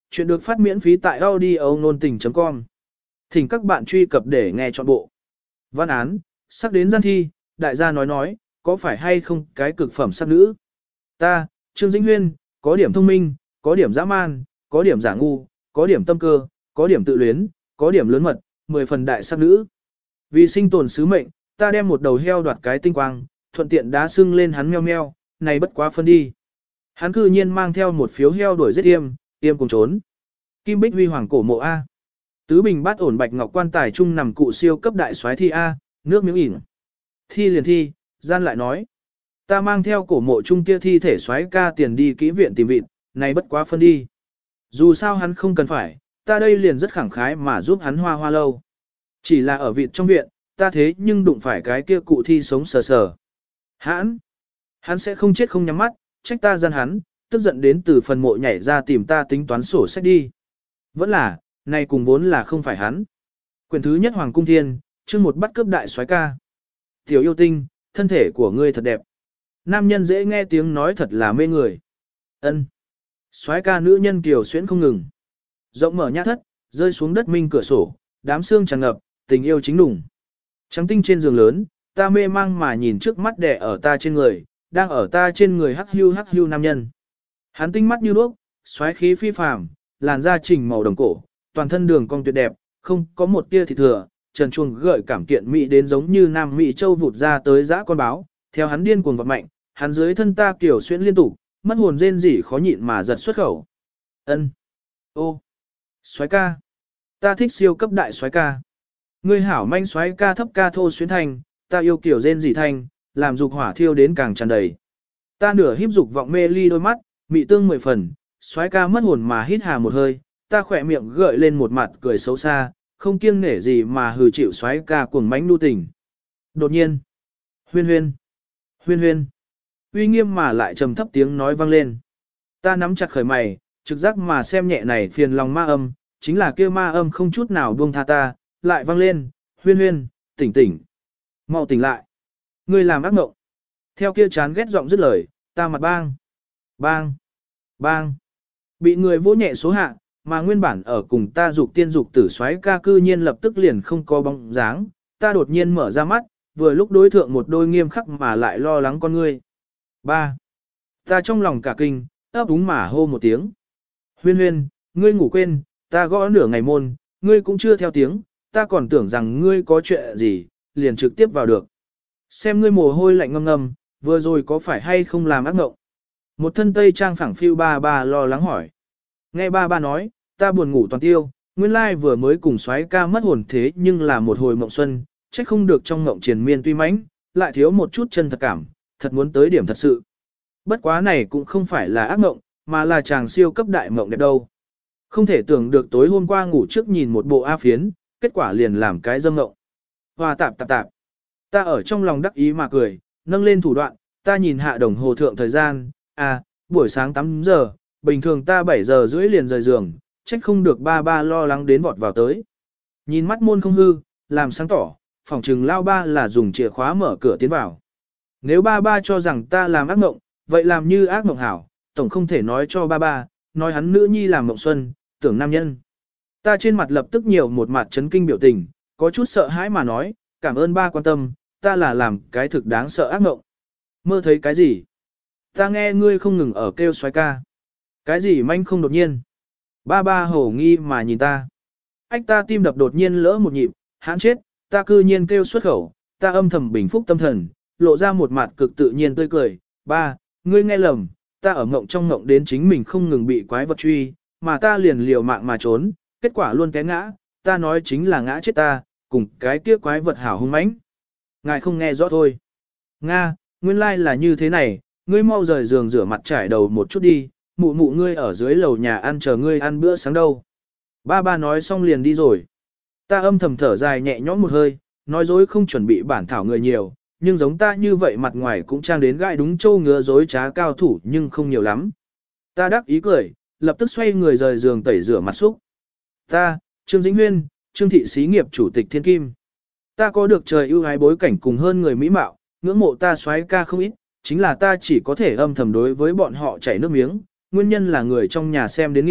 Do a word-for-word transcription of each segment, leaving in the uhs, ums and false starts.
Chuyện được phát miễn phí tại audio nôn tình chấm com. Thỉnh các bạn truy cập để nghe trọn bộ. Văn án, sắp đến gian thi, đại gia nói nói, có phải hay không cái cực phẩm sắc nữ? Ta, Trương Dĩnh Huyên, có điểm thông minh, có điểm dã man, có điểm giả ngu, có điểm tâm cơ, có điểm tự luyến, có điểm lớn mật, mười phần đại sắc nữ. Vì sinh tồn sứ mệnh, ta đem một đầu heo đoạt cái tinh quang, thuận tiện đá xưng lên hắn meo meo, này bất quá phân đi. Hắn cư nhiên mang theo một phiếu heo đuổi giết Yêm, Yêm cùng trốn. Kim Bích Huy Hoàng cổ mộ A. Tứ bình bát ổn bạch ngọc quan tài trung nằm cụ siêu cấp đại soái thi A, nước miếng ỉn. Thi liền thi, gian lại nói. Ta mang theo cổ mộ trung kia thi thể soái ca tiền đi kỹ viện tìm vịt, này bất quá phân đi. Dù sao hắn không cần phải, ta đây liền rất khẳng khái mà giúp hắn hoa hoa lâu. Chỉ là ở vịt trong viện, ta thế nhưng đụng phải cái kia cụ thi sống sờ sờ. Hãn! Hắn sẽ không chết không nhắm mắt, trách ta gian hắn, tức giận đến từ phần mộ nhảy ra tìm ta tính toán sổ sách đi. Vẫn là, này cùng vốn là không phải hắn. Quyển thứ nhất Hoàng Cung Thiên, chương một bắt cướp đại soái ca. Tiểu yêu tinh, thân thể của ngươi thật đẹp. Nam nhân dễ nghe tiếng nói thật là mê người. Ân. Soái ca nữ nhân kiều xuyễn không ngừng. Rộng mở nhã thất, rơi xuống đất minh cửa sổ, đám xương tràn ngập, tình yêu chính đủng. Trắng tinh trên giường lớn, ta mê mang mà nhìn trước mắt đẻ ở ta trên người, đang ở ta trên người hắc hưu hắc hưu nam nhân. Hắn tinh mắt như đuốc, xoáy khí phi phàm, làn da chỉnh màu đồng cổ, toàn thân đường cong tuyệt đẹp, không có một tia thịt thừa, trần chuồng gợi cảm kiện mỹ đến giống như nam mỹ châu vụt ra tới dã con báo, theo hắn điên cuồng vật mạnh, hắn dưới thân ta kiểu xuyên liên tục, mất hồn rên rỉ khó nhịn mà giật xuất khẩu. Ân, ô, soái ca, ta thích siêu cấp đại soái ca. Ngươi hảo manh soái ca thấp ca thô xuyến thành, ta yêu kiểu rên rỉ thành, làm dục hỏa thiêu đến càng tràn đầy. Ta nửa híp dục vọng mê ly đôi mắt, mị tương mười phần, soái ca mất hồn mà hít hà một hơi, ta khỏe miệng gợi lên một mặt cười xấu xa, không kiêng nể gì mà hừ chịu soái ca cuồng mánh nu tình. Đột nhiên, huyên huyên, huyên huyên, uy nghiêm mà lại trầm thấp tiếng nói vang lên. Ta nắm chặt khởi mày, trực giác mà xem nhẹ này phiền lòng ma âm, chính là kia ma âm không chút nào buông tha ta, lại vang lên, huyên huyên, tỉnh tỉnh, mau tỉnh lại. Ngươi làm ác mộng. Theo kia chán ghét giọng dứt lời, ta mặt bang, bang, bang. Bị người vỗ nhẹ số hạ, mà nguyên bản ở cùng ta dục tiên dục tử xoáy ca cư nhiên lập tức liền không có bóng dáng. Ta đột nhiên mở ra mắt, vừa lúc đối thượng một đôi nghiêm khắc mà lại lo lắng con ngươi. Ba. Ta trong lòng cả kinh, ấp úng mà hô một tiếng. Huyên huyên, ngươi ngủ quên, ta gõ nửa ngày môn, ngươi cũng chưa theo tiếng, ta còn tưởng rằng ngươi có chuyện gì, liền trực tiếp vào được. Xem ngươi mồ hôi lạnh ngâm ngâm, vừa rồi có phải hay không làm ác mộng? Một thân tây trang phẳng phiu ba ba lo lắng hỏi. Nghe ba ba nói, ta buồn ngủ toàn tiêu, nguyên lai vừa mới cùng soái ca mất hồn thế nhưng là một hồi mộng xuân, trách không được trong mộng triền miên tuy mãnh, lại thiếu một chút chân thật cảm, thật muốn tới điểm thật sự. Bất quá này cũng không phải là ác mộng, mà là chàng siêu cấp đại mộng đẹp đâu. Không thể tưởng được tối hôm qua ngủ trước nhìn một bộ A phiến, kết quả liền làm cái dâm mộng. Hoa tạp tạp tạp. Ta ở trong lòng đắc ý mà cười, nâng lên thủ đoạn, ta nhìn hạ đồng hồ thượng thời gian, à, buổi sáng tám giờ, bình thường ta bảy giờ rưỡi liền rời giường, trách không được ba ba lo lắng đến vọt vào tới. Nhìn mắt môn không hư, làm sáng tỏ, phòng trừng lao ba là dùng chìa khóa mở cửa tiến vào. Nếu ba ba cho rằng ta làm ác mộng, vậy làm như ác mộng hảo, tổng không thể nói cho ba ba, nói hắn nữ nhi làm mộng xuân, tưởng nam nhân. Ta trên mặt lập tức nhiều một mặt chấn kinh biểu tình, có chút sợ hãi mà nói, cảm ơn ba quan tâm, ta là làm cái thực đáng sợ ác mộng. Mơ thấy cái gì? Ta nghe ngươi không ngừng ở kêu xoái ca. Cái gì manh không đột nhiên? Ba ba hổ nghi mà nhìn ta. Ách ta tim đập đột nhiên lỡ một nhịp, hãn chết, ta cư nhiên kêu xuất khẩu, ta âm thầm bình phúc tâm thần, lộ ra một mặt cực tự nhiên tươi cười. Ba, ngươi nghe lầm, ta ở mộng trong mộng đến chính mình không ngừng bị quái vật truy, mà ta liền liều mạng mà trốn, kết quả luôn té ngã, ta nói chính là ngã chết ta, cùng cái kia quái vật hảo hung mãnh. Ngài không nghe rõ thôi. Nga, nguyên lai like là như thế này, ngươi mau rời giường rửa mặt trải đầu một chút đi, mụ mụ ngươi ở dưới lầu nhà ăn chờ ngươi ăn bữa sáng đâu. Ba ba nói xong liền đi rồi. Ta âm thầm thở dài nhẹ nhõm một hơi, nói dối không chuẩn bị bản thảo người nhiều, nhưng giống ta như vậy mặt ngoài cũng trang đến gai đúng châu ngứa dối trá cao thủ nhưng không nhiều lắm. Ta đắc ý cười, lập tức xoay người rời giường tẩy rửa mặt xúc. Ta, Trương Dĩnh Huyên, Trương thị xí nghiệp chủ tịch Thiên Kim. Ta có được trời ưu ái bối cảnh cùng hơn người mỹ mạo, ngưỡng mộ ta soái ca không ít, chính là ta chỉ có thể âm thầm đối với bọn họ chảy nước miếng, nguyên nhân là người trong nhà xem đến nghiêm,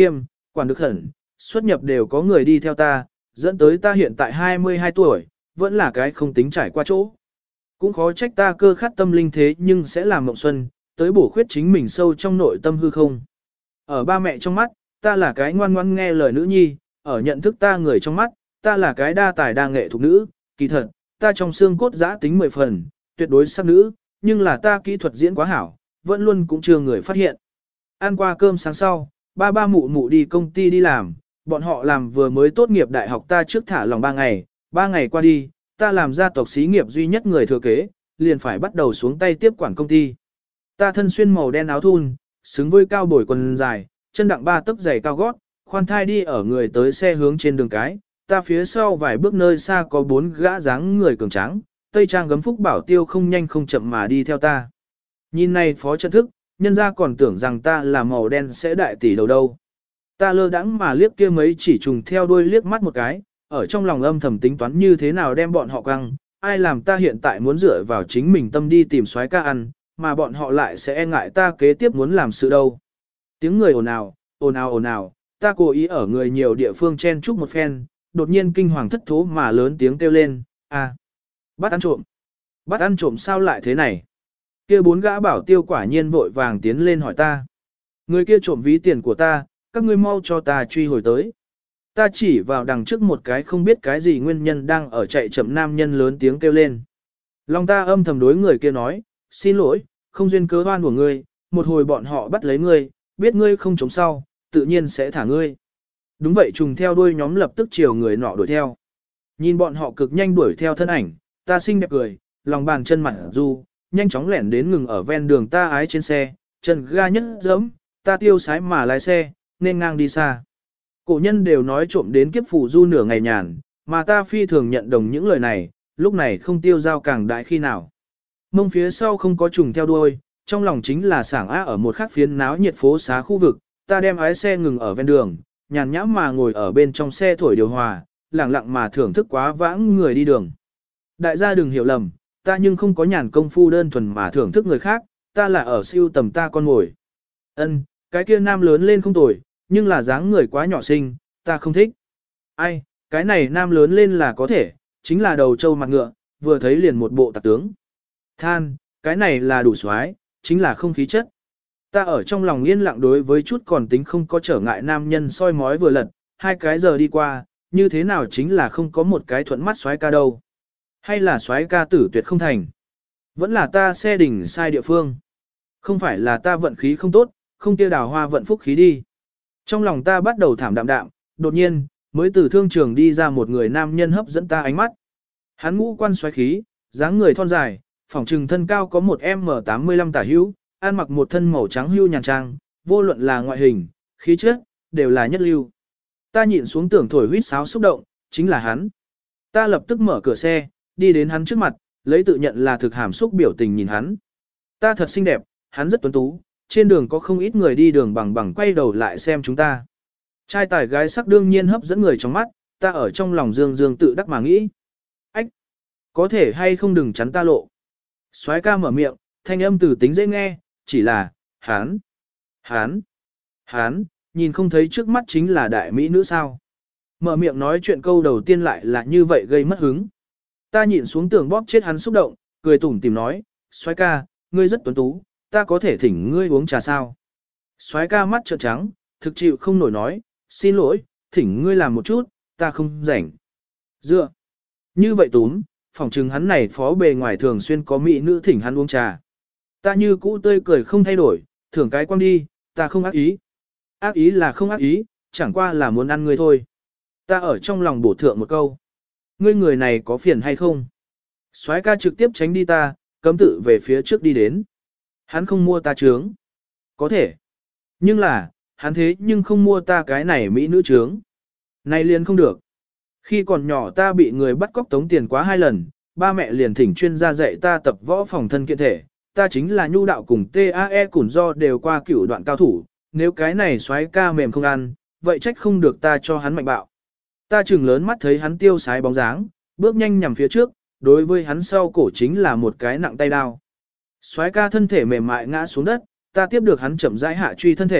Quản được hẳn, xuất nhập đều có người đi theo ta, dẫn tới ta hiện tại hai mươi hai tuổi, vẫn là cái không tính trải qua chỗ. Cũng khó trách ta cơ khát tâm linh thế nhưng sẽ làm mộng xuân, tới bổ khuyết chính mình sâu trong nội tâm hư không. Ở ba mẹ trong mắt, ta là cái ngoan ngoãn nghe lời nữ nhi, ở nhận thức ta người trong mắt, ta là cái đa tài đa nghệ thuộc nữ, kỳ thật, ta trong xương cốt giã tính mười phần, tuyệt đối sắc nữ, nhưng là ta kỹ thuật diễn quá hảo, vẫn luôn cũng chưa người phát hiện. Ăn qua cơm sáng sau, ba ba mụ mụ đi công ty đi làm, bọn họ làm vừa mới tốt nghiệp đại học ta trước thả lòng ba ngày, ba ngày qua đi, ta làm gia tộc xí nghiệp duy nhất người thừa kế, liền phải bắt đầu xuống tay tiếp quản công ty. Ta thân xuyên màu đen áo thun, xứng với cao bồi quần dài, chân đặng ba tấc giày cao gót, khoan thai đi ở người tới xe hướng trên đường cái, ta phía sau vài bước nơi xa có bốn gã dáng người cường tráng, tây trang gấm phúc bảo tiêu không nhanh không chậm mà đi theo ta. Nhìn này phó chân thức, nhân ra còn tưởng rằng ta là màu đen sẽ đại tỷ đầu đâu. Ta lơ đãng mà liếc kia mấy chỉ trùng theo đuôi liếc mắt một cái, ở trong lòng âm thầm tính toán như thế nào đem bọn họ căng, ai làm ta hiện tại muốn dựa vào chính mình tâm đi tìm soái ca ăn, mà bọn họ lại sẽ e ngại ta kế tiếp muốn làm sự đâu. Tiếng người ồn ào, ồn ào ồn ào, ta cố ý ở người nhiều địa phương chen chúc một phen, đột nhiên kinh hoàng thất thố mà lớn tiếng kêu lên, à, bắt ăn trộm. Bắt ăn trộm sao lại thế này? Kia bốn gã bảo tiêu quả nhiên vội vàng tiến lên hỏi ta. Người kia trộm ví tiền của ta, các ngươi mau cho ta truy hồi tới. Ta chỉ vào đằng trước một cái không biết cái gì nguyên nhân đang ở chạy chậm nam nhân lớn tiếng kêu lên. Lòng ta âm thầm đối người kia nói, xin lỗi, không duyên cớ oan của ngươi, một hồi bọn họ bắt lấy ngươi, biết ngươi không chống sau, tự nhiên sẽ thả ngươi. Đúng vậy, trùng theo đuôi nhóm lập tức chiều người nọ đuổi theo. Nhìn bọn họ cực nhanh đuổi theo thân ảnh, ta xinh đẹp cười, lòng bàn chân mặt du, nhanh chóng lẻn đến ngừng ở ven đường ta ái trên xe, chân ga nhất giẫm, ta tiêu sái mà lái xe, nên ngang đi xa. Cổ nhân đều nói trộm đến kiếp phủ du nửa ngày nhàn, mà ta phi thường nhận đồng những lời này, lúc này không tiêu giao càng đại khi nào. Mông phía sau không có trùng theo đuôi, trong lòng chính là sảng á ở một khắc phiến náo nhiệt phố xá khu vực, ta đem ái xe ngừng ở ven đường, nhàn nhãm mà ngồi ở bên trong xe thổi điều hòa, lặng lặng mà thưởng thức quá vãng người đi đường. Đại gia đừng hiểu lầm, ta nhưng không có nhàn công phu đơn thuần mà thưởng thức người khác, ta là ở siêu tầm ta con ngồi. Ân, cái kia nam lớn lên không tồi, nhưng là dáng người quá nhỏ xinh, ta không thích. Ai, cái này nam lớn lên là có thể, chính là đầu trâu mặt ngựa, vừa thấy liền một bộ tạc tướng. Than, cái này là đủ xoái, chính là không khí chất. Ta ở trong lòng yên lặng đối với chút còn tính không có trở ngại nam nhân soi mói vừa lật, hai cái giờ đi qua, như thế nào chính là không có một cái thuận mắt xoái ca đâu. Hay là xoái ca tử tuyệt không thành. Vẫn là ta xe đỉnh sai địa phương. Không phải là ta vận khí không tốt, không kia đào hoa vận phúc khí đi. Trong lòng ta bắt đầu thảm đạm đạm, đột nhiên, mới từ thương trường đi ra một người nam nhân hấp dẫn ta ánh mắt. Hắn ngũ quan xoáy khí, dáng người thon dài, phỏng trừng thân cao có một em tám mươi lăm tả hữu, ăn mặc một thân màu trắng hưu nhàn trang, vô luận là ngoại hình, khí chất, đều là nhất lưu. Ta nhịn xuống tưởng thổi huýt sáo xúc động, chính là hắn. Ta lập tức mở cửa xe, đi đến hắn trước mặt, lấy tự nhận là thực hàm xúc biểu tình nhìn hắn. Ta thật xinh đẹp, hắn rất tuấn tú, trên đường có không ít người đi đường bằng bằng quay đầu lại xem chúng ta. Trai tài gái sắc đương nhiên hấp dẫn người trong mắt, ta ở trong lòng dương dương tự đắc mà nghĩ. Ách! Có thể hay không đừng chắn ta lộ. Soái ca mở miệng, thanh âm từ tính dễ nghe, chỉ là, hán, hán, hán, nhìn không thấy trước mắt chính là đại mỹ nữ sao. Mở miệng nói chuyện câu đầu tiên lại là như vậy gây mất hứng. Ta nhịn xuống tường bóp chết hắn xúc động, cười tủm tìm nói, soái ca, ngươi rất tuấn tú, ta có thể thỉnh ngươi uống trà sao. Soái ca mắt trợn trắng, thực chịu không nổi nói, xin lỗi, thỉnh ngươi làm một chút, ta không rảnh. Dựa. Như vậy túm, phỏng chừng hắn này phó bề ngoài thường xuyên có mỹ nữ thỉnh hắn uống trà. Ta như cũ tươi cười không thay đổi, thưởng cái quăng đi, ta không ác ý. Ác ý là không ác ý, chẳng qua là muốn ăn ngươi thôi. Ta ở trong lòng bổ thượng một câu. Ngươi người này có phiền hay không? Soái ca trực tiếp tránh đi ta, cấm tự về phía trước đi đến. Hắn không mua ta trướng. Có thể. Nhưng là, hắn thế nhưng không mua ta cái này mỹ nữ trướng. Này liền không được. Khi còn nhỏ ta bị người bắt cóc tống tiền quá hai lần, ba mẹ liền thỉnh chuyên gia dạy ta tập võ phòng thân kiện thể. Ta chính là nhu đạo cùng tê a e củn do đều qua cửu đoạn cao thủ. Nếu cái này xoáy ca mềm không ăn, vậy trách không được ta cho hắn mạnh bạo. Ta chừng lớn mắt thấy hắn tiêu sái bóng dáng, bước nhanh nhằm phía trước, đối với hắn sau cổ chính là một cái nặng tay đao. Soái ca thân thể mềm mại ngã xuống đất, ta tiếp được hắn chậm rãi hạ truy thân thể,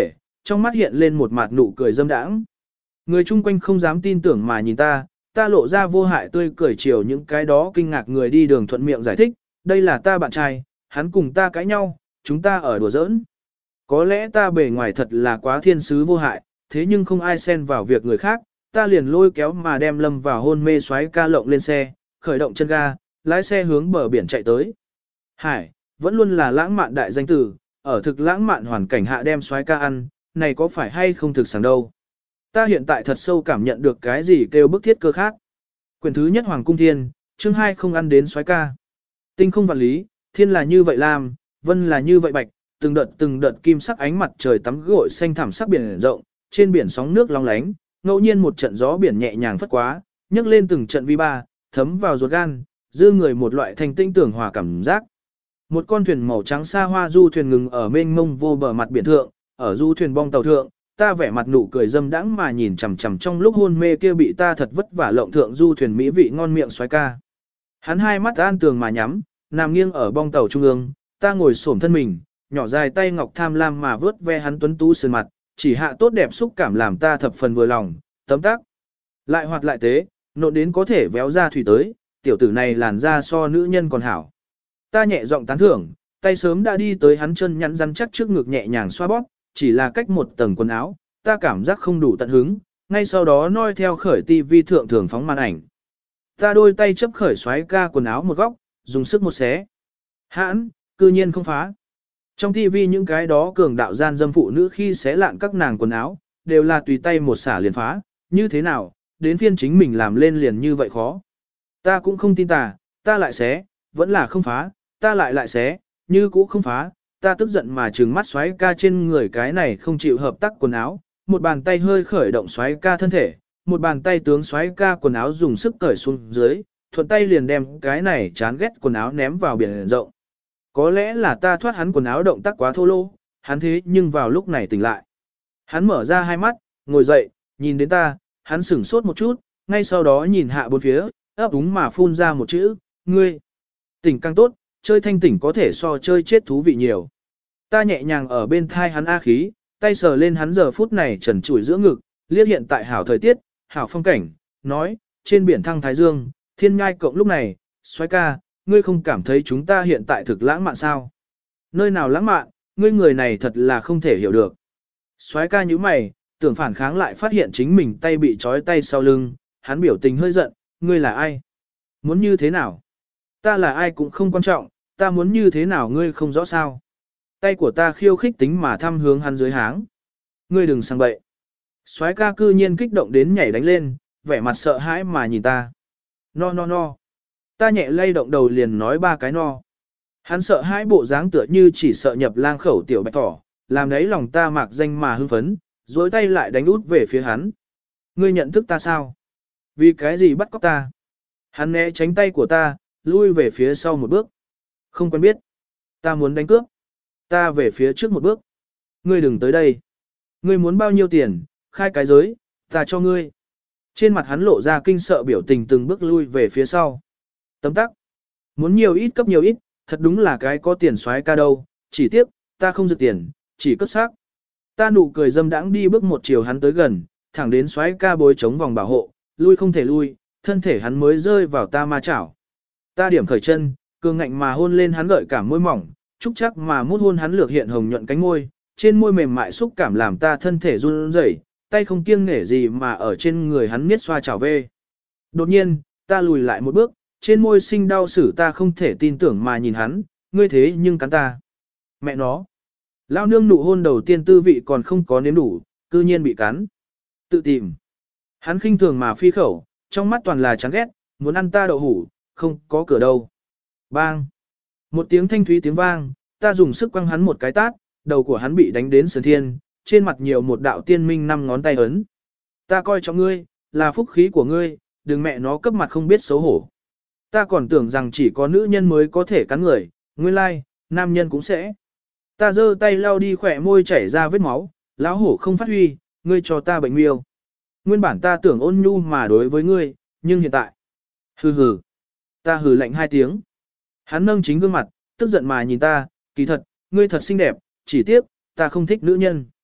trong mắt hiện lên một mặt nụ cười dâm đãng. Người chung quanh không dám tin tưởng mà nhìn ta, ta lộ ra vô hại tươi cười chiều những cái đó kinh ngạc người đi đường thuận miệng giải thích, đây là ta bạn trai, hắn cùng ta cãi nhau, chúng ta ở đùa giỡn. Có lẽ ta bề ngoài thật là quá thiên sứ vô hại, thế nhưng không ai xen vào việc người khác, ta liền lôi kéo mà đem Lâm vào hôn mê xoáy ca lộng lên xe, khởi động chân ga, lái xe hướng bờ biển chạy tới. Hải, vẫn luôn là lãng mạn đại danh tử, ở thực lãng mạn hoàn cảnh hạ đem xoáy ca ăn, này có phải hay không thực sáng đâu. Ta hiện tại thật sâu cảm nhận được cái gì kêu bức thiết cơ khác. Quyển thứ nhất Hoàng Cung Thiên, chương hai không ăn đến xoáy ca. Tinh không vạn lý, thiên là như vậy lam, vân là như vậy bạch, từng đợt từng đợt kim sắc ánh mặt trời tắm gội xanh thẳm sắc biển rộng, trên biển sóng nước long lánh, ngẫu nhiên một trận gió biển nhẹ nhàng phất quá, nhấc lên từng trận vi ba, thấm vào ruột gan, dư người một loại thanh tinh tưởng hòa cảm giác. Một con thuyền màu trắng xa hoa du thuyền ngừng ở mênh mông vô bờ mặt biển thượng, ở du thuyền bong tàu thượng, ta vẻ mặt nụ cười dâm đãng mà nhìn chằm chằm trong lúc hôn mê kia bị ta thật vất vả lộng thượng du thuyền mỹ vị ngon miệng xoáy ca. Hắn hai mắt an tường mà nhắm, nằm nghiêng ở bong tàu trung ương, ta ngồi xổm thân mình, nhỏ dài tay ngọc tham lam mà vớt ve hắn tuấn tú sườn mặt, chỉ hạ tốt đẹp xúc cảm làm ta thập phần vừa lòng, tấm tắc. Lại hoạt lại tế, nộn đến có thể véo ra thủy tới, tiểu tử này làn da so nữ nhân còn hảo. Ta nhẹ giọng tán thưởng, tay sớm đã đi tới hắn chân nhẵn rắn chắc trước ngực nhẹ nhàng xoa bóp, chỉ là cách một tầng quần áo, ta cảm giác không đủ tận hứng, ngay sau đó noi theo khởi tivi thượng thường phóng màn ảnh. Ta đôi tay chấp khởi xoáy ca quần áo một góc, dùng sức một xé. Hãn, cư nhiên không phá. Trong tivi những cái đó cường đạo gian dâm phụ nữ khi xé lạn các nàng quần áo, đều là tùy tay một xả liền phá, như thế nào, đến phiên chính mình làm lên liền như vậy khó. Ta cũng không tin tà, ta lại xé, vẫn là không phá, ta lại lại xé, như cũ không phá, ta tức giận mà trừng mắt xoáy ca trên người cái này không chịu hợp tác quần áo, một bàn tay hơi khởi động xoáy ca thân thể, một bàn tay tướng xoáy ca quần áo dùng sức cởi xuống dưới, thuận tay liền đem cái này chán ghét quần áo ném vào biển rộng. Có lẽ là ta thoát hắn quần áo động tác quá thô lỗ, hắn thế nhưng vào lúc này tỉnh lại. Hắn mở ra hai mắt, ngồi dậy, nhìn đến ta, hắn sửng sốt một chút, ngay sau đó nhìn hạ bốn phía, ấp úng mà phun ra một chữ, ngươi. Tỉnh càng tốt, chơi thanh tỉnh có thể so chơi chết thú vị nhiều. Ta nhẹ nhàng ở bên thai hắn a khí, tay sờ lên hắn giờ phút này trần trụi giữa ngực, liếc hiện tại hảo thời tiết, hảo phong cảnh, nói, trên biển thăng Thái Dương, thiên ngai cộng lúc này, xoáy ca, ngươi không cảm thấy chúng ta hiện tại thực lãng mạn sao? Nơi nào lãng mạn, ngươi người này thật là không thể hiểu được. Xoáy ca như mày, tưởng phản kháng lại phát hiện chính mình tay bị trói tay sau lưng, hắn biểu tình hơi giận, ngươi là ai? Muốn như thế nào? Ta là ai cũng không quan trọng, ta muốn như thế nào ngươi không rõ sao? Tay của ta khiêu khích tính mà thăm hướng hắn dưới háng. Ngươi đừng sang bậy. Soái ca cư nhiên kích động đến nhảy đánh lên, vẻ mặt sợ hãi mà nhìn ta. No no no. Ta nhẹ lay động đầu liền nói ba cái no. Hắn sợ hãi bộ dáng tựa như chỉ sợ nhập lang khẩu tiểu bạch thỏ, làm đấy lòng ta mạc danh mà hưng phấn, dối tay lại đánh út về phía hắn. Ngươi nhận thức ta sao? Vì cái gì bắt cóc ta? Hắn né tránh tay của ta, lui về phía sau một bước. Không quen biết. Ta muốn đánh cướp. Ta về phía trước một bước. Ngươi đừng tới đây. Ngươi muốn bao nhiêu tiền, khai cái giới, ta cho ngươi. Trên mặt hắn lộ ra kinh sợ biểu tình từng bước lui về phía sau. Tấm tắc. Muốn nhiều ít cấp nhiều ít, thật đúng là cái có tiền soái ca đâu, chỉ tiếc, ta không giật tiền, chỉ cấp xác. Ta nụ cười dâm đãng đi bước một chiều hắn tới gần, thẳng đến soái ca bối chống vòng bảo hộ, lui không thể lui, thân thể hắn mới rơi vào ta ma chảo. Ta điểm khởi chân, cường ngạnh mà hôn lên hắn gợi cảm môi mỏng, trúc chắc mà mút hôn hắn lược hiện hồng nhuận cánh môi, trên môi mềm mại xúc cảm làm ta thân thể run rẩy, tay không kiêng nể gì mà ở trên người hắn miết xoa chảo về. Đột nhiên, ta lùi lại một bước, trên môi sinh đau xử ta không thể tin tưởng mà nhìn hắn, ngươi thế nhưng cắn ta. Mẹ nó. Lao nương nụ hôn đầu tiên tư vị còn không có nếm đủ, cư nhiên bị cắn. Tự tìm. Hắn khinh thường mà phi khẩu, trong mắt toàn là chán ghét, muốn ăn ta đậu hủ, không có cửa đâu. Bang. Một tiếng thanh thúy tiếng vang, ta dùng sức quăng hắn một cái tát, đầu của hắn bị đánh đến sườn thiên, trên mặt nhiều một đạo tiên minh năm ngón tay ấn. Ta coi trọng ngươi, là phúc khí của ngươi, đừng mẹ nó cấp mặt không biết xấu hổ. Ta còn tưởng rằng chỉ có nữ nhân mới có thể cắn người, nguyên lai, like, nam nhân cũng sẽ. Ta giơ tay lau đi khỏe môi chảy ra vết máu, lão hổ không phát huy, ngươi cho ta bệnh miêu. Nguyên bản ta tưởng ôn nhu mà đối với ngươi, nhưng hiện tại. Hừ hừ. Ta hừ lạnh hai tiếng. Hắn nâng chính gương mặt, tức giận mà nhìn ta, kỳ thật, ngươi thật xinh đẹp, chỉ tiếc, ta không thích nữ nhân.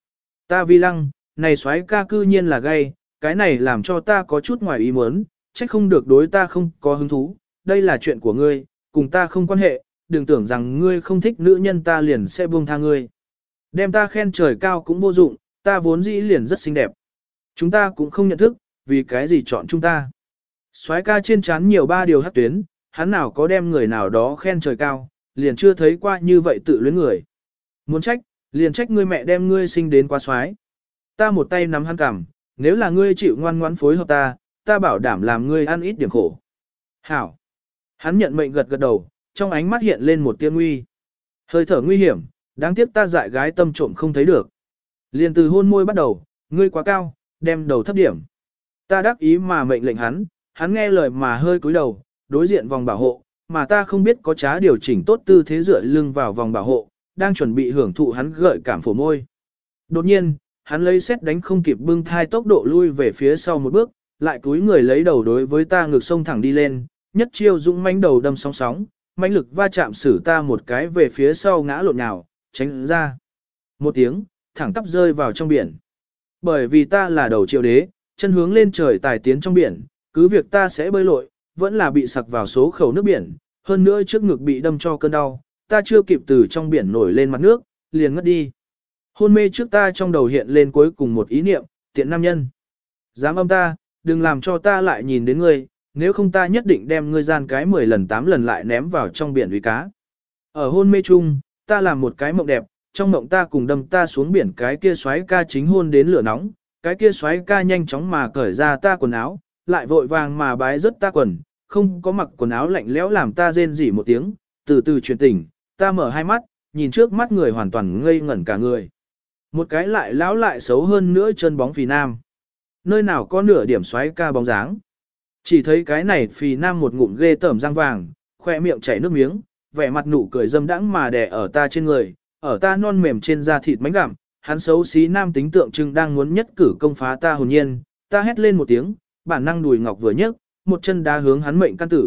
Ta vi lăng, này soái ca cư nhiên là gay, cái này làm cho ta có chút ngoài ý muốn, trách không được đối ta không có hứng thú, đây là chuyện của ngươi, cùng ta không quan hệ, đừng tưởng rằng ngươi không thích nữ nhân ta liền sẽ buông tha ngươi. Đem ta khen trời cao cũng vô dụng, ta vốn dĩ liền rất xinh đẹp. Chúng ta cũng không nhận thức, vì cái gì chọn chúng ta. Soái ca trên trán nhiều ba điều hắc tuyến, hắn nào có đem người nào đó khen trời cao, liền chưa thấy qua như vậy tự luyến người. Muốn trách, liền trách ngươi mẹ đem ngươi sinh đến quá soái. Ta một tay nắm hắn cằm, nếu là ngươi chịu ngoan ngoãn phối hợp ta, ta bảo đảm làm ngươi ăn ít điểm khổ. Hảo. Hắn nhận mệnh gật gật đầu, trong ánh mắt hiện lên một tia nguy. Hơi thở nguy hiểm, đáng tiếc ta dại gái tâm trộm không thấy được. Liền từ hôn môi bắt đầu, ngươi quá cao, đem đầu thấp điểm. Ta đáp ý mà mệnh lệnh hắn, hắn nghe lời mà hơi cúi đầu, đối diện vòng bảo hộ, mà ta không biết có trá điều chỉnh tốt tư thế dựa lưng vào vòng bảo hộ, đang chuẩn bị hưởng thụ hắn gợi cảm phổ môi. Đột nhiên, hắn lấy xét đánh không kịp bưng thai tốc độ lui về phía sau một bước, lại cúi người lấy đầu đối với ta ngược sông thẳng đi lên, nhất chiêu dũng mãnh đầu đâm sóng sóng, mãnh lực va chạm xử ta một cái về phía sau ngã lộn nhào, tránh ra. Một tiếng, thẳng tắp rơi vào trong biển. Bởi vì ta là đầu triều đế, chân hướng lên trời tài tiến trong biển, cứ việc ta sẽ bơi lội, vẫn là bị sặc vào số khẩu nước biển, hơn nữa trước ngực bị đâm cho cơn đau, ta chưa kịp từ trong biển nổi lên mặt nước, liền ngất đi. Hôn mê trước ta trong đầu hiện lên cuối cùng một ý niệm, tiện nam nhân. Dám âm ta, đừng làm cho ta lại nhìn đến ngươi, nếu không ta nhất định đem ngươi gian cái mười lần tám lần lại ném vào trong biển uy cá. Ở hôn mê chung, ta làm một cái mộng đẹp, trong mộng ta cùng đâm ta xuống biển cái kia xoáy ca chính hôn đến lửa nóng, cái kia xoáy ca nhanh chóng mà cởi ra ta quần áo, lại vội vàng mà bái rớt ta quần, không có mặc quần áo lạnh lẽo làm ta rên rỉ một tiếng, từ từ chuyển tỉnh, ta mở hai mắt, nhìn trước mắt người hoàn toàn ngây ngẩn cả người. Một cái lại lão lại xấu hơn nữa chân bóng phì nam. Nơi nào có nửa điểm xoáy ca bóng dáng. Chỉ thấy cái này phì nam một ngụm ghê tởm răng vàng, khoe miệng chảy nước miếng, vẻ mặt nụ cười dâm đãng mà đè ở ta trên người, ở ta non mềm trên da thịt mánh gặm, hắn xấu xí nam tính tượng trưng đang muốn nhất cử công phá ta hồn nhiên, ta hét lên một tiếng, bản năng đùi ngọc vừa nhấc, một chân đá hướng hắn mệnh căn tử.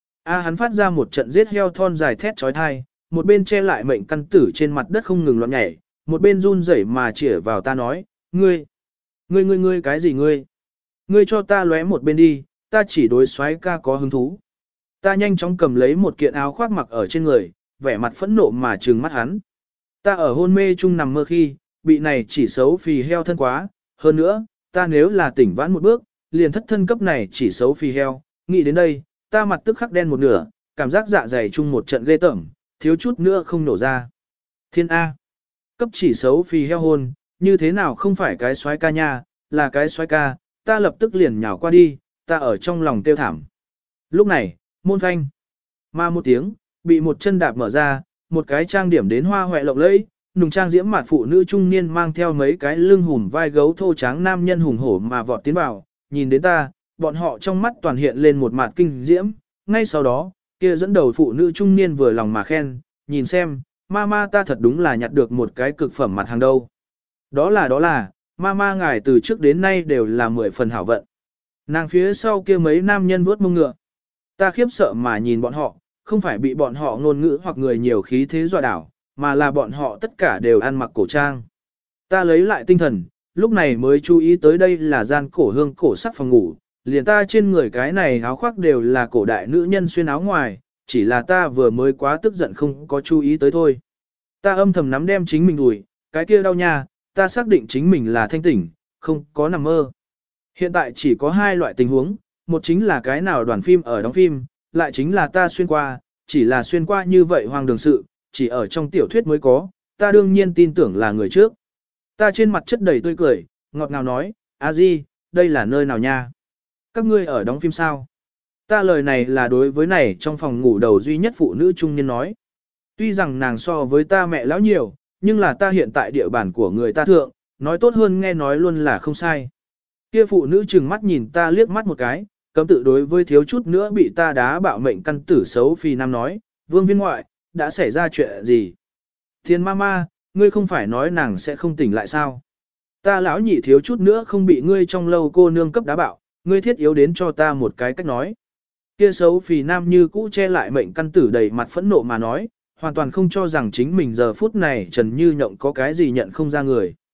A hắn phát ra một trận giết heo thon dài thét chói tai, một bên che lại mệnh căn tử trên mặt đất không ngừng loạn nhảy, một bên run rẩy mà chĩa vào ta nói, ngươi, ngươi ngươi ngươi cái gì ngươi? Ngươi cho ta lóe một bên đi, ta chỉ đối soái ca có hứng thú. Ta nhanh chóng cầm lấy một kiện áo khoác mặc ở trên người, vẻ mặt phẫn nộ mà trừng mắt hắn. Ta ở hôn mê chung nằm mơ khi, bị này chỉ xấu phì heo thân quá, hơn nữa, ta nếu là tỉnh vãn một bước, liền thất thân cấp này chỉ xấu phì heo, nghĩ đến đây, ta mặt tức khắc đen một nửa, cảm giác dạ dày chung một trận ghê tởm, thiếu chút nữa không nổ ra. Thiên A. Cấp chỉ xấu phì heo hôn, như thế nào không phải cái soái ca nha, là cái soái ca, ta lập tức liền nhào qua đi, ta ở trong lòng tiêu thảm. Lúc này, môn phanh. Mà một tiếng, bị một chân đạp mở ra, một cái trang điểm đến hoa hoẹ lộng lẫy, nùng trang diễm mặt phụ nữ trung niên mang theo mấy cái lưng hùm vai gấu thô tráng nam nhân hùng hổ mà vọt tiến vào, nhìn đến ta, bọn họ trong mắt toàn hiện lên một mặt kinh diễm, ngay sau đó, kia dẫn đầu phụ nữ trung niên vừa lòng mà khen, nhìn xem, mama ta thật đúng là nhặt được một cái cực phẩm mặt hàng đâu. Đó là đó là, mama ngài từ trước đến nay đều là mười phần hảo vận. Nàng phía sau kia mấy nam nhân vuốt mông ngựa. Ta khiếp sợ mà nhìn bọn họ, không phải bị bọn họ ngôn ngữ hoặc người nhiều khí thế dọa đảo, mà là bọn họ tất cả đều ăn mặc cổ trang. Ta lấy lại tinh thần, lúc này mới chú ý tới đây là gian cổ hương cổ sắc phòng ngủ, liền ta trên người cái này áo khoác đều là cổ đại nữ nhân xuyên áo ngoài, chỉ là ta vừa mới quá tức giận không có chú ý tới thôi. Ta âm thầm nắm đem chính mình đùi, cái kia đau nha, ta xác định chính mình là thanh tỉnh, không có nằm mơ. Hiện tại chỉ có hai loại tình huống, một chính là cái nào đoàn phim ở đóng phim, lại chính là ta xuyên qua, chỉ là xuyên qua như vậy hoang đường sự, chỉ ở trong tiểu thuyết mới có, ta đương nhiên tin tưởng là người trước. Ta trên mặt chất đầy tươi cười, ngọt ngào nói, a di, đây là nơi nào nha? Các ngươi ở đóng phim sao? Ta lời này là đối với này trong phòng ngủ đầu duy nhất phụ nữ trung niên nói. Tuy rằng nàng so với ta mẹ lão nhiều, nhưng là ta hiện tại địa bàn của người ta thượng, nói tốt hơn nghe nói luôn là không sai. Kia phụ nữ trừng mắt nhìn ta liếc mắt một cái, cấm tự đối với thiếu chút nữa bị ta đá bạo mệnh căn tử xấu phi nam nói, vương viên ngoại, đã xảy ra chuyện gì? Thiên mama, ngươi không phải nói nàng sẽ không tỉnh lại sao? Ta lão nhị thiếu chút nữa không bị ngươi trong lâu cô nương cấp đá bạo, ngươi thiết yếu đến cho ta một cái cách nói. Kia xấu phì nam như cũ che lại mệnh căn tử đầy mặt phẫn nộ mà nói, hoàn toàn không cho rằng chính mình giờ phút này Trần Như Nhộng có cái gì nhận không ra người.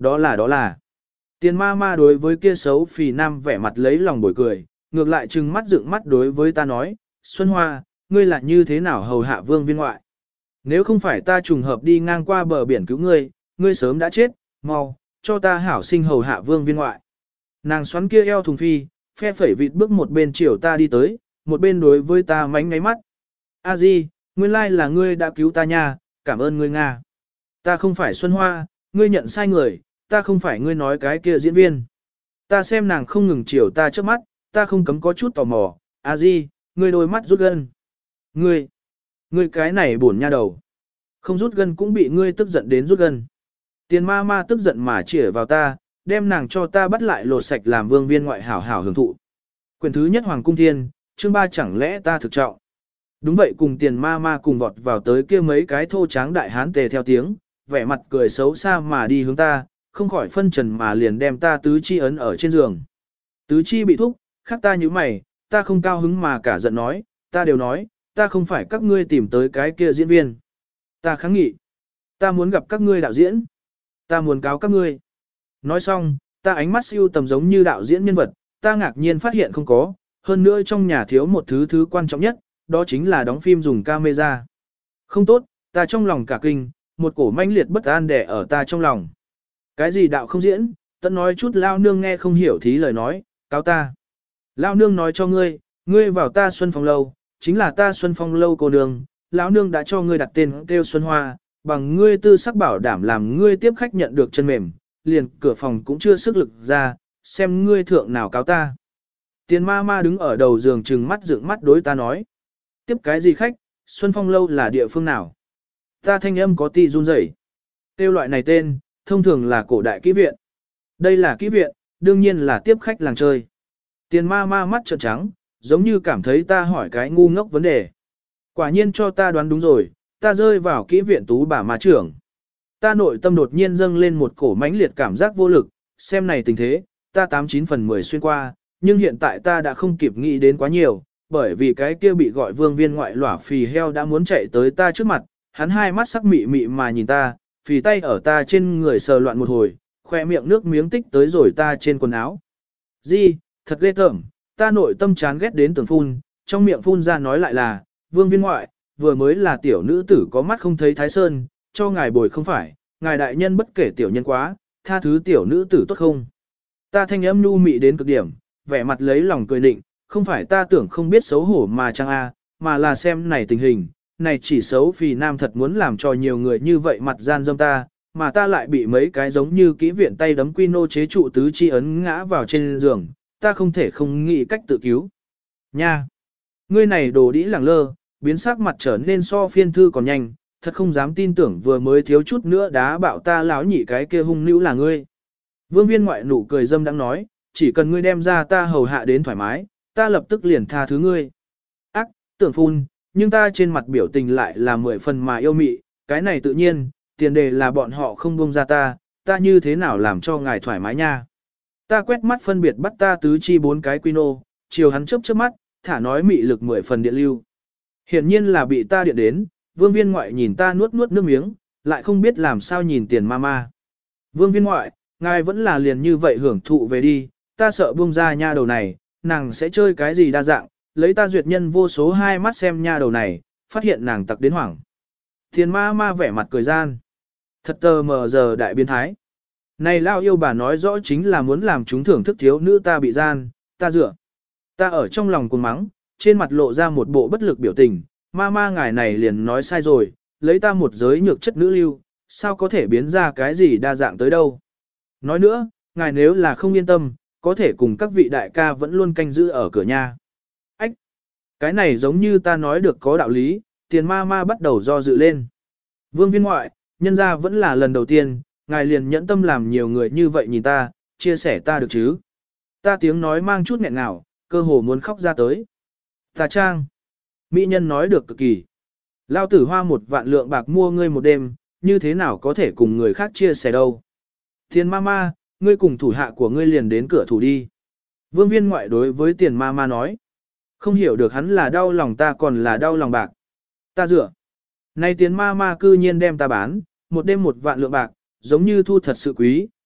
Đó là đó là. Tiền ma ma đối với kia xấu phì nam vẻ mặt lấy lòng bồi cười, ngược lại trừng mắt dựng mắt đối với ta nói, Xuân Hoa, ngươi là như thế nào hầu hạ vương viên ngoại? Nếu không phải ta trùng hợp đi ngang qua bờ biển cứu ngươi, ngươi sớm đã chết, mau, cho ta hảo sinh hầu hạ vương viên ngoại. Nàng xoắn kia eo thùng phi, phe phẩy vịt bước một bên chiều ta đi tới, một bên đối với ta mánh ngáy mắt. A Di, nguyên lai là ngươi đã cứu ta nha, cảm ơn ngươi Nga. Ta không phải Xuân Hoa, ngươi nhận sai người, ta không phải ngươi nói cái kia diễn viên. Ta xem nàng không ngừng chiều ta trước mắt, ta không cấm có chút tò mò, A Di, ngươi đôi mắt rút gân. Ngươi, ngươi cái này buồn nha đầu. Không rút gân cũng bị ngươi tức giận đến rút gân. Tiền ma ma tức giận mà chĩa vào ta, đem nàng cho ta bắt lại lột sạch làm vương viên ngoại hảo hảo hưởng thụ. Quyền thứ nhất Hoàng Cung Thiên, chương ba chẳng lẽ ta thực trọng. Đúng vậy, cùng tiền ma ma cùng vọt vào tới kia mấy cái thô tráng đại hán tề theo tiếng, vẻ mặt cười xấu xa mà đi hướng ta, không khỏi phân trần mà liền đem ta tứ chi ấn ở trên giường. Tứ chi bị thúc, khác ta như mày, ta không cao hứng mà cả giận nói, ta đều nói, ta không phải các ngươi tìm tới cái kia diễn viên. Ta kháng nghị, ta muốn gặp các ngươi đạo diễn, ta muốn cáo các ngươi. Nói xong, ta ánh mắt siêu tầm giống như đạo diễn nhân vật, ta ngạc nhiên phát hiện không có, hơn nữa trong nhà thiếu một thứ thứ quan trọng nhất, đó chính là đóng phim dùng camera. Không tốt, ta trong lòng cả kinh, một cổ manh liệt bất an đè ở ta trong lòng. Cái gì đạo không diễn, tận nói chút lao nương nghe không hiểu thí lời nói, cáo ta. Lao nương nói cho ngươi, ngươi vào ta Xuân Phong Lâu, chính là ta Xuân Phong Lâu cô nương, lão nương đã cho ngươi đặt tên kêu Xuân Hoa, bằng ngươi tư sắc bảo đảm làm ngươi tiếp khách nhận được chân mềm, liền cửa phòng cũng chưa sức lực ra, xem ngươi thượng nào cáo ta. Tiền ma ma đứng ở đầu giường trừng mắt dựng mắt đối ta nói. Tiếp cái gì khách, Xuân Phong Lâu là địa phương nào? Ta thanh âm có ti run rẩy. Tiêu loại này tên, thông thường là cổ đại kỹ viện. Đây là kỹ viện, đương nhiên là tiếp khách làng chơi. Tiền ma ma mắt trợn trắng, giống như cảm thấy ta hỏi cái ngu ngốc vấn đề. Quả nhiên cho ta đoán đúng rồi, ta rơi vào kỹ viện tú bà ma trưởng. Ta nội tâm đột nhiên dâng lên một cổ mãnh liệt cảm giác vô lực, xem này tình thế, ta tám chín phần mười xuyên qua, nhưng hiện tại ta đã không kịp nghĩ đến quá nhiều, bởi vì cái kia bị gọi vương viên ngoại lỏa phì heo đã muốn chạy tới ta trước mặt, hắn hai mắt sắc mị mị mà nhìn ta, phì tay ở ta trên người sờ loạn một hồi, khoe miệng nước miếng tích tới rồi ta trên quần áo. Di, thật ghê tởm, ta nội tâm chán ghét đến tưởng phun, trong miệng phun ra nói lại là, vương viên ngoại, vừa mới là tiểu nữ tử có mắt không thấy thái sơn, cho ngài bồi không phải, ngài đại nhân bất kể tiểu nhân quá, tha thứ tiểu nữ tử tốt không. Ta thanh âm nhu mị đến cực điểm, vẻ mặt lấy lòng cười định, không phải ta tưởng không biết xấu hổ mà chăng a, mà là xem này tình hình, này chỉ xấu vì nam thật muốn làm cho nhiều người như vậy mặt gian dâm ta, mà ta lại bị mấy cái giống như kỹ viện tay đấm quy nô chế trụ tứ chi ấn ngã vào trên giường, ta không thể không nghĩ cách tự cứu. Nha! Ngươi này đồ đĩ lẳng lơ, biến sắc mặt trở nên so phiên thư còn nhanh, thật không dám tin tưởng vừa mới thiếu chút nữa đá bạo ta láo nhị cái kia hung nữ là ngươi. Vương viên ngoại nụ cười dâm đang nói, chỉ cần ngươi đem ra ta hầu hạ đến thoải mái, ta lập tức liền tha thứ ngươi. Ác, tưởng phun, nhưng ta trên mặt biểu tình lại là mười phần mà yêu mị, cái này tự nhiên, tiền đề là bọn họ không buông ra ta, ta như thế nào làm cho ngài thoải mái nha. Ta quét mắt phân biệt bắt ta tứ chi bốn cái quy nô, chiều hắn chớp chớp mắt, thả nói mị lực mười phần điện lưu. Hiển nhiên là bị ta điện đến, vương viên ngoại nhìn ta nuốt nuốt nước miếng, lại không biết làm sao nhìn tiền ma ma. Vương viên ngoại, ngài vẫn là liền như vậy hưởng thụ về đi, ta sợ buông ra nha đầu này, nàng sẽ chơi cái gì đa dạng, lấy ta duyệt nhân vô số hai mắt xem nha đầu này, phát hiện nàng tặc đến hoảng. Tiền ma ma vẻ mặt cười gian. Thật tờ mờ giờ đại biến thái. Này lao yêu bà nói rõ chính là muốn làm chúng thưởng thức thiếu nữ ta bị gian, ta dựa. Ta ở trong lòng cuồng mắng, trên mặt lộ ra một bộ bất lực biểu tình, ma ma ngài này liền nói sai rồi, lấy ta một giới nhược chất nữ lưu, sao có thể biến ra cái gì đa dạng tới đâu. Nói nữa, ngài nếu là không yên tâm, có thể cùng các vị đại ca vẫn luôn canh giữ ở cửa nhà. Ách! Cái này giống như ta nói được có đạo lý, tiền ma ma bắt đầu do dự lên. Vương viên ngoại, nhân ra vẫn là lần đầu tiên, ngài liền nhẫn tâm làm nhiều người như vậy nhìn ta, chia sẻ ta được chứ. Ta tiếng nói mang chút nghẹn ngào, cơ hồ muốn khóc ra tới. Ta trang. Mỹ nhân nói được cực kỳ. Lao tử hoa một vạn lượng bạc mua ngươi một đêm, như thế nào có thể cùng người khác chia sẻ đâu. Tiền ma ma, ngươi cùng thủ hạ của ngươi liền đến cửa thủ đi. Vương viên ngoại đối với tiền ma ma nói. Không hiểu được hắn là đau lòng ta còn là đau lòng bạc. Ta dựa. Nay tiền ma ma cư nhiên đem ta bán, một đêm một vạn lượng bạc, giống như thu thật sự quý,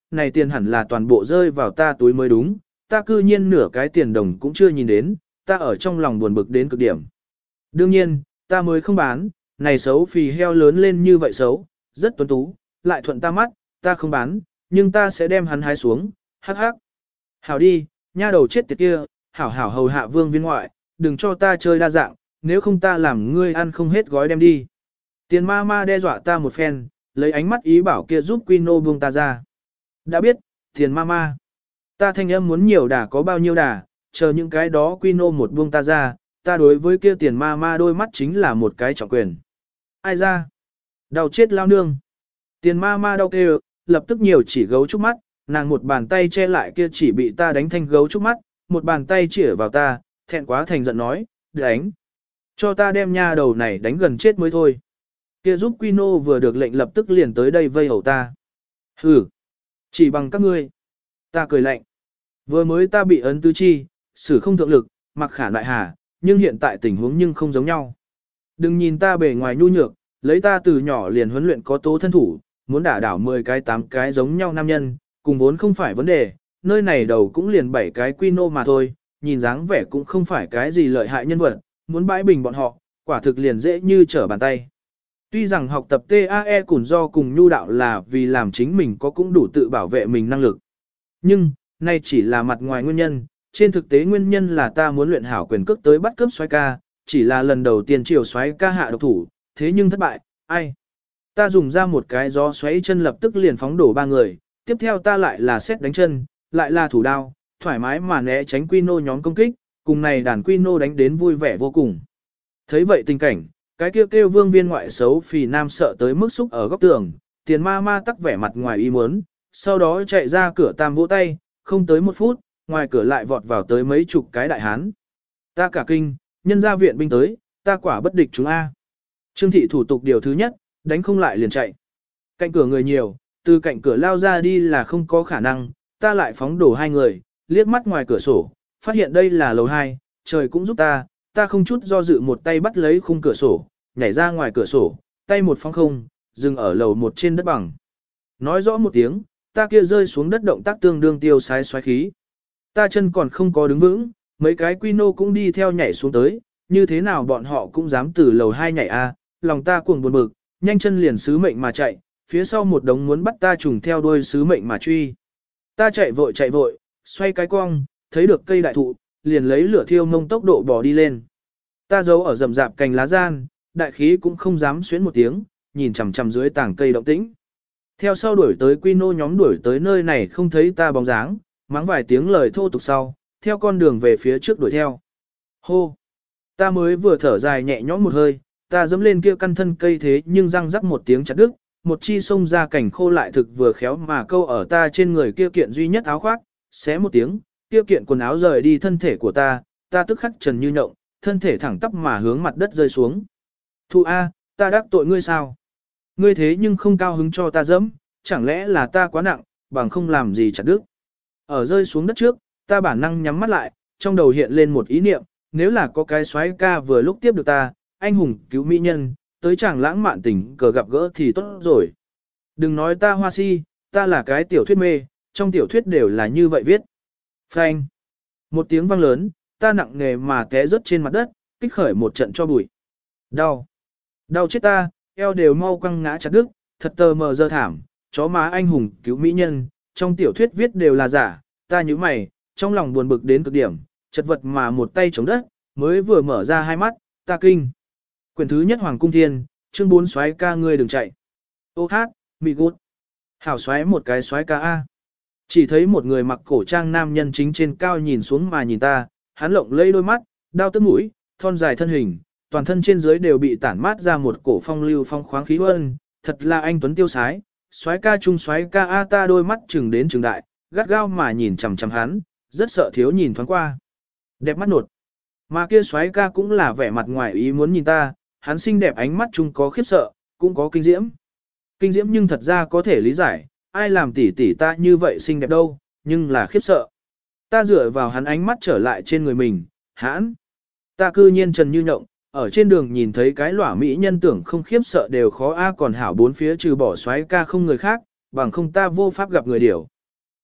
này tiền hẳn là toàn bộ rơi vào ta túi mới đúng, ta cư nhiên nửa cái tiền đồng cũng chưa nhìn đến, ta ở trong lòng buồn bực đến cực điểm. Đương nhiên, ta mới không bán, này xấu phì heo lớn lên như vậy xấu, rất tuấn tú, lại thuận ta mắt, ta không bán, nhưng ta sẽ đem hắn hái xuống, hắc hắc. Hảo đi, nha đầu chết tiệt kia, hảo hảo hầu hạ vương viên ngoại, đừng cho ta chơi đa dạng, nếu không ta làm ngươi ăn không hết gói đem đi. Tiền ma ma đe dọa ta một phen, lấy ánh mắt ý bảo kia giúp Quino buông ta ra. Đã biết, tiền ma ma. Ta thanh âm muốn nhiều đà có bao nhiêu đà, chờ những cái đó Quino một buông ta ra, ta đối với kia tiền ma ma đôi mắt chính là một cái trọng quyền. Ai ra? Đau chết lao nương. Tiền ma ma đau kêu, lập tức nhiều chỉ gấu trúc mắt, nàng một bàn tay che lại kia chỉ bị ta đánh thanh gấu trúc mắt, một bàn tay chĩa vào ta, thẹn quá thành giận nói, đánh. Cho ta đem nha đầu này đánh gần chết mới thôi. Kia giúp Quino vừa được lệnh lập tức liền tới đây vây hầu ta. Hừ, chỉ bằng các ngươi. Ta cười lạnh. Vừa mới ta bị ấn tứ chi, xử không thượng lực, mặc khả đại hà, nhưng hiện tại tình huống nhưng không giống nhau. Đừng nhìn ta bề ngoài nhu nhược, lấy ta từ nhỏ liền huấn luyện có tố thân thủ, muốn đả đảo mười cái tám cái giống nhau nam nhân, cùng vốn không phải vấn đề, nơi này đầu cũng liền bảy cái Quino mà thôi, nhìn dáng vẻ cũng không phải cái gì lợi hại nhân vật, muốn bãi bình bọn họ, quả thực liền dễ như trở bàn tay. Tuy rằng học tập tê a e cùng do cùng nhu đạo là vì làm chính mình có cũng đủ tự bảo vệ mình năng lực. Nhưng, nay chỉ là mặt ngoài nguyên nhân, trên thực tế nguyên nhân là ta muốn luyện hảo quyền cước tới bắt cướp xoái ca, chỉ là lần đầu tiên triều xoái ca hạ độc thủ, thế nhưng thất bại, ai? Ta dùng ra một cái gió xoáy chân lập tức liền phóng đổ ba người, tiếp theo ta lại là xét đánh chân, lại là thủ đao, thoải mái mà né tránh Quino nhóm công kích, cùng này đàn Quino đánh đến vui vẻ vô cùng. Thấy vậy tình cảnh, cái kêu kêu vương viên ngoại xấu phì nam sợ tới mức xúc ở góc tường, tiền ma ma tắc vẻ mặt ngoài ý muốn, sau đó chạy ra cửa tam vỗ tay, không tới một phút, ngoài cửa lại vọt vào tới mấy chục cái đại hán. Ta cả kinh, nhân ra viện binh tới, ta quả bất địch chúng A. Trương thị thủ tục điều thứ nhất, đánh không lại liền chạy. Cạnh cửa người nhiều, từ cạnh cửa lao ra đi là không có khả năng, ta lại phóng đổ hai người, liếc mắt ngoài cửa sổ, phát hiện đây là lầu hai, trời cũng giúp ta, ta không chút do dự một tay bắt lấy khung cửa sổ, nhảy ra ngoài cửa sổ, tay một phóng không, dừng ở lầu một trên đất bằng. Nói rõ một tiếng, ta kia rơi xuống đất động tác tương đương tiêu sái xoáy khí. Ta chân còn không có đứng vững, mấy cái Quino cũng đi theo nhảy xuống tới, như thế nào bọn họ cũng dám từ lầu hai nhảy a, lòng ta cuồng buồn bực, nhanh chân liền sứ mệnh mà chạy, phía sau một đống muốn bắt ta trùng theo đuôi sứ mệnh mà truy. Ta chạy vội chạy vội, xoay cái cong, thấy được cây đại thụ, liền lấy lửa thiêu mông tốc độ bỏ đi lên. Ta giấu ở rậm rạp cành lá gian, đại khí cũng không dám xuyến một tiếng, nhìn chằm chằm dưới tảng cây động tĩnh. Theo sau đuổi tới Quino nhóm đuổi tới nơi này không thấy ta bóng dáng, mắng vài tiếng lời thô tục sau, theo con đường về phía trước đuổi theo. Hô! Ta mới vừa thở dài nhẹ nhõm một hơi, ta dẫm lên kia căn thân cây thế nhưng răng rắc một tiếng chặt đứt, một chi sông ra cảnh khô lại thực vừa khéo mà câu ở ta trên người kia kiện duy nhất áo khoác, xé một tiếng, kia kiện quần áo rời đi thân thể của ta, ta tức khắc trần như nhộng, thân thể thẳng tắp mà hướng mặt đất rơi xuống. Thu A, ta đắc tội ngươi sao? Ngươi thế nhưng không cao hứng cho ta dẫm, chẳng lẽ là ta quá nặng, bằng không làm gì chặt đứt. Ở rơi xuống đất trước, ta bản năng nhắm mắt lại, trong đầu hiện lên một ý niệm, nếu là có cái soái ca vừa lúc tiếp được ta, anh hùng cứu mỹ nhân, tới chàng lãng mạn tình cờ gặp gỡ thì tốt rồi. Đừng nói ta hoa si, ta là cái tiểu thuyết mê, trong tiểu thuyết đều là như vậy viết. Phanh. Một tiếng vang lớn, ta nặng nề mà té rớt trên mặt đất, kích khởi một trận cho bụi. Đau. Đau chết ta, eo đều mau quăng ngã chặt đứt, thật tờ mờ dơ thảm, chó má anh hùng cứu mỹ nhân, trong tiểu thuyết viết đều là giả, ta như mày, trong lòng buồn bực đến cực điểm, chật vật mà một tay chống đất, mới vừa mở ra hai mắt, ta kinh. Quyển thứ nhất Hoàng Cung Thiên, chương bốn soái ca ngươi đừng chạy. Ô hát, mị gút. Hảo soái một cái soái ca A. Chỉ thấy một người mặc cổ trang nam nhân chính trên cao nhìn xuống mà nhìn ta, hắn lộng lây đôi mắt, đao tức mũi, thon dài thân hình, toàn thân trên dưới đều bị tản mát ra một cổ phong lưu phong khoáng khí huân, thật là anh tuấn tiêu sái. Soái ca trung soái ca A, ta đôi mắt chừng đến chừng đại, gắt gao mà nhìn chằm chằm hắn, rất sợ thiếu nhìn thoáng qua. Đẹp mắt nột. Mà kia soái ca cũng là vẻ mặt ngoài ý muốn nhìn ta, hắn xinh đẹp ánh mắt chung có khiếp sợ, cũng có kinh diễm. Kinh diễm nhưng thật ra có thể lý giải, ai làm tỷ tỷ ta như vậy xinh đẹp đâu, nhưng là khiếp sợ. Ta dựa vào hắn ánh mắt trở lại trên người mình, hãn. Ta cư nhiên trần như nhộng, ở trên đường nhìn thấy cái lỏa mỹ nhân tưởng không khiếp sợ đều khó a, còn hảo bốn phía trừ bỏ soái ca không người khác, bằng không ta vô pháp gặp người điểu.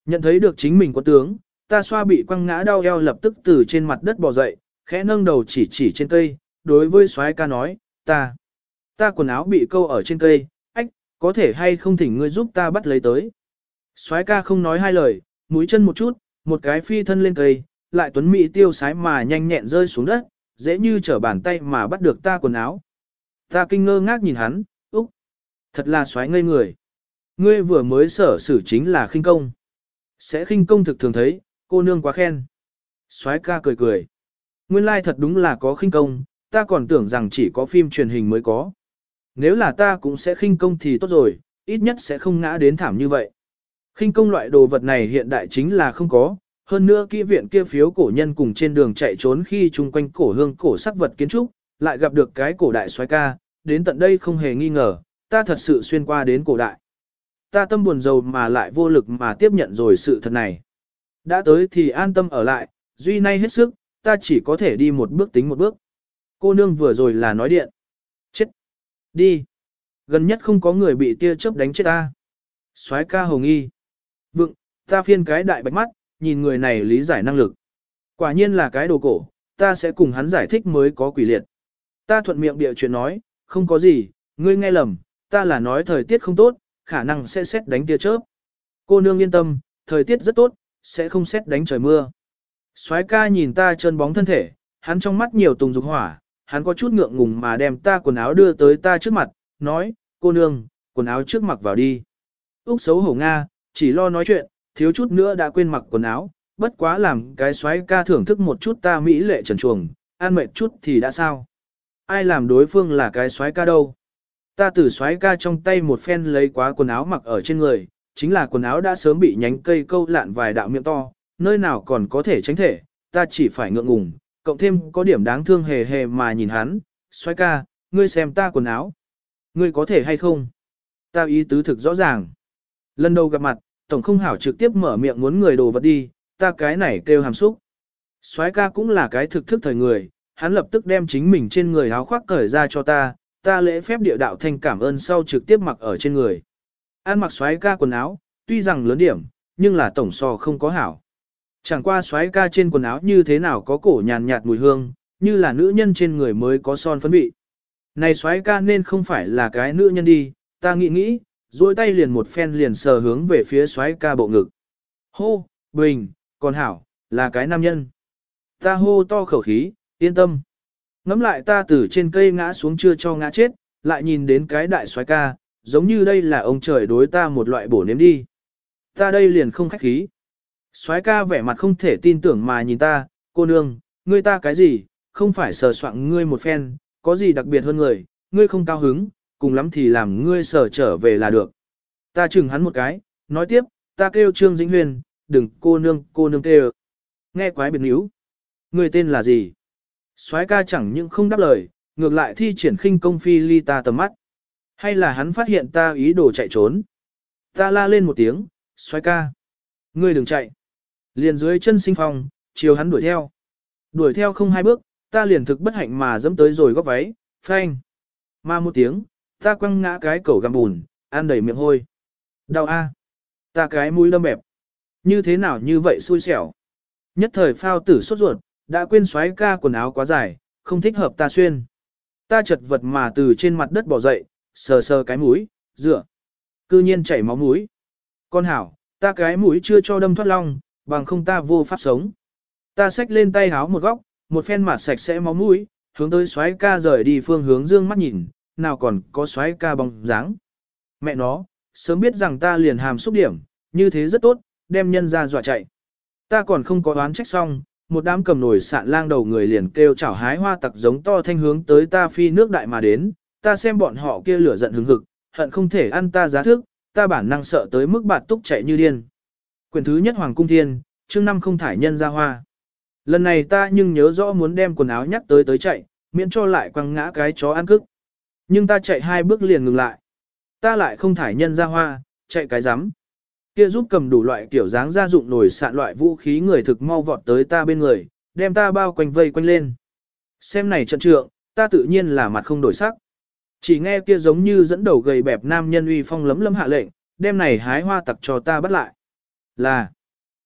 Nhận thấy được chính mình có tướng, ta xoa bị quăng ngã đau eo lập tức từ trên mặt đất bò dậy, khẽ nâng đầu chỉ chỉ trên cây, đối với soái ca nói, ta, ta quần áo bị câu ở trên cây, ách, có thể hay không thỉnh ngươi giúp ta bắt lấy tới. Soái ca không nói hai lời, mũi chân một chút, một cái phi thân lên cây, lại tuấn mỹ tiêu sái mà nhanh nhẹn rơi xuống đất, dễ như trở bàn tay mà bắt được ta quần áo. Ta kinh ngơ ngác nhìn hắn, úc, thật là soái ngây người. Ngươi vừa mới sở xử chính là khinh công. Sẽ khinh công thực thường thấy, cô nương quá khen. Soái ca cười cười. Nguyên lai thật đúng là có khinh công, ta còn tưởng rằng chỉ có phim truyền hình mới có. Nếu là ta cũng sẽ khinh công thì tốt rồi, ít nhất sẽ không ngã đến thảm như vậy. Khinh công loại đồ vật này hiện đại chính là không có, hơn nữa kỹ viện kia phiếu cổ nhân cùng trên đường chạy trốn khi chung quanh cổ hương cổ sắc vật kiến trúc, lại gặp được cái cổ đại soái ca, đến tận đây không hề nghi ngờ, ta thật sự xuyên qua đến cổ đại. Ta tâm buồn rầu mà lại vô lực mà tiếp nhận rồi sự thật này. Đã tới thì an tâm ở lại, duy nay hết sức, ta chỉ có thể đi một bước tính một bước. Cô nương vừa rồi là nói điện. Chết. Đi. Gần nhất không có người bị tia chớp đánh chết ta. Soái ca hồng nghi. Vựng, ta phiên cái đại bạch mắt, nhìn người này lý giải năng lực. Quả nhiên là cái đồ cổ, ta sẽ cùng hắn giải thích mới có quỷ liệt. Ta thuận miệng bịa chuyện nói, không có gì, ngươi nghe lầm, ta là nói thời tiết không tốt, khả năng sẽ xét đánh tia chớp. Cô nương yên tâm, thời tiết rất tốt, sẽ không xét đánh trời mưa. Soái ca nhìn ta trơn bóng thân thể, hắn trong mắt nhiều tùng dục hỏa, hắn có chút ngượng ngùng mà đem ta quần áo đưa tới ta trước mặt, nói, cô nương, quần áo trước mặc vào đi. Úc xấu hổ Nga, chỉ lo nói chuyện, thiếu chút nữa đã quên mặc quần áo, bất quá làm cái soái ca thưởng thức một chút ta mỹ lệ trần chuồng, ăn mệt chút thì đã sao. Ai làm đối phương là cái soái ca đâu. Ta từ soái ca trong tay một phen lấy quá quần áo mặc ở trên người, chính là quần áo đã sớm bị nhánh cây câu lạn vài đạo miệng to, nơi nào còn có thể tránh thể, ta chỉ phải ngượng ngùng, cộng thêm có điểm đáng thương hề hề mà nhìn hắn, soái ca, ngươi xem ta quần áo. Ngươi có thể hay không? Ta ý tứ thực rõ ràng. Lần đầu gặp mặt, tổng không hảo trực tiếp mở miệng muốn người đồ vật đi, ta cái này kêu hàm xúc. Soái ca cũng là cái thực thức thời người, hắn lập tức đem chính mình trên người áo khoác cởi ra cho ta, ta lễ phép địa đạo thanh cảm ơn sau trực tiếp mặc ở trên người. Ăn mặc soái ca quần áo, tuy rằng lớn điểm, nhưng là tổng so không có hảo. Chẳng qua soái ca trên quần áo như thế nào có cổ nhàn nhạt mùi hương, như là nữ nhân trên người mới có son phấn vị. Này soái ca nên không phải là cái nữ nhân đi, ta nghĩ nghĩ, duỗi tay liền một phen liền sờ hướng về phía soái ca bộ ngực. Hô, bình, còn hảo, là cái nam nhân. Ta hô to khẩu khí, yên tâm. Ngắm lại ta từ trên cây ngã xuống chưa cho ngã chết, lại nhìn đến cái đại soái ca, giống như đây là ông trời đối ta một loại bổ nếm đi. Ta đây liền không khách khí. Soái ca vẻ mặt không thể tin tưởng mà nhìn ta, cô nương, ngươi ta cái gì, không phải sờ soạng ngươi một phen, có gì đặc biệt hơn người, ngươi không cao hứng, cùng lắm thì làm ngươi sờ trở về là được. Ta chừng hắn một cái, nói tiếp, ta kêu Trương Dĩnh Huyền, đừng cô nương, cô nương kêu. Nghe quái biệt níu. Ngươi tên là gì? Soái ca chẳng những không đáp lời, ngược lại thi triển khinh công phi ly ta tầm mắt. Hay là hắn phát hiện ta ý đồ chạy trốn? Ta la lên một tiếng, soái ca. Ngươi đừng chạy. Liền dưới chân sinh phong, chiều hắn đuổi theo. Đuổi theo không hai bước, ta liền thực bất hạnh mà dẫm tới rồi góc váy, phanh. Mà một tiếng, ta quăng ngã cái cẩu găm bùn, ăn đầy miệng hôi. Đau a. Ta cái mũi đâm bẹp. Như thế nào như vậy xui xẻo. Nhất thời phao tử sốt ruột, đã quên soái ca quần áo quá dài, không thích hợp ta xuyên. Ta chật vật mà từ trên mặt đất bò dậy, sờ sờ cái mũi, dựa. Cư nhiên chảy máu mũi. Con hảo, ta cái mũi chưa cho đâm thoát long, bằng không ta vô pháp sống. Ta xách lên tay háo một góc, một phen mặt sạch sẽ máu mũi, hướng tới soái ca rời đi phương hướng dương mắt nhìn, nào còn có soái ca bóng dáng. Mẹ nó, sớm biết rằng ta liền hàm xúc điểm, như thế rất tốt, đem nhân ra dọa chạy. Ta còn không có đoán trách xong, một đám cầm nổi sạn lang đầu người liền kêu chảo hái hoa tặc giống to thanh hướng tới ta phi nước đại mà đến, ta xem bọn họ kia lửa giận hứng hực, hận không thể ăn ta giá thức, ta bản năng sợ tới mức bạt túc chạy như điên. Quyển thứ nhất Hoàng Cung Thiên, chương năm không thải nhân ra hoa. Lần này ta nhưng nhớ rõ muốn đem quần áo nhắc tới tới chạy, miễn cho lại quăng ngã cái chó ăn cức. Nhưng ta chạy hai bước liền ngừng lại. Ta lại không thải nhân ra hoa, chạy cái rắm. Kia giúp cầm đủ loại kiểu dáng gia dụng nổi sạn loại vũ khí người thực mau vọt tới ta bên người, đem ta bao quanh vây quanh lên. Xem này trận trượng, ta tự nhiên là mặt không đổi sắc. Chỉ nghe kia giống như dẫn đầu gầy bẹp nam nhân uy phong lấm lấm hạ lệnh, đem này hái hoa tặc cho ta bắt lại. Là,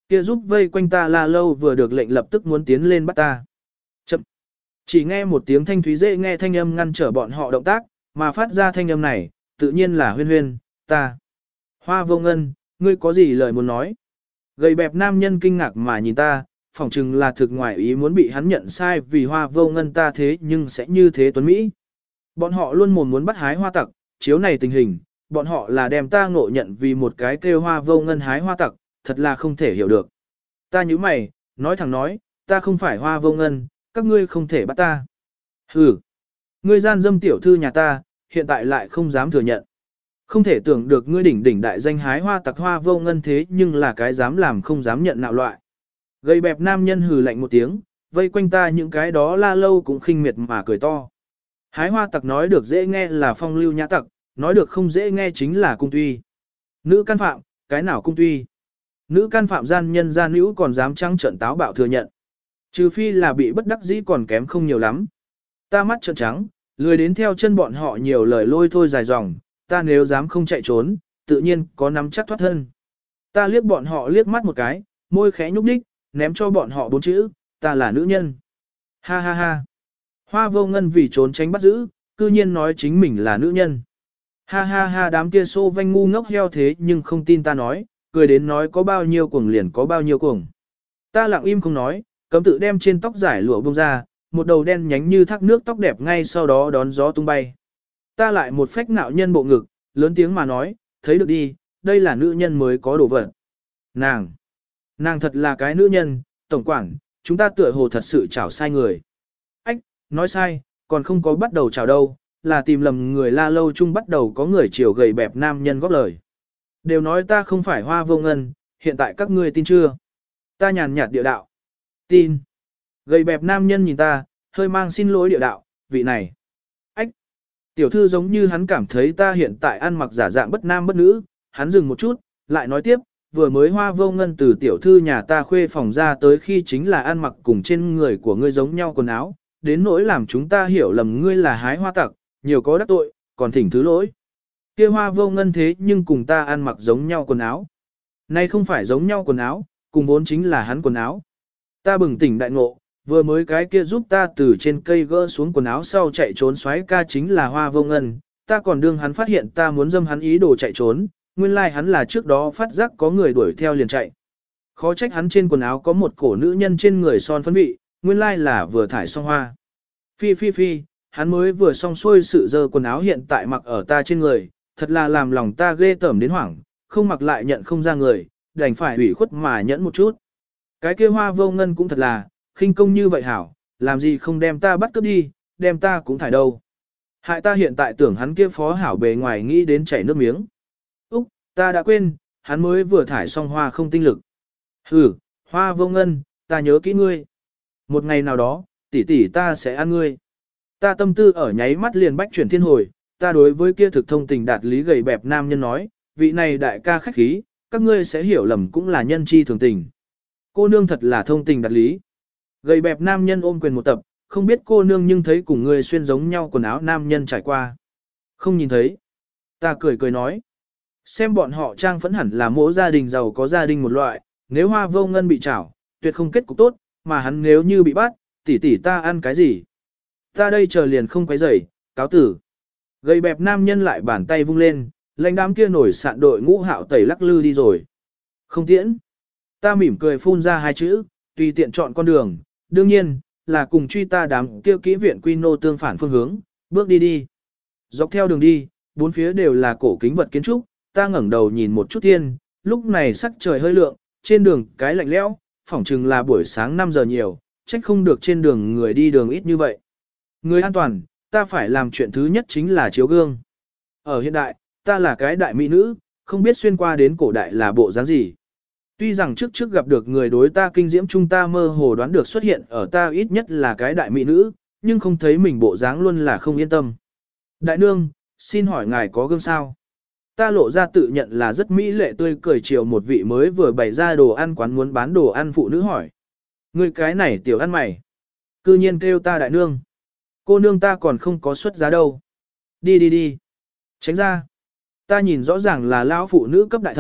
Kia giúp vây quanh ta la lâu vừa được lệnh lập tức muốn tiến lên bắt ta. Chậm. Chỉ nghe một tiếng thanh thúy dễ nghe thanh âm ngăn trở bọn họ động tác, mà phát ra thanh âm này, tự nhiên là huyên huyên, ta. Hoa vô ngân, ngươi có gì lời muốn nói? Gầy bẹp nam nhân kinh ngạc mà nhìn ta, phỏng chừng là thực ngoại ý muốn bị hắn nhận sai vì hoa vô ngân ta thế nhưng sẽ như thế tuấn Mỹ. Bọn họ luôn mồm muốn bắt hái hoa tặc, chiếu này tình hình, bọn họ là đem ta ngộ nhận vì một cái kêu hoa vô ngân hái hoa tặc, thật là không thể hiểu được. Ta như mày, nói thẳng nói, ta không phải hoa vô ngân, các ngươi không thể bắt ta. Hừ, ngươi gian dâm tiểu thư nhà ta, hiện tại lại không dám thừa nhận. Không thể tưởng được ngươi đỉnh đỉnh đại danh hái hoa tặc hoa vô ngân thế nhưng là cái dám làm không dám nhận nạo loại. Gầy bẹp nam nhân hừ lạnh một tiếng, vây quanh ta những cái đó la lâu cũng khinh miệt mà cười to. Hái hoa tặc nói được dễ nghe là phong lưu nhã tặc, nói được không dễ nghe chính là cung tuy. Nữ can phạm, cái nào cung tuy? Nữ can phạm gian nhân gian nữ còn dám trắng trợn táo bạo thừa nhận. Trừ phi là bị bất đắc dĩ còn kém không nhiều lắm. Ta mắt trợn trắng, lười đến theo chân bọn họ nhiều lời lôi thôi dài dòng, ta nếu dám không chạy trốn, tự nhiên có nắm chắc thoát thân. Ta liếc bọn họ liếc mắt một cái, môi khẽ nhúc đích, ném cho bọn họ bốn chữ, ta là nữ nhân. Ha ha ha. Hoa vô ngân vì trốn tránh bắt giữ, cư nhiên nói chính mình là nữ nhân. Ha ha ha đám kia xô vanh ngu ngốc heo thế nhưng không tin ta nói, cười đến nói có bao nhiêu cuồng liền có bao nhiêu cuồng. Ta lặng im không nói, cấm tự đem trên tóc giải lụa bông ra, một đầu đen nhánh như thác nước tóc đẹp ngay sau đó đón gió tung bay. Ta lại một phách nạo nhân bộ ngực, lớn tiếng mà nói, thấy được đi, đây là nữ nhân mới có đồ vật. Nàng, nàng thật là cái nữ nhân, tổng quản, chúng ta tựa hồ thật sự chảo sai người. Ách, nói sai, còn không có bắt đầu chảo đâu, là tìm lầm người la lâu chung bắt đầu có người chiều gầy bẹp nam nhân góp lời. Đều nói ta không phải hoa vô ngân, hiện tại các ngươi tin chưa? Ta nhàn nhạt địa đạo. Tin. Gầy bẹp nam nhân nhìn ta, hơi mang xin lỗi địa đạo, vị này. Ách. Tiểu thư giống như hắn cảm thấy ta hiện tại ăn mặc giả dạng bất nam bất nữ, hắn dừng một chút, lại nói tiếp, vừa mới hoa vô ngân từ tiểu thư nhà ta khuê phòng ra tới khi chính là ăn mặc cùng trên người của ngươi giống nhau quần áo, đến nỗi làm chúng ta hiểu lầm ngươi là hái hoa tặc, nhiều có đắc tội, còn thỉnh thứ lỗi. Kia hoa vô ngân thế nhưng cùng ta ăn mặc giống nhau quần áo. Nay không phải giống nhau quần áo, cùng vốn chính là hắn quần áo. Ta bừng tỉnh đại ngộ, vừa mới cái kia giúp ta từ trên cây gỡ xuống quần áo sau chạy trốn xoáy ca chính là hoa vô ngân, ta còn đương hắn phát hiện ta muốn dâm hắn ý đồ chạy trốn, nguyên lai like hắn là trước đó phát giác có người đuổi theo liền chạy. Khó trách hắn trên quần áo có một cổ nữ nhân trên người son phấn vị, nguyên lai like là vừa thải xong hoa. Phi phi phi, hắn mới vừa xong xuôi sự dơ quần áo hiện tại mặc ở ta trên người, thật là làm lòng ta ghê tởm đến hoảng, không mặc lại nhận không ra người, đành phải ủy khuất mà nhẫn một chút. Cái kia hoa vô ngân cũng thật là, khinh công như vậy hảo, làm gì không đem ta bắt cướp đi, đem ta cũng thải đâu. Hại ta hiện tại tưởng hắn kia phó hảo bề ngoài nghĩ đến chảy nước miếng. Úc, ta đã quên, hắn mới vừa thải xong hoa không tinh lực. Hừ, hoa vô ngân, ta nhớ kỹ ngươi. Một ngày nào đó, tỷ tỷ ta sẽ ăn ngươi. Ta tâm tư ở nháy mắt liền bách chuyển thiên hồi, ta đối với kia thực thông tình đạt lý gầy bẹp nam nhân nói, vị này đại ca khách khí, các ngươi sẽ hiểu lầm cũng là nhân chi thường tình. Cô nương thật là thông tình đạt lý. Gầy bẹp nam nhân ôm quyền một tập, không biết cô nương nhưng thấy cùng ngươi xuyên giống nhau quần áo nam nhân trải qua. Không nhìn thấy. Ta cười cười nói. Xem bọn họ trang phẫn hẳn là mỗi gia đình giàu có gia đình một loại, nếu hoa vô ngân bị trảo, tuyệt không kết cục tốt, mà hắn nếu như bị bắt, tỷ tỷ ta ăn cái gì? Ta đây chờ liền không quấy rầy, cáo tử. Gầy bẹp nam nhân lại bàn tay vung lên, lãnh đám kia nổi sạn đội ngũ hạo tẩy lắc lư đi rồi. Không tiễn. Ta mỉm cười phun ra hai chữ, tùy tiện chọn con đường, đương nhiên, là cùng truy ta đám kia kỹ viện quy nô tương phản phương hướng, bước đi đi. Dọc theo đường đi, bốn phía đều là cổ kính vật kiến trúc, ta ngẩng đầu nhìn một chút thiên, lúc này sắc trời hơi lượng, trên đường cái lạnh lẽo, phỏng chừng là buổi sáng năm giờ nhiều, trách không được trên đường người đi đường ít như vậy. Người an toàn, ta phải làm chuyện thứ nhất chính là chiếu gương. Ở hiện đại, ta là cái đại mỹ nữ, không biết xuyên qua đến cổ đại là bộ dáng gì. Tuy rằng trước trước gặp được người đối ta kinh diễm chúng ta mơ hồ đoán được xuất hiện ở ta ít nhất là cái đại mỹ nữ, nhưng không thấy mình bộ dáng luôn là không yên tâm. Đại nương, xin hỏi ngài có gương sao? Ta lộ ra tự nhận là rất mỹ lệ tươi cười chiều một vị mới vừa bày ra đồ ăn quán muốn bán đồ ăn phụ nữ hỏi. Người cái này tiểu ăn mày. Cư nhiên kêu ta đại nương. Cô nương ta còn không có xuất giá đâu. Đi đi đi. Tránh ra. Ta nhìn rõ ràng là lão phụ nữ cấp đại thẩm,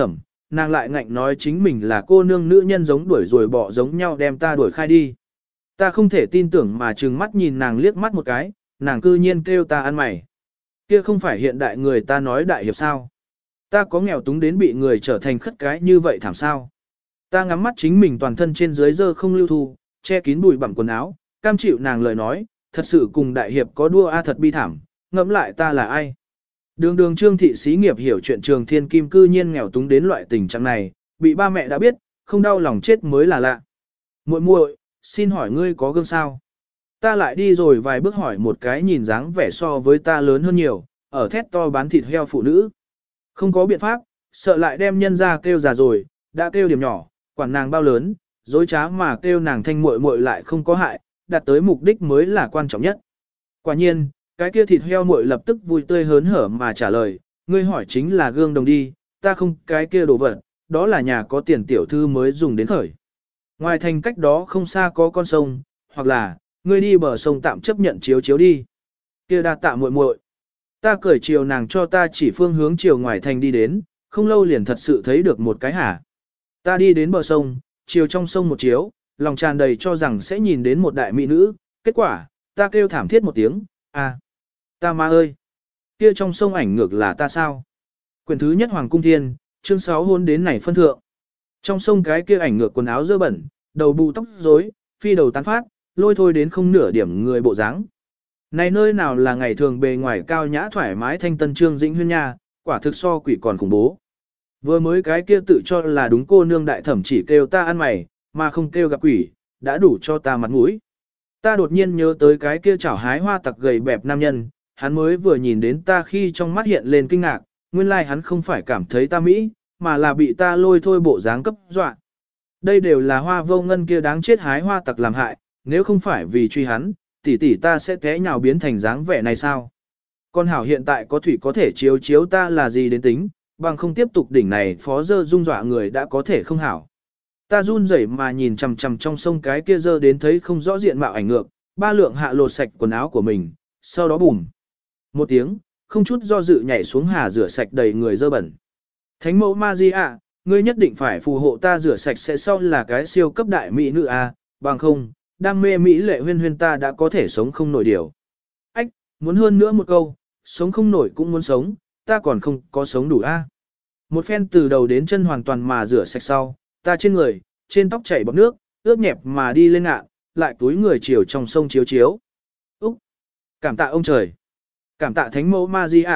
nàng lại ngạnh nói chính mình là cô nương nữ nhân giống đuổi rồi bỏ giống nhau đem ta đuổi khai đi. Ta không thể tin tưởng mà trừng mắt nhìn nàng liếc mắt một cái, nàng cư nhiên kêu ta ăn mày. Kia không phải hiện đại người ta nói đại hiệp sao? Ta có nghèo túng đến bị người trở thành khất cái như vậy thảm sao? Ta ngắm mắt chính mình toàn thân trên dưới dơ không lưu thu, che kín bụi bặm quần áo, cam chịu nàng lời nói, thật sự cùng đại hiệp có đua a thật bi thảm, ngẫm lại ta là ai? Đường đường trương thị xí nghiệp hiểu chuyện Trường Thiên Kim cư nhiên nghèo túng đến loại tình trạng này, bị ba mẹ đã biết, không đau lòng chết mới là lạ. Muội muội, xin hỏi ngươi có gương sao? Ta lại đi rồi vài bước hỏi một cái nhìn dáng vẻ so với ta lớn hơn nhiều, ở thét to bán thịt heo phụ nữ. Không có biện pháp, sợ lại đem nhân ra kêu già rồi, đã kêu điểm nhỏ, quản nàng bao lớn, dối trá mà kêu nàng thanh muội muội lại không có hại, đạt tới mục đích mới là quan trọng nhất. Quả nhiên, cái kia thịt heo muội lập tức vui tươi hớn hở mà trả lời, ngươi hỏi chính là gương đồng đi, ta không cái kia đồ vật, đó là nhà có tiền tiểu thư mới dùng đến khởi. Ngoài thành cách đó không xa có con sông, hoặc là, ngươi đi bờ sông tạm chấp nhận chiếu chiếu đi. Kia đa tạ muội muội. Ta cởi chiều nàng cho ta chỉ phương hướng chiều ngoài thành đi đến, không lâu liền thật sự thấy được một cái hả. Ta đi đến bờ sông, chiều trong sông một chiếu, lòng tràn đầy cho rằng sẽ nhìn đến một đại mỹ nữ, kết quả, ta kêu thảm thiết một tiếng, à, ta ma ơi, kia trong sông ảnh ngược là ta sao? Quyển thứ nhất Hoàng Cung Thiên, chương sáu hôn đến này phân thượng. Trong sông cái kia ảnh ngược quần áo dơ bẩn, đầu bù tóc rối, phi đầu tán phát, lôi thôi đến không nửa điểm người bộ dáng. Này nơi nào là ngày thường bề ngoài cao nhã thoải mái thanh tân trương dĩnh huyên nha, quả thực so quỷ còn khủng bố. Vừa mới cái kia tự cho là đúng cô nương đại thẩm chỉ kêu ta ăn mày, mà không kêu gặp quỷ, đã đủ cho ta mặt mũi. Ta đột nhiên nhớ tới cái kia chảo hái hoa tặc gầy bẹp nam nhân, hắn mới vừa nhìn đến ta khi trong mắt hiện lên kinh ngạc, nguyên lai like hắn không phải cảm thấy ta mỹ, mà là bị ta lôi thôi bộ dáng cấp dọa. Đây đều là hoa vô ngân kia đáng chết hái hoa tặc làm hại, nếu không phải vì truy hắn, tỷ tỷ ta sẽ té nhào biến thành dáng vẻ này sao? Con hảo hiện tại có thủy có thể chiếu chiếu ta là gì đến tính, bằng không tiếp tục đỉnh này phó dơ dung dọa người đã có thể không hảo. Ta run rẩy mà nhìn chằm chằm trong sông cái kia dơ đến thấy không rõ diện mạo ảnh ngược, ba lượng hạ lột sạch quần áo của mình, sau đó bùm. Một tiếng, không chút do dự nhảy xuống hà rửa sạch đầy người dơ bẩn. Thánh mẫu Maria, ngươi nhất định phải phù hộ ta rửa sạch sẽ sau là cái siêu cấp đại mỹ nữ a, bằng không, đam mê mỹ lệ huyên huyên ta đã có thể sống không nổi điều. Ách, muốn hơn nữa một câu, sống không nổi cũng muốn sống, ta còn không có sống đủ a. Một phen từ đầu đến chân hoàn toàn mà rửa sạch sau, ta trên người, trên tóc chảy bọt nước, ướt nhẹp mà đi lên ngạn, lại túi người chiều trong sông chiếu chiếu. Úc! Cảm tạ ông trời! Cảm tạ thánh mẫu Maria!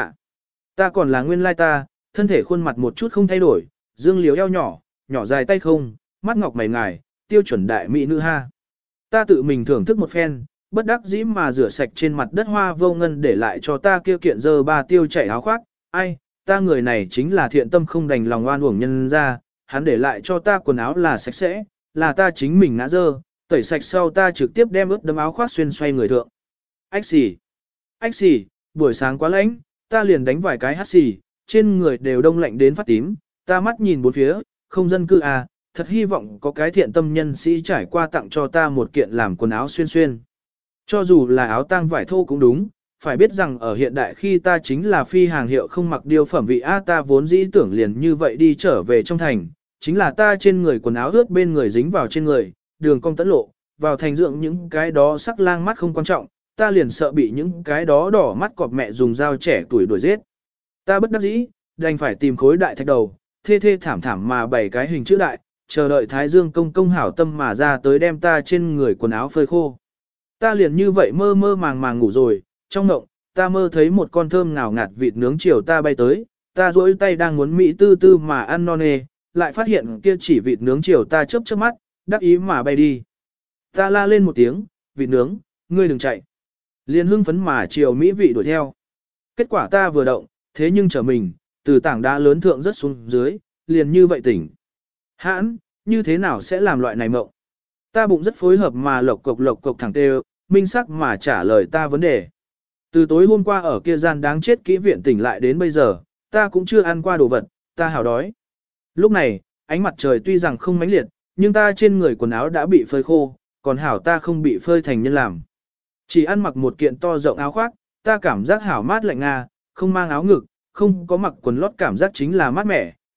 Ta còn là nguyên lai ta, thân thể khuôn mặt một chút không thay đổi, dương liếu eo nhỏ, nhỏ dài tay không, mắt ngọc mày ngài, tiêu chuẩn đại mỹ nữ ha. Ta tự mình thưởng thức một phen, bất đắc dĩ mà rửa sạch trên mặt đất hoa vô ngân để lại cho ta kia kiện dơ ba tiêu chảy áo khoác. Ai, ta người này chính là thiện tâm không đành lòng oan uổng nhân ra, hắn để lại cho ta quần áo là sạch sẽ, là ta chính mình ngã dơ, tẩy sạch sau ta trực tiếp đem ướt đấm áo khoác xuyên xoay người thượng. Ách xì, ách xì, buổi sáng quá lạnh, ta liền đánh vài cái hắt xì, trên người đều đông lạnh đến phát tím, ta mắt nhìn bốn phía, không dân cư à, thật hy vọng có cái thiện tâm nhân sĩ trải qua tặng cho ta một kiện làm quần áo xuyên xuyên. Cho dù là áo tang vải thô cũng đúng, phải biết rằng ở hiện đại khi ta chính là phi hàng hiệu không mặc điêu phẩm vị A ta vốn dĩ tưởng liền như vậy đi trở về trong thành, chính là ta trên người quần áo ướt bên người dính vào trên người, đường cong tấn lộ, vào thành dưỡng những cái đó sắc lang mắt không quan trọng, ta liền sợ bị những cái đó đỏ mắt cọp mẹ dùng dao trẻ tuổi đuổi giết. Ta bất đắc dĩ, đành phải tìm khối đại thạch đầu, thê thê thảm thảm mà bảy cái hình chữ đại, chờ đợi Thái Dương công công hảo tâm mà ra tới đem ta trên người quần áo phơi khô. Ta liền như vậy mơ mơ màng màng ngủ rồi, trong mộng, ta mơ thấy một con thơm ngào ngạt vịt nướng chiều ta bay tới, ta duỗi tay đang muốn mỹ tư tư mà ăn non nê, lại phát hiện kia chỉ vịt nướng chiều ta chớp chớp mắt, đắc ý mà bay đi. Ta la lên một tiếng, vịt nướng, ngươi đừng chạy. Liền hưng phấn mà chiều mỹ vị đuổi theo. Kết quả ta vừa động, thế nhưng trở mình, từ tảng đá lớn thượng rất xuống dưới, liền như vậy tỉnh. Hãn, như thế nào sẽ làm loại này mộng? Ta bụng rất phối hợp mà lộc cộc lộc cộc thẳng tê, minh sắc mà trả lời ta vấn đề. Từ tối hôm qua ở kia gian đáng chết kỹ viện tỉnh lại đến bây giờ, ta cũng chưa ăn qua đồ vật, ta hào đói. Lúc này, ánh mặt trời tuy rằng không mãnh liệt, nhưng ta trên người quần áo đã bị phơi khô, còn hảo ta không bị phơi thành nhân làm. Chỉ ăn mặc một kiện to rộng áo khoác, ta cảm giác hảo mát lạnh nga, không mang áo ngực, không có mặc quần lót cảm giác chính là mát mẻ,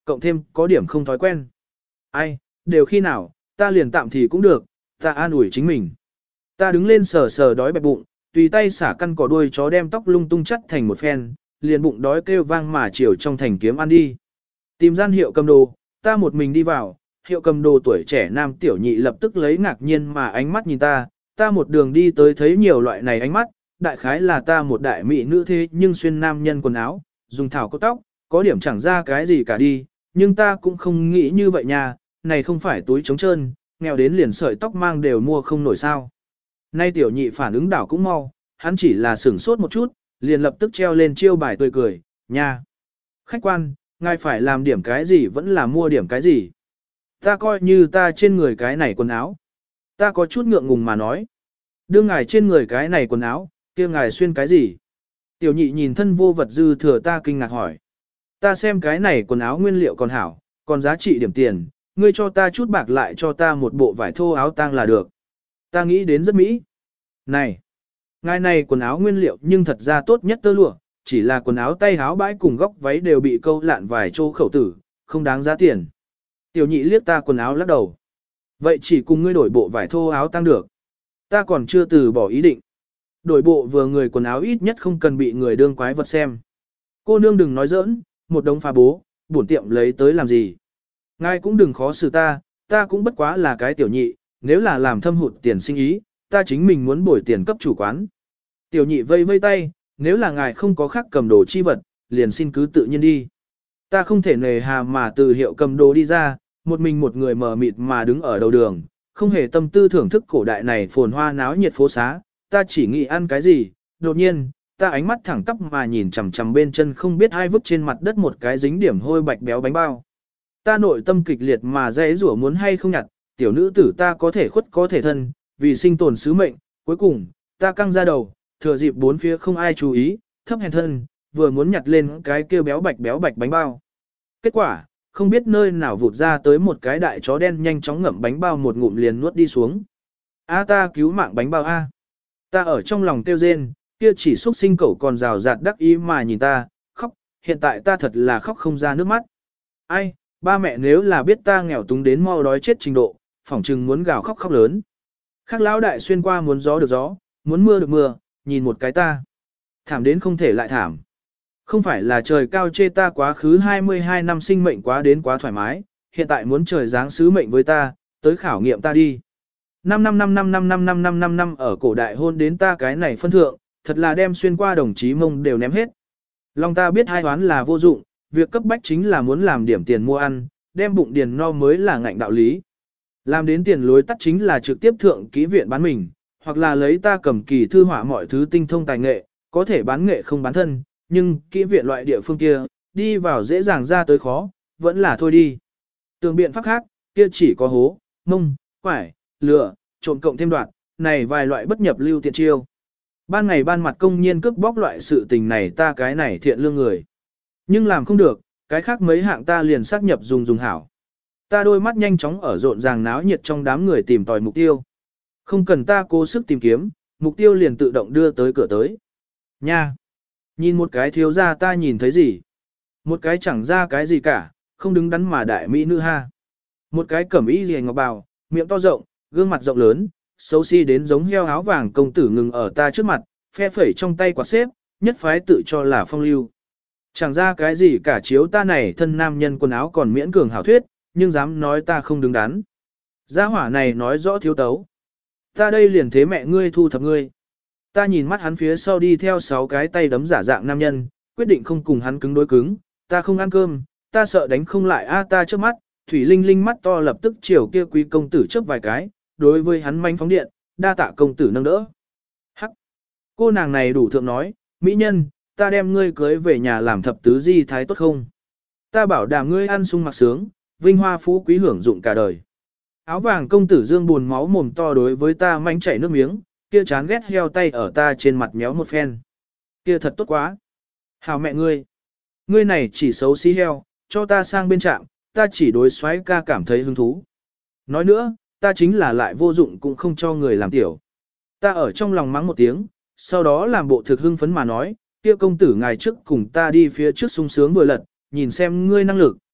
cộng thêm có điểm không thói quen. Ai, đều khi nào, ta liền tạm thì cũng được, ta an ủi chính mình. Ta đứng lên sờ sờ đói bẹp bụng, tùy tay xả căn cỏ đuôi chó đem tóc lung tung chắt thành một phen, liền bụng đói kêu vang mà chiều trong thành kiếm ăn đi. Tìm gian hiệu cầm đồ, ta một mình đi vào, hiệu cầm đồ tuổi trẻ nam tiểu nhị lập tức lấy ngạc nhiên mà ánh mắt nhìn ta, ta một đường đi tới thấy nhiều loại này ánh mắt, đại khái là ta một đại mỹ nữ thế nhưng xuyên nam nhân quần áo, dùng thảo có tóc, có điểm chẳng ra cái gì cả đi, nhưng ta cũng không nghĩ như vậy nha, này không phải túi trống trơn, nghèo đến liền sợi tóc mang đều mua không nổi sao. Nay tiểu nhị phản ứng đảo cũng mau, hắn chỉ là sửng sốt một chút, liền lập tức treo lên chiêu bài tươi cười, nha. Khách quan, ngài phải làm điểm cái gì vẫn là mua điểm cái gì. Ta coi như ta trên người cái này quần áo. Ta có chút ngượng ngùng mà nói. Đưa ngài trên người cái này quần áo, kia ngài xuyên cái gì? Tiểu nhị nhìn thân vô vật dư thừa ta kinh ngạc hỏi. Ta xem cái này quần áo nguyên liệu còn hảo, còn giá trị điểm tiền, ngươi cho ta chút bạc lại cho ta một bộ vải thô áo tang là được. Ta nghĩ đến rất mỹ. Này, ngài này quần áo nguyên liệu nhưng thật ra tốt nhất tơ lụa, chỉ là quần áo tay áo bãi cùng góc váy đều bị câu lạn vài chỗ khẩu tử, không đáng giá tiền. Tiểu nhị liếc ta quần áo lắc đầu. Vậy chỉ cùng ngươi đổi bộ vải thô áo tăng được. Ta còn chưa từ bỏ ý định. Đổi bộ vừa người quần áo ít nhất không cần bị người đương quái vật xem. Cô nương đừng nói giỡn, một đống phá bố, bổn tiệm lấy tới làm gì. Ngài cũng đừng khó xử ta, ta cũng bất quá là cái tiểu nhị, nếu là làm thâm hụt tiền sinh ý, ta chính mình muốn bồi tiền cấp chủ quán. Tiểu nhị vây vây tay, nếu là ngài không có khác cầm đồ chi vật, liền xin cứ tự nhiên đi. Ta không thể nề hà mà từ hiệu cầm đồ đi ra, một mình một người mờ mịt mà đứng ở đầu đường, không hề tâm tư thưởng thức cổ đại này phồn hoa náo nhiệt phố xá, ta chỉ nghĩ ăn cái gì, đột nhiên, ta ánh mắt thẳng tắp mà nhìn chằm chằm bên chân không biết ai vứt trên mặt đất một cái dính điểm hôi bạch béo bánh bao. Ta nội tâm kịch liệt mà dãy rủa muốn hay không nhặt, tiểu nữ tử ta có thể khuất có thể thân, vì sinh tồn sứ mệnh, cuối cùng, ta căng ra đầu, thừa dịp bốn phía không ai chú ý, thấp hèn thân, vừa muốn nhặt lên cái kia béo bạch béo bạch bánh bao. Kết quả, không biết nơi nào vụt ra tới một cái đại chó đen nhanh chóng ngậm bánh bao một ngụm liền nuốt đi xuống. A ta cứu mạng bánh bao A. Ta ở trong lòng kêu rên, kia chỉ xúc sinh cẩu còn rào rạt đắc ý mà nhìn ta, khóc, hiện tại ta thật là khóc không ra nước mắt. Ai, ba mẹ nếu là biết ta nghèo túng đến mau đói chết trình độ, phỏng chừng muốn gào khóc khóc lớn. Khác lão đại xuyên qua muốn gió được gió, muốn mưa được mưa, nhìn một cái ta. Thảm đến không thể lại thảm. Không phải là trời cao chê ta quá khứ hai mươi hai năm sinh mệnh quá đến quá thoải mái, hiện tại muốn trời giáng sứ mệnh với ta, tới khảo nghiệm ta đi. năm năm năm năm năm năm năm năm năm năm ở cổ đại hôn đến ta cái này phân thượng, thật là đem xuyên qua đồng chí mông đều ném hết. Lòng ta biết hai toán là vô dụng, việc cấp bách chính là muốn làm điểm tiền mua ăn, đem bụng điền no mới là ngạnh đạo lý. Làm đến tiền lối tắt chính là trực tiếp thượng kỹ viện bán mình, hoặc là lấy ta cầm kỳ thư họa mọi thứ tinh thông tài nghệ, có thể bán nghệ không bán thân, nhưng kỹ viện loại địa phương kia, đi vào dễ dàng ra tới khó, vẫn là thôi đi. Tường biện pháp khác, kia chỉ có hố, mông, quải, lửa, trộn cộng thêm đoạn, này vài loại bất nhập lưu tiện chiêu. Ban ngày ban mặt công nhiên cướp bóc loại sự tình này ta cái này thiện lương người. Nhưng làm không được, cái khác mấy hạng ta liền xác nhập dùng dùng hảo. Ta đôi mắt nhanh chóng ở rộn ràng náo nhiệt trong đám người tìm tòi mục tiêu. Không cần ta cố sức tìm kiếm, mục tiêu liền tự động đưa tới cửa tới. Nha! Nhìn một cái thiếu ra ta nhìn thấy gì? Một cái chẳng ra cái gì cả, không đứng đắn mà đại mỹ nữ ha. Một cái cẩm y gì ngọc bào, miệng to rộng, gương mặt rộng lớn, xấu xí đến giống heo áo vàng công tử ngừng ở ta trước mặt, phe phẩy trong tay quạt xếp, nhất phái tự cho là phong lưu. Chẳng ra cái gì cả chiếu ta này thân nam nhân quần áo còn miễn cường hảo thuyết, nhưng dám nói ta không đứng đắn. Gia hỏa này nói rõ thiếu tấu. Ta đây liền thế mẹ ngươi thu thập ngươi. Ta nhìn mắt hắn phía sau đi theo sáu cái tay đấm giả dạng nam nhân, quyết định không cùng hắn cứng đối cứng, ta không ăn cơm, ta sợ đánh không lại a ta trước mắt, Thủy Linh Linh mắt to lập tức chiều kia quý công tử chớp vài cái, đối với hắn manh phóng điện, đa tạ công tử nâng đỡ. Hắc! Cô nàng này đủ thượng nói, mỹ nhân, ta đem ngươi cưới về nhà làm thập tứ di thái tốt không? Ta bảo đảm ngươi ăn sung mặc sướng, vinh hoa phú quý hưởng dụng cả đời. Áo vàng công tử dương buồn máu mồm to đối với ta manh chảy nước miếng, kia chán ghét heo tay ở ta trên mặt méo một phen. Kia thật tốt quá. Hào mẹ ngươi. Ngươi này chỉ xấu xí heo, cho ta sang bên trạm, ta chỉ đối xoáy ca cảm thấy hứng thú. Nói nữa, ta chính là lại vô dụng cũng không cho người làm tiểu. Ta ở trong lòng mắng một tiếng, sau đó làm bộ thực hưng phấn mà nói, kia công tử ngài trước cùng ta đi phía trước sung sướng vừa lật, nhìn xem ngươi năng lực,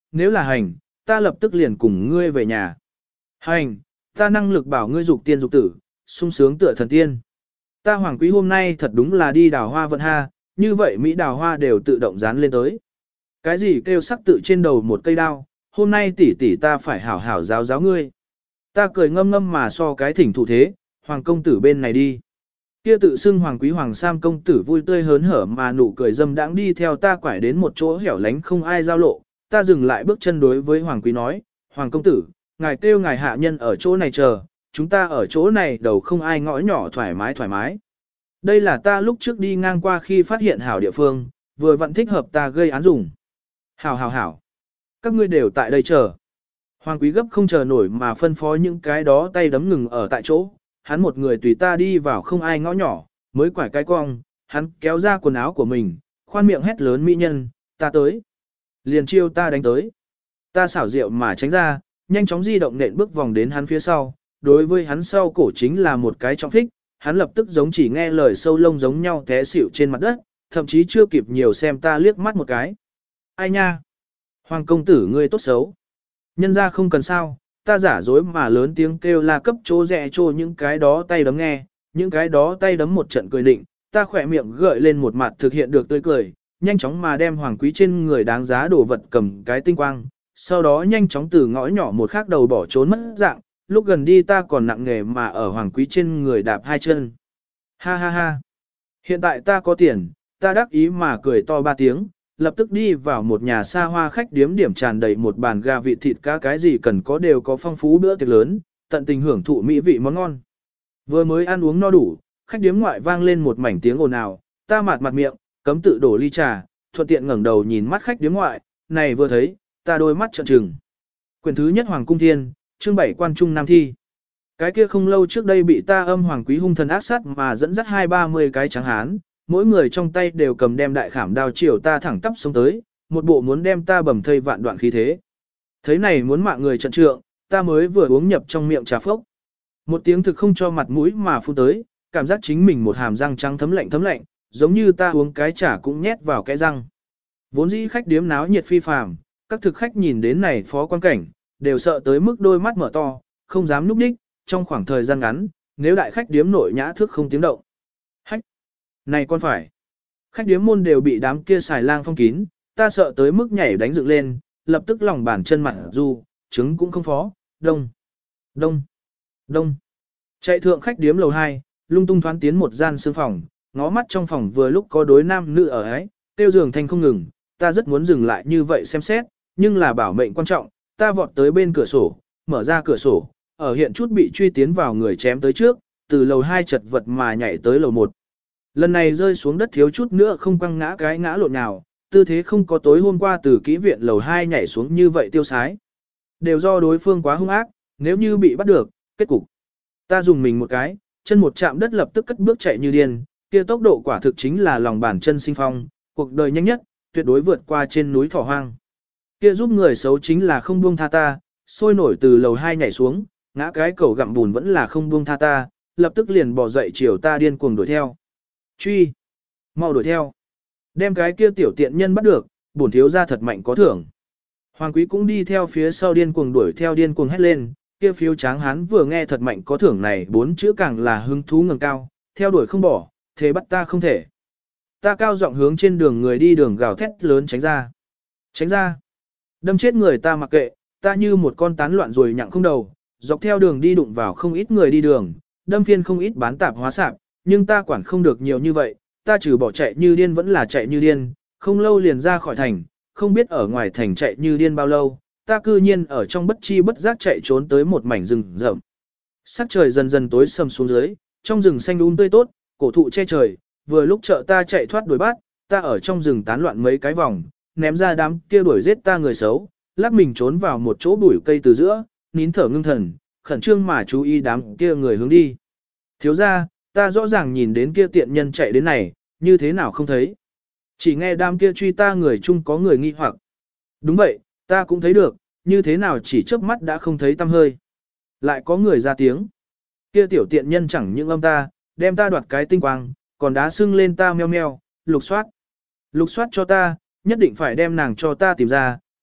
nếu là hành, ta lập tức liền cùng ngươi về nhà. Hành, ta năng lực bảo ngươi dục tiên dục tử, sung sướng tựa thần tiên. Ta Hoàng Quý hôm nay thật đúng là đi đào hoa vận ha, như vậy Mỹ đào hoa đều tự động dán lên tới. Cái gì kêu sắc tự trên đầu một cây đao, hôm nay tỷ tỷ ta phải hảo hảo giáo giáo ngươi. Ta cười ngâm ngâm mà so cái thỉnh thủ thế, Hoàng công tử bên này đi. Kia tự xưng Hoàng Quý Hoàng Sam công tử vui tươi hớn hở mà nụ cười dâm đãng đi theo ta quải đến một chỗ hẻo lánh không ai giao lộ. Ta dừng lại bước chân đối với Hoàng Quý nói, Hoàng công tử, ngài kêu ngài hạ nhân ở chỗ này chờ, chúng ta ở chỗ này đầu không ai ngõ nhỏ thoải mái thoải mái. Đây là ta lúc trước đi ngang qua khi phát hiện hảo địa phương, vừa vẫn thích hợp ta gây án dùng. Hảo hảo hảo, các ngươi đều tại đây chờ. Hoàng Quý gấp không chờ nổi mà phân phó những cái đó tay đấm ngừng ở tại chỗ, hắn một người tùy ta đi vào không ai ngõ nhỏ, mới quải cái cong, hắn kéo ra quần áo của mình, khoan miệng hét lớn mỹ nhân, ta tới. Liền chiêu ta đánh tới. Ta xảo diệu mà tránh ra, nhanh chóng di động nện bước vòng đến hắn phía sau, đối với hắn sau cổ chính là một cái trọng thích, hắn lập tức giống chỉ nghe lời sâu lông giống nhau té xỉu trên mặt đất, thậm chí chưa kịp nhiều xem ta liếc mắt một cái. Ai nha? Hoàng công tử ngươi tốt xấu. Nhân ra không cần sao, ta giả dối mà lớn tiếng kêu la cấp chỗ rẽ trô những cái đó tay đấm nghe, những cái đó tay đấm một trận cười định, ta khỏe miệng gợi lên một mặt thực hiện được tươi cười, nhanh chóng mà đem Hoàng Quý trên người đáng giá đồ vật cầm cái tinh quang, sau đó nhanh chóng từ ngõ nhỏ một khác đầu bỏ trốn mất dạng, lúc gần đi ta còn nặng nghề mà ở Hoàng Quý trên người đạp hai chân. Ha ha ha. Hiện tại ta có tiền, ta đắc ý mà cười to ba tiếng, lập tức đi vào một nhà xa hoa khách điếm điểm tràn đầy một bàn gà vịt thịt cá cái gì cần có đều có phong phú bữa tiệc lớn, tận tình hưởng thụ mỹ vị món ngon. Vừa mới ăn uống no đủ, khách điếm ngoại vang lên một mảnh tiếng ồn ào, ta mạt mặt miệng, cấm tự đổ ly trà, thuận tiện ngẩng đầu nhìn mắt khách điếm ngoại, này vừa thấy, ta đôi mắt trợn trừng. Quyển thứ nhất Hoàng Cung Thiên, chương bảy quan trung nam thi. Cái kia không lâu trước đây bị ta âm Hoàng Quý hung thần ác sát mà dẫn dắt hai ba mươi cái trắng hán, mỗi người trong tay đều cầm đem đại khảm đao chiều ta thẳng tắp xuống tới, một bộ muốn đem ta bầm thây vạn đoạn khí thế. Thấy này muốn mạng người trận trượng, ta mới vừa uống nhập trong miệng trà phốc. Một tiếng thực không cho mặt mũi mà phun tới, cảm giác chính mình một hàm răng trắng thấm lạnh thấm lạnh, giống như ta uống cái trà cũng nhét vào cái răng. Vốn dĩ khách điếm náo nhiệt phi phàm, các thực khách nhìn đến này phó quan cảnh, đều sợ tới mức đôi mắt mở to, không dám núp đích, trong khoảng thời gian ngắn, nếu đại khách điếm nội nhã thước không tiếng động. Hách! Này con phải! Khách điếm môn đều bị đám kia xài lang phong kín, ta sợ tới mức nhảy đánh dựng lên, lập tức lòng bàn chân mặt du, trứng cũng không phó, đông, đông, đông. Chạy thượng khách điếm lầu hai, lung tung thoán tiến một gian sương phòng, ngó mắt trong phòng vừa lúc có đối nam nữ ở ấy, tiêu giường thanh không ngừng, ta rất muốn dừng lại như vậy xem xét, nhưng là bảo mệnh quan trọng, ta vọt tới bên cửa sổ, mở ra cửa sổ, ở hiện chút bị truy tiến vào người chém tới trước, từ lầu hai chật vật mà nhảy tới lầu một. Lần này rơi xuống đất thiếu chút nữa không quăng ngã cái ngã lộn nào, tư thế không có tối hôm qua từ kỹ viện lầu hai nhảy xuống như vậy tiêu sái. Đều do đối phương quá hung ác, nếu như bị bắt được, kết cục. Ta dùng mình một cái, chân một chạm đất lập tức cất bước chạy như điên, kia tốc độ quả thực chính là lòng bàn chân sinh phong, cuộc đời nhanh nhất, tuyệt đối vượt qua trên núi thỏ hoang. Kia giúp người xấu chính là không buông tha ta, sôi nổi từ lầu hai nhảy xuống, ngã cái cầu gặm bùn vẫn là không buông tha ta, lập tức liền bỏ dậy chiều ta điên cuồng đuổi theo. Truy! Mau đuổi theo! Đem cái kia tiểu tiện nhân bắt được, bổn thiếu ra thật mạnh có thưởng. Hoàng Quý cũng đi theo phía sau điên cuồng đuổi theo điên cuồng hét lên, kia phiếu tráng hán vừa nghe thật mạnh có thưởng này bốn chữ càng là hứng thú ngẩng cao, theo đuổi không bỏ, thế bắt ta không thể. Ta cao giọng hướng trên đường người đi đường gào thét lớn tránh ra. Tránh ra! Đâm chết người ta mặc kệ, ta như một con tán loạn rồi nhặng không đầu, dọc theo đường đi đụng vào không ít người đi đường, đâm phiên không ít bán tạp hóa sạp, nhưng ta quản không được nhiều như vậy, ta trừ bỏ chạy như điên vẫn là chạy như điên, không lâu liền ra khỏi thành, không biết ở ngoài thành chạy như điên bao lâu, ta cư nhiên ở trong bất chi bất giác chạy trốn tới một mảnh rừng rậm. Sắc trời dần dần tối sầm xuống dưới, trong rừng xanh um tươi tốt, cổ thụ che trời, vừa lúc chợ ta chạy thoát đuổi bắt, ta ở trong rừng tán loạn mấy cái vòng, ném ra đám kia đuổi giết ta người xấu, lắc mình trốn vào một chỗ bụi cây từ giữa, nín thở ngưng thần, khẩn trương mà chú ý đám kia người hướng đi. Thiếu ra, ta rõ ràng nhìn đến kia tiện nhân chạy đến này, như thế nào không thấy. Chỉ nghe đám kia truy ta người chung có người nghi hoặc. Đúng vậy, ta cũng thấy được, như thế nào chỉ chớp mắt đã không thấy tăm hơi. Lại có người ra tiếng. Kia tiểu tiện nhân chẳng những âm ta, đem ta đoạt cái tinh quang, còn đá xưng lên ta meo meo, lục soát. Lục soát cho ta, nhất định phải đem nàng cho ta tìm ra,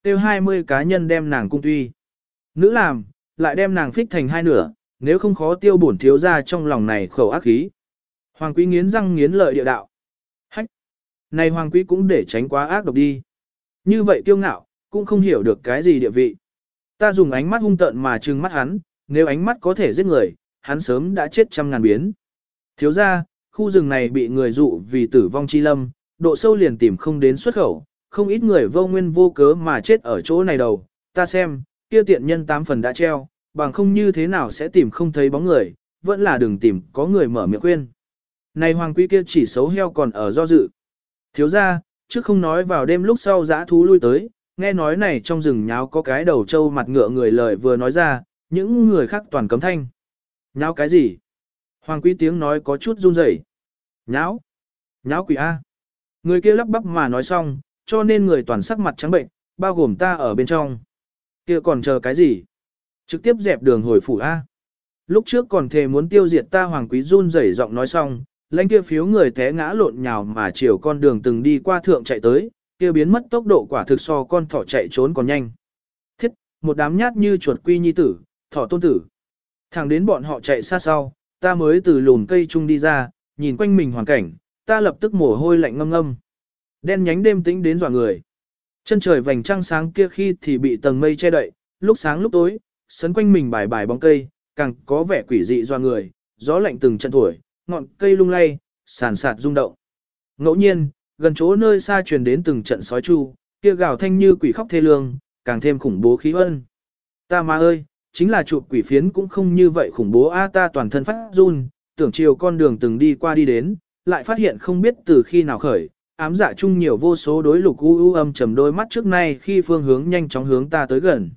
tiêu hai mươi cá nhân đem nàng cung tuy. Nữ làm, lại đem nàng phích thành hai nửa, nếu không khó tiêu bổn thiếu ra trong lòng này khẩu ác khí. Hoàng quý nghiến răng nghiến lợi địa đạo. Hách! Này hoàng quý cũng để tránh quá ác độc đi. Như vậy kiêu ngạo, cũng không hiểu được cái gì địa vị. Ta dùng ánh mắt hung tợn mà trừng mắt hắn, nếu ánh mắt có thể giết người, hắn sớm đã chết trăm ngàn biến. Thiếu ra, khu rừng này bị người dụ vì tử vong chi lâm, độ sâu liền tìm không đến xuất khẩu, không ít người vô nguyên vô cớ mà chết ở chỗ này đầu. Ta xem, kia tiện nhân tám phần đã treo, bằng không như thế nào sẽ tìm không thấy bóng người, vẫn là đừng tìm có người mở miệng khuyên. Này hoàng quý kia chỉ xấu heo còn ở do dự. Thiếu ra, trước không nói vào đêm lúc sau dã thú lui tới, nghe nói này trong rừng nháo có cái đầu trâu mặt ngựa người lời vừa nói ra, những người khác toàn cấm thanh. Nháo cái gì? Hoàng quý tiếng nói có chút run rẩy. Nháo? Nháo quỷ A. Người kia lắp bắp mà nói xong, cho nên người toàn sắc mặt trắng bệnh, bao gồm ta ở bên trong. Kia còn chờ cái gì? Trực tiếp dẹp đường hồi phủ A. Lúc trước còn thề muốn tiêu diệt ta hoàng quý run rẩy giọng nói xong, lãnh kia phiếu người té ngã lộn nhào mà chiều con đường từng đi qua thượng chạy tới, kia biến mất tốc độ quả thực so con thỏ chạy trốn còn nhanh. Thiết, một đám nhát như chuột quy nhi tử, thỏ tôn tử. Thẳng đến bọn họ chạy xa sau, ta mới từ lùn cây chung đi ra, nhìn quanh mình hoàn cảnh, ta lập tức mồ hôi lạnh ngâm ngâm. Đen nhánh đêm tĩnh đến dọa người. Chân trời vành trăng sáng kia khi thì bị tầng mây che đậy, lúc sáng lúc tối, sấn quanh mình bài bài bóng cây, càng có vẻ quỷ dị dọa người, gió lạnh từng trận thổi, ngọn cây lung lay, sàn sạt rung động. Ngẫu nhiên, gần chỗ nơi xa truyền đến từng trận sói chu, kia gào thanh như quỷ khóc thê lương, càng thêm khủng bố khí ân. Ta ma ơi, chính là chụp quỷ phiến cũng không như vậy khủng bố a, ta toàn thân phát run, tưởng chiều con đường từng đi qua đi đến, lại phát hiện không biết từ khi nào khởi, ám dạ chung nhiều vô số đối lục u u âm trầm đôi mắt trước nay khi phương hướng nhanh chóng hướng ta tới gần.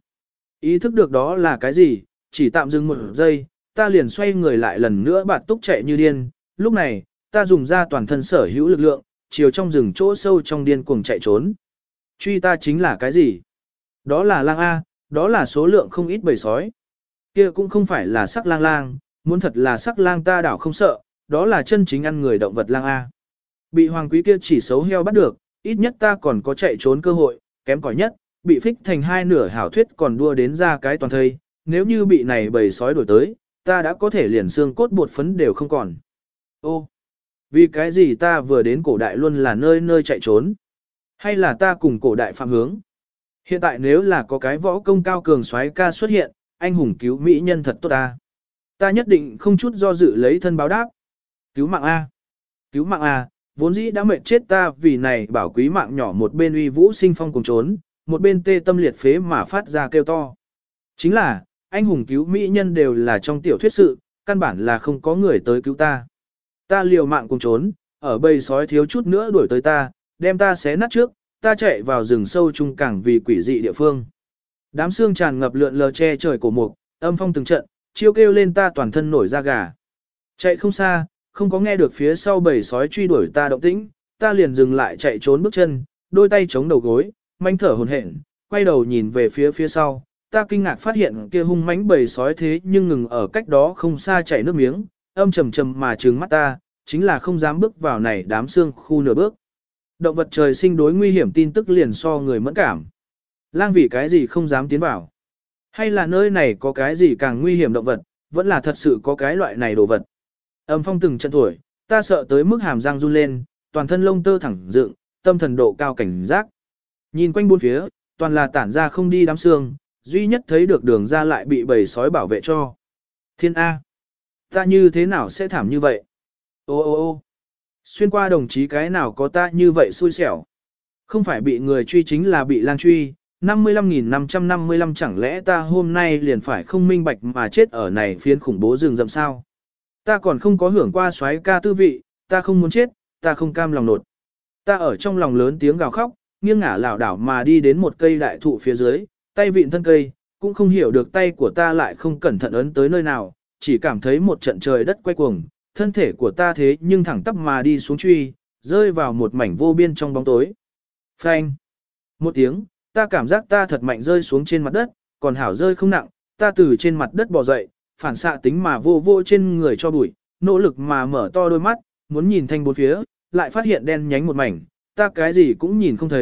Ý thức được đó là cái gì, chỉ tạm dừng một giây, ta liền xoay người lại lần nữa bạt túc chạy như điên, lúc này, ta dùng ra toàn thân sở hữu lực lượng, chiều trong rừng chỗ sâu trong điên cuồng chạy trốn. Truy ta chính là cái gì? Đó là lang A, đó là số lượng không ít bầy sói. Kia cũng không phải là sắc lang lang, muốn thật là sắc lang ta đảo không sợ, đó là chân chính ăn người động vật lang A. Bị hoàng quý kia chỉ xấu heo bắt được, ít nhất ta còn có chạy trốn cơ hội, kém cỏi nhất, bị phích thành hai nửa hảo thuyết còn đua đến ra cái toàn thây, nếu như bị này bầy sói đổi tới, ta đã có thể liền xương cốt bột phấn đều không còn. Ô, vì cái gì ta vừa đến cổ đại luôn là nơi nơi chạy trốn? Hay là ta cùng cổ đại phạm hướng? Hiện tại nếu là có cái võ công cao cường soái ca xuất hiện, anh hùng cứu mỹ nhân thật tốt ta. Ta nhất định không chút do dự lấy thân báo đáp. Cứu mạng A. Cứu mạng A, vốn dĩ đã mệt chết ta vì này bảo quý mạng nhỏ một bên uy vũ sinh phong cùng trốn, một bên tê tâm liệt phế mà phát ra kêu to. Chính là, anh hùng cứu mỹ nhân đều là trong tiểu thuyết sự, căn bản là không có người tới cứu ta. Ta liều mạng cùng trốn, ở bầy sói thiếu chút nữa đuổi tới ta, đem ta xé nát trước, ta chạy vào rừng sâu trung cảng vì quỷ dị địa phương. Đám xương tràn ngập lượn lờ che trời cổ mục, âm phong từng trận, chiêu kêu lên ta toàn thân nổi da gà. Chạy không xa, không có nghe được phía sau bầy sói truy đuổi ta động tĩnh, ta liền dừng lại chạy trốn bước chân, đôi tay chống đầu gối, manh thở hổn hển, quay đầu nhìn về phía phía sau, ta kinh ngạc phát hiện kia hung mãnh bầy sói thế nhưng ngừng ở cách đó không xa chảy nước miếng, âm trầm trầm mà trừng mắt ta, chính là không dám bước vào này đám xương khu nửa bước. Động vật trời sinh đối nguy hiểm tin tức liền so người mẫn cảm. Lang vì cái gì không dám tiến vào? Hay là nơi này có cái gì càng nguy hiểm động vật, vẫn là thật sự có cái loại này đồ vật? Âm phong từng trận thổi, ta sợ tới mức hàm răng run lên, toàn thân lông tơ thẳng dựng, tâm thần độ cao cảnh giác. Nhìn quanh bốn phía, toàn là tản ra không đi đám xương, duy nhất thấy được đường ra lại bị bầy sói bảo vệ cho. Thiên A! Ta như thế nào sẽ thảm như vậy? Ô ô ô! Xuyên qua đồng chí cái nào có ta như vậy xui xẻo? Không phải bị người truy chính là bị lang truy, năm mươi lăm nghìn năm trăm năm mươi lăm chẳng lẽ ta hôm nay liền phải không minh bạch mà chết ở này phiến khủng bố rừng rậm sao? Ta còn không có hưởng qua soái ca tư vị, ta không muốn chết, ta không cam lòng nột. Ta ở trong lòng lớn tiếng gào khóc, nghiêng ngả lảo đảo mà đi đến một cây đại thụ phía dưới, tay vịn thân cây, cũng không hiểu được tay của ta lại không cẩn thận ấn tới nơi nào, chỉ cảm thấy một trận trời đất quay cuồng, thân thể của ta thế nhưng thẳng tắp mà đi xuống truy, rơi vào một mảnh vô biên trong bóng tối. Phanh! Một tiếng, ta cảm giác ta thật mạnh rơi xuống trên mặt đất, còn hảo rơi không nặng, ta từ trên mặt đất bò dậy, phản xạ tính mà vô vô trên người cho bụi, nỗ lực mà mở to đôi mắt, muốn nhìn thanh bốn phía, lại phát hiện đen nhánh một mảnh, ta cái gì cũng nhìn không thấy,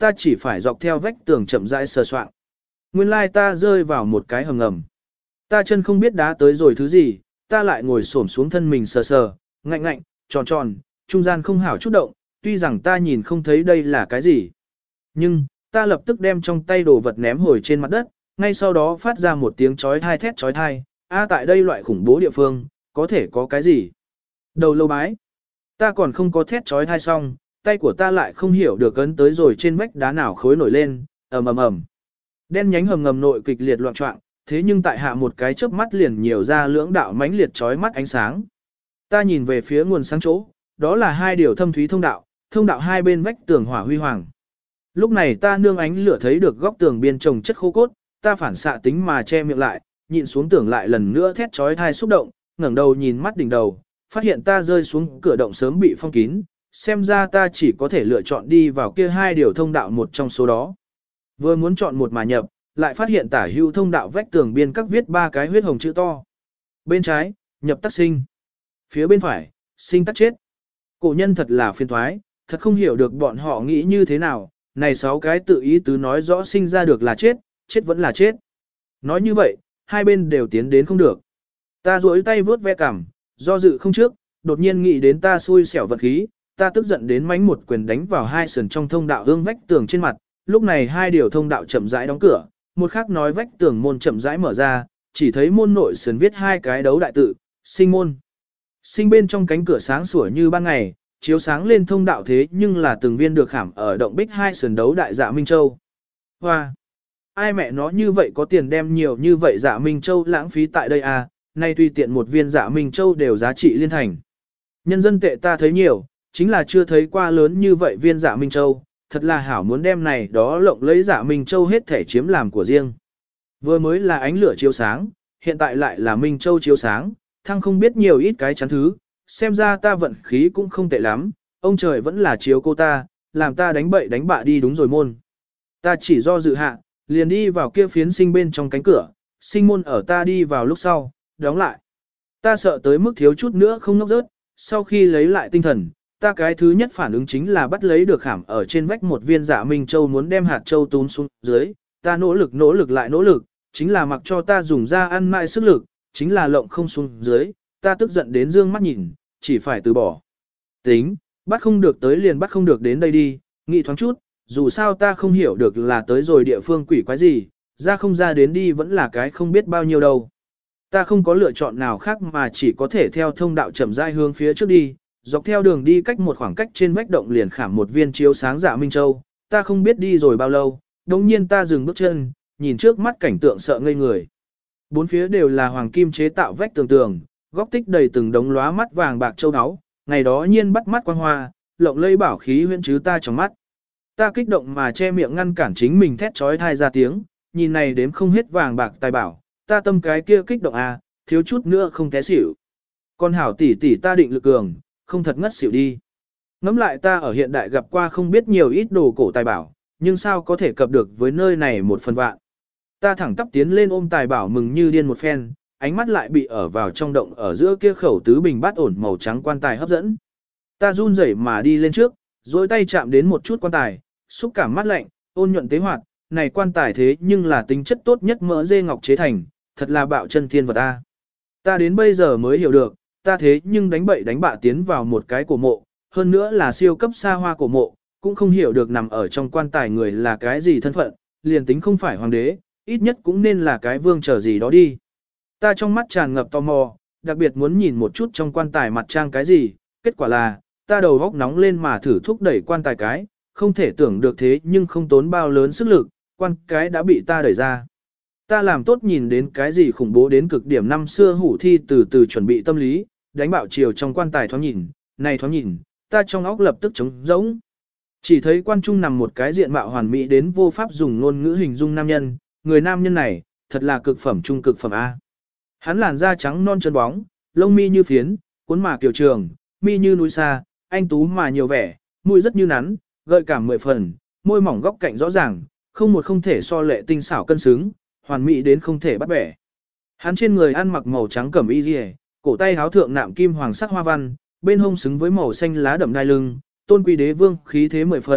ta chỉ phải dọc theo vách tường chậm rãi sờ soạng. Nguyên lai ta rơi vào một cái hầm ngầm. Ta chân không biết đá tới rồi thứ gì, ta lại ngồi xổm xuống thân mình sờ sờ, ngạnh ngạnh, tròn tròn, trung gian không hảo chút động, tuy rằng ta nhìn không thấy đây là cái gì. Nhưng, ta lập tức đem trong tay đồ vật ném hồi trên mặt đất, ngay sau đó phát ra một tiếng chói thai thét chói thai, a tại đây loại khủng bố địa phương, có thể có cái gì? Đầu lâu bái. Ta còn không có thét chói thai xong, tay của ta lại không hiểu được ấn tới rồi trên vách đá nào khối nổi lên, ầm ầm ầm. Đen nhánh hầm ngầm nội kịch liệt loạn trọng, thế nhưng tại hạ một cái chớp mắt liền nhiều ra lưỡng đạo mãnh liệt chói mắt ánh sáng. Ta nhìn về phía nguồn sáng chỗ, đó là hai điều thâm thúy thông đạo, thông đạo hai bên vách tường hỏa huy hoàng. Lúc này ta nương ánh lửa thấy được góc tường biên trồng chất khô cốt, ta phản xạ tính mà che miệng lại, nhịn xuống tưởng lại lần nữa thét chói tai xúc động, ngẩng đầu nhìn mắt đỉnh đầu, phát hiện ta rơi xuống cửa động sớm bị phong kín, xem ra ta chỉ có thể lựa chọn đi vào kia hai điều thông đạo một trong số đó. Vừa muốn chọn một mà nhập, lại phát hiện tả hữu thông đạo vách tường biên các viết ba cái huyết hồng chữ to. Bên trái, nhập tắc sinh. Phía bên phải, sinh tắc chết. Cổ nhân thật là phiền thoái, thật không hiểu được bọn họ nghĩ như thế nào, này sáu cái tự ý tứ nói rõ sinh ra được là chết, chết vẫn là chết. Nói như vậy, hai bên đều tiến đến không được. Ta duỗi tay vướt ve cằm, do dự không trước, đột nhiên nghĩ đến ta xui xẻo vật khí, ta tức giận đến mánh một quyền đánh vào hai sườn trong thông đạo hương vách tường trên mặt, lúc này hai điều thông đạo chậm rãi đóng cửa, một khác nói vách tường môn chậm rãi mở ra, chỉ thấy môn nội sườn viết hai cái đấu đại tự, sinh môn. Sinh bên trong cánh cửa sáng sủa như ban ngày, chiếu sáng lên thông đạo thế nhưng là từng viên được khảm ở động bích hai sườn đấu đại dạ Minh Châu. Hoa! Ai mẹ nó như vậy có tiền đem nhiều như vậy dạ Minh Châu lãng phí tại đây à, nay tùy tiện một viên dạ Minh Châu đều giá trị liên thành. Nhân dân tệ ta thấy nhiều, chính là chưa thấy qua lớn như vậy viên dạ Minh Châu, thật là hảo muốn đem này đó lộng lấy dạ Minh Châu hết thể chiếm làm của riêng. Vừa mới là ánh lửa chiếu sáng, hiện tại lại là Minh Châu chiếu sáng, thăng không biết nhiều ít cái chắn thứ, xem ra ta vận khí cũng không tệ lắm, ông trời vẫn là chiếu cô ta, làm ta đánh bậy đánh bạ đi đúng rồi môn. Ta chỉ do dự hạ, liền đi vào kia phiến sinh bên trong cánh cửa, sinh môn ở ta đi vào lúc sau, đóng lại. Ta sợ tới mức thiếu chút nữa không ngốc rớt, sau khi lấy lại tinh thần, ta cái thứ nhất phản ứng chính là bắt lấy được khảm ở trên vách một viên dạ Minh Châu muốn đem hạt châu túm xuống dưới, ta nỗ lực nỗ lực lại nỗ lực, chính là mặc cho ta dùng ra ăn mãi sức lực, chính là lộng không xuống dưới, ta tức giận đến dương mắt nhìn, chỉ phải từ bỏ. Tính, bắt không được tới liền bắt không được đến đây đi, nghĩ thoáng chút, dù sao ta không hiểu được là tới rồi địa phương quỷ quái gì, ra không ra đến đi vẫn là cái không biết bao nhiêu đâu. Ta không có lựa chọn nào khác mà chỉ có thể theo thông đạo chậm rãi hướng phía trước đi, dọc theo đường đi cách một khoảng cách trên vách động liền khảm một viên chiếu sáng dạ Minh Châu, ta không biết đi rồi bao lâu, đồng nhiên ta dừng bước chân, nhìn trước mắt cảnh tượng sợ ngây người. Bốn phía đều là hoàng kim chế tạo vách tường tường, góc tích đầy từng đống lóa mắt vàng bạc châu áo, ngày đó nhiên bắt mắt quang hoa, lộng lây bảo khí huyễn chứ ta trong mắt. Ta kích động mà che miệng ngăn cản chính mình thét trói thai ra tiếng, nhìn này đếm không hết vàng bạc tài bảo, ta tâm cái kia kích động à, thiếu chút nữa không té xỉu. Con hảo tỷ tỷ ta định lực cường, không thật ngất xỉu đi. Ngắm lại ta ở hiện đại gặp qua không biết nhiều ít đồ cổ tài bảo, nhưng sao có thể cập được với nơi này một phần vạn. Ta thẳng tắp tiến lên ôm tài bảo mừng như điên một phen, ánh mắt lại bị ở vào trong động ở giữa kia khẩu tứ bình bát ổn màu trắng quan tài hấp dẫn. Ta run rẩy mà đi lên trước, dối tay chạm đến một chút quan tài, xúc cảm mát lạnh, ôn nhuận tế hoạt, này quan tài thế nhưng là tính chất tốt nhất mỡ dê ngọc chế thành, thật là bạo chân thiên vật ta. Ta đến bây giờ mới hiểu được, ta thế nhưng đánh bậy đánh bạ tiến vào một cái cổ mộ, hơn nữa là siêu cấp xa hoa cổ mộ, cũng không hiểu được nằm ở trong quan tài người là cái gì thân phận, liền tính không phải hoàng đế, ít nhất cũng nên là cái vương trở gì đó đi. Ta trong mắt tràn ngập tò mò, đặc biệt muốn nhìn một chút trong quan tài mặt trang cái gì, kết quả là, ta đầu góc nóng lên mà thử thúc đẩy quan tài cái, không thể tưởng được thế nhưng không tốn bao lớn sức lực, quan cái đã bị ta đẩy ra. Ta làm tốt nhìn đến cái gì khủng bố đến cực điểm năm xưa hủ thi từ từ chuẩn bị tâm lý, đánh bạo chiều trong quan tài thoáng nhìn, này thoáng nhìn, ta trong óc lập tức trống rỗng. Chỉ thấy quan trung nằm một cái diện mạo hoàn mỹ đến vô pháp dùng ngôn ngữ hình dung nam nhân, người nam nhân này, thật là cực phẩm trung cực phẩm A. Hắn làn da trắng non chân bóng, lông mi như phiến, cuốn mà kiều trường, mi như núi xa, anh tú mà nhiều vẻ, mũi rất như nắn, gợi cảm mười phần, môi mỏng góc cạnh rõ ràng, không một không thể so lệ tinh xảo cân xứng, hoàn mỹ đến không thể bắt bẻ. Hắn trên người ăn mặc màu trắng cẩm y liề, cổ tay háo thượng nạm kim hoàng sắc hoa văn, bên hông xứng với màu xanh lá đậm đai lưng, tôn quý đế vương khí thế mười phần,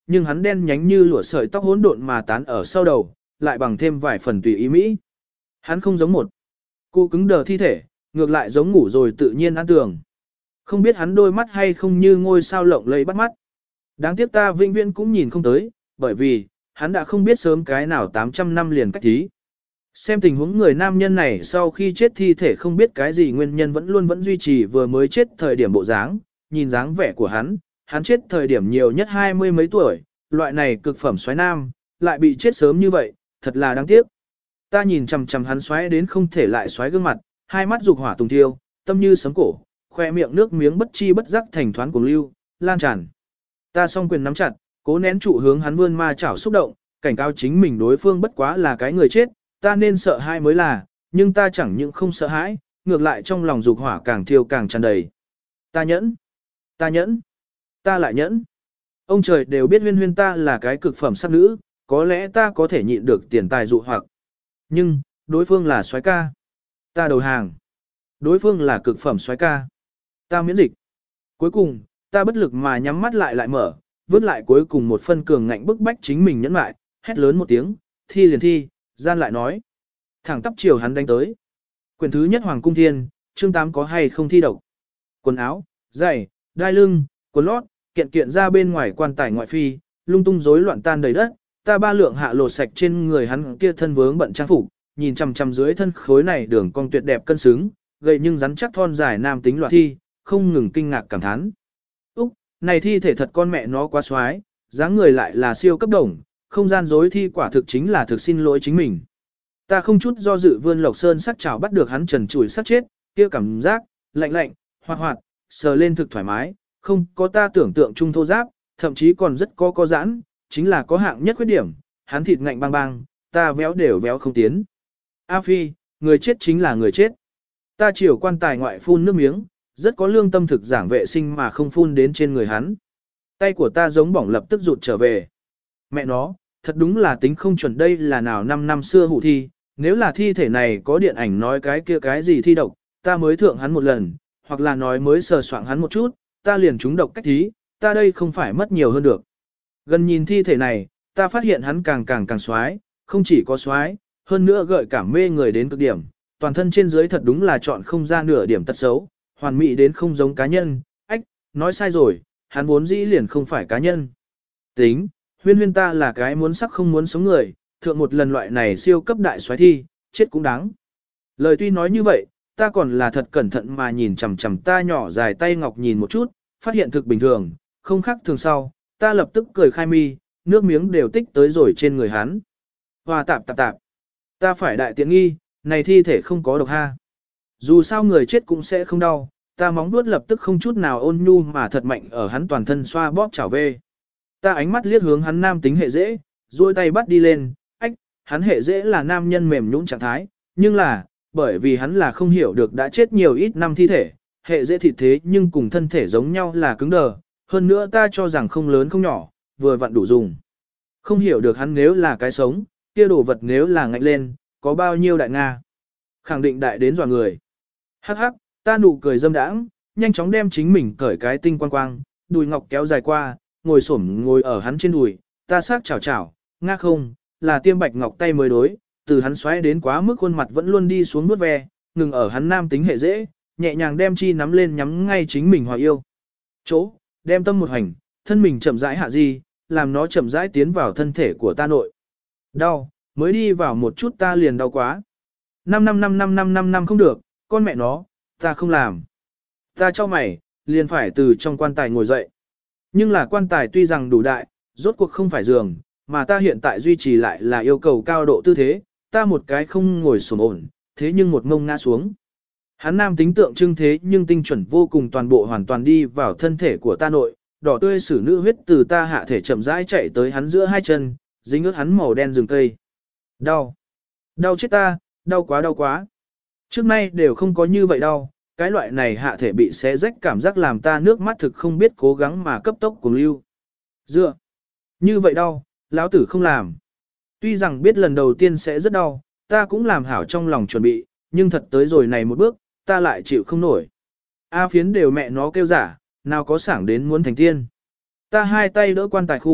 nhưng hắn đen nhánh như lụa sợi tóc hỗn độn mà tán ở sau đầu, lại bằng thêm vài phần tùy ý mỹ. Hắn không giống một cụ cứng đờ thi thể, ngược lại giống ngủ rồi tự nhiên ăn tường. Không biết hắn đôi mắt hay không như ngôi sao lộng lẫy bắt mắt. Đáng tiếc ta vĩnh viễn cũng nhìn không tới, bởi vì, hắn đã không biết sớm cái nào tám trăm năm liền cách thí. Xem tình huống người nam nhân này sau khi chết thi thể không biết cái gì nguyên nhân vẫn luôn vẫn duy trì vừa mới chết thời điểm bộ dáng, nhìn dáng vẻ của hắn, hắn chết thời điểm nhiều nhất hai mươi mấy tuổi, loại này cực phẩm xoáy nam, lại bị chết sớm như vậy, thật là đáng tiếc. Ta nhìn chằm chằm hắn xoáy đến không thể lại xoáy gương mặt, hai mắt dục hỏa tùng thiêu, tâm như sấm cổ, khoe miệng nước miếng bất chi bất giác thành thoáng cuồng lưu, lan tràn. Ta song quyền nắm chặt, cố nén trụ hướng hắn vươn ma chảo xúc động, cảnh cáo chính mình đối phương bất quá là cái người chết, ta nên sợ hãi mới là, nhưng ta chẳng những không sợ hãi, ngược lại trong lòng dục hỏa càng thiêu càng tràn đầy. Ta nhẫn, ta nhẫn, ta lại nhẫn. Ông trời đều biết huyên huyên ta là cái cực phẩm sắc nữ, có lẽ ta có thể nhịn được tiền tài dụ hoặc. Nhưng, đối phương là soái ca. Ta đầu hàng. Đối phương là cực phẩm soái ca. Ta miễn dịch. Cuối cùng, ta bất lực mà nhắm mắt lại lại mở, vứt lại cuối cùng một phân cường ngạnh bức bách chính mình nhẫn lại, hét lớn một tiếng, thi liền thi, gian lại nói. Thẳng tắp chiều hắn đánh tới. Quyền thứ nhất Hoàng Cung Thiên, chương tám có hay không thi độc. Quần áo, giày, đai lưng, quần lót, kiện kiện ra bên ngoài quan tài ngoại phi, lung tung rối loạn tan đầy đất, ta ba lượng hạ lột sạch trên người hắn kia thân vướng bận trang phục, nhìn chằm chằm dưới thân khối này đường cong tuyệt đẹp cân xứng, gầy nhưng rắn chắc thon dài nam tính loạt thi, không ngừng kinh ngạc cảm thán. Úc, này thi thể thật con mẹ nó quá xoái, dáng người lại là siêu cấp đồng, không gian dối thi quả thực chính là thực xin lỗi chính mình. Ta không chút do dự vươn lộc sơn sắc chảo bắt được hắn trần trụi sắc chết, kia cảm giác, lạnh lạnh, hoạt hoạt, sờ lên thực thoải mái, không có ta tưởng tượng trung thô giáp, thậm chí còn rất có có giãn, chính là có hạng nhất khuyết điểm, hắn thịt ngạnh bang bang, ta véo đều véo không tiến. A Phi, người chết chính là người chết. Ta chiều quan tài ngoại phun nước miếng, rất có lương tâm thực giảng vệ sinh mà không phun đến trên người hắn. Tay của ta giống bỏng lập tức rụt trở về. Mẹ nó, thật đúng là tính không chuẩn đây là nào năm năm xưa hủ thi, nếu là thi thể này có điện ảnh nói cái kia cái gì thi độc, ta mới thượng hắn một lần, hoặc là nói mới sờ soạng hắn một chút, ta liền trúng độc cách thí, ta đây không phải mất nhiều hơn được. Gần nhìn thi thể này, ta phát hiện hắn càng càng càng xoái, không chỉ có xoái, hơn nữa gợi cảm mê người đến cực điểm, toàn thân trên dưới thật đúng là chọn không ra nửa điểm tật xấu, hoàn mỹ đến không giống cá nhân, ách, nói sai rồi, hắn vốn dĩ liền không phải cá nhân. Tính, huyên huyên ta là cái muốn sắc không muốn sống người, thượng một lần loại này siêu cấp đại xoái thi, chết cũng đáng. Lời tuy nói như vậy, ta còn là thật cẩn thận mà nhìn chằm chằm ta nhỏ dài tay ngọc nhìn một chút, phát hiện thực bình thường, không khác thường sau, ta lập tức cười khai mi, nước miếng đều tích tới rồi trên người hắn. Hoa tạp tạp tạp, ta phải đại tiện nghi, này thi thể không có độc ha. Dù sao người chết cũng sẽ không đau, ta móng vuốt lập tức không chút nào ôn nhu mà thật mạnh ở hắn toàn thân xoa bóp chảo về. Ta ánh mắt liếc hướng hắn nam tính hệ dễ, duỗi tay bắt đi lên, ách, hắn hệ dễ là nam nhân mềm nhũn trạng thái, nhưng là, bởi vì hắn là không hiểu được đã chết nhiều ít năm thi thể, hệ dễ thịt thế nhưng cùng thân thể giống nhau là cứng đờ, hơn nữa ta cho rằng không lớn không nhỏ, vừa vặn đủ dùng. Không hiểu được hắn nếu là cái sống, kia đồ vật nếu là ngạnh lên, có bao nhiêu đại Nga. Khẳng định đại đến dọa người. Hắc hắc, ta nụ cười dâm đãng, nhanh chóng đem chính mình cởi cái tinh quang quang, đùi ngọc kéo dài qua, ngồi xổm ngồi ở hắn trên đùi, ta sát chảo chảo, Nga không, là tiêm bạch ngọc tay mới đối, từ hắn xoáy đến quá mức khuôn mặt vẫn luôn đi xuống nuốt ve, ngừng ở hắn nam tính hệ dễ, nhẹ nhàng đem chi nắm lên nhắm ngay chính mình hòa yêu. Chỗ, đem tâm một hành, thân mình chậm rãi hạ di, làm nó chậm rãi tiến vào thân thể của ta nội. Đau, mới đi vào một chút ta liền đau quá. Năm năm năm năm năm năm năm không được, con mẹ nó, ta không làm. Ta cho mày, liền phải từ trong quan tài ngồi dậy. Nhưng là quan tài tuy rằng đủ đại, rốt cuộc không phải giường, mà ta hiện tại duy trì lại là yêu cầu cao độ tư thế, ta một cái không ngồi xổm ổn, thế nhưng một ngông ngã xuống. Hắn nam tính tượng trưng thế nhưng tinh chuẩn vô cùng toàn bộ hoàn toàn đi vào thân thể của ta nội, đỏ tươi sử nữ huyết từ ta hạ thể chậm rãi chạy tới hắn giữa hai chân, dính ướt hắn màu đen rừng cây. Đau. Đau chết ta, đau quá đau quá. Trước nay đều không có như vậy đau, cái loại này hạ thể bị xé rách cảm giác làm ta nước mắt thực không biết cố gắng mà cấp tốc cùng lưu. Dựa. Như vậy đau, lão tử không làm. Tuy rằng biết lần đầu tiên sẽ rất đau, ta cũng làm hảo trong lòng chuẩn bị, nhưng thật tới rồi này một bước, ta lại chịu không nổi. A phiến đều mẹ nó kêu giả, nào có sảng đến muốn thành tiên. Ta hai tay đỡ quan tài khung,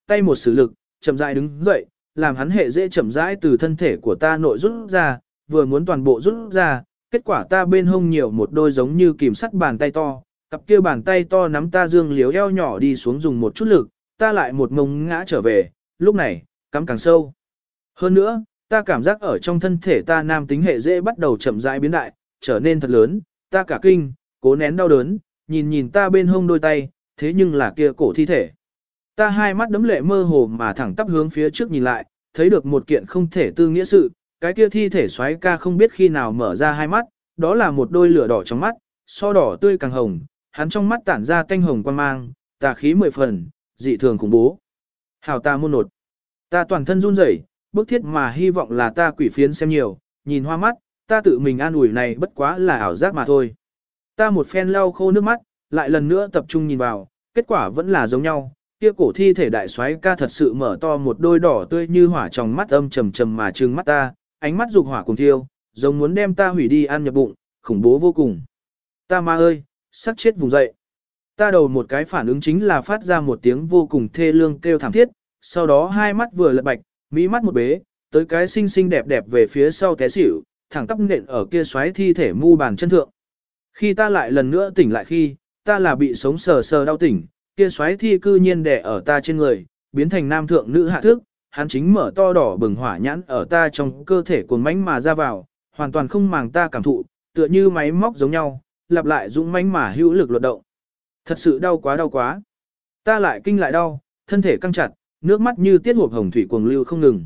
tay một sử lực, chậm rãi đứng dậy, làm hắn hệ dễ chậm rãi từ thân thể của ta nội rút ra, vừa muốn toàn bộ rút ra, kết quả ta bên hông nhiều một đôi giống như kìm sắt bàn tay to, cặp kia bàn tay to nắm ta dương liếu eo nhỏ đi xuống dùng một chút lực, ta lại một ngông ngã trở về, lúc này, cắm càng sâu. Hơn nữa, ta cảm giác ở trong thân thể ta nam tính hệ dễ bắt đầu chậm rãi biến đại, trở nên thật lớn, ta cả kinh, cố nén đau đớn, nhìn nhìn ta bên hông đôi tay, thế nhưng là kia cổ thi thể. Ta hai mắt đấm lệ mơ hồ mà thẳng tắp hướng phía trước nhìn lại, thấy được một kiện không thể tư nghĩa sự, cái kia thi thể xoáy ca không biết khi nào mở ra hai mắt, đó là một đôi lửa đỏ trong mắt, so đỏ tươi càng hồng, hắn trong mắt tản ra tanh hồng quan mang, tà khí mười phần, dị thường khủng bố. Hảo ta môn nột. Ta toàn thân run rẩy, bức thiết mà hy vọng là ta quỷ phiến xem nhiều, nhìn hoa mắt, ta tự mình an ủi này bất quá là ảo giác mà thôi. Ta một phen lau khô nước mắt, lại lần nữa tập trung nhìn vào, kết quả vẫn là giống nhau, kia cổ thi thể đại soái ca thật sự mở to một đôi đỏ tươi như hỏa trong mắt âm trầm trầm mà trừng mắt ta, ánh mắt dục hỏa cùng thiêu, giống muốn đem ta hủy đi ăn nhập bụng, khủng bố vô cùng. Ta ma ơi, sắc chết vùng dậy. Ta đầu một cái phản ứng chính là phát ra một tiếng vô cùng thê lương kêu thảm thiết, sau đó hai mắt vừa lật bạch, mỹ mắt một bế, tới cái xinh xinh đẹp đẹp về phía sau té xỉu, thẳng tắp nện ở kia xoáy thi thể mu bàn chân thượng. Khi ta lại lần nữa tỉnh lại khi, ta là bị sống sờ sờ đau tỉnh, kia xoáy thi cư nhiên đè ở ta trên người, biến thành nam thượng nữ hạ thức, hắn chính mở to đỏ bừng hỏa nhãn ở ta trong cơ thể cuồng mãnh mà ra vào, hoàn toàn không màng ta cảm thụ, tựa như máy móc giống nhau, lặp lại dũng mãnh mà hữu lực luật động. Thật sự đau quá đau quá. Ta lại kinh lại đau, thân thể căng chặt, nước mắt như tiết hộp hồng thủy cuồng lưu không ngừng.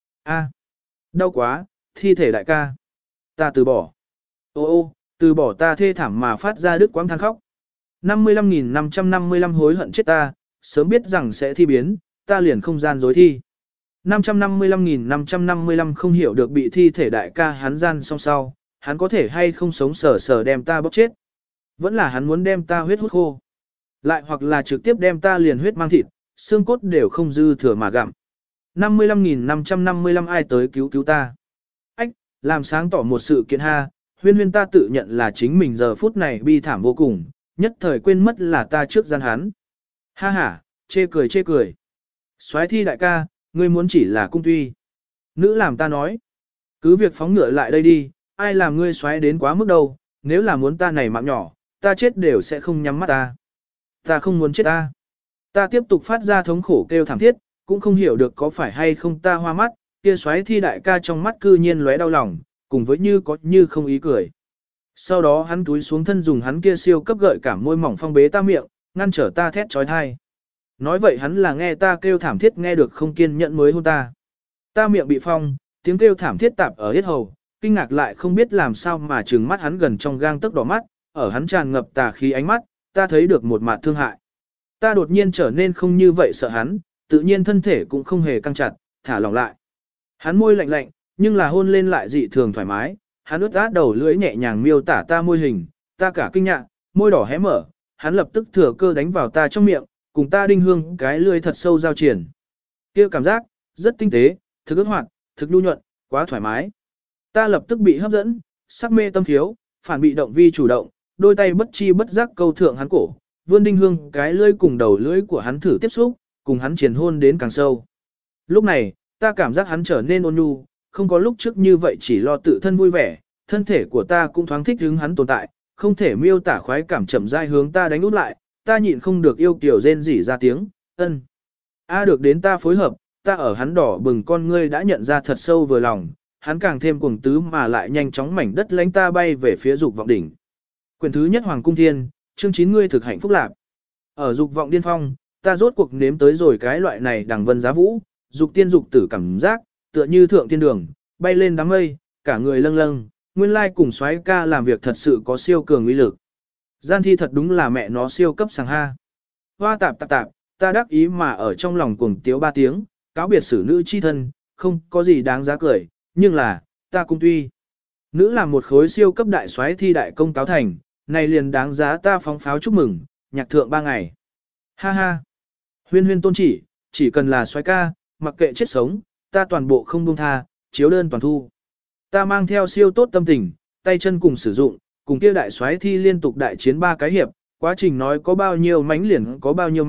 A, đau quá, thi thể đại ca. Ta từ bỏ. Ô ô, từ bỏ ta thê thảm mà phát ra đứt quãng than khóc. năm mươi lăm nghìn năm trăm năm mươi lăm hối hận chết ta, sớm biết rằng sẽ thi biến, ta liền không gian dối thi. năm trăm năm mươi lăm nghìn năm trăm năm mươi lăm không hiểu được bị thi thể đại ca hắn gian song sau, hắn có thể hay không sống sờ sờ đem ta bóc chết. Vẫn là hắn muốn đem ta huyết hút khô. Lại hoặc là trực tiếp đem ta liền huyết mang thịt, xương cốt đều không dư thừa mà gặm. năm mươi lăm nghìn năm trăm năm mươi lăm ai tới cứu cứu ta. Ách, làm sáng tỏ một sự kiện ha, huyên huyên ta tự nhận là chính mình giờ phút này bi thảm vô cùng, nhất thời quên mất là ta trước gian hắn. Ha ha, chê cười chê cười. Soái thi đại ca, ngươi muốn chỉ là cung tuy. Nữ làm ta nói. Cứ việc phóng ngựa lại đây đi, ai làm ngươi soái đến quá mức đâu, nếu là muốn ta này mạng nhỏ, ta chết đều sẽ không nhắm mắt ta. Ta không muốn chết ta. Ta tiếp tục phát ra thống khổ kêu thảm thiết, cũng không hiểu được có phải hay không ta hoa mắt, kia soái thi đại ca trong mắt cư nhiên lóe đau lòng, cùng với như có như không ý cười. Sau đó hắn túi xuống thân dùng hắn kia siêu cấp gợi cảm môi mỏng phong bế ta miệng, ngăn trở ta thét trói thai. Nói vậy hắn là nghe ta kêu thảm thiết nghe được không kiên nhẫn mới hôn ta. Ta miệng bị phong, tiếng kêu thảm thiết tạp ở hết hầu, kinh ngạc lại không biết làm sao mà trừng mắt hắn gần trong gang tấc đỏ mắt, ở hắn tràn ngập tà khí ánh mắt, ta thấy được một mặt thương hại. Ta đột nhiên trở nên không như vậy sợ hắn, tự nhiên thân thể cũng không hề căng chặt, thả lỏng lại. Hắn môi lạnh lạnh, nhưng là hôn lên lại dị thường thoải mái, hắn ướt át đầu lưỡi nhẹ nhàng miêu tả ta môi hình, ta cả kinh ngạc, môi đỏ hé mở, hắn lập tức thừa cơ đánh vào ta trong miệng, cùng ta đinh hương cái lưỡi thật sâu giao triển. Kia cảm giác, rất tinh tế, thực ướt hoạt, thực nhu nhuận, quá thoải mái. Ta lập tức bị hấp dẫn, sắc mê tâm thiếu, phản bị động vi chủ động, đôi tay bất chi bất giác câu thượng hắn cổ, vươn đinh hương cái lưỡi cùng đầu lưỡi của hắn thử tiếp xúc, cùng hắn triển hôn đến càng sâu. Lúc này, ta cảm giác hắn trở nên ôn nhu, không có lúc trước như vậy chỉ lo tự thân vui vẻ, thân thể của ta cũng thoáng thích hứng hắn tồn tại, không thể miêu tả khoái cảm chậm rãi hướng ta đánh út lại, ta nhịn không được yêu kiểu rên rỉ ra tiếng, ân. A được đến ta phối hợp, ta ở hắn đỏ bừng con ngươi đã nhận ra thật sâu vừa lòng, hắn càng thêm cuồng tứ mà lại nhanh chóng mảnh đất lánh ta bay về phía dục vọng đỉnh. Quyển thứ nhất Hoàng Cung Thiên, chương chín ngươi thực hạnh phúc lạc. Ở dục vọng điên phong, ta rốt cuộc nếm tới rồi cái loại này đằng vân giá vũ, dục tiên dục tử cảm giác, tựa như thượng thiên đường, bay lên đám mây, cả người lâng lâng, nguyên lai cùng soái ca làm việc thật sự có siêu cường uy lực. Gian thi thật đúng là mẹ nó siêu cấp sàng ha. Hoa tạp tạp tạp, ta đắc ý mà ở trong lòng cuồng tiếu ba tiếng, cáo biệt xử nữ chi thân, không có gì đáng giá cười, nhưng là, ta cũng tuy. Nữ là một khối siêu cấp đại soái thi đại công cáo thành, này liền đáng giá ta phóng pháo chúc mừng, nhạc thượng ba ngày. Ha ha. Huyên huyên tôn chỉ, chỉ cần là soái ca, mặc kệ chết sống, ta toàn bộ không buông tha, chiếu đơn toàn thu. Ta mang theo siêu tốt tâm tình, tay chân cùng sử dụng, cùng kia đại soái thi liên tục đại chiến ba cái hiệp, quá trình nói có bao nhiêu mánh liền có bao nhiêu mánh,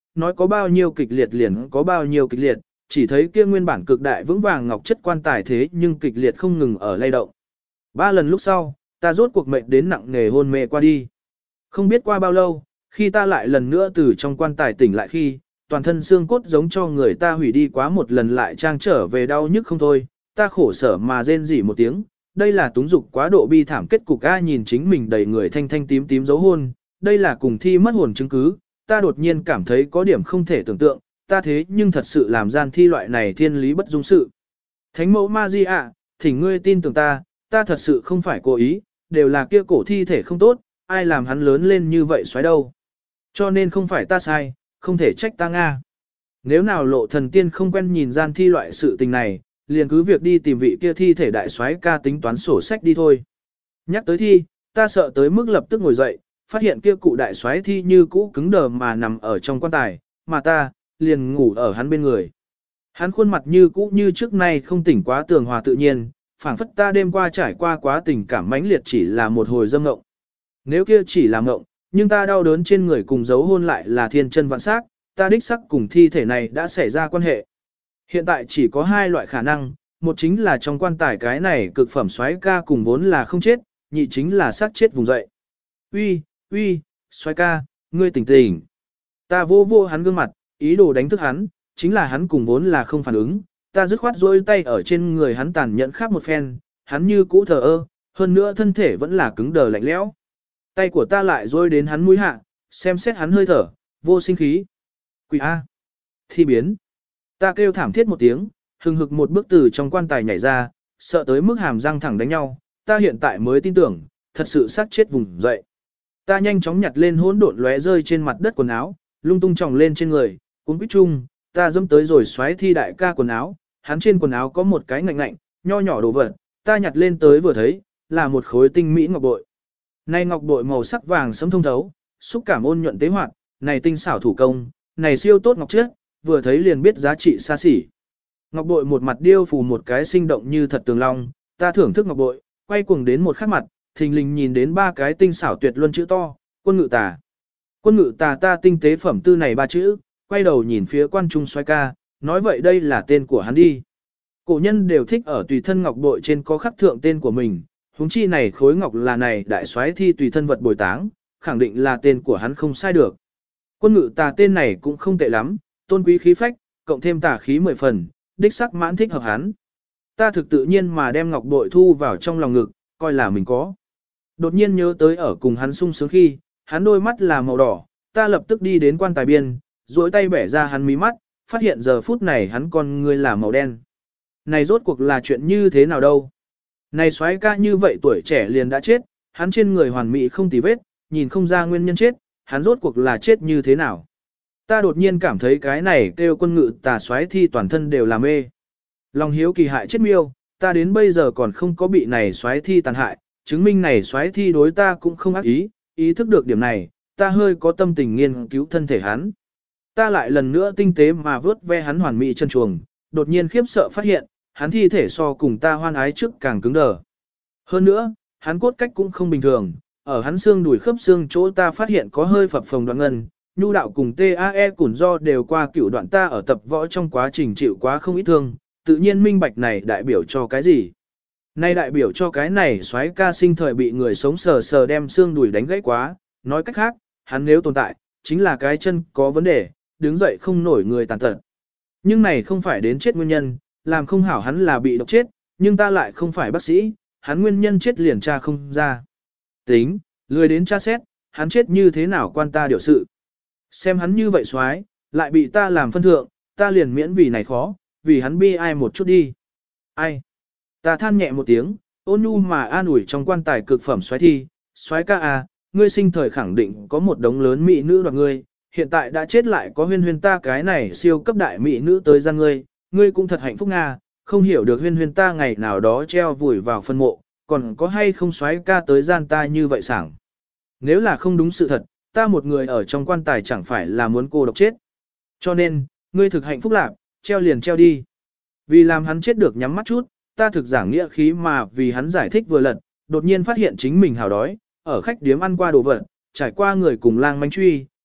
nói có bao nhiêu kịch liệt liền có bao nhiêu kịch liệt, chỉ thấy kia nguyên bản cực đại vững vàng ngọc chất quan tài thế nhưng kịch liệt không ngừng ở lay động. Ba lần lúc sau, ta rốt cuộc mệnh đến nặng nề hôn mê qua đi. Không biết qua bao lâu, khi ta lại lần nữa từ trong quan tài tỉnh lại khi, toàn thân xương cốt giống cho người ta hủy đi quá một lần lại trang trở về đau nhức không thôi, ta khổ sở mà rên rỉ một tiếng, đây là túng dục quá độ bi thảm kết cục. A nhìn chính mình đầy người thanh thanh tím tím dấu hôn, đây là cùng thi mất hồn chứng cứ, ta đột nhiên cảm thấy có điểm không thể tưởng tượng, ta thế nhưng thật sự làm gian thi loại này thiên lý bất dung sự. Thánh mẫu Ma-di ạ, thỉnh ngươi tin tưởng ta, ta thật sự không phải cố ý, đều là kia cổ thi thể không tốt, ai làm hắn lớn lên như vậy xoáy đâu. Cho nên không phải ta sai, không thể trách ta Nga. Nếu nào lộ thần tiên không quen nhìn gian thi loại sự tình này, liền cứ việc đi tìm vị kia thi thể đại soái ca tính toán sổ sách đi thôi. Nhắc tới thi, ta sợ tới mức lập tức ngồi dậy, phát hiện kia cụ đại soái thi như cũ cứng đờ mà nằm ở trong quan tài, mà ta, liền ngủ ở hắn bên người. Hắn khuôn mặt như cũ như trước nay không tỉnh quá tường hòa tự nhiên, phảng phất ta đêm qua trải qua quá tình cảm mãnh liệt chỉ là một hồi dâm ngộng. Nếu kia chỉ là ngộng, nhưng ta đau đớn trên người cùng dấu hôn lại là thiên chân vạn sắc, ta đích sắc cùng thi thể này đã xảy ra quan hệ. Hiện tại chỉ có hai loại khả năng, một chính là trong quan tài cái này cực phẩm soái ca cùng vốn là không chết, nhị chính là xác chết vùng dậy. Uy, uy, soái ca, ngươi tỉnh tỉnh. Ta vô vô hắn gương mặt, ý đồ đánh thức hắn, chính là hắn cùng vốn là không phản ứng, ta dứt khoát rôi tay ở trên người hắn tàn nhẫn khắp một phen, hắn như cũ thờ ơ, hơn nữa thân thể vẫn là cứng đờ lạnh lẽo. Tay của ta lại rôi đến hắn mũi hạ, xem xét hắn hơi thở, vô sinh khí. Quỷ A. Thi biến. Ta kêu thảm thiết một tiếng, hừng hực một bước từ trong quan tài nhảy ra, sợ tới mức hàm răng thẳng đánh nhau, ta hiện tại mới tin tưởng, thật sự sát chết vùng dậy. Ta nhanh chóng nhặt lên hỗn độn lóe rơi trên mặt đất quần áo, lung tung tròng lên trên người, cuốn quýt chung, ta dẫm tới rồi xoáy thi đại ca quần áo, hắn trên quần áo có một cái ngạnh ngạnh, nho nhỏ đồ vật, ta nhặt lên tới vừa thấy, là một khối tinh mỹ ngọc bội. Này ngọc bội màu sắc vàng sẫm thông thấu, xúc cảm ôn nhuận tế hoạt, này tinh xảo thủ công, này siêu tốt ngọc chất, vừa thấy liền biết giá trị xa xỉ. Ngọc bội một mặt điêu phù một cái sinh động như thật tường long, ta thưởng thức ngọc bội, quay cuồng đến một khắc mặt, thình lình nhìn đến ba cái tinh xảo tuyệt luân chữ to, quân ngự tà. Quân ngự tà ta tinh tế phẩm tư này ba chữ, quay đầu nhìn phía quan trung xoay ca, nói vậy đây là tên của hắn đi. Cổ nhân đều thích ở tùy thân ngọc bội trên có khắc thượng tên của mình, huống chi này khối ngọc là này đại soái thi tùy thân vật bồi táng, khẳng định là tên của hắn không sai được. Quân ngự tà tên này cũng không tệ lắm, tôn quý khí phách, cộng thêm tà khí mười phần, đích sắc mãn thích hợp hắn. Ta thực tự nhiên mà đem ngọc bội thu vào trong lòng ngực, coi là mình có. Đột nhiên nhớ tới ở cùng hắn sung sướng khi, hắn đôi mắt là màu đỏ, ta lập tức đi đến quan tài biên, duỗi tay bẻ ra hắn mí mắt, phát hiện giờ phút này hắn con người là màu đen. Này rốt cuộc là chuyện như thế nào đâu? Này soái ca như vậy tuổi trẻ liền đã chết, hắn trên người hoàn mỹ không tì vết, nhìn không ra nguyên nhân chết, hắn rốt cuộc là chết như thế nào? Ta đột nhiên cảm thấy cái này kêu quân ngự tà soái thi toàn thân đều là mê. Lòng hiếu kỳ hại chết miêu, ta đến bây giờ còn không có bị này soái thi tàn hại, chứng minh này soái thi đối ta cũng không ác ý, ý thức được điểm này, ta hơi có tâm tình nghiên cứu thân thể hắn. Ta lại lần nữa tinh tế mà vớt ve hắn hoàn mỹ chân chuồng, đột nhiên khiếp sợ phát hiện, hắn thi thể so cùng ta hoan ái trước càng cứng đờ. Hơn nữa, hắn cốt cách cũng không bình thường, ở hắn xương đùi khớp xương chỗ ta phát hiện có hơi phập phồng đoạn ngân, nhu đạo cùng tê a e củn do đều qua cửu đoạn ta ở tập võ trong quá trình chịu quá không ít thương, tự nhiên minh bạch này đại biểu cho cái gì. Này đại biểu cho cái này soái ca sinh thời bị người sống sờ sờ đem xương đùi đánh gãy quá, nói cách khác, hắn nếu tồn tại, chính là cái chân có vấn đề, đứng dậy không nổi người tàn tật. Nhưng này không phải đến chết nguyên nhân, làm không hảo hắn là bị độc chết, nhưng ta lại không phải bác sĩ, hắn nguyên nhân chết liền tra không ra. Tính, lười đến tra xét, hắn chết như thế nào quan ta điều sự. Xem hắn như vậy xoái, lại bị ta làm phân thượng, ta liền miễn vì này khó, vì hắn bi ai một chút đi. Ai? Ta than nhẹ một tiếng, ôn nhu mà an ủi trong quan tài cực phẩm xoái thi, xoái ca à, ngươi sinh thời khẳng định có một đống lớn mỹ nữ đoạt ngươi, hiện tại đã chết lại có huyên huyên ta cái này siêu cấp đại mỹ nữ tới gian ngươi, ngươi cũng thật hạnh phúc nga, không hiểu được huyên huyên ta ngày nào đó treo vùi vào phân mộ, còn có hay không xoái ca tới gian ta như vậy sảng. Nếu là không đúng sự thật, ta một người ở trong quan tài chẳng phải là muốn cô độc chết. Cho nên, ngươi thực hạnh phúc lạc, treo liền treo đi. Vì làm hắn chết được nhắm mắt chút, ta thực giảng nghĩa khí mà vì hắn giải thích vừa lật, đột nhiên phát hiện chính mình hào đói, ở khách điếm ăn qua đồ vật, trải qua người cùng lang manh truy,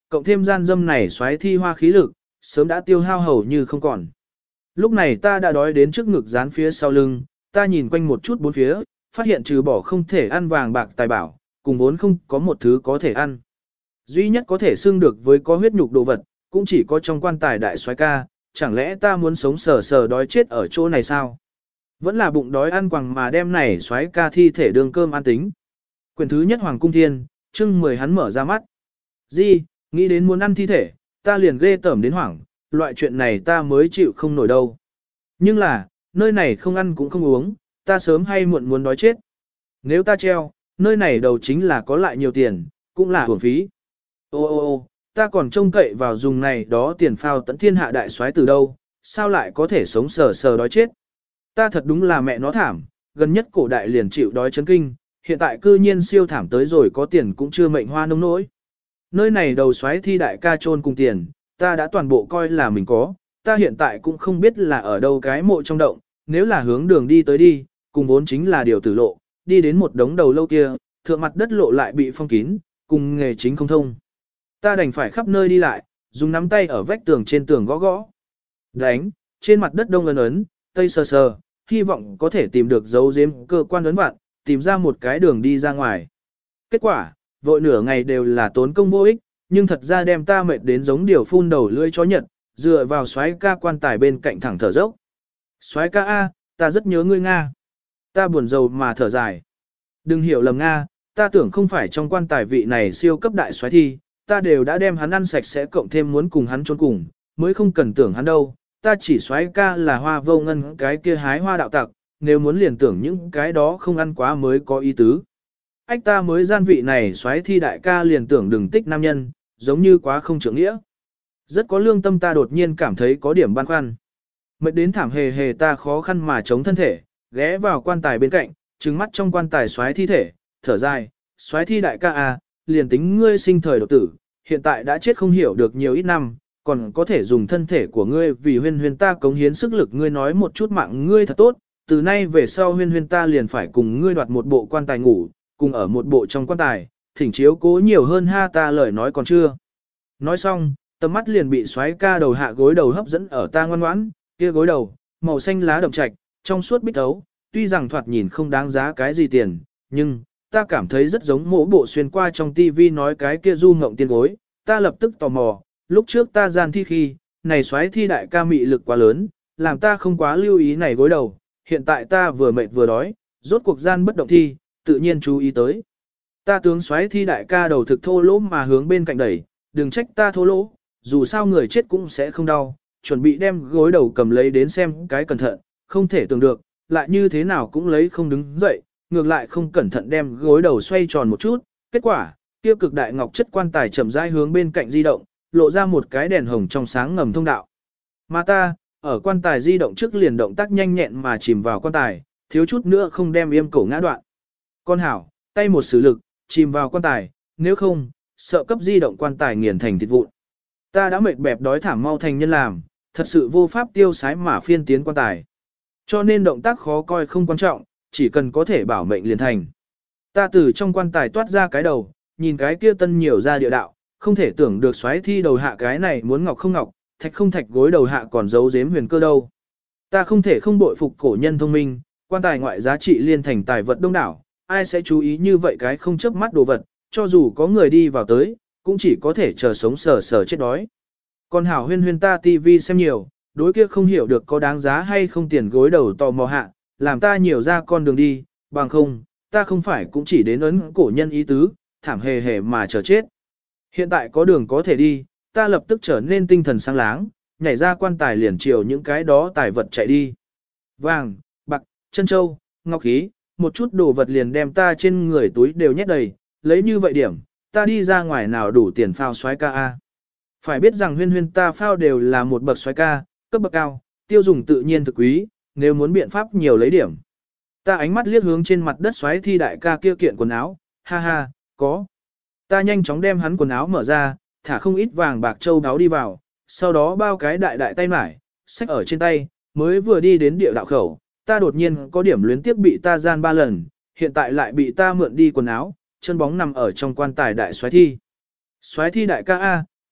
cộng thêm gian dâm này xoáy thi hoa khí lực, sớm đã tiêu hao hầu như không còn. Lúc này ta đã đói đến trước ngực dán phía sau lưng, ta nhìn quanh một chút bốn phía, phát hiện trừ bỏ không thể ăn vàng bạc tài bảo, cùng vốn không có một thứ có thể ăn. Duy nhất có thể xưng được với có huyết nhục đồ vật, cũng chỉ có trong quan tài đại soái ca, chẳng lẽ ta muốn sống sờ sờ đói chết ở chỗ này sao? Vẫn là bụng đói ăn quằng mà đem này soái ca thi thể đường cơm ăn tính. Quyển thứ nhất Hoàng Cung Thiên, chương mười hắn mở ra mắt. Di, nghĩ đến muốn ăn thi thể, ta liền ghê tởm đến hoảng, loại chuyện này ta mới chịu không nổi đâu. Nhưng là, nơi này không ăn cũng không uống, ta sớm hay muộn muốn đói chết. Nếu ta treo, nơi này đầu chính là có lại nhiều tiền, cũng là hưởng phí. Ô ô ô, ta còn trông cậy vào dùng này đó tiền phao tận thiên hạ đại soái từ đâu, sao lại có thể sống sờ sờ đói chết. Ta thật đúng là mẹ nó thảm, gần nhất cổ đại liền chịu đói chấn kinh, hiện tại cư nhiên siêu thảm tới rồi có tiền cũng chưa mệnh hoa nông nỗi. Nơi này đầu soái thi đại ca trôn cùng tiền, ta đã toàn bộ coi là mình có, ta hiện tại cũng không biết là ở đâu cái mộ trong động, nếu là hướng đường đi tới đi, cùng vốn chính là điều tử lộ, đi đến một đống đầu lâu kia, thượng mặt đất lộ lại bị phong kín, cùng nghề chính không thông. Ta đành phải khắp nơi đi lại, dùng nắm tay ở vách tường trên tường gõ gõ. Đánh, trên mặt đất đông ấn ấn, tây sờ sờ, hy vọng có thể tìm được dấu giếm cơ quan ấn vạn, tìm ra một cái đường đi ra ngoài. Kết quả, vội nửa ngày đều là tốn công vô ích, nhưng thật ra đem ta mệt đến giống điều phun đầu lưỡi chó nhật, dựa vào soái ca quan tài bên cạnh thẳng thở dốc. Soái ca A, ta rất nhớ ngươi Nga. Ta buồn rầu mà thở dài. Đừng hiểu lầm Nga, ta tưởng không phải trong quan tài vị này siêu cấp đại soái thi, ta đều đã đem hắn ăn sạch sẽ cộng thêm muốn cùng hắn trốn cùng, mới không cần tưởng hắn đâu. Ta chỉ soái ca là hoa vô ngân cái kia hái hoa đạo tặc, nếu muốn liền tưởng những cái đó không ăn quá mới có ý tứ. Ách ta mới gian vị này soái thi đại ca liền tưởng đừng tích nam nhân, giống như quá không trưởng nghĩa. Rất có lương tâm ta đột nhiên cảm thấy có điểm băn khoăn. Mệt đến thảm hề hề ta khó khăn mà chống thân thể, ghé vào quan tài bên cạnh, trừng mắt trong quan tài soái thi thể, thở dài, soái thi đại ca à, liền tính ngươi sinh thời độc tử, hiện tại đã chết không hiểu được nhiều ít năm, còn có thể dùng thân thể của ngươi vì huyên huyên ta cống hiến sức lực ngươi nói một chút mạng ngươi thật tốt, từ nay về sau huyên huyên ta liền phải cùng ngươi đoạt một bộ quan tài ngủ, cùng ở một bộ trong quan tài, thỉnh chiếu cố nhiều hơn ha ta lời nói còn chưa. Nói xong, tầm mắt liền bị xoáy ca đầu hạ gối đầu hấp dẫn ở ta ngoan ngoãn, kia gối đầu, màu xanh lá đậm trạch, trong suốt bích thấu, tuy rằng thoạt nhìn không đáng giá cái gì tiền, nhưng, ta cảm thấy rất giống mỗ bộ xuyên qua trong tivi nói cái kia du ngộng tiên gối, ta lập tức tò mò, lúc trước ta gian thi khi, này xoáy thi đại ca mị lực quá lớn, làm ta không quá lưu ý này gối đầu, hiện tại ta vừa mệt vừa đói, rốt cuộc gian bất động thi, tự nhiên chú ý tới. Ta tướng xoáy thi đại ca đầu thực thô lỗ mà hướng bên cạnh đẩy, đừng trách ta thô lỗ, dù sao người chết cũng sẽ không đau, chuẩn bị đem gối đầu cầm lấy đến xem cái cẩn thận, không thể tưởng được, lại như thế nào cũng lấy không đứng dậy, ngược lại không cẩn thận đem gối đầu xoay tròn một chút, kết quả, kia cực đại ngọc chất quan tài chậm rãi hướng bên cạnh di động, lộ ra một cái đèn hồng trong sáng ngầm thông đạo. Mà ta, ở quan tài di động trước liền động tác nhanh nhẹn mà chìm vào quan tài, thiếu chút nữa không đem yêm cổ ngã đoạn. Con hảo, tay một sử lực, chìm vào quan tài, nếu không, sợ cấp di động quan tài nghiền thành thịt vụn. Ta đã mệt bẹp đói thảm mau thành nhân làm, thật sự vô pháp tiêu sái mà phiên tiến quan tài. Cho nên động tác khó coi không quan trọng, chỉ cần có thể bảo mệnh liền thành. Ta từ trong quan tài toát ra cái đầu, nhìn cái kia tân nhiều ra địa đạo, không thể tưởng được xoáy thi đầu hạ cái này muốn ngọc không ngọc, thạch không thạch gối đầu hạ còn giấu giếm huyền cơ đâu. Ta không thể không bội phục cổ nhân thông minh, quan tài ngoại giá trị liên thành tài vật đông đảo, ai sẽ chú ý như vậy cái không chớp mắt đồ vật, cho dù có người đi vào tới, cũng chỉ có thể chờ sống sờ sờ chết đói. Còn hảo huyên huyên ta tivi xem nhiều, đối kia không hiểu được có đáng giá hay không tiền gối đầu tò mò hạ, làm ta nhiều ra con đường đi, bằng không, ta không phải cũng chỉ đến ấn cổ nhân ý tứ, thảm hề hề mà chờ chết. Hiện tại có đường có thể đi, ta lập tức trở nên tinh thần sáng láng, nhảy ra quan tài liền chiều những cái đó tài vật chạy đi. Vàng, bạc, chân châu, ngọc khí, một chút đồ vật liền đem ta trên người túi đều nhét đầy, lấy như vậy điểm, ta đi ra ngoài nào đủ tiền phao xoái ca a. Phải biết rằng huyên huyên ta phao đều là một bậc xoái ca, cấp bậc cao, tiêu dùng tự nhiên thực quý, nếu muốn biện pháp nhiều lấy điểm. Ta ánh mắt liếc hướng trên mặt đất xoáy thi đại ca kia kiện quần áo, ha ha, có. Ta nhanh chóng đem hắn quần áo mở ra, thả không ít vàng bạc châu đáo đi vào, sau đó bao cái đại đại tay mải, xách ở trên tay, mới vừa đi đến địa đạo khẩu, ta đột nhiên có điểm luyến tiếp bị ta gian ba lần, hiện tại lại bị ta mượn đi quần áo, chân bóng nằm ở trong quan tài đại xoáy thi. Xoáy thi đại ca A,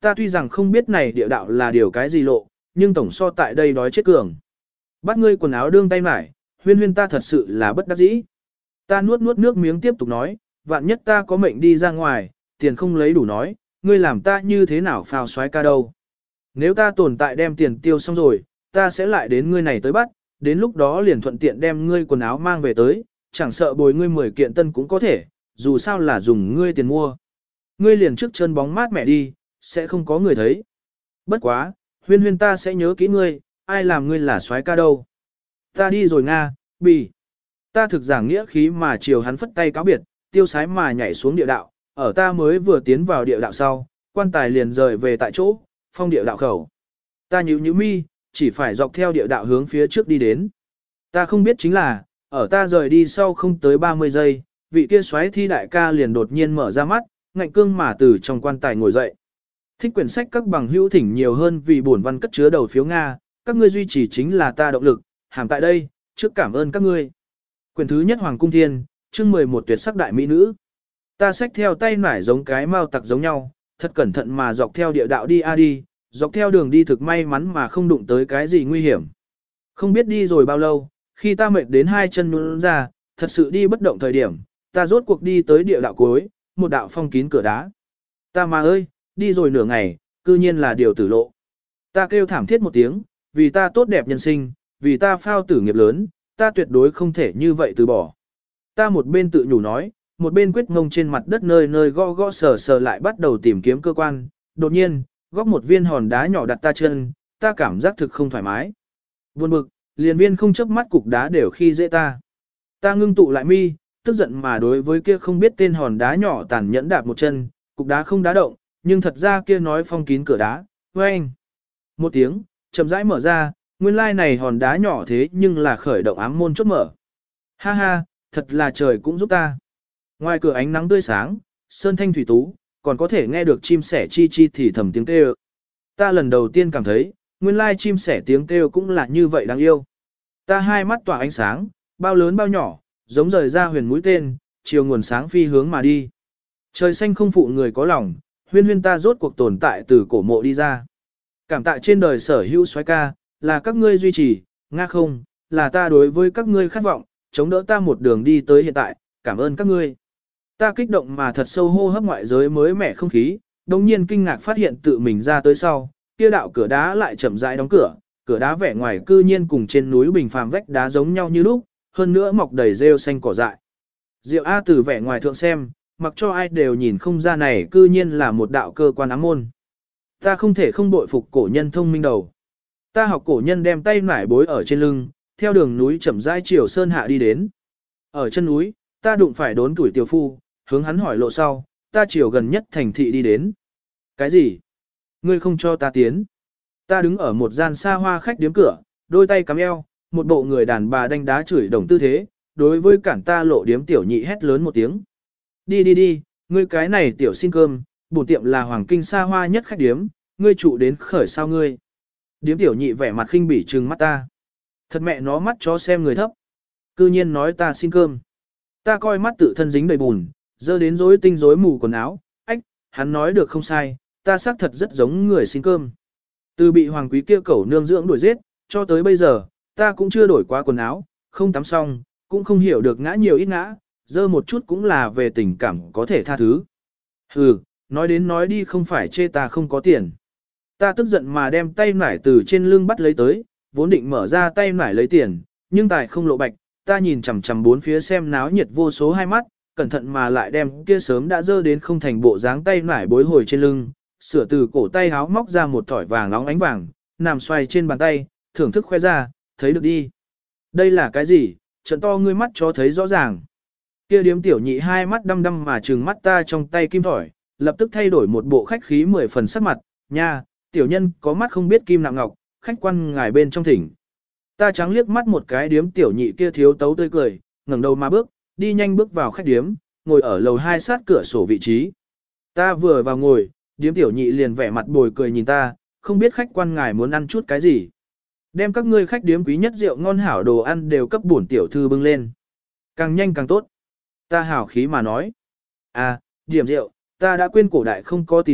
ta tuy rằng không biết này địa đạo là điều cái gì lộ, nhưng tổng so tại đây đói chết cường. Bắt ngươi quần áo đương tay mải, huyên huyên ta thật sự là bất đắc dĩ. Ta nuốt nuốt nước miếng tiếp tục nói, vạn nhất ta có mệnh đi ra ngoài, tiền không lấy đủ nói, ngươi làm ta như thế nào phao xoái ca đâu. Nếu ta tồn tại đem tiền tiêu xong rồi, ta sẽ lại đến ngươi này tới bắt, đến lúc đó liền thuận tiện đem ngươi quần áo mang về tới, chẳng sợ bồi ngươi mười kiện tân cũng có thể, dù sao là dùng ngươi tiền mua. Ngươi liền trước chân bóng mát mẹ đi, sẽ không có người thấy. Bất quá, huyên huyên ta sẽ nhớ kỹ ngươi, ai làm ngươi là soái ca đâu. Ta đi rồi Nga, bì. Ta thực giảng nghĩa khí mà chiều hắn phất tay cáo biệt, tiêu sái mà nhảy xuống địa đạo, ở ta mới vừa tiến vào địa đạo sau, quan tài liền rời về tại chỗ, phong địa đạo khẩu. Ta nhíu nhíu mi, chỉ phải dọc theo địa đạo hướng phía trước đi đến. Ta không biết chính là, ở ta rời đi sau không tới ba mươi giây, vị kia soái thi đại ca liền đột nhiên mở ra mắt, ngạnh cương mà từ trong quan tài ngồi dậy. Thích quyển sách các bằng hữu thỉnh nhiều hơn vì bổn văn cất chứa đầu phiếu Nga, các ngươi duy trì chính là ta động lực, hàm tại đây, trước cảm ơn các ngươi. Quyển thứ nhất Hoàng Cung Thiên, chương mười một tuyệt sắc đại mỹ nữ. Ta xách theo tay nải giống cái mao tặc giống nhau, thật cẩn thận mà dọc theo địa đạo đi a đi, dọc theo đường đi thực may mắn mà không đụng tới cái gì nguy hiểm. Không biết đi rồi bao lâu, khi ta mệt đến hai chân nhũn ra, thật sự đi bất động thời điểm, ta rốt cuộc đi tới địa đạo cuối, một đạo phong kín cửa đá. Ta mà ơi, đi rồi nửa ngày, cư nhiên là điều tử lộ. Ta kêu thảm thiết một tiếng, vì ta tốt đẹp nhân sinh, vì ta phao tử nghiệp lớn, ta tuyệt đối không thể như vậy từ bỏ. Ta một bên tự nhủ nói, một bên quyết ngông trên mặt đất nơi nơi gõ gõ sờ sờ lại bắt đầu tìm kiếm cơ quan. Đột nhiên, góc một viên hòn đá nhỏ đặt ta chân, ta cảm giác thực không thoải mái. Buồn bực, liền viên không chớp mắt cục đá đều khi dễ ta. Ta ngưng tụ lại mi, tức giận mà đối với kia không biết tên hòn đá nhỏ tàn nhẫn đạp một chân, cục đá không đá động, nhưng thật ra kia nói phong kín cửa đá, oeng. Một tiếng, chậm rãi mở ra, nguyên lai này hòn đá nhỏ thế nhưng là khởi động ám môn chốt mở. Ha ha, thật là trời cũng giúp ta. Ngoài cửa ánh nắng tươi sáng, sơn thanh thủy tú, còn có thể nghe được chim sẻ chi chi thì thầm tiếng kêu. Ta lần đầu tiên cảm thấy, nguyên lai chim sẻ tiếng kêu cũng là như vậy đáng yêu. Ta hai mắt tỏa ánh sáng, bao lớn bao nhỏ, giống rời ra huyền mũi tên, chiều nguồn sáng phi hướng mà đi. Trời xanh không phụ người có lòng, huyên huyên ta rốt cuộc tồn tại từ cổ mộ đi ra. Cảm tạ trên đời sở hữu soái ca, là các ngươi duy trì, nga không, là ta đối với các ngươi khát vọng, chống đỡ ta một đường đi tới hiện tại, cảm ơn các ngươi. Ta kích động mà thật sâu hô hấp ngoại giới mới mẻ không khí, đồng nhiên kinh ngạc phát hiện tự mình ra tới sau, kia đạo cửa đá lại chậm rãi đóng cửa, cửa đá vẻ ngoài cư nhiên cùng trên núi bình phàm vách đá giống nhau như lúc, hơn nữa mọc đầy rêu xanh cỏ dại. Diệu A từ vẻ ngoài thượng xem, mặc cho ai đều nhìn không ra này cư nhiên là một đạo cơ quan ám môn. Ta không thể không bội phục cổ nhân thông minh đầu. Ta học cổ nhân đem tay nải bối ở trên lưng, theo đường núi chậm rãi chiều sơn hạ đi đến. Ở chân núi, ta đụng phải đốn tuổi tiểu phu, hướng hắn hỏi lộ sau, ta chiều gần nhất thành thị đi đến. Cái gì? Ngươi không cho ta tiến. Ta đứng ở một gian xa hoa khách điếm cửa, đôi tay cắm eo, một bộ người đàn bà đánh đá chửi đồng tư thế, đối với cản ta lộ điếm tiểu nhị hét lớn một tiếng. Đi đi đi, ngươi cái này tiểu xin cơm, bổn tiệm là hoàng kinh xa hoa nhất khách điếm, ngươi trụ đến khởi sao ngươi. Điếm tiểu nhị vẻ mặt khinh bỉ trừng mắt ta. Thật mẹ nó mắt chó xem người thấp. Cư nhiên nói ta xin cơm. Ta coi mắt tự thân dính đầy bùn, dơ đến rối tinh rối mù quần áo, ách, hắn nói được không sai, ta xác thật rất giống người xin cơm. Từ bị hoàng quý kia cẩu nương dưỡng đuổi giết, cho tới bây giờ, ta cũng chưa đổi qua quần áo, không tắm xong, cũng không hiểu được ngã nhiều ít ngã, dơ một chút cũng là về tình cảm có thể tha thứ. Hừ, nói đến nói đi không phải chê ta không có tiền. Ta tức giận mà đem tay nải từ trên lưng bắt lấy tới, vốn định mở ra tay nải lấy tiền, nhưng tài không lộ bạch, ta nhìn chằm chằm bốn phía xem náo nhiệt vô số hai mắt, cẩn thận mà lại đem kia sớm đã dơ đến không thành bộ dáng tay nải bối hồi trên lưng, sửa từ cổ tay háo móc ra một thỏi vàng nóng ánh vàng, nằm xoay trên bàn tay, thưởng thức khoe ra, thấy được đi. Đây là cái gì, trận to ngươi mắt cho thấy rõ ràng. Kia điếm tiểu nhị hai mắt đăm đăm mà trừng mắt ta trong tay kim thỏi, lập tức thay đổi một bộ khách khí mười phần sắc mặt, nha, tiểu nhân có mắt không biết kim nặng ngọc, khách quan ngài bên trong thỉnh. Ta trắng liếc mắt một cái điếm tiểu nhị kia thiếu tấu tươi cười, ngẩng đầu mà bước, đi nhanh bước vào khách điếm, ngồi ở lầu hai sát cửa sổ vị trí. Ta vừa vào ngồi, điếm tiểu nhị liền vẻ mặt bồi cười nhìn ta, không biết khách quan ngài muốn ăn chút cái gì. Đem các ngươi khách điếm quý nhất rượu ngon hảo đồ ăn đều cấp bổn tiểu thư bưng lên. Càng nhanh càng tốt. Ta hảo khí mà nói. À, điểm rượu, ta đã quên cổ đại không có tỷ rượu,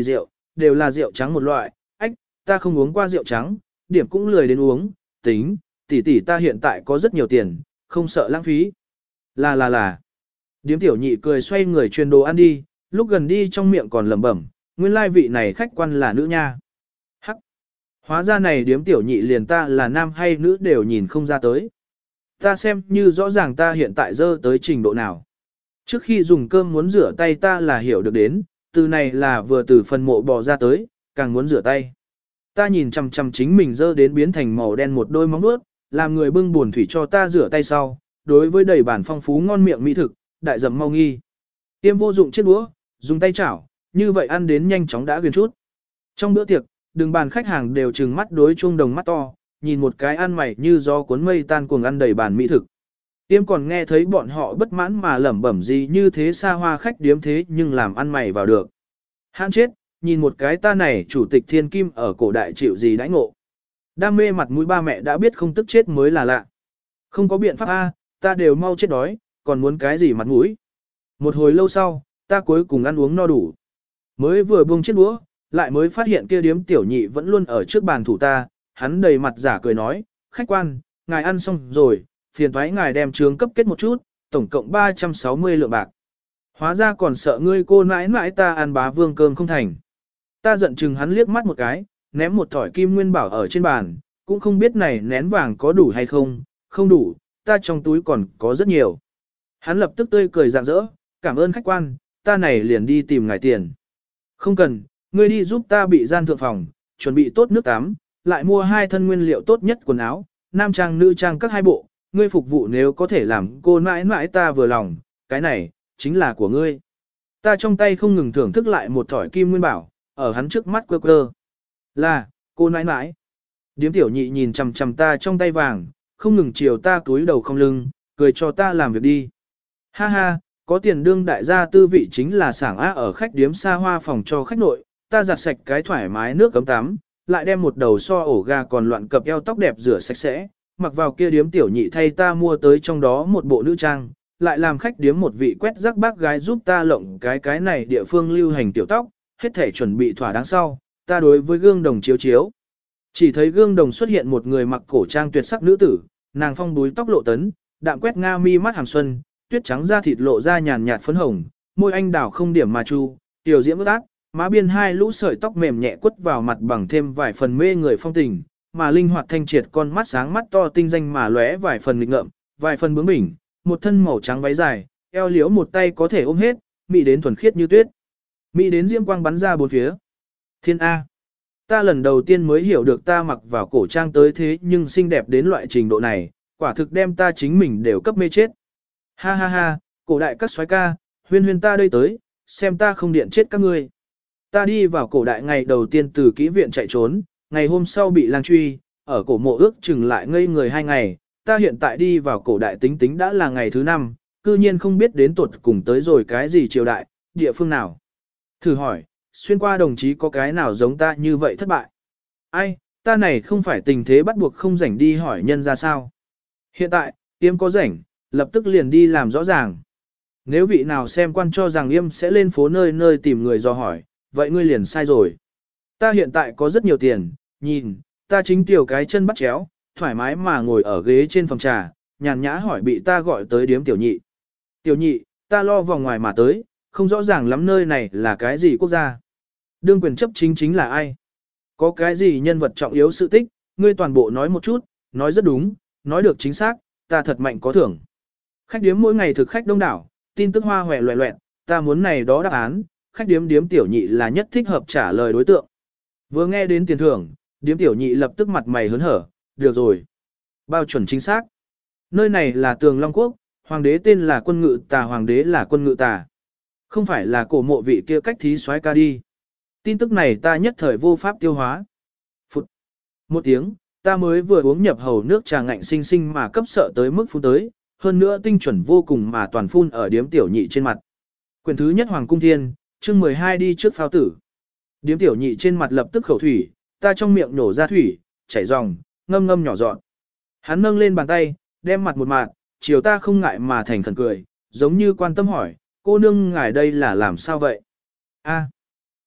đều là rượu trắng một loại, ách, ta không uống qua rượu trắng, điểm cũng lười đến uống, tính, tỷ tỷ ta hiện tại có rất nhiều tiền, không sợ lãng phí. Là là là. Điếm tiểu nhị cười xoay người truyền đồ ăn đi, lúc gần đi trong miệng còn lẩm bẩm, nguyên lai vị này khách quan là nữ nha. Hắc. Hóa ra này điếm tiểu nhị liền ta là nam hay nữ đều nhìn không ra tới. Ta xem như rõ ràng ta hiện tại dơ tới trình độ nào. Trước khi dùng cơm muốn rửa tay ta là hiểu được đến, từ này là vừa từ phần mộ bò ra tới, càng muốn rửa tay. Ta nhìn chằm chằm chính mình dơ đến biến thành màu đen một đôi móng vuốt, làm người bưng buồn thủy cho ta rửa tay sau, đối với đầy bản phong phú ngon miệng mỹ thực, đại dầm mau nghi. Tiêm vô dụng chiếc đũa, dùng tay chảo, như vậy ăn đến nhanh chóng đã gần chút. Trong bữa tiệc, đường bàn khách hàng đều trừng mắt đối chuông đồng mắt to, nhìn một cái ăn mày như gió cuốn mây tan cuồng ăn đầy bàn mỹ thực. Tiêm còn nghe thấy bọn họ bất mãn mà lẩm bẩm gì như thế xa hoa khách điếm thế nhưng làm ăn mày vào được. Hãn chết, nhìn một cái ta này chủ tịch thiên kim ở cổ đại chịu gì đãi ngộ. Đam mê mặt mũi ba mẹ đã biết không tức chết mới là lạ. Không có biện pháp A, ta đều mau chết đói, còn muốn cái gì mặt mũi. Một hồi lâu sau, ta cuối cùng ăn uống no đủ. Mới vừa buông chiếc đũa, lại mới phát hiện kia điếm tiểu nhị vẫn luôn ở trước bàn thủ ta, hắn đầy mặt giả cười nói, khách quan, ngài ăn xong rồi, phiền thoái ngài đem trướng cấp kết một chút, tổng cộng ba trăm sáu mươi lượng bạc. Hóa ra còn sợ ngươi cô nãi nãi ta ăn bá vương cơm không thành. Ta giận chừng hắn liếc mắt một cái, ném một thỏi kim nguyên bảo ở trên bàn, cũng không biết này nén vàng có đủ hay không, không đủ, ta trong túi còn có rất nhiều. Hắn lập tức tươi cười rạng rỡ, cảm ơn khách quan, ta này liền đi tìm ngài tiền. Không cần, ngươi đi giúp ta bị gian thượng phòng, chuẩn bị tốt nước tắm, lại mua hai thân nguyên liệu tốt nhất quần áo, nam trang nữ trang các hai bộ, ngươi phục vụ nếu có thể làm cô mãi mãi ta vừa lòng, cái này, chính là của ngươi. Ta trong tay không ngừng thưởng thức lại một thỏi kim nguyên bảo, ở hắn trước mắt quơ quơ. Là, cô nãi nãi. Điếm tiểu nhị nhìn chằm chằm ta trong tay vàng, không ngừng chiều ta túi đầu không lưng, cười cho ta làm việc đi. Ha ha, có tiền đương đại gia tư vị chính là sảng á ở khách điếm xa hoa phòng cho khách nội, ta giặt sạch cái thoải mái nước cấm tắm, lại đem một đầu so ổ gà còn loạn cập eo tóc đẹp rửa sạch sẽ, mặc vào kia điếm tiểu nhị thay ta mua tới trong đó một bộ nữ trang, lại làm khách điếm một vị quét rác bác gái giúp ta lộng cái cái này địa phương lưu hành tiểu tóc, hết thể chuẩn bị thỏa đáng sau, ta đối với gương đồng chiếu chiếu. Chỉ thấy gương đồng xuất hiện một người mặc cổ trang tuyệt sắc nữ tử, nàng phong búi tóc lộ tấn, đạm quét nga mi mắt hàm xuân, tuyết trắng da thịt lộ ra nhàn nhạt phấn hồng, môi anh đào không điểm mà chu, tiểu diễm ướt át, má biên hai lũ sợi tóc mềm nhẹ quất vào mặt bằng thêm vài phần mê người phong tình, mà linh hoạt thanh triệt con mắt sáng mắt to tinh danh mà lóe vài phần nghịch ngợm, vài phần bướng bỉnh, một thân màu trắng váy dài, eo liễu một tay có thể ôm hết, mỹ đến thuần khiết như tuyết. Mỹ đến diễm quang bắn ra bốn phía. Thiên A. Ta lần đầu tiên mới hiểu được ta mặc vào cổ trang tới thế nhưng xinh đẹp đến loại trình độ này, quả thực đem ta chính mình đều cấp mê chết. Ha ha ha, cổ đại các soái ca, huyên huyên ta đây tới, xem ta không điện chết các ngươi. Ta đi vào cổ đại ngày đầu tiên từ kỹ viện chạy trốn, ngày hôm sau bị lang truy, ở cổ mộ ước chừng lại ngây người hai ngày, ta hiện tại đi vào cổ đại tính tính đã là ngày thứ năm, cư nhiên không biết đến tuột cùng tới rồi cái gì triều đại, địa phương nào. Thử hỏi, xuyên qua đồng chí có cái nào giống ta như vậy thất bại? Ai, ta này không phải tình thế bắt buộc không rảnh đi hỏi nhân ra sao. Hiện tại, Yêm có rảnh, lập tức liền đi làm rõ ràng. Nếu vị nào xem quan cho rằng Yêm sẽ lên phố nơi nơi tìm người dò hỏi, vậy ngươi liền sai rồi. Ta hiện tại có rất nhiều tiền, nhìn, ta chính tiểu cái chân bắt chéo, thoải mái mà ngồi ở ghế trên phòng trà, nhàn nhã hỏi bị ta gọi tới điếm tiểu nhị. Tiểu nhị, ta lo vòng ngoài mà tới, không rõ ràng lắm nơi này là cái gì quốc gia. Đương quyền chấp chính chính là ai? Có cái gì nhân vật trọng yếu sự tích, ngươi toàn bộ nói một chút, nói rất đúng, nói được chính xác, ta thật mạnh có thưởng. Khách điếm mỗi ngày thực khách đông đảo, tin tức hoa hòe loẹ loẹn, ta muốn này đó đáp án, khách điếm điếm tiểu nhị là nhất thích hợp trả lời đối tượng. Vừa nghe đến tiền thưởng, điếm tiểu nhị lập tức mặt mày hớn hở, được rồi. Bao chuẩn chính xác. Nơi này là Tường Long Quốc, hoàng đế tên là Quân Ngự Tà, hoàng đế là Quân Ngự Tà. Không phải là cổ mộ vị kia cách thí soái ca đi. Tin tức này ta nhất thời vô pháp tiêu hóa. Phụt. Một tiếng, ta mới vừa uống nhập hầu nước trà ngạnh sinh sinh mà cấp sợ tới mức phun tới, hơn nữa tinh chuẩn vô cùng mà toàn phun ở điếm tiểu nhị trên mặt. Quyền thứ nhất Hoàng Cung Thiên, chương mười hai đi trước pháo tử. Điếm tiểu nhị trên mặt lập tức khẩu thủy, ta trong miệng nổ ra thủy, chảy ròng, ngâm ngâm nhỏ giọt. Hắn nâng lên bàn tay, đem mặt một mạt, chiều ta không ngại mà thành khẩn cười, giống như quan tâm hỏi, cô nương ngài đây là làm sao vậy? A.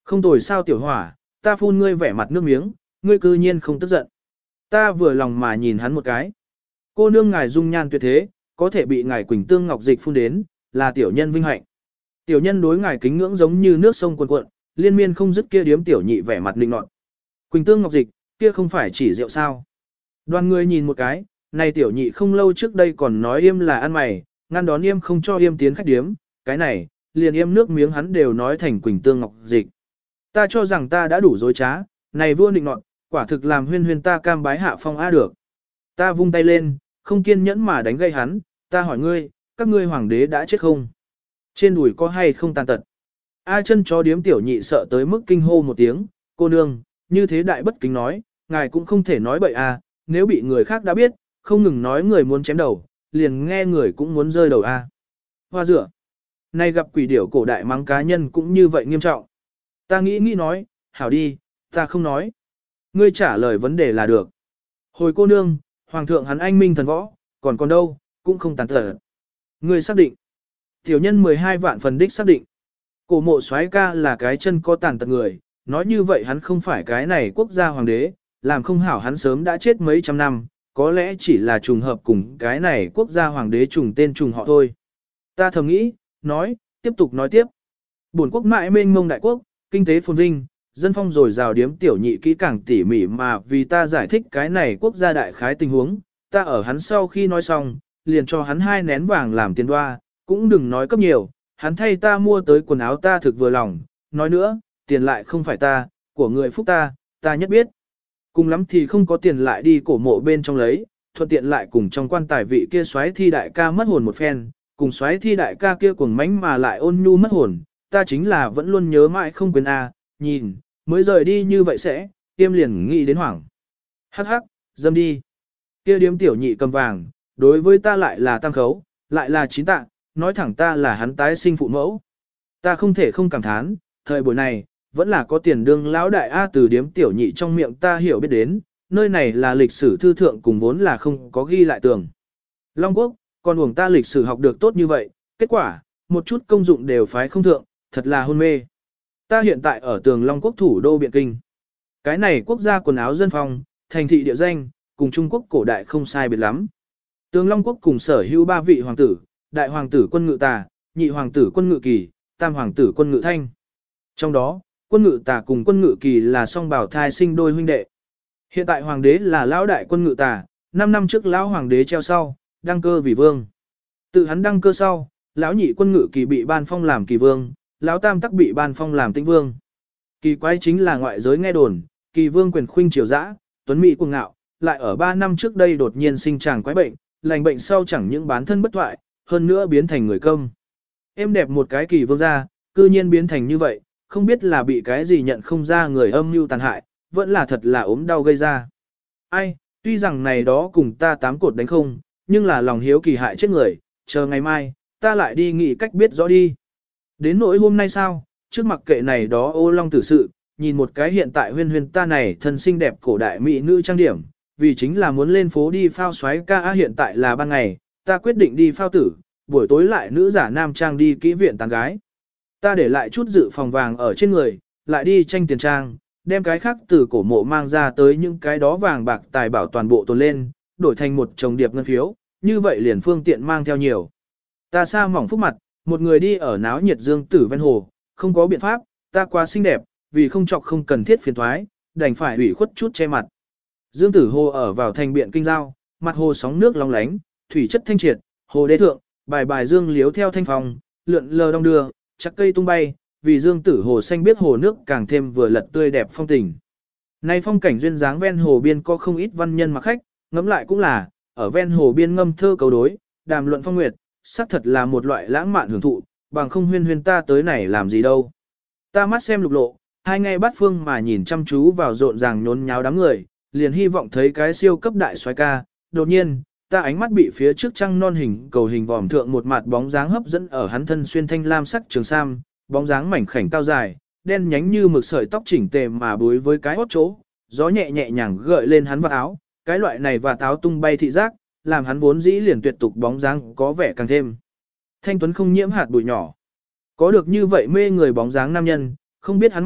Không tồi sao tiểu hỏa, ta phun ngươi vẻ mặt nước miếng, ngươi cư nhiên không tức giận. Ta vừa lòng mà nhìn hắn một cái. Cô nương ngài dung nhan tuyệt thế, có thể bị ngài Quỳnh Tương Ngọc Dịch phun đến, là tiểu nhân vinh hạnh. Tiểu nhân đối ngài kính ngưỡng giống như nước sông cuồn cuộn, liên miên không dứt kia điếm tiểu nhị vẻ mặt linh nọt. Quỳnh Tương Ngọc Dịch, kia không phải chỉ rượu sao? Đoàn người nhìn một cái, này tiểu nhị không lâu trước đây còn nói yêm là ăn mày, ngăn đón yêm không cho yêm tiến khách điếm, cái này, liền yêm nước miếng hắn đều nói thành Quỳnh Tương Ngọc Dịch. Ta cho rằng ta đã đủ dối trá, này vua nịnh nọt, quả thực làm huyên huyên ta cam bái hạ phong a được. Ta vung tay lên, không kiên nhẫn mà đánh gây hắn, ta hỏi ngươi, các ngươi hoàng đế đã chết không? Trên đùi có hay không tàn tật? A chân chó điếm tiểu nhị sợ tới mức kinh hô một tiếng, cô nương, như thế đại bất kính nói, ngài cũng không thể nói bậy à, nếu bị người khác đã biết, không ngừng nói người muốn chém đầu, liền nghe người cũng muốn rơi đầu a. À. Hoa dựa. Nay gặp quỷ điểu cổ đại mắng cá nhân cũng như vậy nghiêm trọng. Ta nghĩ nghĩ nói, hảo đi, ta không nói. Ngươi trả lời vấn đề là được. Hồi cô nương, hoàng thượng hắn anh minh thần võ, còn còn đâu, cũng không tàn thở. Ngươi xác định. Tiểu nhân mười hai vạn phần đích xác định. Cổ mộ soái ca là cái chân có tàn tật người, nói như vậy hắn không phải cái này quốc gia hoàng đế, làm không hảo hắn sớm đã chết mấy trăm năm, có lẽ chỉ là trùng hợp cùng cái này quốc gia hoàng đế trùng tên trùng họ thôi. Ta thầm nghĩ, nói, tiếp tục nói tiếp. Bổn quốc mãi mênh mông đại quốc, kinh tế phồn vinh, dân phong rồi rào điếm tiểu nhị kỹ càng tỉ mỉ mà vì ta giải thích cái này quốc gia đại khái tình huống, ta ở hắn sau khi nói xong, liền cho hắn hai nén vàng làm tiền đoa, cũng đừng nói cấp nhiều, hắn thay ta mua tới quần áo ta thực vừa lòng, nói nữa, tiền lại không phải ta, của người phúc ta, ta nhất biết. Cùng lắm thì không có tiền lại đi cổ mộ bên trong lấy, thuận tiện lại cùng trong quan tài vị kia xoáy thi đại ca mất hồn một phen, cùng xoáy thi đại ca kia cuồng mánh mà lại ôn nhu mất hồn, ta chính là vẫn luôn nhớ mãi không quên a, nhìn, mới rời đi như vậy sẽ, tiêm liền nghĩ đến hoảng. Hắc hắc, dâm đi. Kia điếm tiểu nhị cầm vàng, đối với ta lại là tăng khấu, lại là chín tạ, nói thẳng ta là hắn tái sinh phụ mẫu. Ta không thể không cảm thán, thời buổi này, vẫn là có tiền đương lão đại A từ điếm tiểu nhị trong miệng ta hiểu biết đến, nơi này là lịch sử thư thượng cùng vốn là không có ghi lại tường. Long Quốc, còn uổng ta lịch sử học được tốt như vậy, kết quả, một chút công dụng đều phái không thượng, thật là hôn mê. Ta hiện tại ở tường Long Quốc thủ đô Biện Kinh. Cái này quốc gia quần áo dân phong, thành thị địa danh, cùng Trung Quốc cổ đại không sai biệt lắm. Tường Long Quốc cùng sở hữu ba vị hoàng tử, đại hoàng tử quân ngự tà, nhị hoàng tử quân ngự kỳ, tam hoàng tử quân ngự thanh. Trong đó, quân ngự tà cùng quân ngự kỳ là song bảo thai sinh đôi huynh đệ. Hiện tại hoàng đế là lão đại quân ngự tà, năm năm trước lão hoàng đế treo sau, đăng cơ vì vương. Tự hắn đăng cơ sau, lão nhị quân ngự kỳ bị ban phong làm kỳ vương, lão tam tắc bị ban phong làm tĩnh vương. Kỳ quái chính là ngoại giới nghe đồn, kỳ vương quyền khuynh triều dã, tuấn mỹ cuồng ngạo, lại ở ba năm trước đây đột nhiên sinh chàng quái bệnh, lành bệnh sau chẳng những bán thân bất thoại, hơn nữa biến thành người công. Em đẹp một cái kỳ vương gia, cư nhiên biến thành như vậy, không biết là bị cái gì nhận không ra người âm mưu tàn hại, vẫn là thật là ốm đau gây ra. Ai, tuy rằng này đó cùng ta tám cột đánh không, nhưng là lòng hiếu kỳ hại chết người, chờ ngày mai, ta lại đi nghĩ cách biết rõ đi. Đến nỗi hôm nay sao, trước mặc kệ này đó ô long tử sự, nhìn một cái hiện tại huyên huyên ta này thân xinh đẹp cổ đại mỹ nữ trang điểm, vì chính là muốn lên phố đi phao xoáy ca á hiện tại là ban ngày, ta quyết định đi phao tử, buổi tối lại nữ giả nam trang đi kỹ viện tán gái. Ta để lại chút dự phòng vàng ở trên người, lại đi tranh tiền trang, đem cái khác từ cổ mộ mang ra tới những cái đó vàng bạc tài bảo toàn bộ tồn lên, đổi thành một chồng điệp ngân phiếu, như vậy liền phương tiện mang theo nhiều. Ta sa mỏng phúc mặt, một người đi ở náo nhiệt dương tử ven hồ, không có biện pháp, ta quá xinh đẹp, vì không chọc không cần thiết phiền thoái, đành phải ủy khuất chút che mặt. Dương tử hồ ở vào thành biện kinh giao, mặt hồ sóng nước long lánh, thủy chất thanh triệt, hồ đế thượng, bài bài dương liếu theo thanh phòng, lượn lờ đong đưa, chắc cây tung bay, vì dương tử hồ xanh biết hồ nước càng thêm vừa lật tươi đẹp phong tình. Nay phong cảnh duyên dáng ven hồ biên có không ít văn nhân mặc khách, ngẫm lại cũng là, ở ven hồ biên ngâm thơ cầu đối, đàm luận phong nguyệt, xác thật là một loại lãng mạn hưởng thụ, bằng không huyên huyên ta tới này làm gì đâu. Ta mắt xem lục lộ, hai ngay bắt phương mà nhìn chăm chú vào rộn ràng nhốn nháo đám người, liền hy vọng thấy cái siêu cấp đại soái ca, đột nhiên, ta ánh mắt bị phía trước trăng non hình cầu hình vòm thượng một mặt bóng dáng hấp dẫn ở hắn thân xuyên thanh lam sắc trường sam, bóng dáng mảnh khảnh cao dài, đen nhánh như mực sợi tóc chỉnh tề mà búi với cái hót chỗ, gió nhẹ nhẹ nhàng gợi lên hắn vào áo, cái loại này và táo tung bay thị giác, làm hắn vốn dĩ liền tuyệt tục bóng dáng có vẻ càng thêm thanh tuấn không nhiễm hạt bụi nhỏ. Có được như vậy mê người bóng dáng nam nhân, không biết hắn mặt,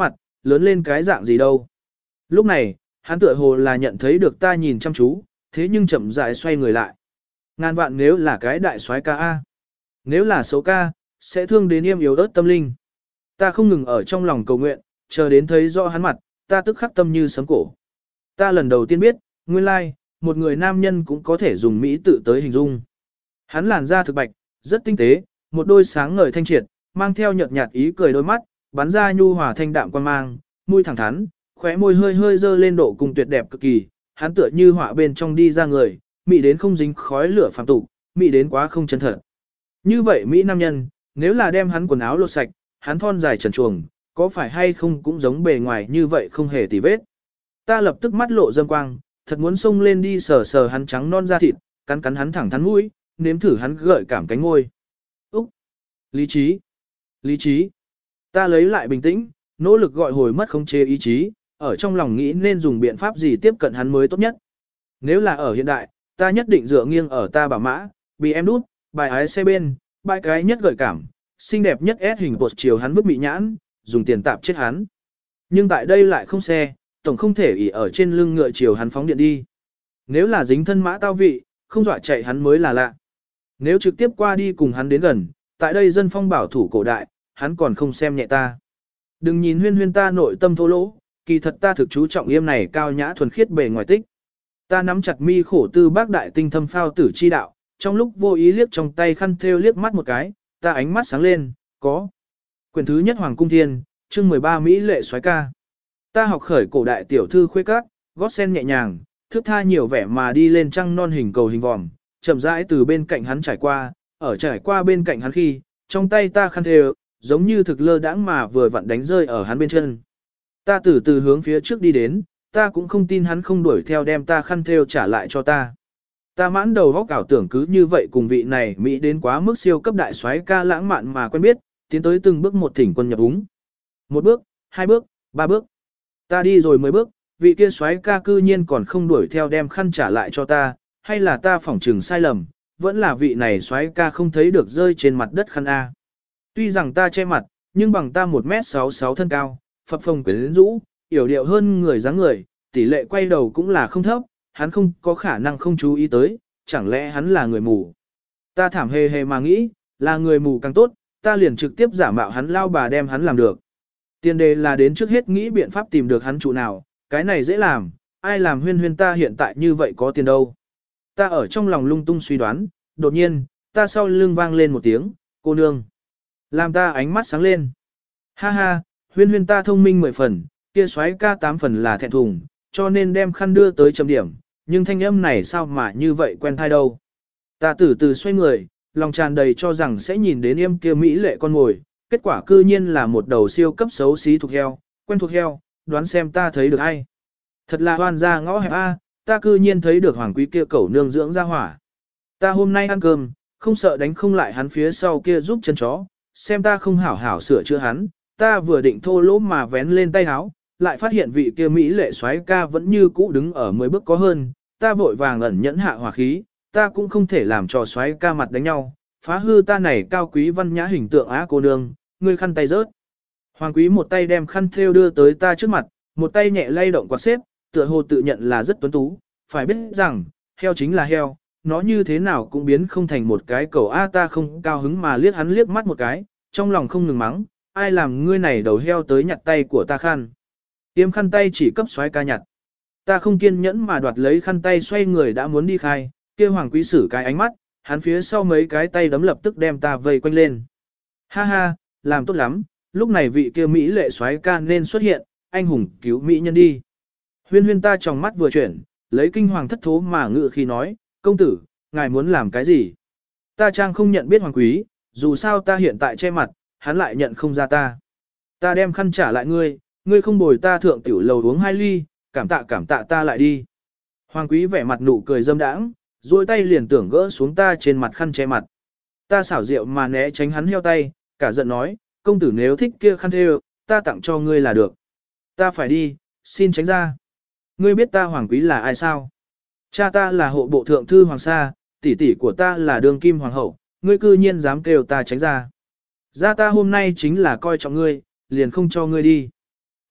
lớn lên cái dạng gì đâu. Lúc này, hắn tựa hồ là nhận thấy được ta nhìn chăm chú, thế nhưng chậm rãi xoay người lại. Ngàn vạn nếu là cái đại soái ca A. Nếu là xấu ca, sẽ thương đến yêm yếu ớt tâm linh. Ta không ngừng ở trong lòng cầu nguyện, chờ đến thấy rõ hắn mặt, ta tức khắc tâm như sấm cổ. Ta lần đầu tiên biết, nguyên lai, một người nam nhân cũng có thể dùng mỹ tự tới hình dung. Hắn làn da thực bạch, rất tinh tế, một đôi sáng ngời thanh triệt, mang theo nhợt nhạt ý cười đôi mắt, bắn ra nhu hòa thanh đạm quan mang, mũi thẳng thắn, khóe môi hơi hơi dơ lên độ cùng tuyệt đẹp cực kỳ, hắn tựa như họa bên trong đi ra người, mỹ đến không dính khói lửa phàm tục, mỹ đến quá không chân thật. Như vậy mỹ nam nhân, nếu là đem hắn quần áo lột sạch, hắn thon dài trần truồng, có phải hay không cũng giống bề ngoài như vậy không hề tì vết. Ta lập tức mắt lộ dâm quang, thật muốn xông lên đi sờ sờ hắn trắng non da thịt, cắn cắn hắn thẳng thắn mũi, nếm thử hắn gợi cảm cánh ngôi. Úc! Lý trí! Lý trí! Ta lấy lại bình tĩnh, nỗ lực gọi hồi mất khống chế ý chí, ở trong lòng nghĩ nên dùng biện pháp gì tiếp cận hắn mới tốt nhất. Nếu là ở hiện đại, ta nhất định dựa nghiêng ở ta bảo mã, bị em đút, bài ái xe bên, bài cái nhất gợi cảm, xinh đẹp nhất ép hình bột chiều hắn bức bị nhãn, dùng tiền tạp chết hắn. Nhưng tại đây lại không xe, tổng không thể ỉ ở trên lưng ngựa chiều hắn phóng điện đi. Nếu là dính thân mã tao vị, không dọa chạy hắn mới là lạ. Nếu trực tiếp qua đi cùng hắn đến gần, tại đây dân phong bảo thủ cổ đại, hắn còn không xem nhẹ ta. Đừng nhìn huyên huyên ta nội tâm thô lỗ, kỳ thật ta thực chú trọng yêm này cao nhã thuần khiết bề ngoài tích. Ta nắm chặt mi khổ tư bác đại tinh thâm phao tử chi đạo, trong lúc vô ý liếc trong tay khăn thêu liếc mắt một cái, ta ánh mắt sáng lên, có. Quyển thứ nhất Hoàng Cung Thiên, chương mười ba Mỹ lệ soái ca. Ta học khởi cổ đại tiểu thư khuê các, gót sen nhẹ nhàng, thước tha nhiều vẻ mà đi lên trăng non hình cầu hình vòm, chậm rãi từ bên cạnh hắn trải qua, ở trải qua bên cạnh hắn khi, trong tay ta khăn thêu, giống như thực lơ đãng mà vừa vặn đánh rơi ở hắn bên chân. Ta từ từ hướng phía trước đi đến, ta cũng không tin hắn không đuổi theo đem ta khăn thêu trả lại cho ta. Ta mãn đầu góc ảo tưởng cứ như vậy cùng vị này Mỹ đến quá mức siêu cấp đại soái ca lãng mạn mà quen biết, tiến tới từng bước một thỉnh quân nhập úng. Một bước, hai bước, ba bước. Ta đi rồi mười bước, vị kia soái ca cư nhiên còn không đuổi theo đem khăn trả lại cho ta, hay là ta phỏng trừng sai lầm, vẫn là vị này soái ca không thấy được rơi trên mặt đất khăn A. Tuy rằng ta che mặt, nhưng bằng ta một mét sáu sáu thân cao, phập phồng quyến rũ, yểu điệu hơn người dáng người, tỷ lệ quay đầu cũng là không thấp, hắn không có khả năng không chú ý tới, chẳng lẽ hắn là người mù. Ta thảm hề hề mà nghĩ, là người mù càng tốt, ta liền trực tiếp giả mạo hắn lao bà đem hắn làm được. Tiền đề là đến trước hết nghĩ biện pháp tìm được hắn trụ nào, cái này dễ làm, ai làm huyên huyên ta hiện tại như vậy có tiền đâu. Ta ở trong lòng lung tung suy đoán, đột nhiên, ta sau lưng vang lên một tiếng, cô nương. Làm ta ánh mắt sáng lên. Ha ha, huyên huyên ta thông minh mười phần, kia xoáy ca tám phần là thẹn thùng, cho nên đem khăn đưa tới chấm điểm, nhưng thanh âm này sao mà như vậy quen thai đâu. Ta từ từ xoay người, lòng tràn đầy cho rằng sẽ nhìn đến yêm kia mỹ lệ con ngồi, kết quả cư nhiên là một đầu siêu cấp xấu xí thuộc heo, quen thuộc heo, đoán xem ta thấy được ai. Thật là hoan ra ngõ hẹp A, ta cư nhiên thấy được hoàng quý kia cẩu nương dưỡng ra hỏa. Ta hôm nay ăn cơm, không sợ đánh không lại hắn phía sau kia giúp chân chó, xem ta không hảo hảo sửa chữa hắn, ta vừa định thô lỗ mà vén lên tay áo, lại phát hiện vị kia mỹ lệ soái ca vẫn như cũ đứng ở mười bước có hơn, ta vội vàng ẩn nhẫn hạ hỏa khí, ta cũng không thể làm cho soái ca mặt đánh nhau, phá hư ta này cao quý văn nhã hình tượng á cô nương, ngươi khăn tay rớt. Hoàng quý một tay đem khăn thêu đưa tới ta trước mặt, một tay nhẹ lay động quạt xếp, tựa hồ tự nhận là rất tuấn tú, phải biết rằng, heo chính là heo, nó như thế nào cũng biến không thành một cái cầu a. Ta không cao hứng mà liếc hắn liếc mắt một cái, trong lòng không ngừng mắng, ai làm ngươi này đầu heo tới nhặt tay của ta khăn. Tiêm khăn tay chỉ cấp soái ca nhặt. Ta không kiên nhẫn mà đoạt lấy khăn tay xoay người đã muốn đi khai, kia hoàng quý sử cái ánh mắt, hắn phía sau mấy cái tay đấm lập tức đem ta vây quanh lên. Ha ha, làm tốt lắm, lúc này vị kia mỹ lệ soái ca nên xuất hiện, anh hùng cứu mỹ nhân đi. Huyên huyên ta trong mắt vừa chuyển, lấy kinh hoàng thất thố mà ngự khi nói, công tử, ngài muốn làm cái gì? Ta trang không nhận biết hoàng quý, dù sao ta hiện tại che mặt, hắn lại nhận không ra ta. Ta đem khăn trả lại ngươi, ngươi không bồi ta thượng tiểu lầu uống hai ly, cảm tạ cảm tạ ta lại đi. Hoàng quý vẻ mặt nụ cười dâm đãng, duỗi tay liền tưởng gỡ xuống ta trên mặt khăn che mặt. Ta xảo diệu mà né tránh hắn heo tay, cả giận nói, công tử nếu thích kia khăn thêu, ta tặng cho ngươi là được. Ta phải đi, xin tránh ra. Ngươi biết ta hoàng quý là ai sao? Cha ta là hộ bộ thượng thư hoàng sa, tỷ tỷ của ta là đường kim hoàng hậu, ngươi cư nhiên dám kêu ta tránh ra. Ra ta hôm nay chính là coi trọng ngươi, liền không cho ngươi đi.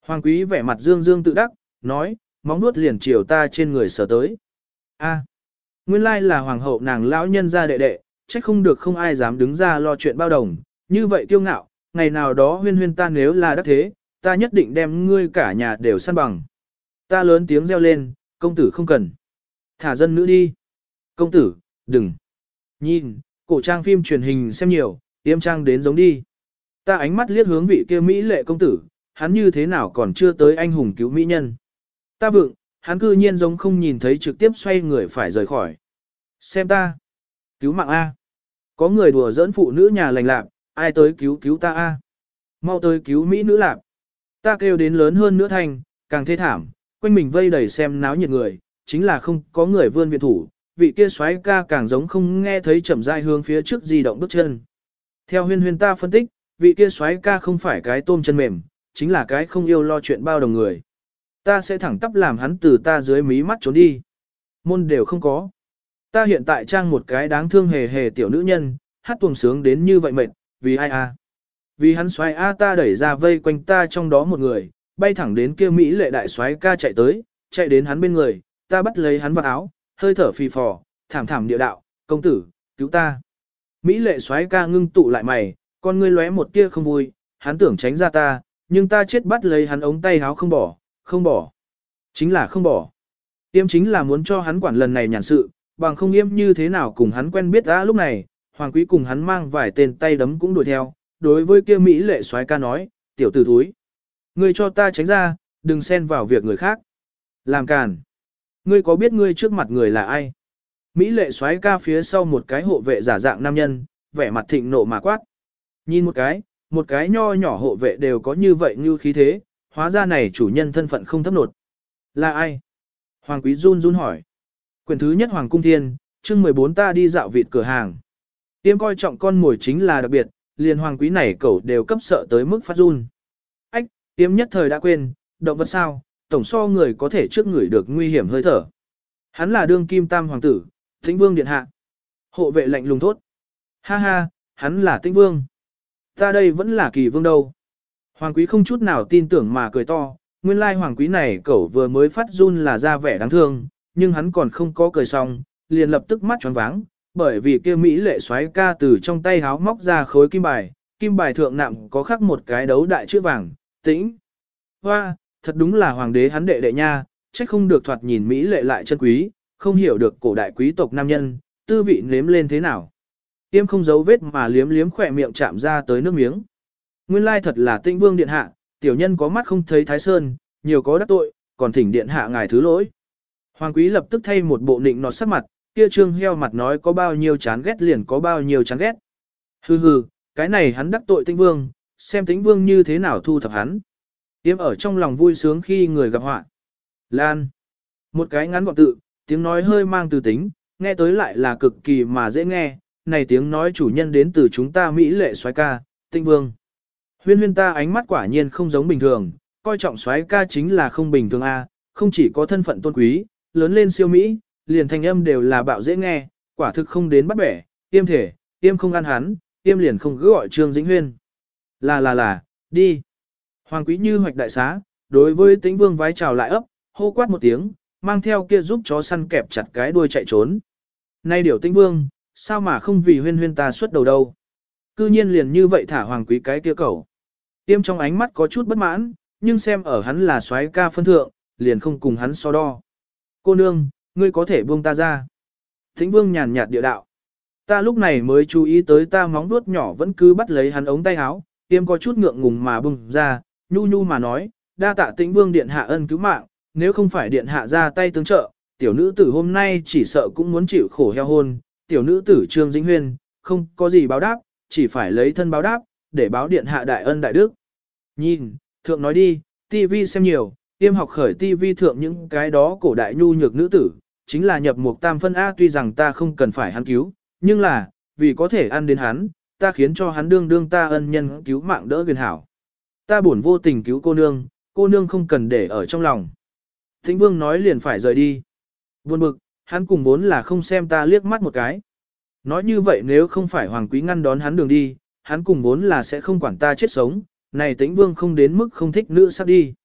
Hoàng quý vẻ mặt dương dương tự đắc, nói, móng nuốt liền chiều ta trên người sờ tới. A, nguyên lai là hoàng hậu nàng lão nhân gia đệ đệ, trách không được không ai dám đứng ra lo chuyện bao đồng, như vậy kiêu ngạo, ngày nào đó huyên huyên ta nếu là đắc thế, ta nhất định đem ngươi cả nhà đều săn bằng. Ta lớn tiếng reo lên, công tử không cần. Thả dân nữ đi. Công tử, đừng. Nhìn, cổ trang phim truyền hình xem nhiều, tiêm trang đến giống đi. Ta ánh mắt liếc hướng vị kia Mỹ lệ công tử, hắn như thế nào còn chưa tới anh hùng cứu mỹ nhân. Ta vượng, hắn cư nhiên giống không nhìn thấy trực tiếp xoay người phải rời khỏi. Xem ta. Cứu mạng A. Có người đùa giỡn phụ nữ nhà lành lạc, ai tới cứu cứu ta A. Mau tới cứu Mỹ nữ lạc. Ta kêu đến lớn hơn nữa thành, càng thê thảm, quanh mình vây đầy xem náo nhiệt người, chính là không có người vươn viện thủ, vị kia xoáy ca càng giống không nghe thấy chậm rãi hướng phía trước di động bước chân. Theo huyên huyên ta phân tích, vị kia xoáy ca không phải cái tôm chân mềm, chính là cái không yêu lo chuyện bao đồng người. Ta sẽ thẳng tắp làm hắn từ ta dưới mí mắt trốn đi. Môn đều không có. Ta hiện tại trang một cái đáng thương hề hề tiểu nữ nhân, hát tuồng sướng đến như vậy mệt, vì ai a? Vì hắn xoáy a ta đẩy ra vây quanh ta trong đó một người, bay thẳng đến kia Mỹ lệ đại xoáy ca chạy tới, chạy đến hắn bên người, ta bắt lấy hắn vào áo, hơi thở phì phò, thảm thảm địa đạo, công tử, cứu ta. Mỹ lệ xoáy ca ngưng tụ lại mày, con ngươi lóe một tia không vui, hắn tưởng tránh ra ta, nhưng ta chết bắt lấy hắn ống tay áo không bỏ, không bỏ. Chính là không bỏ. Yêm chính là muốn cho hắn quản lần này nhàn sự, bằng không yêm như thế nào cùng hắn quen biết đã lúc này, hoàng quý cùng hắn mang vài tên tay đấm cũng đuổi theo, đối với kia Mỹ lệ soái ca nói, tiểu tử thúi. Ngươi cho ta tránh ra, đừng xen vào việc người khác. Làm càn. Ngươi có biết ngươi trước mặt người là ai? Mỹ lệ soái ca phía sau một cái hộ vệ giả dạng nam nhân, vẻ mặt thịnh nộ mà quát. Nhìn một cái, một cái nho nhỏ hộ vệ đều có như vậy như khí thế, hóa ra này chủ nhân thân phận không thấp nột. Là ai? Hoàng quý run run hỏi. Quyển thứ nhất Hoàng Cung Thiên, chương mười bốn ta đi dạo vịt cửa hàng. Tiêm coi trọng con mồi chính là đặc biệt, liền hoàng quý này cẩu đều cấp sợ tới mức phát run. Ách, tiêm nhất thời đã quên, động vật sao, tổng so người có thể trước người được nguy hiểm hơi thở. Hắn là đương kim tam hoàng tử, Tĩnh Vương điện hạ. Hộ vệ lạnh lùng thốt. Ha ha, hắn là Tĩnh Vương. Ta đây vẫn là Kỳ Vương đâu. Hoàng quý không chút nào tin tưởng mà cười to, nguyên lai hoàng quý này cẩu vừa mới phát run là ra vẻ đáng thương, nhưng hắn còn không có cười xong, liền lập tức mắt tròn váng, bởi vì kia Mỹ lệ xoáy ca từ trong tay háo móc ra khối kim bài, kim bài thượng nạm có khắc một cái đấu đại chữ vàng, Tĩnh. Hoa, thật đúng là hoàng đế hắn đệ đệ nha, trách không được thoạt nhìn Mỹ lệ lại chân quý, không hiểu được cổ đại quý tộc nam nhân, tư vị nếm lên thế nào. Tiêm không giấu vết mà liếm liếm khỏe miệng chạm ra tới nước miếng. Nguyên lai thật là Tĩnh Vương điện hạ, tiểu nhân có mắt không thấy Thái Sơn, nhiều có đắc tội, còn thỉnh điện hạ ngài thứ lỗi. Hoàng quý lập tức thay một bộ nịnh nọt sắc mặt, kia trương heo mặt nói có bao nhiêu chán ghét liền có bao nhiêu chán ghét. Hừ hừ, cái này hắn đắc tội Tĩnh Vương, xem Tĩnh Vương như thế nào thu thập hắn. Tiêm ở trong lòng vui sướng khi người gặp họa. Lan. Một cái ngắn gọn tự, tiếng nói hơi mang từ tính, nghe tới lại là cực kỳ mà dễ nghe. Này tiếng nói chủ nhân đến từ chúng ta Mỹ lệ soái ca, Tĩnh Vương. Huyên huyên ta ánh mắt quả nhiên không giống bình thường, coi trọng soái ca chính là không bình thường a, không chỉ có thân phận tôn quý, lớn lên siêu Mỹ, liền thành âm đều là bạo dễ nghe, quả thực không đến bắt bẻ, tiêm thể, tiêm không ăn hắn, tiêm liền không cứ gọi Trương Dĩnh Huyên. Là là là, đi. Hoàng quý như hoạch đại xá, đối với Tĩnh Vương vái chào lại ấp, hô quát một tiếng, mang theo kia giúp chó săn kẹp chặt cái đuôi chạy trốn. Nay điều Tĩnh Vương, sao mà không vì huyên huyên ta xuất đầu đâu. Cư nhiên liền như vậy thả hoàng quý cái kia cẩu. Tiêm trong ánh mắt có chút bất mãn, nhưng xem ở hắn là soái ca phân thượng, liền không cùng hắn so đo. Cô nương, ngươi có thể buông ta ra. Tĩnh Vương nhàn nhạt địa đạo. Ta lúc này mới chú ý tới ta móng vuốt nhỏ vẫn cứ bắt lấy hắn ống tay áo, tiêm có chút ngượng ngùng mà bung ra, nhu nhu mà nói, đa tạ Tĩnh Vương điện hạ ân cứu mạng, nếu không phải điện hạ ra tay tương trợ, tiểu nữ tử hôm nay chỉ sợ cũng muốn chịu khổ heo hôn, tiểu nữ tử Trương Dĩnh Huyên, không có gì báo đáp, chỉ phải lấy thân báo đáp, để báo điện hạ đại ân đại đức. Nhìn, thượng nói đi, tivi xem nhiều, tiêm học khởi tivi thượng những cái đó cổ đại nhu nhược nữ tử, chính là nhập một tam phân A, tuy rằng ta không cần phải hắn cứu, nhưng là, vì có thể ăn đến hắn, ta khiến cho hắn đương đương ta ân nhân cứu mạng đỡ quyền hảo. Ta buồn vô tình cứu cô nương, cô nương không cần để ở trong lòng. Tĩnh Vương nói liền phải rời đi. Buồn bực, hắn cùng vốn là không xem ta liếc mắt một cái. Nói như vậy nếu không phải hoàng quý ngăn đón hắn đường đi, hắn cùng vốn là sẽ không quản ta chết sống, này Tĩnh Vương không đến mức không thích nữ sắc đi.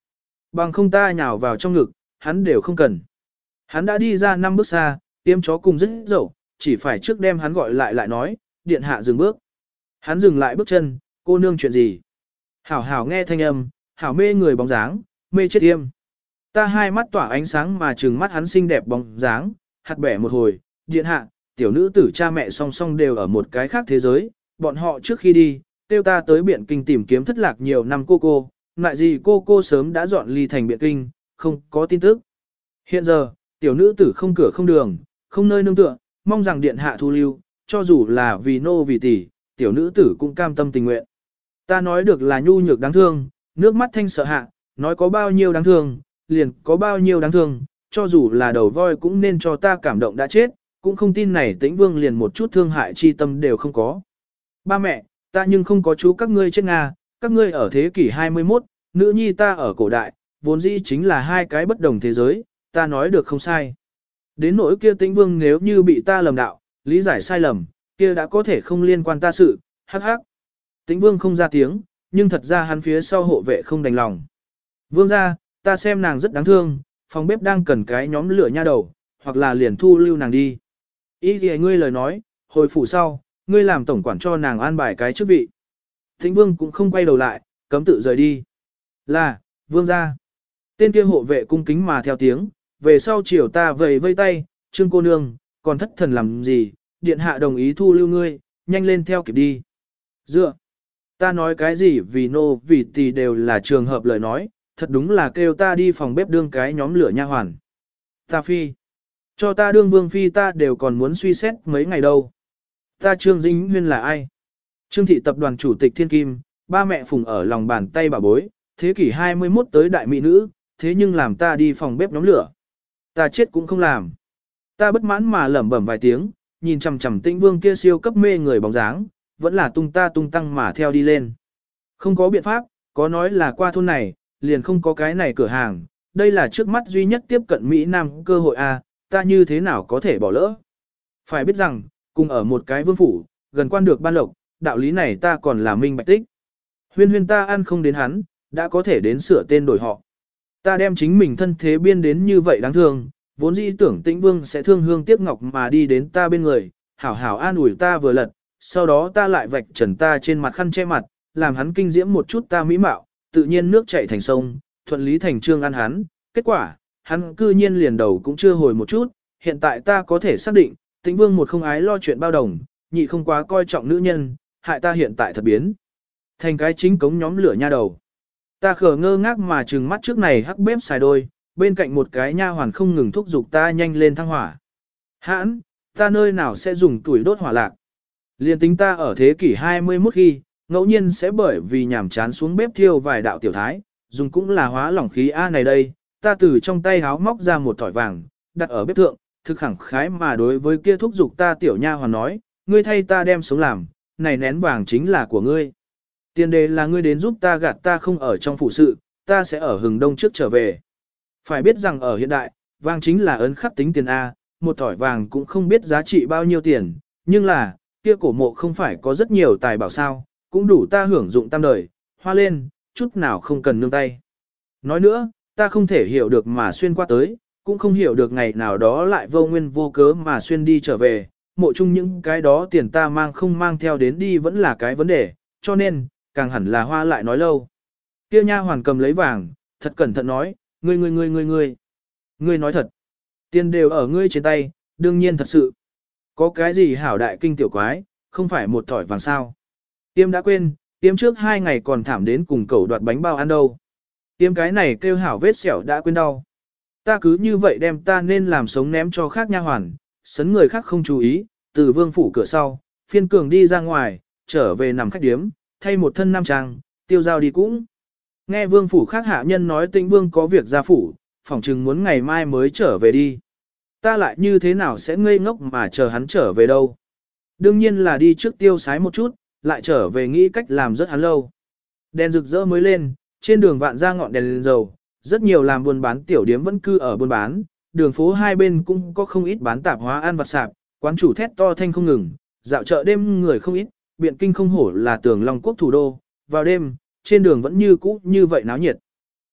Bằng không ta nhào vào trong ngực, hắn đều không cần. Hắn đã đi ra năm bước xa, tiêm chó cùng rất dậu, chỉ phải trước đem hắn gọi lại lại nói, điện hạ dừng bước. Hắn dừng lại bước chân, cô nương chuyện gì? Hảo hảo nghe thanh âm, hảo mê người bóng dáng, mê chết tiêm. Ta hai mắt tỏa ánh sáng mà trừng mắt hắn xinh đẹp bóng dáng, hạt bẻ một hồi, điện hạ, tiểu nữ tử cha mẹ song song đều ở một cái khác thế giới, bọn họ trước khi đi, tiêu ta tới Biện Kinh tìm kiếm thất lạc nhiều năm cô cô, ngại gì cô cô sớm đã dọn ly thành Biện Kinh, không có tin tức. Hiện giờ, tiểu nữ tử không cửa không đường, không nơi nương tựa, mong rằng điện hạ thu lưu, cho dù là vì nô vì tỷ, tiểu nữ tử cũng cam tâm tình nguyện. Ta nói được là nhu nhược đáng thương, nước mắt thanh sợ hạ, nói có bao nhiêu đáng thương, liền có bao nhiêu đáng thương, cho dù là đầu voi cũng nên cho ta cảm động đã chết, cũng không tin này Tĩnh Vương liền một chút thương hại chi tâm đều không có. Ba mẹ, ta nhưng không có chú các ngươi chết Nga, các ngươi ở thế kỷ hai mươi mốt, nữ nhi ta ở cổ đại, vốn dĩ chính là hai cái bất đồng thế giới, ta nói được không sai. Đến nỗi kia Tĩnh Vương nếu như bị ta lầm đạo, lý giải sai lầm, kia đã có thể không liên quan ta sự, hắc hắc. Tĩnh Vương không ra tiếng, nhưng thật ra hắn phía sau hộ vệ không đành lòng. Vương ra, ta xem nàng rất đáng thương, phòng bếp đang cần cái nhóm lửa nha đầu, hoặc là liền thu lưu nàng đi. Ý thì ngươi lời nói, hồi phủ sau, ngươi làm tổng quản cho nàng an bài cái chức vị. Tĩnh Vương cũng không quay đầu lại, cấm tự rời đi. Là, Vương ra. Tên kia hộ vệ cung kính mà theo tiếng, về sau chiều ta vầy vây tay, Trương cô nương, còn thất thần làm gì, điện hạ đồng ý thu lưu ngươi, nhanh lên theo kịp đi. Dựa, ta nói cái gì vì nô vì tỳ đều là trường hợp lời nói, thật đúng là kêu ta đi phòng bếp đương cái nhóm lửa nha hoàn. Ta phi, cho ta đương vương phi ta đều còn muốn suy xét mấy ngày đâu. Ta Trương Dĩnh Huyên là ai? Trương thị tập đoàn chủ tịch Thiên Kim, ba mẹ phùng ở lòng bàn tay bà bối, thế kỷ hai mươi mốt tới đại mỹ nữ, thế nhưng làm ta đi phòng bếp nhóm lửa. Ta chết cũng không làm. Ta bất mãn mà lẩm bẩm vài tiếng, nhìn chằm chằm Tĩnh Vương kia siêu cấp mê người bóng dáng, vẫn là tung ta tung tăng mà theo đi lên. Không có biện pháp, có nói là qua thôn này, liền không có cái này cửa hàng, đây là trước mắt duy nhất tiếp cận Mỹ Nam cơ hội a, ta như thế nào có thể bỏ lỡ. Phải biết rằng, cùng ở một cái vương phủ, gần quan được ban lộc, đạo lý này ta còn là minh bạch tích. Huyên huyên ta ăn không đến hắn, đã có thể đến sửa tên đổi họ. Ta đem chính mình thân thế biên đến như vậy đáng thương, vốn dĩ tưởng Tĩnh Vương sẽ thương hương tiếc ngọc mà đi đến ta bên người, hảo hảo an ủi ta vừa lật, sau đó ta lại vạch trần ta trên mặt khăn che mặt, làm hắn kinh diễm một chút ta mỹ mạo, tự nhiên nước chảy thành sông, thuận lý thành trương ăn hắn, kết quả, hắn cư nhiên liền đầu cũng chưa hồi một chút, hiện tại ta có thể xác định, Tĩnh Vương một không ái lo chuyện bao đồng, nhị không quá coi trọng nữ nhân, hại ta hiện tại thật biến. Thành cái chính cống nhóm lửa nha đầu. Ta khờ ngơ ngác mà trừng mắt trước này hắc bếp xài đôi, bên cạnh một cái nha hoàn không ngừng thúc giục ta nhanh lên thăng hỏa. Hãn, ta nơi nào sẽ dùng tuổi đốt hỏa lạc. Liên tính ta ở thế kỷ hai mươi mốt khi, ngẫu nhiên sẽ bởi vì nhàm chán xuống bếp thiêu vài đạo tiểu thái, dùng cũng là hóa lỏng khí A này đây, ta từ trong tay háo móc ra một thỏi vàng, đặt ở bếp thượng, thực khẳng khái mà đối với kia thúc giục ta tiểu nha hoàn nói, ngươi thay ta đem sống làm, này nén vàng chính là của ngươi. Tiền đề là ngươi đến giúp ta gạt ta không ở trong phụ sự, ta sẽ ở hừng đông trước trở về. Phải biết rằng ở hiện đại, vàng chính là ấn khắc tính tiền A, một thỏi vàng cũng không biết giá trị bao nhiêu tiền, nhưng là, kia cổ mộ không phải có rất nhiều tài bảo sao, cũng đủ ta hưởng dụng tam đời, hoa lên, chút nào không cần nương tay. Nói nữa, ta không thể hiểu được mà xuyên qua tới, cũng không hiểu được ngày nào đó lại vô nguyên vô cớ mà xuyên đi trở về, mộ chung những cái đó tiền ta mang không mang theo đến đi vẫn là cái vấn đề, cho nên, càng hẳn là hoa lại nói lâu. Kia nha hoàn cầm lấy vàng, thật cẩn thận nói, ngươi ngươi ngươi ngươi ngươi, ngươi nói thật, tiền đều ở ngươi trên tay, đương nhiên thật sự. Có cái gì hảo đại kinh tiểu quái, không phải một thỏi vàng sao. Tiêm đã quên, tiêm trước hai ngày còn thảm đến cùng cẩu đoạt bánh bao ăn đâu. Tiêm cái này kêu hảo vết sẹo đã quên đau. Ta cứ như vậy đem ta nên làm sống ném cho khác nha hoàn, sấn người khác không chú ý, từ vương phủ cửa sau, phiên cường đi ra ngoài, trở về nằm khách điếm, thay một thân nam trang, tiêu giao đi cũng. Nghe vương phủ khác hạ nhân nói Tĩnh Vương có việc ra phủ, phỏng chừng muốn ngày mai mới trở về đi. Ta lại như thế nào sẽ ngây ngốc mà chờ hắn trở về đâu. Đương nhiên là đi trước tiêu sái một chút, lại trở về nghĩ cách làm rất hắn lâu. Đèn rực rỡ mới lên, trên đường vạn ra ngọn đèn lên dầu, rất nhiều làm buôn bán tiểu điếm vẫn cư ở buôn bán, đường phố hai bên cũng có không ít bán tạp hóa ăn vặt sạp, quán chủ thét to thanh không ngừng, dạo chợ đêm người không ít, Biện Kinh không hổ là tường Long Quốc thủ đô, vào đêm, trên đường vẫn như cũ như vậy náo nhiệt.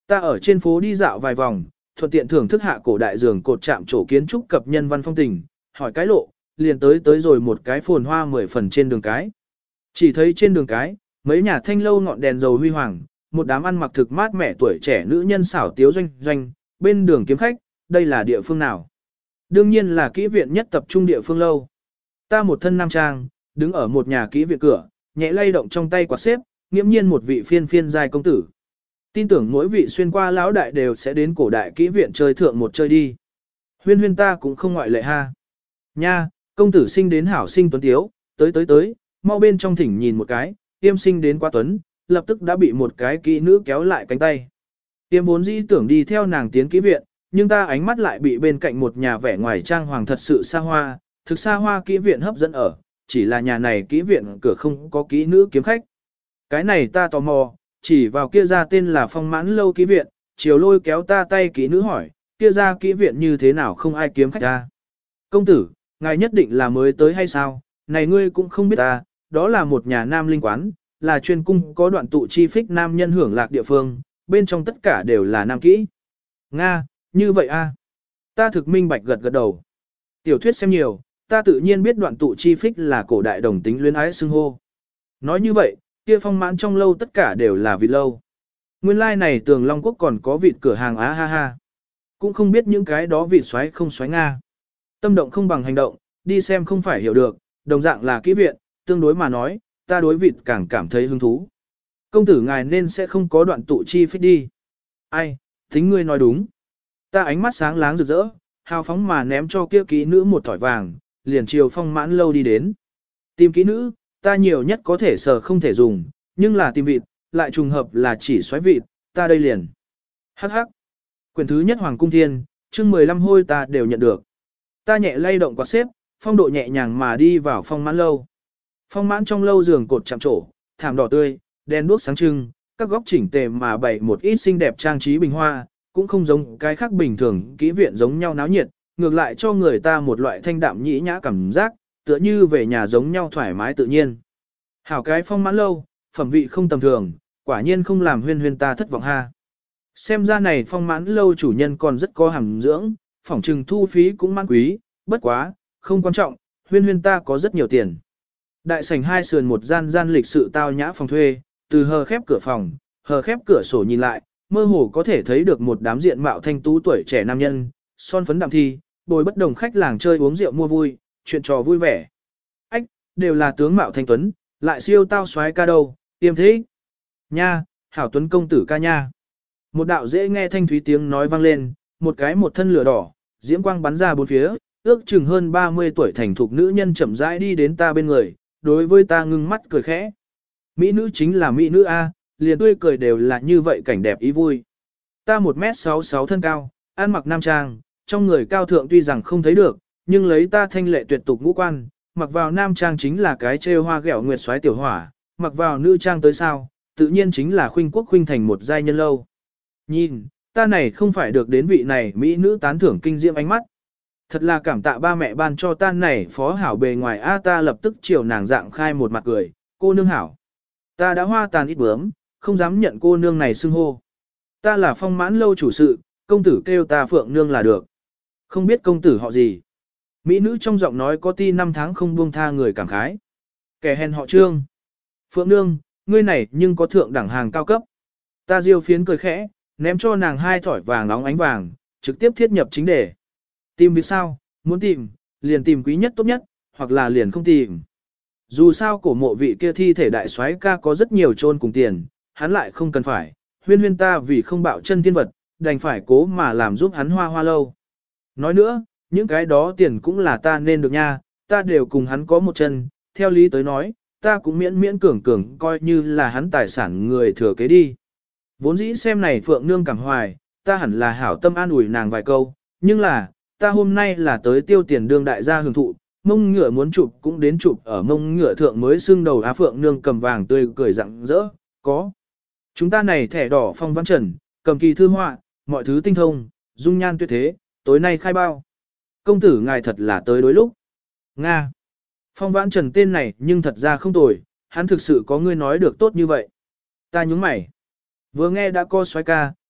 Ta ở trên phố đi dạo vài vòng, thuận tiện thưởng thức hạ cổ đại giường cột chạm trổ kiến trúc cập nhân văn phong tình, hỏi cái lộ, liền tới tới rồi một cái phồn hoa mười phần trên đường cái. Chỉ thấy trên đường cái, mấy nhà thanh lâu ngọn đèn dầu huy hoàng, một đám ăn mặc thực mát mẻ tuổi trẻ nữ nhân xảo tiếu doanh doanh, bên đường kiếm khách, đây là địa phương nào? Đương nhiên là kỹ viện nhất tập trung địa phương lâu. Ta một thân nam trang, đứng ở một nhà kỹ viện cửa, nhẹ lay động trong tay quạt xếp, nghiễm nhiên một vị phiên phiên giai công tử. Tin tưởng mỗi vị xuyên qua lão đại đều sẽ đến cổ đại kỹ viện chơi thượng một chơi đi. Huyên huyên ta cũng không ngoại lệ ha. Nha, công tử sinh đến hảo sinh tuấn tiếu, tới tới tới, mau bên trong thỉnh nhìn một cái, tiêm sinh đến quá tuấn, lập tức đã bị một cái kỹ nữ kéo lại cánh tay. Tiêm vốn dĩ tưởng đi theo nàng tiến kỹ viện, nhưng ta ánh mắt lại bị bên cạnh một nhà vẻ ngoài trang hoàng thật sự xa hoa, thực xa hoa kỹ viện hấp dẫn ở, chỉ là nhà này kỹ viện cửa không có kỹ nữ kiếm khách. Cái này ta tò mò, chỉ vào kia ra tên là Phong Mãn Lâu kỹ viện, chiều lôi kéo ta tay kỹ nữ hỏi, kia ra kỹ viện như thế nào không ai kiếm khách ta. Công tử, ngài nhất định là mới tới hay sao, này ngươi cũng không biết ta, đó là một nhà nam linh quán, là chuyên cung có đoạn tụ chi phích nam nhân hưởng lạc địa phương, bên trong tất cả đều là nam kỹ. Nga, như vậy a? Ta thực minh bạch gật gật đầu. Tiểu thuyết xem nhiều, ta tự nhiên biết đoạn tụ chi phích là cổ đại đồng tính luyến ái xưng hô. Nói như vậy, kia Phong Mãn trong lâu tất cả đều là vịt lâu. Nguyên lai like này Tường Long Quốc còn có vịt cửa hàng á ha ha. Cũng không biết những cái đó vịt xoáy không xoáy Nga. Tâm động không bằng hành động, đi xem không phải hiểu được, đồng dạng là kỹ viện, tương đối mà nói, ta đối vịt càng cảm thấy hứng thú. Công tử ngài nên sẽ không có đoạn tụ chi phích đi. Ai, tính ngươi nói đúng. Ta ánh mắt sáng láng rực rỡ, hào phóng mà ném cho kia kỹ nữ một thỏi vàng, liền chiều Phong Mãn Lâu đi đến. Tìm kỹ nữ, ta nhiều nhất có thể sờ không thể dùng, nhưng là tìm vịt, lại trùng hợp là chỉ xoáy vịt, ta đây liền. Hắc hắc. Quyển thứ nhất Hoàng Cung Thiên, chương mười lăm hôi ta đều nhận được. Ta nhẹ lay động quạt xếp, phong độ nhẹ nhàng mà đi vào Phong Mãn Lâu. Phong Mãn trong lâu giường cột chạm trổ, thảm đỏ tươi, đèn đuốc sáng trưng, các góc chỉnh tề mà bày một ít xinh đẹp trang trí bình hoa, cũng không giống cái khác bình thường kỹ viện giống nhau náo nhiệt, ngược lại cho người ta một loại thanh đạm nhĩ nhã cảm giác, tựa như về nhà giống nhau thoải mái tự nhiên. Hảo cái Phong Mãn Lâu, phẩm vị không tầm thường, quả nhiên không làm huyên huyên ta thất vọng ha. Xem ra này Phong Mãn Lâu chủ nhân còn rất có hàm dưỡng, phỏng trừng thu phí cũng mãn quý, bất quá, không quan trọng, huyên huyên ta có rất nhiều tiền. Đại sảnh hai sườn một gian gian lịch sự tao nhã phòng thuê, từ hờ khép cửa phòng, hờ khép cửa sổ nhìn lại, mơ hồ có thể thấy được một đám diện mạo thanh tú tuổi trẻ nam nhân, son phấn đạm thi, bồi bất đồng khách làng chơi uống rượu mua vui, chuyện trò vui vẻ. Ách, đều là tướng mạo thanh tuấn, lại siêu tao xoái ca đâu, tiêm thế. Nha, hảo tuấn công tử ca nha. Một đạo dễ nghe thanh thúy tiếng nói vang lên, một cái một thân lửa đỏ, diễm quang bắn ra bốn phía, ước chừng hơn ba mươi tuổi thành thục nữ nhân chậm rãi đi đến ta bên người, đối với ta ngưng mắt cười khẽ. Mỹ nữ chính là mỹ nữ A, liền tươi cười đều là như vậy cảnh đẹp ý vui. Ta một mét sáu sáu thân cao, ăn mặc nam trang, trong người cao thượng tuy rằng không thấy được, nhưng lấy ta thanh lệ tuyệt tục ngũ quan, mặc vào nam trang chính là cái trêu hoa ghẹo nguyệt xoáy tiểu hỏa, mặc vào nữ trang tới sao, tự nhiên chính là khuynh quốc khuynh thành một giai nhân lâu. Nhìn, ta này không phải được đến vị này mỹ nữ tán thưởng kinh diễm ánh mắt. Thật là cảm tạ ba mẹ ban cho ta này phó hảo bề ngoài A, ta lập tức chiều nàng dạng khai một mặt cười, cô nương hảo. Ta đã hoa tàn ít bướm, không dám nhận cô nương này xưng hô. Ta là Phong Mãn Lâu chủ sự, công tử kêu ta Phượng Nương là được. Không biết công tử họ gì. Mỹ nữ trong giọng nói có ti năm tháng không buông tha người cảm khái. Kẻ hèn họ Trương. Phượng Nương, ngươi này nhưng có thượng đẳng hàng cao cấp. Ta diêu phiến cười khẽ, ném cho nàng hai thỏi vàng nóng ánh vàng, trực tiếp thiết nhập chính đề. Tìm việc sao, muốn tìm, liền tìm quý nhất tốt nhất, hoặc là liền không tìm. Dù sao cổ mộ vị kia thi thể đại soái ca có rất nhiều trôn cùng tiền, hắn lại không cần phải, huyên huyên ta vì không bạo chân thiên vật, đành phải cố mà làm giúp hắn hoa hoa lâu. Nói nữa, những cái đó tiền cũng là ta nên được nha, ta đều cùng hắn có một chân, theo lý tới nói, ta cũng miễn miễn cường cường coi như là hắn tài sản người thừa kế đi. Vốn dĩ xem này Phượng Nương cảm hoài, ta hẳn là hảo tâm an ủi nàng vài câu, nhưng là, ta hôm nay là tới tiêu tiền đương đại gia hưởng thụ, mông ngựa muốn chụp cũng đến chụp ở mông ngựa thượng mới xưng đầu Á Phượng Nương cầm vàng tươi cười rạng rỡ, có. Chúng ta này thẻ đỏ phong văn trần, cầm kỳ thư họa, mọi thứ tinh thông, dung nhan tuyệt thế, tối nay khai bao. Công tử ngài thật là tới đối lúc. Nga. Phong vãn trần tên này nhưng thật ra không tồi, hắn thực sự có ngươi nói được tốt như vậy. Ta nhúng mày. Vừa nghe đã có soái ca,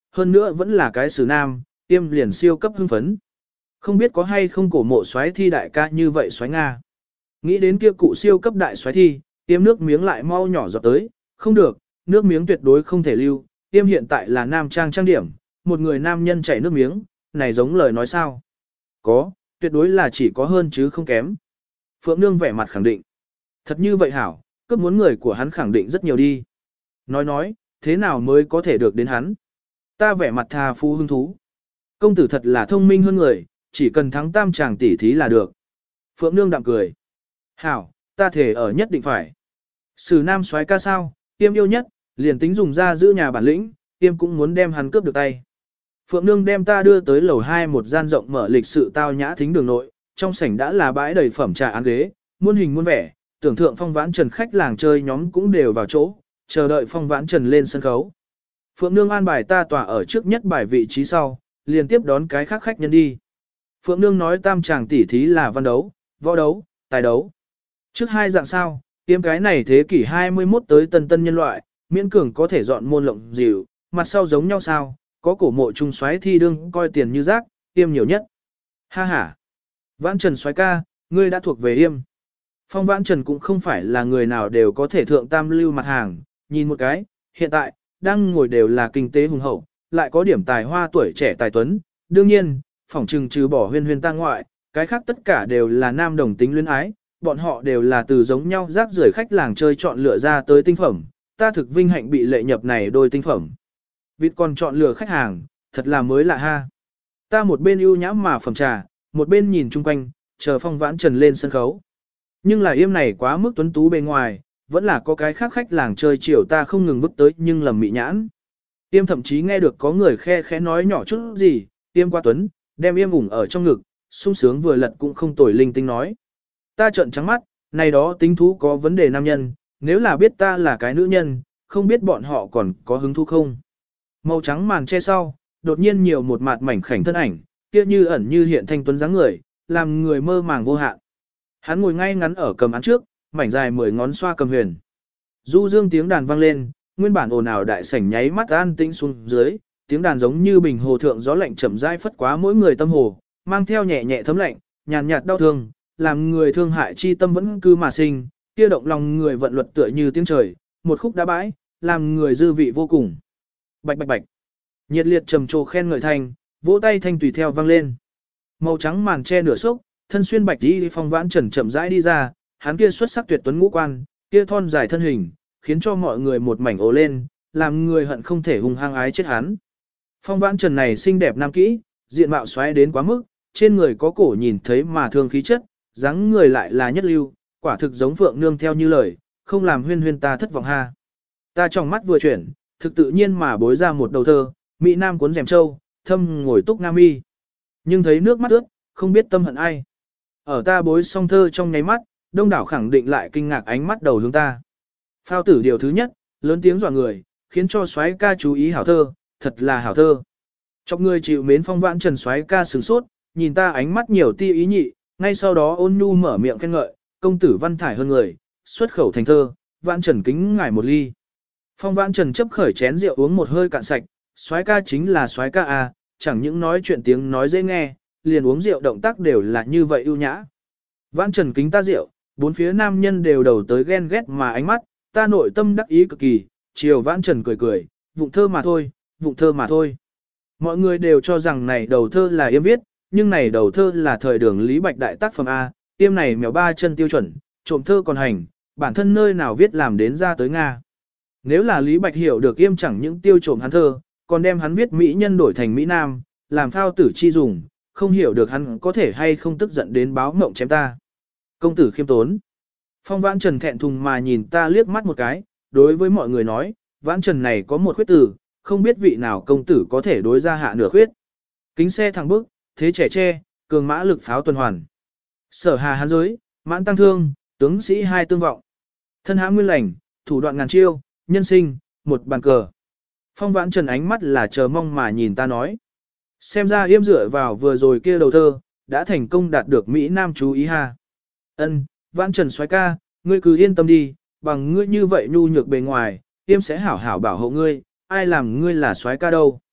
hơn nữa vẫn là cái xử nam, tiêm liền siêu cấp hưng phấn. Không biết có hay không cổ mộ xoáy thi đại ca như vậy xoáy Nga. Nghĩ đến kia cụ siêu cấp đại xoáy thi, tiêm nước miếng lại mau nhỏ giọt tới, không được, nước miếng tuyệt đối không thể lưu, tiêm hiện tại là nam trang trang điểm, một người nam nhân chảy nước miếng, này giống lời nói sao. Có, tuyệt đối là chỉ có hơn chứ không kém. Phượng Nương vẻ mặt khẳng định. Thật như vậy hảo, cướp muốn người của hắn khẳng định rất nhiều đi. Nói nói, thế nào mới có thể được đến hắn? Ta vẻ mặt thà phu hứng thú. Công tử thật là thông minh hơn người, chỉ cần thắng tam chàng tỷ thí là được. Phượng Nương đạm cười. Hảo, ta thể ở nhất định phải. Sử nam soái ca sao, tiêm yêu nhất, liền tính dùng ra giữ nhà bản lĩnh, tiêm cũng muốn đem hắn cướp được tay. Phượng Nương đem ta đưa tới lầu hai một gian rộng mở lịch sự tao nhã thính đường nội, trong sảnh đã là bãi đầy phẩm trà án ghế, muôn hình muôn vẻ, tưởng thượng Phong Vãn Trần khách làng chơi nhóm cũng đều vào chỗ, chờ đợi Phong Vãn Trần lên sân khấu. Phượng Nương an bài ta tòa ở trước nhất bài vị trí sau, liền tiếp đón cái khác khách nhân đi. Phượng Nương nói tam chàng tỷ thí là văn đấu, võ đấu, tài đấu. Trước hai dạng sao, tiêm cái này thế kỷ hai mươi mốt tới tân tân nhân loại, miễn cường có thể dọn môn lộng dịu, mặt sau giống nhau sao, có cổ mộ trung xoáy thi đương coi tiền như rác, tiêm nhiều nhất. Ha ha. Vãn Trần soái ca, ngươi đã thuộc về yêm. Phong Vãn Trần cũng không phải là người nào đều có thể thượng tam lưu mặt hàng, nhìn một cái, hiện tại, đang ngồi đều là kinh tế hùng hậu, lại có điểm tài hoa tuổi trẻ tài tuấn, đương nhiên, phỏng trừng trừ bỏ huyên huyên ta ngoại, cái khác tất cả đều là nam đồng tính luyến ái, bọn họ đều là từ giống nhau rác rưởi khách làng chơi chọn lựa ra tới tinh phẩm, ta thực vinh hạnh bị lệ nhập này đôi tinh phẩm. Vịt còn chọn lựa khách hàng, thật là mới lạ ha. Ta một bên ưu nhãm mà phẩm trà, một bên nhìn chung quanh, chờ Phong Vãn Trần lên sân khấu. Nhưng là yêm này quá mức tuấn tú bề ngoài, vẫn là có cái khác khách làng chơi chiều ta không ngừng vứt tới nhưng lầm mị nhãn. Yêm thậm chí nghe được có người khe khẽ nói nhỏ chút gì, yêm qua tuấn, đem yêm ủng ở trong ngực, sung sướng vừa lật cũng không tồi linh tinh nói. Ta trợn trắng mắt, này đó tính thú có vấn đề nam nhân, nếu là biết ta là cái nữ nhân, không biết bọn họ còn có hứng thú không. Màu trắng màn che sau, đột nhiên nhiều một mặt mảnh khảnh thân ảnh, kia như ẩn như hiện thanh tuấn dáng người, làm người mơ màng vô hạn. Hắn ngồi ngay ngắn ở cầm án trước, mảnh dài mười ngón xoa cầm huyền. Du dương tiếng đàn vang lên, nguyên bản ồn ào đại sảnh nháy mắt an tĩnh xuống dưới, tiếng đàn giống như bình hồ thượng gió lạnh chậm rãi phất quá mỗi người tâm hồ, mang theo nhẹ nhẹ thấm lạnh, nhàn nhạt đau thương, làm người thương hại chi tâm vẫn cứ mà sinh, kia động lòng người vận luật tựa như tiếng trời, một khúc đá bãi, làm người dư vị vô cùng. Bạch bạch bạch. Nhiệt liệt trầm trồ khen ngợi thanh, vỗ tay thanh tùy theo vang lên. Màu trắng màn che nửa sốc, thân xuyên bạch đi Phong Vãn Trần chậm rãi đi ra, hắn kia xuất sắc tuyệt tuấn ngũ quan, kia thon dài thân hình, khiến cho mọi người một mảnh ồ lên, làm người hận không thể hung hăng ái chết hắn. Phong Vãn Trần này xinh đẹp nam kỹ, diện mạo xoáy đến quá mức, trên người có cổ nhìn thấy mà thương khí chất, dáng người lại là nhất lưu, quả thực giống Phượng Nương theo như lời, không làm huyên huyên ta thất vọng ha. Ta trong mắt vừa chuyển, thực tự nhiên mà bối ra một đầu thơ, Mỹ Nam cuốn rèm châu, thâm ngồi túc nam y. Nhưng thấy nước mắt ướt, không biết tâm hận ai. Ở ta bối song thơ trong nháy mắt, đông đảo khẳng định lại kinh ngạc ánh mắt đầu hướng ta. Phao tử điều thứ nhất, lớn tiếng dọa người, khiến cho soái ca chú ý hảo thơ, thật là hảo thơ. Chọc người chịu mến Phong Vãn Trần soái ca sửng sốt, nhìn ta ánh mắt nhiều ti ý nhị, ngay sau đó ôn nhu mở miệng khen ngợi, công tử văn thải hơn người, xuất khẩu thành thơ, Vãn Trần kính ngài một ly. Phong Vãn Trần chấp khởi chén rượu uống một hơi cạn sạch, soái ca chính là soái ca à, chẳng những nói chuyện tiếng nói dễ nghe, liền uống rượu động tác đều là như vậy ưu nhã. Vãn Trần kính ta rượu, bốn phía nam nhân đều đầu tới ghen ghét mà ánh mắt, ta nội tâm đắc ý cực kỳ, chiều Vãn Trần cười cười, vụng thơ mà thôi, vụng thơ mà thôi. Mọi người đều cho rằng này đầu thơ là yêm viết, nhưng này đầu thơ là thời đường Lý Bạch đại tác phẩm A, yêm này mèo ba chân tiêu chuẩn, trộm thơ còn hành, bản thân nơi nào viết làm đến ra tới Nga. Nếu là Lý Bạch hiểu được yêm chẳng những tiêu trộm hắn thơ, còn đem hắn viết Mỹ nhân đổi thành Mỹ Nam, làm phao tử chi dùng, không hiểu được hắn có thể hay không tức giận đến báo mộng chém ta. Công tử khiêm tốn. Phong Vãn Trần thẹn thùng mà nhìn ta liếc mắt một cái, đối với mọi người nói, Vãn Trần này có một khuyết tử, không biết vị nào công tử có thể đối ra hạ nửa khuyết. Kính xe thẳng bước, thế trẻ tre, cường mã lực pháo tuần hoàn. Sở hà hắn giới, mãn tăng thương, tướng sĩ hai tương vọng. Thân hãm nguyên lành, thủ đoạn ngàn chiêu, nhân sinh, một bàn cờ. Phong Vãn Trần ánh mắt là chờ mong mà nhìn ta nói. Xem ra yêm dựa vào vừa rồi kia đầu thơ, đã thành công đạt được Mỹ Nam chú ý ha. Ân, Vãn Trần soái ca, ngươi cứ yên tâm đi, bằng ngươi như vậy nhu nhược bề ngoài, yêm sẽ hảo hảo bảo hộ ngươi, ai làm ngươi là soái ca đâu.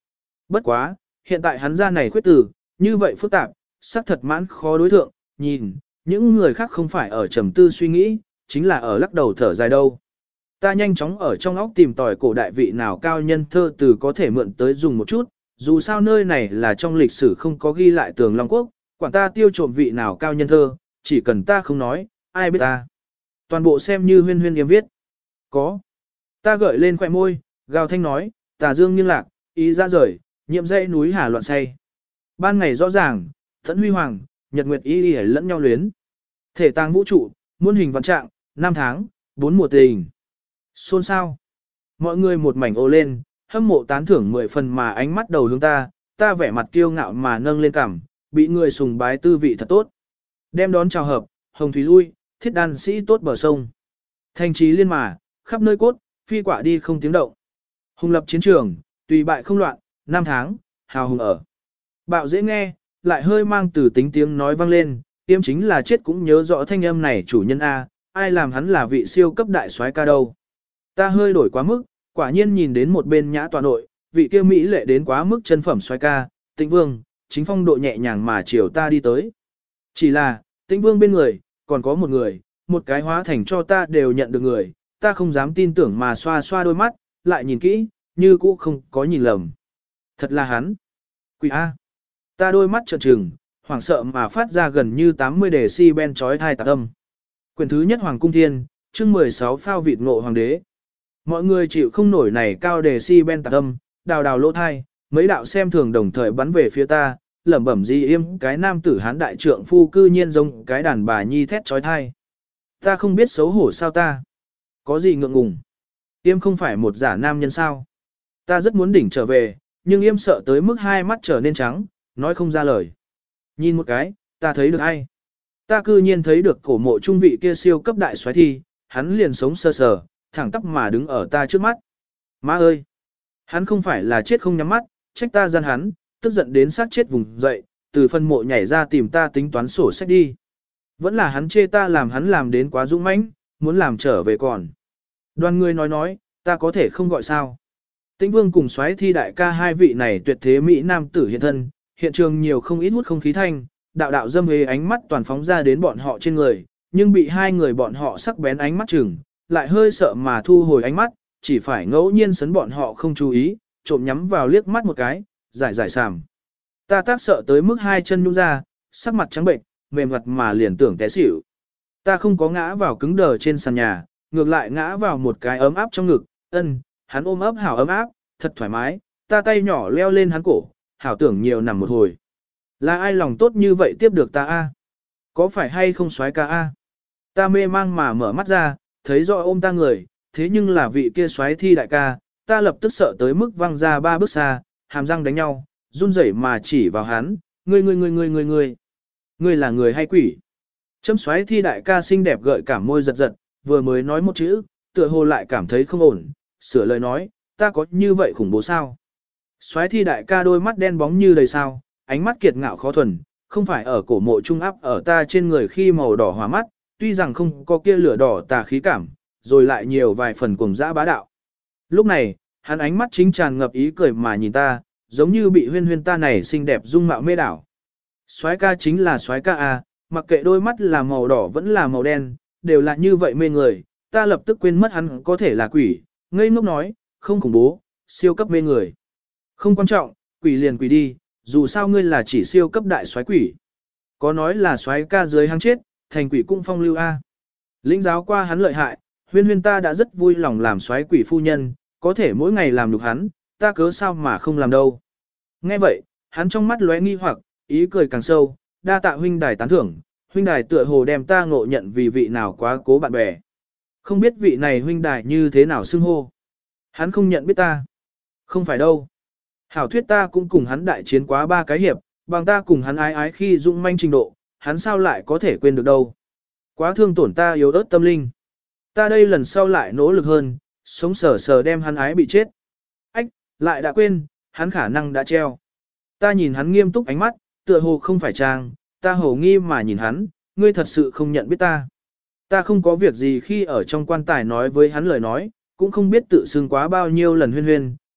Bất quá, hiện tại hắn ra này khuyết tử, như vậy phức tạp, sắc thật mãn khó đối thượng, nhìn, những người khác không phải ở trầm tư suy nghĩ, chính là ở lắc đầu thở dài đâu. Ta nhanh chóng ở trong óc tìm tòi cổ đại vị nào cao nhân thơ từ có thể mượn tới dùng một chút, dù sao nơi này là trong lịch sử không có ghi lại tường Long Quốc, quản ta tiêu trộm vị nào cao nhân thơ, chỉ cần ta không nói, ai biết ta. Toàn bộ xem như huyên huyên yếm viết. Có. Ta gợi lên khỏe môi, gào thanh nói, tà dương nghiêng lạc, ý ra rời, nhiệm dãy núi hà loạn say. Ban ngày rõ ràng, thẫn huy hoàng, nhật nguyệt y y lẫn nhau luyến. Thể tàng vũ trụ, muôn hình vạn trạng, năm tháng, bốn mùa tình. Xôn sao. Mọi người một mảnh ô lên, hâm mộ tán thưởng mười phần mà ánh mắt đầu hướng ta, ta vẻ mặt kiêu ngạo mà nâng lên cằm, bị người sùng bái tư vị thật tốt. Đem đón chào hợp, hồng thủy lui, thiết đan sĩ tốt bờ sông. Thành trí liên mà, khắp nơi cốt, phi quả đi không tiếng động. Hùng lập chiến trường, tùy bại không loạn, năm tháng, hào hùng ở. Bạo dễ nghe, lại hơi mang từ tính tiếng nói vang lên, tiêm chính là chết cũng nhớ rõ thanh âm này chủ nhân A, ai làm hắn là vị siêu cấp đại soái ca đâu. Ta hơi đổi quá mức, quả nhiên nhìn đến một bên nhã tọa nội, vị kia Mỹ lệ đến quá mức chân phẩm soái ca, Tĩnh Vương, chính phong độ nhẹ nhàng mà chiều ta đi tới. Chỉ là, Tĩnh Vương bên người, còn có một người, một cái hóa thành cho ta đều nhận được người, ta không dám tin tưởng mà xoa xoa đôi mắt, lại nhìn kỹ, như cũ không có nhìn lầm. Thật là hắn. Quỷ A. Ta đôi mắt trợn trừng, hoảng sợ mà phát ra gần như tám mươi đề si ben chói thai tạc âm. Quyền thứ nhất Hoàng Cung Thiên, chương mười sáu phao vịt ngộ hoàng đế. Mọi người chịu không nổi này cao đề si ben tạc âm, đào đào lỗ thai, mấy đạo xem thường đồng thời bắn về phía ta, lẩm bẩm gì im cái nam tử hán đại trượng phu cư nhiên giống cái đàn bà nhi thét chói thai. Ta không biết xấu hổ sao ta. Có gì ngượng ngùng. Yêm không phải một giả nam nhân sao. Ta rất muốn đỉnh trở về, nhưng Yêm sợ tới mức hai mắt trở nên trắng, nói không ra lời. Nhìn một cái, ta thấy được ai. Ta cư nhiên thấy được cổ mộ trung vị kia siêu cấp đại soái thi, hắn liền sống sơ sờ, thẳng tắp mà đứng ở ta trước mắt. Má ơi! Hắn không phải là chết không nhắm mắt, trách ta gian hắn, tức giận đến sát chết vùng dậy, từ phân mộ nhảy ra tìm ta tính toán sổ sách đi. Vẫn là hắn chê ta làm hắn làm đến quá dũng mãnh, muốn làm trở về còn. Đoàn người nói nói, ta có thể không gọi sao. Tĩnh Vương cùng soái thi đại ca hai vị này tuyệt thế Mỹ Nam tử hiện thân, hiện trường nhiều không ít hút không khí thanh, đạo đạo dâm hề ánh mắt toàn phóng ra đến bọn họ trên người, nhưng bị hai người bọn họ sắc bén ánh mắt chừng, lại hơi sợ mà thu hồi ánh mắt, chỉ phải ngẫu nhiên sấn bọn họ không chú ý, trộm nhắm vào liếc mắt một cái, giải giải sàm. Ta tác sợ tới mức hai chân nhung ra, sắc mặt trắng bệnh, mềm mặt mà liền tưởng té xỉu. Ta không có ngã vào cứng đờ trên sàn nhà, ngược lại ngã vào một cái ấm áp trong ngực, ân, hắn ôm ấp hảo ấm áp, thật thoải mái, ta tay nhỏ leo lên hắn cổ, hảo tưởng nhiều nằm một hồi. Là ai lòng tốt như vậy tiếp được ta a? Có phải hay không soái ca a? Ta mê mang mà mở mắt ra, thấy rõ ôm ta người, thế nhưng là vị kia soái thi đại ca, ta lập tức sợ tới mức văng ra ba bước xa, hàm răng đánh nhau, run rẩy mà chỉ vào hắn, ngươi ngươi ngươi ngươi ngươi ngươi, ngươi là người hay quỷ? Chấm soái thi đại ca xinh đẹp gợi cảm môi giật giật, vừa mới nói một chữ, tựa hồ lại cảm thấy không ổn, sửa lời nói, ta có như vậy khủng bố sao? Soái thi đại ca đôi mắt đen bóng như đầy sao, ánh mắt kiệt ngạo khó thuần, không phải ở cổ mộ trung áp ở ta trên người khi màu đỏ hòa mắt, tuy rằng không có kia lửa đỏ tà khí cảm, rồi lại nhiều vài phần cuồng dã bá đạo. Lúc này, hắn ánh mắt chính tràn ngập ý cười mà nhìn ta, giống như bị huyên huyên ta này xinh đẹp dung mạo mê đảo. Soái ca chính là soái ca a, mặc kệ đôi mắt là màu đỏ vẫn là màu đen, đều là như vậy mê người, ta lập tức quên mất hắn có thể là quỷ, ngây ngốc nói, không khủng bố, siêu cấp mê người. Không quan trọng, quỷ liền quỷ đi, dù sao ngươi là chỉ siêu cấp đại soái quỷ. Có nói là soái ca dưới hang chết, thành quỷ cũng phong lưu a. Lĩnh giáo qua hắn lợi hại, huyên huyên ta đã rất vui lòng làm soái quỷ phu nhân, có thể mỗi ngày làm được hắn, ta cớ sao mà không làm đâu. Nghe vậy, hắn trong mắt lóe nghi hoặc, ý cười càng sâu, đa tạ huynh đài tán thưởng, huynh đài tựa hồ đem ta ngộ nhận vì vị nào quá cố bạn bè. Không biết vị này huynh đài như thế nào xưng hô. Hắn không nhận biết ta. Không phải đâu. Hảo thuyết ta cũng cùng hắn đại chiến quá ba cái hiệp, bằng ta cùng hắn ái ái khi dũng manh trình độ, hắn sao lại có thể quên được đâu. Quá thương tổn ta yếu ớt tâm linh. Ta đây lần sau lại nỗ lực hơn, sống sờ sờ đem hắn ái bị chết. Ách, lại đã quên, hắn khả năng đã treo. Ta nhìn hắn nghiêm túc ánh mắt, tựa hồ không phải trang, ta hồ nghi mà nhìn hắn, ngươi thật sự không nhận biết ta. Ta không có việc gì khi ở trong quan tài nói với hắn lời nói, cũng không biết tự xưng quá bao nhiêu lần huyên huyên,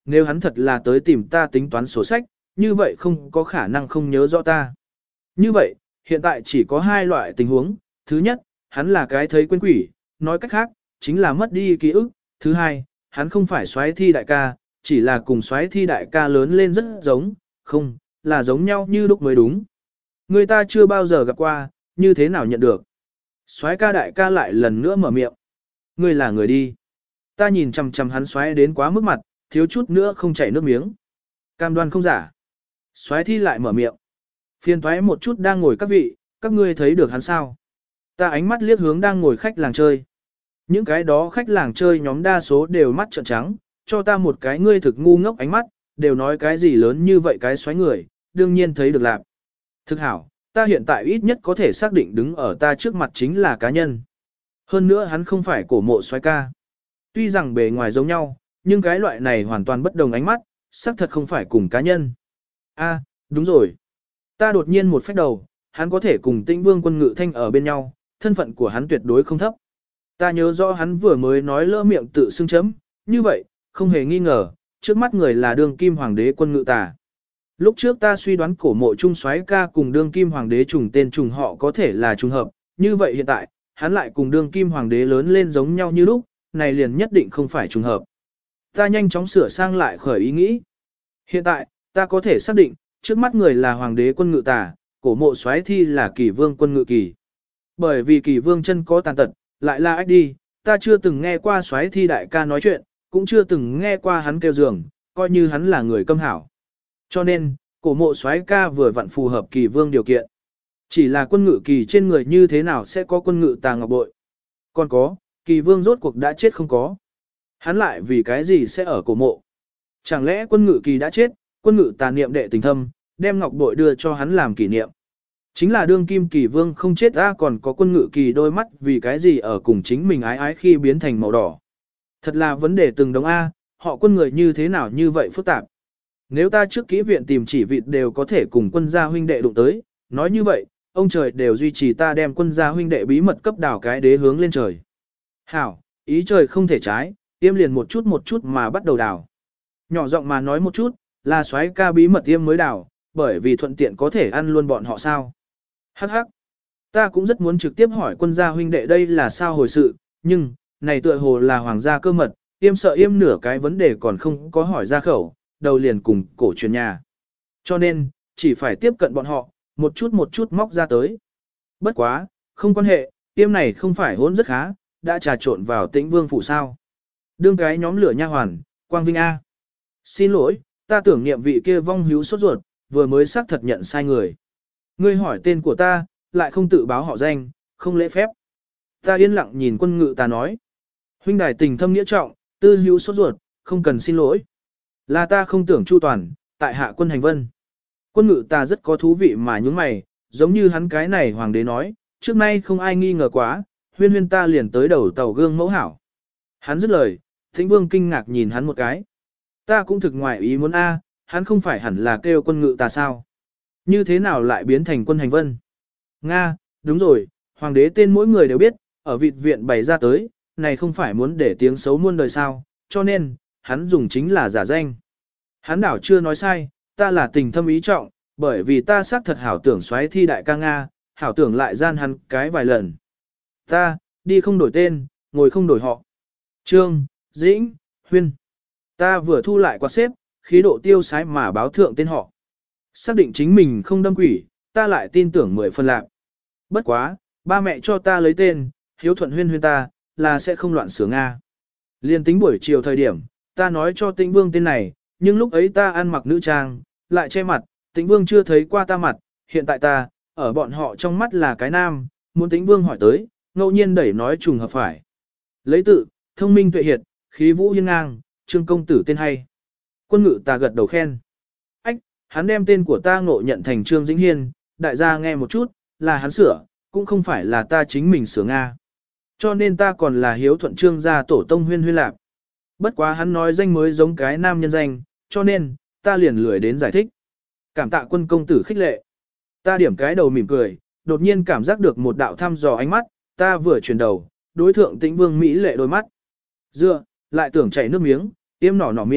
nếu hắn thật là tới tìm ta tính toán sổ sách, như vậy không có khả năng không nhớ rõ ta. Như vậy, hiện tại chỉ có hai loại tình huống, thứ nhất, hắn là cái thấy quên quỷ, nói cách khác, chính là mất đi ký ức, thứ hai, hắn không phải soái thi đại ca, chỉ là cùng soái thi đại ca lớn lên rất giống, không, là giống nhau như lúc mới đúng. Người ta chưa bao giờ gặp qua, như thế nào nhận được. Soái ca đại ca lại lần nữa mở miệng. Ngươi là người đi. Ta nhìn chằm chằm hắn soái đến quá mức mặt, thiếu chút nữa không chảy nước miếng. Cam đoan không giả. Soái thi lại mở miệng. Phiền thoái một chút đang ngồi các vị, các ngươi thấy được hắn sao? Ta ánh mắt liếc hướng đang ngồi khách làng chơi. Những cái đó khách làng chơi nhóm đa số đều mắt trợn trắng, cho ta một cái ngươi thực ngu ngốc ánh mắt, đều nói cái gì lớn như vậy cái xoáy người, đương nhiên thấy được lạc. Thực hảo, ta hiện tại ít nhất có thể xác định đứng ở ta trước mặt chính là cá nhân. Hơn nữa hắn không phải cổ mộ xoáy ca. Tuy rằng bề ngoài giống nhau, nhưng cái loại này hoàn toàn bất đồng ánh mắt, xác thật không phải cùng cá nhân. A, đúng rồi. Ta đột nhiên một phách đầu, hắn có thể cùng Tĩnh Vương Quân Ngự Thanh ở bên nhau, thân phận của hắn tuyệt đối không thấp. Ta nhớ rõ hắn vừa mới nói lỡ miệng tự xưng chấm, như vậy, không hề nghi ngờ, trước mắt người là đương kim hoàng đế Quân Ngự Tà. Lúc trước ta suy đoán cổ mộ trung soái ca cùng đương kim hoàng đế trùng tên trùng họ có thể là trùng hợp, như vậy hiện tại, hắn lại cùng đương kim hoàng đế lớn lên giống nhau như lúc, này liền nhất định không phải trùng hợp. Ta nhanh chóng sửa sang lại khởi ý nghĩ. Hiện tại, ta có thể xác định, trước mắt người là hoàng đế Quân Ngự Tà, cổ mộ soái thi là Kỳ Vương Quân Ngự Kỳ. Bởi vì Kỳ Vương chân có tàn tật, lại là ách đi, ta chưa từng nghe qua soái thi đại ca nói chuyện, cũng chưa từng nghe qua hắn kêu giường, coi như hắn là người câm hảo. Cho nên, cổ mộ soái ca vừa vặn phù hợp Kỳ Vương điều kiện. Chỉ là Quân Ngự Kỳ trên người như thế nào sẽ có Quân Ngự Tà ngọc bội. Còn có, Kỳ Vương rốt cuộc đã chết không có. Hắn lại vì cái gì sẽ ở cổ mộ. Chẳng lẽ Quân Ngự Kỳ đã chết, Quân Ngự Tà niệm đệ tình thâm, đem ngọc bội đưa cho hắn làm kỷ niệm. Chính là đương kim Kỳ Vương không chết ra còn có Quân Ngự Kỳ đôi mắt vì cái gì ở cùng chính mình ái ái khi biến thành màu đỏ. Thật là vấn đề từng đống A, họ quân người như thế nào như vậy phức tạp. Nếu ta trước kỹ viện tìm chỉ vịt đều có thể cùng quân gia huynh đệ đụng tới, nói như vậy, ông trời đều duy trì ta đem quân gia huynh đệ bí mật cấp đảo cái đế hướng lên trời. Hảo, ý trời không thể trái, tiêm liền một chút một chút mà bắt đầu đảo. Nhỏ giọng mà nói một chút, là soái ca bí mật tiêm mới đảo, bởi vì thuận tiện có thể ăn luôn bọn họ sao. Hắc hắc. Ta cũng rất muốn trực tiếp hỏi quân gia huynh đệ đây là sao hồi sự, nhưng, này tựa hồ là hoàng gia cơ mật, yêm sợ yêm nửa cái vấn đề còn không có hỏi ra khẩu, đầu liền cùng cổ truyền nhà. Cho nên, chỉ phải tiếp cận bọn họ, một chút một chút móc ra tới. Bất quá, không quan hệ, yêm này không phải hỗn rất khá, đã trà trộn vào Tĩnh Vương phủ sao. Đương cái nhóm lửa nha hoàn, Quang Vinh A. Xin lỗi, ta tưởng niệm vị kia vong hữu sốt ruột, vừa mới xác thật nhận sai người. Ngươi hỏi tên của ta, lại không tự báo họ danh, không lễ phép. Ta yên lặng nhìn Quân Ngự Tà nói. Huynh đài tình thâm nghĩa trọng, tư hữu sốt ruột, không cần xin lỗi. Là ta không tưởng chu toàn, tại hạ quân hành vân. Quân Ngự Tà rất có thú vị mà nhúng mày, giống như hắn cái này hoàng đế nói, trước nay không ai nghi ngờ quá, huyên huyên ta liền tới đầu tàu gương mẫu hảo. Hắn dứt lời, Thịnh Vương kinh ngạc nhìn hắn một cái. Ta cũng thực ngoại ý muốn a, hắn không phải hẳn là kêu Quân Ngự Tà sao? Như thế nào lại biến thành quân hành vân? Nga, đúng rồi, hoàng đế tên mỗi người đều biết, ở vịt viện bày ra tới, này không phải muốn để tiếng xấu muôn đời sao, cho nên, hắn dùng chính là giả danh. Hắn đảo chưa nói sai, ta là tình thâm ý trọng, bởi vì ta xác thật hảo tưởng xoáy thi đại ca Nga, hảo tưởng lại gian hắn cái vài lần. Ta, đi không đổi tên, ngồi không đổi họ. Trương, Dĩnh, Huyên. Ta vừa thu lại quạt xếp, khí độ tiêu sái mà báo thượng tên họ. Xác định chính mình không đâm quỷ, ta lại tin tưởng mười phần lạc. Bất quá, ba mẹ cho ta lấy tên, hiếu thuận huyên huyên ta, là sẽ không loạn sửa Nga. Liên tính buổi chiều thời điểm, ta nói cho Tĩnh Vương tên này, nhưng lúc ấy ta ăn mặc nữ trang, lại che mặt, Tĩnh Vương chưa thấy qua ta mặt, hiện tại ta, ở bọn họ trong mắt là cái nam, muốn Tĩnh Vương hỏi tới, ngẫu nhiên đẩy nói trùng hợp phải. Lấy tự, thông minh tuệ hiệt, khí vũ hiên ngang, Trương công tử tên hay. Quân Ngự Tà gật đầu khen. Ách, hắn đem tên của ta ngộ nhận thành Trương Dĩnh Hiên, đại gia nghe một chút, là hắn sửa, cũng không phải là ta chính mình sửa Nga. Cho nên ta còn là hiếu thuận Trương gia tổ tông huyên huyên lạc. Bất quá hắn nói danh mới giống cái nam nhân danh, cho nên, ta liền lười đến giải thích. Cảm tạ Quân công tử khích lệ. Ta điểm cái đầu mỉm cười, đột nhiên cảm giác được một đạo thăm dò ánh mắt, ta vừa chuyển đầu, đối thượng Tĩnh Vương Mỹ lệ đôi mắt. Dựa, lại tưởng chảy nước miếng, tiêm nỏ nỏ miệng,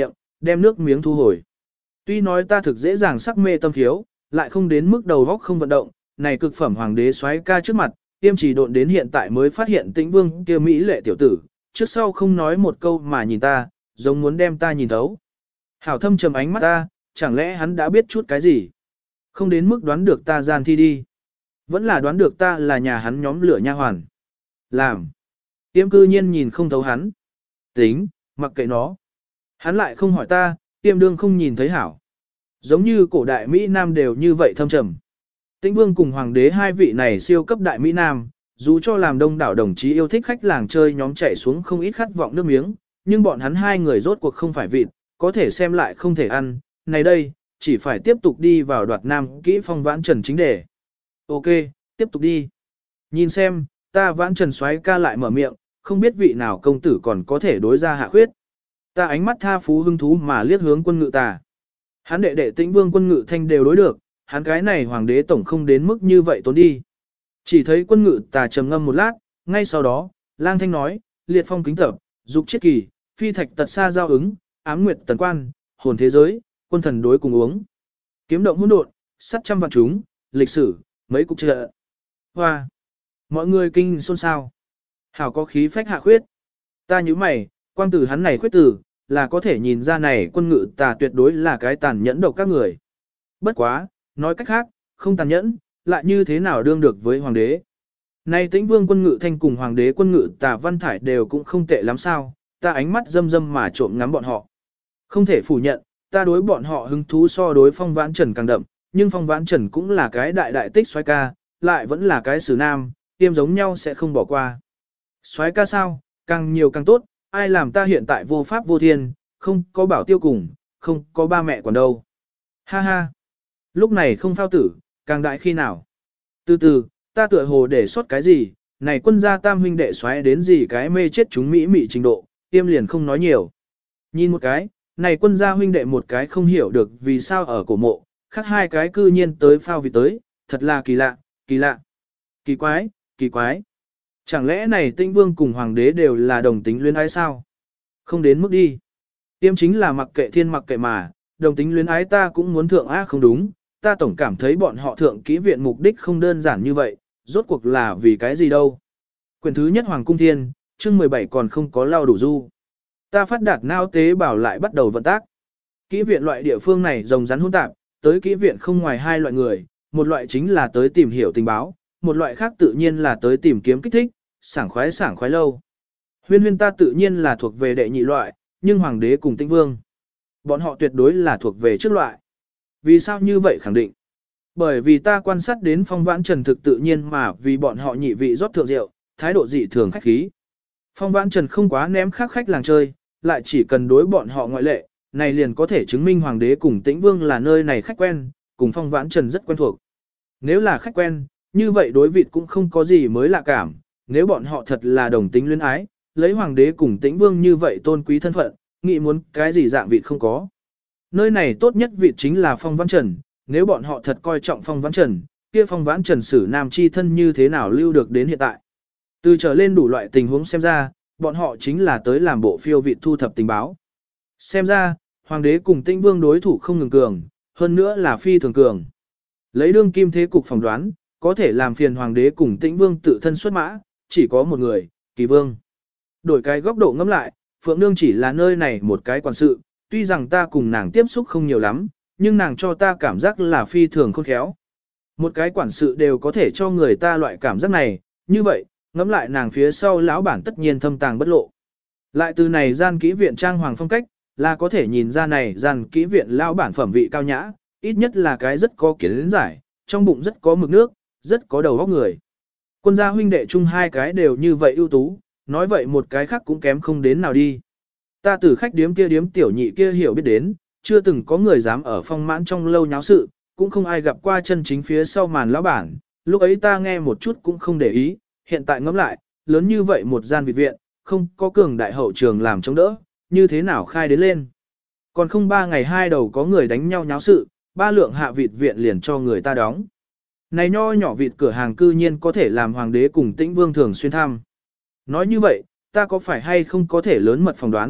đem nước miếng thu hồi. Tuy nói ta thực dễ dàng sắc mê tâm khiếu, lại không đến mức đầu góc không vận động, này cực phẩm hoàng đế xoáy ca trước mặt, tiêm chỉ độn đến hiện tại mới phát hiện Tĩnh Vương kia mỹ lệ tiểu tử, trước sau không nói một câu mà nhìn ta, giống muốn đem ta nhìn thấu. Hảo thâm trầm ánh mắt ta, chẳng lẽ hắn đã biết chút cái gì? Không đến mức đoán được ta gian thi đi. Vẫn là đoán được ta là nhà hắn nhóm lửa nha hoàn. Làm. Tiêm cư nhiên nhìn không thấu hắn. Tính, mặc kệ nó. Hắn lại không hỏi ta, tiêm đương không nhìn thấy hảo. Giống như cổ đại Mỹ Nam đều như vậy thâm trầm. Tĩnh Vương cùng Hoàng đế hai vị này siêu cấp đại Mỹ Nam, dù cho làm đông đảo đồng chí yêu thích khách làng chơi nhóm chạy xuống không ít khát vọng nước miếng, nhưng bọn hắn hai người rốt cuộc không phải vịt, có thể xem lại không thể ăn. Này đây, chỉ phải tiếp tục đi vào đoạt nam kỹ phong vãn trần chính đề. Ok, tiếp tục đi. Nhìn xem, ta vãn trần xoáy ca lại mở miệng, không biết vị nào công tử còn có thể đối ra hạ khuyết. Ta ánh mắt tha phú hưng thú mà liếc hướng quân ngự tà. Hắn đệ đệ Tĩnh Vương quân ngự thanh đều đối được, hắn cái này hoàng đế tổng không đến mức như vậy tốn đi. Chỉ thấy quân ngự tà trầm ngâm một lát, ngay sau đó, lang thanh nói, liệt phong kính tập, dục chiết kỳ, phi thạch tật xa giao ứng, ám nguyệt tần quan, hồn thế giới, quân thần đối cùng uống. Kiếm động hỗn độn, sắt trăm vạn chúng, lịch sử, mấy cục trợ. Hoa! Mọi người kinh xôn xao. Hảo có khí phách hạ khuyết. Ta như mày, quang tử hắn này khuyết tử, là có thể nhìn ra này quân ngự tà tuyệt đối là cái tàn nhẫn độc các người. Bất quá, nói cách khác, không tàn nhẫn, lại như thế nào đương được với hoàng đế. Nay Tĩnh Vương quân ngự thanh cùng hoàng đế quân ngự tà văn thải đều cũng không tệ lắm sao, ta ánh mắt dâm dâm mà trộm ngắm bọn họ. Không thể phủ nhận, ta đối bọn họ hứng thú so đối phong vãn trần càng đậm, nhưng phong vãn trần cũng là cái đại đại tích xoái ca, lại vẫn là cái sử nam, tiêm giống nhau sẽ không bỏ qua. Xoái ca sao, càng nhiều càng tốt, ai làm ta hiện tại vô pháp vô thiên, không có bảo tiêu cùng, không có ba mẹ còn đâu. Ha ha, lúc này không phao tử, càng đại khi nào. Từ từ, ta tựa hồ để sót cái gì, này quân gia tam huynh đệ xoáy đến gì cái mê chết chúng mỹ mị trình độ, tiêm liền không nói nhiều. Nhìn một cái, này quân gia huynh đệ một cái không hiểu được vì sao ở cổ mộ, khác hai cái cư nhiên tới phao vị tới, thật là kỳ lạ, kỳ lạ, kỳ quái, kỳ quái. Chẳng lẽ này Tĩnh Vương cùng Hoàng đế đều là đồng tính luyến ái sao? Không đến mức đi. Tiêm chính là mặc kệ thiên mặc kệ mà, đồng tính luyến ái ta cũng muốn thượng á không đúng, ta tổng cảm thấy bọn họ thượng kỹ viện mục đích không đơn giản như vậy, rốt cuộc là vì cái gì đâu. Quyền thứ nhất Hoàng Cung Thiên, chương mười bảy còn không có lao đủ du. Ta phát đạt não tế bảo lại bắt đầu vận tác. Kỹ viện loại địa phương này rồng rắn hỗn tạp, tới kỹ viện không ngoài hai loại người, một loại chính là tới tìm hiểu tình báo, một loại khác tự nhiên là tới tìm kiếm kích thích, sảng khoái sảng khoái lâu. Huyên huyên ta tự nhiên là thuộc về đệ nhị loại, nhưng Hoàng đế cùng Tĩnh Vương, bọn họ tuyệt đối là thuộc về trước loại. Vì sao như vậy khẳng định? Bởi vì ta quan sát đến phong vãn trần thực tự nhiên mà vì bọn họ nhị vị rót thượng rượu, thái độ dị thường khách khí. Phong vãn trần không quá ném khác khách làng chơi, lại chỉ cần đối bọn họ ngoại lệ, này liền có thể chứng minh Hoàng đế cùng Tĩnh Vương là nơi này khách quen, cùng phong vãn trần rất quen thuộc. Nếu là khách quen, như vậy đối vị cũng không có gì mới lạ cảm, nếu bọn họ thật là đồng tính luyến ái, lấy Hoàng đế cùng Tĩnh Vương như vậy tôn quý thân phận, nghĩ muốn cái gì dạng vị không có. Nơi này tốt nhất vị chính là phong vãn trần, nếu bọn họ thật coi trọng phong vãn trần, kia phong vãn trần xử nam chi thân như thế nào lưu được đến hiện tại. Từ trở lên đủ loại tình huống xem ra, bọn họ chính là tới làm bộ phiêu vị thu thập tình báo. Xem ra, Hoàng đế cùng Tĩnh Vương đối thủ không ngừng cường, hơn nữa là phi thường cường. Lấy đương kim thế cục phỏng đoán, có thể làm phiền Hoàng đế cùng Tĩnh Vương tự thân xuất mã, chỉ có một người, Kỳ Vương. Đổi cái góc độ ngẫm lại, Phượng Nương chỉ là nơi này một cái quản sự, tuy rằng ta cùng nàng tiếp xúc không nhiều lắm, nhưng nàng cho ta cảm giác là phi thường khôn khéo. Một cái quản sự đều có thể cho người ta loại cảm giác này, như vậy, ngẫm lại nàng phía sau lão bản tất nhiên thâm tàng bất lộ. Lại từ này gian kỹ viện trang hoàng phong cách, là có thể nhìn ra này gian kỹ viện lão bản phẩm vị cao nhã, ít nhất là cái rất có kiến giải, trong bụng rất có mực nước, rất có đầu óc người. Quân gia huynh đệ chung hai cái đều như vậy ưu tú, nói vậy một cái khác cũng kém không đến nào đi. Ta từ khách điếm kia điếm tiểu nhị kia hiểu biết đến, chưa từng có người dám ở phong mãn trong lâu nháo sự, cũng không ai gặp qua chân chính phía sau màn lão bản, lúc ấy ta nghe một chút cũng không để ý, hiện tại ngẫm lại, lớn như vậy một gian viện viện, không có cường đại hậu trường làm chống đỡ, như thế nào khai đến lên. Còn không ba ngày hai đầu có người đánh nhau nháo sự, ba lượng hạ vịt viện liền cho người ta đóng. Này nho nhỏ vịt cửa hàng cư nhiên có thể làm Hoàng đế cùng Tĩnh Vương thường xuyên thăm. Nói như vậy, ta có phải hay không có thể lớn mật phỏng đoán,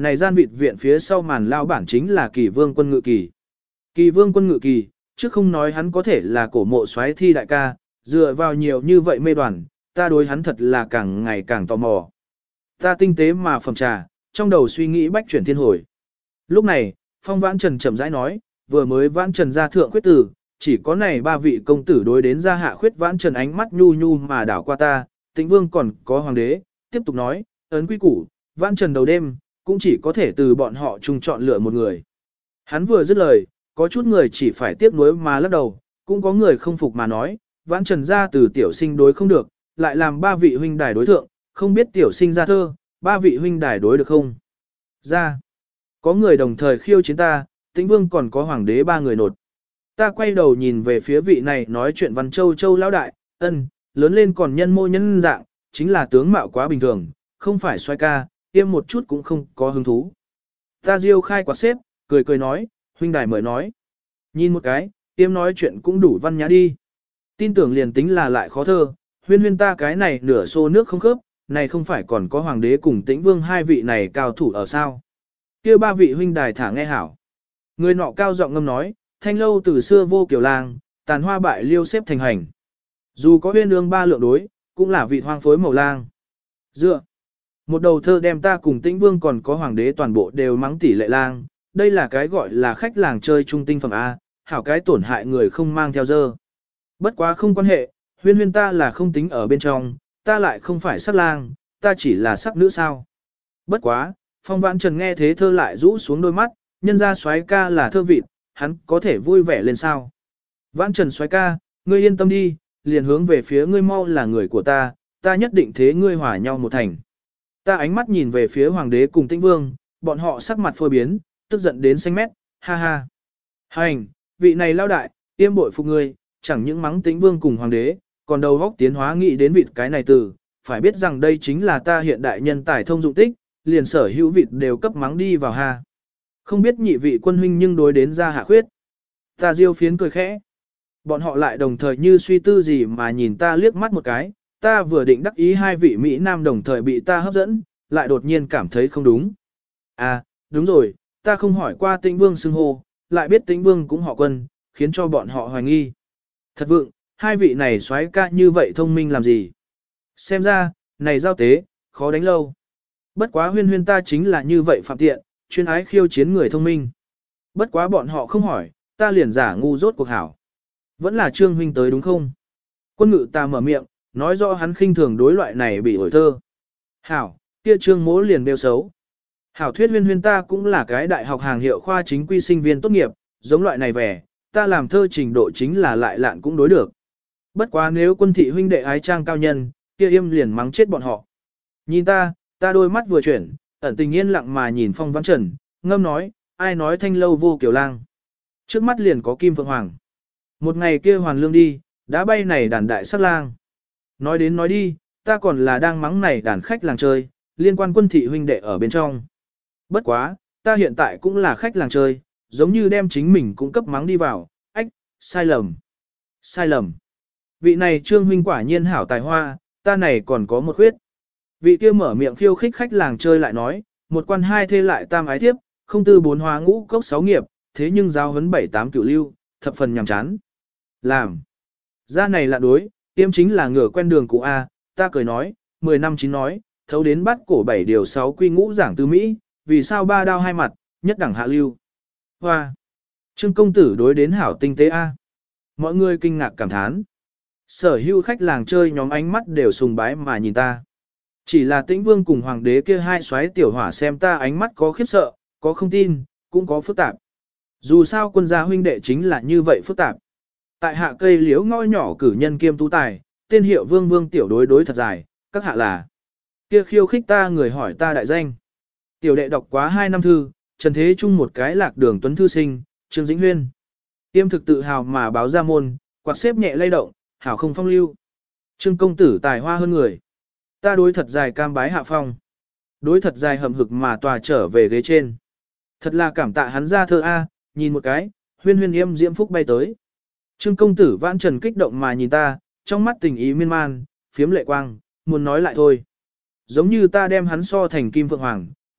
này gian vịt viện phía sau màn lao bản chính là Kỳ Vương Quân Ngự Kỳ. Kỳ Vương Quân Ngự Kỳ, chứ không nói hắn có thể là cổ mộ soái thi đại ca, dựa vào nhiều như vậy mê đoàn, ta đối hắn thật là càng ngày càng tò mò. Ta tinh tế mà phẩm trà, trong đầu suy nghĩ bách chuyển thiên hồi. Lúc này, Phong Vãn Trần chậm rãi nói, vừa mới Vãn Trần ra thượng khuyết tử, chỉ có này ba vị công tử đối đến ra hạ khuyết Vãn Trần ánh mắt nhu nhu mà đảo qua ta, Tĩnh Vương còn có hoàng đế, tiếp tục nói, ấn quy củ, Vãn Trần đầu đêm, cũng chỉ có thể từ bọn họ chung chọn lựa một người. Hắn vừa dứt lời, có chút người chỉ phải tiếc nuối mà lắc đầu, cũng có người không phục mà nói, Vãn Trần ra từ tiểu sinh đối không được, lại làm ba vị huynh đài đối thượng, không biết tiểu sinh ra thơ, ba vị huynh đài đối được không? Ra, có người đồng thời khiêu chiến ta, Tĩnh Vương còn có hoàng đế ba người nột. Ta quay đầu nhìn về phía vị này nói chuyện Văn Châu Châu lão đại, ân, lớn lên còn nhân mô nhân dạng, chính là tướng mạo quá bình thường, không phải xoay ca, tiêm một chút cũng không có hứng thú. Ta diêu khai quạt xếp, cười cười nói, huynh đài mời nói. Nhìn một cái, tiêm nói chuyện cũng đủ văn nhã đi. Tin tưởng liền tính là lại khó thơ, huyên huyên ta cái này nửa xô nước không khớp, này không phải còn có hoàng đế cùng Tĩnh Vương hai vị này cao thủ ở sao. Kia ba vị huynh đài thả nghe hảo. Người nọ cao giọng ngâm nói, thanh lâu từ xưa vô kiểu lang, tàn hoa bại liêu xếp thành hành. Dù có huyên ương ba lượng đối, cũng là vị hoang phối màu lang. Dựa. Một đầu thơ đem ta cùng Tĩnh Vương còn có hoàng đế toàn bộ đều mắng tỷ lệ lang, đây là cái gọi là khách làng chơi trung tinh phẩm A, hảo cái tổn hại người không mang theo dơ. Bất quá không quan hệ, huyên huyên ta là không tính ở bên trong, ta lại không phải sắc lang, ta chỉ là sắc nữ sao. Bất quá, Phong Vãn Trần nghe thế thơ lại rũ xuống đôi mắt, nhân ra soái ca là thơ vịt, hắn có thể vui vẻ lên sao. Vãn Trần soái ca, ngươi yên tâm đi, liền hướng về phía ngươi mau là người của ta, ta nhất định thế ngươi hòa nhau một thành. Ta ánh mắt nhìn về phía hoàng đế cùng Tĩnh Vương, bọn họ sắc mặt phôi biến, tức giận đến xanh mét, ha ha. Hành, vị này lao đại, tiêm bội phục ngươi, chẳng những mắng Tĩnh Vương cùng hoàng đế, còn đầu góc tiến hóa nghĩ đến vịt cái này từ, phải biết rằng đây chính là ta hiện đại nhân tài thông dụng tích, liền sở hữu vịt đều cấp mắng đi vào ha. Không biết nhị vị quân huynh nhưng đối đến ra hạ khuyết. Ta diêu phiến cười khẽ. Bọn họ lại đồng thời như suy tư gì mà nhìn ta liếc mắt một cái, ta vừa định đắc ý hai vị Mỹ Nam đồng thời bị ta hấp dẫn, lại đột nhiên cảm thấy không đúng. À, đúng rồi, ta không hỏi qua Tĩnh Vương xưng hô, lại biết Tĩnh Vương cũng họ Quân, khiến cho bọn họ hoài nghi. Thật vượng, hai vị này soái ca như vậy thông minh làm gì? Xem ra, này giao tế, khó đánh lâu. Bất quá huyên huyên ta chính là như vậy phạm tiện, chuyên ái khiêu chiến người thông minh. Bất quá bọn họ không hỏi, ta liền giả ngu rốt cuộc hảo. Vẫn là Trương huynh tới đúng không? Quân ngự ta mở miệng, nói rõ hắn khinh thường đối loại này bị ổi thơ. Hảo, kia Trương mỗ liền đều xấu. Hảo thuyết huyên huyên ta cũng là cái đại học hàng hiệu khoa chính quy sinh viên tốt nghiệp, giống loại này vẻ, ta làm thơ trình độ chính là lại lạn cũng đối được. Bất quá nếu quân thị huynh đệ ái trang cao nhân, kia im liền mắng chết bọn họ. Nhìn ta, ta đôi mắt vừa chuyển, ẩn tình yên lặng mà nhìn Phong Vãn Trần, ngâm nói, ai nói thanh lâu vô kiểu lang. Trước mắt liền có Kim Phượng Hoàng. Một ngày kia hoàn lương đi, đã bay này đàn đại sắc lang. Nói đến nói đi, ta còn là đang mắng này đàn khách làng chơi, liên quan quân thị huynh đệ ở bên trong. Bất quá, ta hiện tại cũng là khách làng chơi, giống như đem chính mình cũng cấp mắng đi vào, ách, sai lầm. Sai lầm. Vị này Trương huynh quả nhiên hảo tài hoa, ta này còn có một khuyết. Vị kia mở miệng khiêu khích khách làng chơi lại nói, một quan hai thê lại tam ái tiếp, không tư bốn hóa ngũ cốc sáu nghiệp, thế nhưng giáo huấn bảy tám cửu lưu, thập phần nhàm chán. Làm. Ra này là đối, tiêm chính là ngửa quen đường cụ A, ta cười nói, mười năm chín nói, thấu đến bắt cổ bảy điều sáu quy ngũ giảng tư Mỹ, vì sao ba đao hai mặt, nhất đẳng hạ lưu. Hoa. Trương công tử đối đến hảo tinh tế A. Mọi người kinh ngạc cảm thán. Sở hữu khách làng chơi nhóm ánh mắt đều sùng bái mà nhìn ta. Chỉ là Tĩnh Vương cùng hoàng đế kia hai xoáy tiểu hỏa xem ta ánh mắt có khiếp sợ, có không tin, cũng có phức tạp. Dù sao quân gia huynh đệ chính là như vậy phức tạp. Tại hạ cây liễu ngõ nhỏ cử nhân kiêm tú tài, tên hiệu Vương Vương tiểu đối đối thật dài, các hạ là. Kia khiêu khích ta người hỏi ta đại danh. Tiểu đệ đọc quá hai năm thư, trần thế chung một cái lạc đường tuấn thư sinh, Trương Dĩnh Huyên. Tiêm thực tự hào mà báo ra môn, quạt xếp nhẹ lay động, hảo không phong lưu. Trương công tử tài hoa hơn người. Ta đối thật dài cam bái hạ phong. Đối thật dài hầm hực mà tòa trở về ghế trên. Thật là cảm tạ hắn ra thơ A, nhìn một cái, huyên huyên yêm diễm phúc bay tới. Trương công tử Vãn Trần kích động mà nhìn ta, trong mắt tình ý miên man, phiếm lệ quang, muốn nói lại thôi. Giống như ta đem hắn so thành Kim Phượng Hoàng,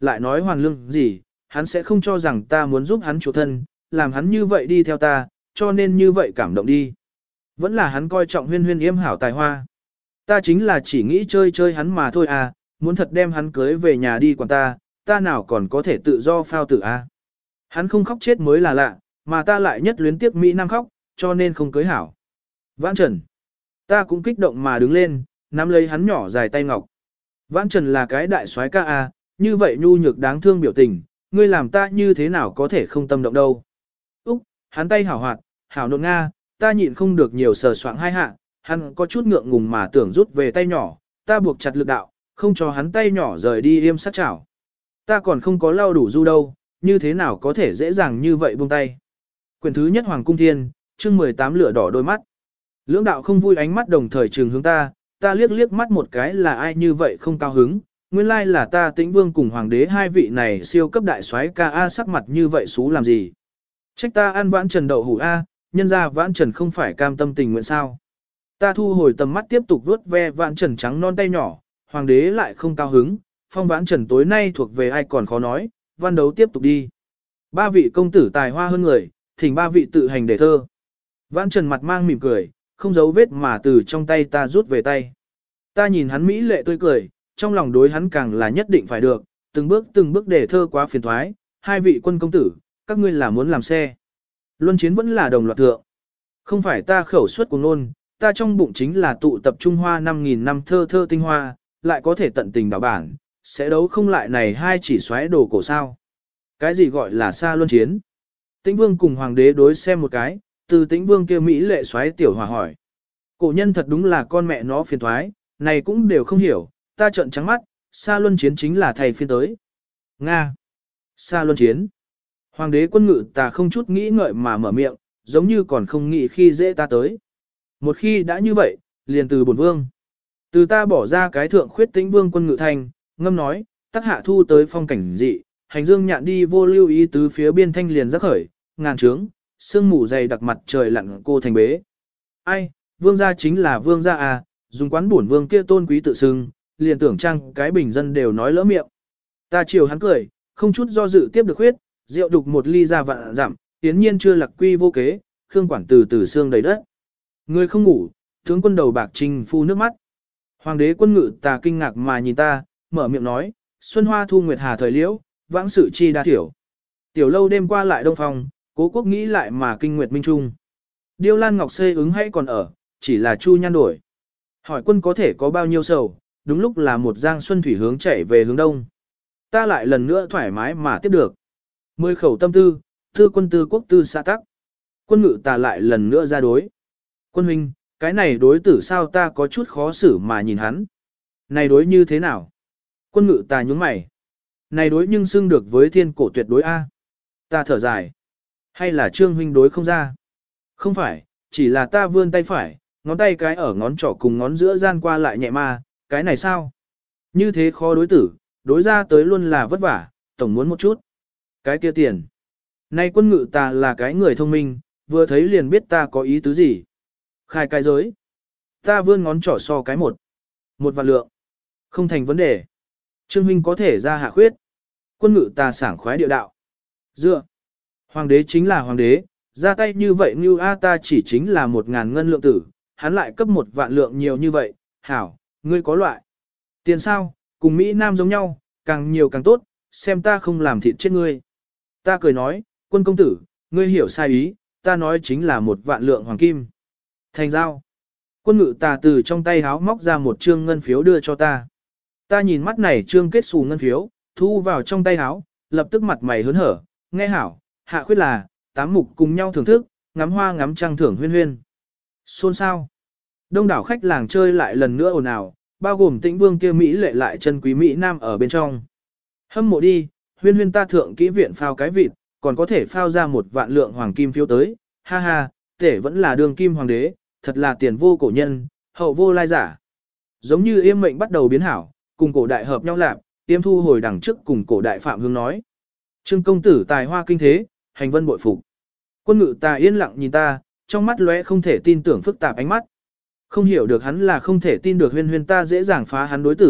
lại nói hoàn lương gì, hắn sẽ không cho rằng ta muốn giúp hắn chủ thân, làm hắn như vậy đi theo ta, cho nên như vậy cảm động đi. Vẫn là hắn coi trọng huyên huyên yêm hảo tài hoa. Ta chính là chỉ nghĩ chơi chơi hắn mà thôi à, muốn thật đem hắn cưới về nhà đi quản ta, ta nào còn có thể tự do phao tử à. Hắn không khóc chết mới là lạ, mà ta lại nhất luyến tiếc Mỹ Nam khóc, cho nên không cưới hảo. Vãn Trần. Ta cũng kích động mà đứng lên, nắm lấy hắn nhỏ dài tay ngọc. Vãn Trần là cái đại soái ca à, như vậy nhu nhược đáng thương biểu tình, ngươi làm ta như thế nào có thể không tâm động đâu. Úc, hắn tay hảo hoạt, hảo nộn nga, ta nhịn không được nhiều sờ soạng hai hạ, hắn có chút ngượng ngùng mà tưởng rút về tay nhỏ, ta buộc chặt lực đạo, không cho hắn tay nhỏ rời đi im sát chảo. Ta còn không có lau đủ du đâu, như thế nào có thể dễ dàng như vậy buông tay. Quyển thứ nhất Hoàng Cung Thiên, chương mười tám lửa đỏ đôi mắt. Lưỡng đạo không vui ánh mắt đồng thời trừng hướng ta, ta liếc liếc mắt một cái là ai như vậy không cao hứng, nguyên lai là ta Tĩnh Vương cùng Hoàng đế hai vị này siêu cấp đại soái ca A sắc mặt như vậy xú làm gì. Trách ta ăn Vãn Trần đậu hủ A, nhân ra Vãn Trần không phải cam tâm tình nguyện sao. Ta thu hồi tầm mắt tiếp tục vuốt ve Vãn Trần trắng non tay nhỏ, Hoàng đế lại không cao hứng, phong Vãn Trần tối nay thuộc về ai còn khó nói, văn đấu tiếp tục đi. Ba vị công tử tài hoa hơn người, thỉnh ba vị tự hành để thơ. Vãn Trần mặt mang mỉm cười, không giấu vết mà từ trong tay ta rút về tay. Ta nhìn hắn mỹ lệ tươi cười, trong lòng đối hắn càng là nhất định phải được, từng bước từng bước để thơ quá phiền thoái, hai vị quân công tử, các ngươi là muốn làm xe. Luân chiến vẫn là đồng loạt thượng. Không phải ta khẩu suất của nôn, ta trong bụng chính là tụ tập Trung Hoa năm nghìn năm thơ thơ tinh hoa, lại có thể tận tình bảo bản, sẽ đấu không lại này hai chỉ xoáy đồ cổ sao. Cái gì gọi là xa luân chiến? Tĩnh Vương cùng Hoàng đế đối xem một cái, từ Tĩnh Vương kia Mỹ lệ xoáy tiểu hòa hỏi. Cổ nhân thật đúng là con mẹ nó phiền thoái, này cũng đều không hiểu, ta trợn trắng mắt, xa luân chiến chính là thầy phiên tới. Nga. Xa luân chiến. Hoàng đế quân ngự ta không chút nghĩ ngợi mà mở miệng, giống như còn không nghĩ khi dễ ta tới. Một khi đã như vậy, liền từ bổn vương. Từ ta bỏ ra cái thượng khuyết Tĩnh Vương quân ngự thành, ngâm nói, tắc hạ thu tới phong cảnh dị, hành dương nhạn đi vô lưu ý tứ phía biên thanh liền rắc khởi, ngàn trướng, sương mù dày đặc mặt trời lặn cô thành bế. Ai, vương gia chính là vương gia à, dùng quán bổn vương kia tôn quý tự xưng, liền tưởng trang cái bình dân đều nói lỡ miệng. Ta chiều hắn cười, không chút do dự tiếp được huyết, rượu đục một ly ra vạn dặm, tiến nhiên chưa lạc quy vô kế, khương quản từ từ xương đầy đất. Người không ngủ, tướng quân đầu bạc trình phu nước mắt. Hoàng đế quân ngự ta kinh ngạc mà nhìn ta, mở miệng nói, xuân hoa thu nguyệt hà thời liễu, vãng sự chi đa thiểu. Tiểu lâu đêm qua lại đông phòng, cố quốc nghĩ lại mà kinh nguyệt minh trung. Điêu Lan Ngọc Xê ứng hay còn ở, chỉ là chu nhan đổi. Hỏi quân có thể có bao nhiêu sầu, đúng lúc là một giang xuân thủy hướng chảy về hướng đông. Ta lại lần nữa thoải mái mà tiếp được. Mười khẩu tâm tư, tư quân tư quốc tư xã tắc. Quân ngự ta lại lần nữa ra đối. Quân huynh, cái này đối tử sao ta có chút khó xử mà nhìn hắn. Này đối như thế nào? Quân ngự ta nhúng mày. Này đối nhưng xưng được với thiên cổ tuyệt đối A. Ta thở dài. Hay là trương huynh đối không ra? Không phải, chỉ là ta vươn tay phải, ngón tay cái ở ngón trỏ cùng ngón giữa gian qua lại nhẹ ma, cái này sao? Như thế khó đối tử, đối ra tới luôn là vất vả, tổng muốn một chút. Cái kia tiền. Này quân ngự ta là cái người thông minh, vừa thấy liền biết ta có ý tứ gì. Khai cái giới. Ta vươn ngón trỏ so cái một. Một vạn lượng. Không thành vấn đề. Trương huynh có thể ra hạ khuyết. Quân ngự ta sảng khoái địa đạo. Dựa. Hoàng đế chính là hoàng đế, ra tay như vậy như A ta chỉ chính là một ngàn ngân lượng tử, hắn lại cấp một vạn lượng nhiều như vậy, hảo, ngươi có loại. Tiền sao, cùng Mỹ Nam giống nhau, càng nhiều càng tốt, xem ta không làm thịt chết ngươi. Ta cười nói, quân công tử, ngươi hiểu sai ý, ta nói chính là một vạn lượng hoàng kim. Thành giao. Quân ngự ta từ trong tay háo móc ra một trương ngân phiếu đưa cho ta. Ta nhìn mắt này trương kết xù ngân phiếu, thu vào trong tay háo, lập tức mặt mày hớn hở, nghe hảo, hạ khuyết là, tám mục cùng nhau thưởng thức, ngắm hoa ngắm trăng thưởng huyên huyên. Xôn sao? Đông đảo khách làng chơi lại lần nữa ồn ào, bao gồm Tĩnh Vương kia Mỹ lệ lại chân quý Mỹ Nam ở bên trong. Hâm mộ đi, huyên huyên ta thượng kỹ viện phao cái vịt, còn có thể phao ra một vạn lượng hoàng kim phiếu tới, ha ha, tể vẫn là đường kim hoàng đế, thật là tiền vô cổ nhân, hậu vô lai giả. Giống như yêm mệnh bắt đầu biến hảo, cùng cổ đại hợp nhau lạc, yêm thu hồi đằng trước cùng cổ đại Phạm Hương nói. Trương công tử tài hoa kinh thế, hành vân bội phục. Quân ngự ta yên lặng nhìn ta, trong mắt lóe không thể tin tưởng phức tạp ánh mắt. Không hiểu được hắn là không thể tin được huyên huyên ta dễ dàng phá hắn đối tử,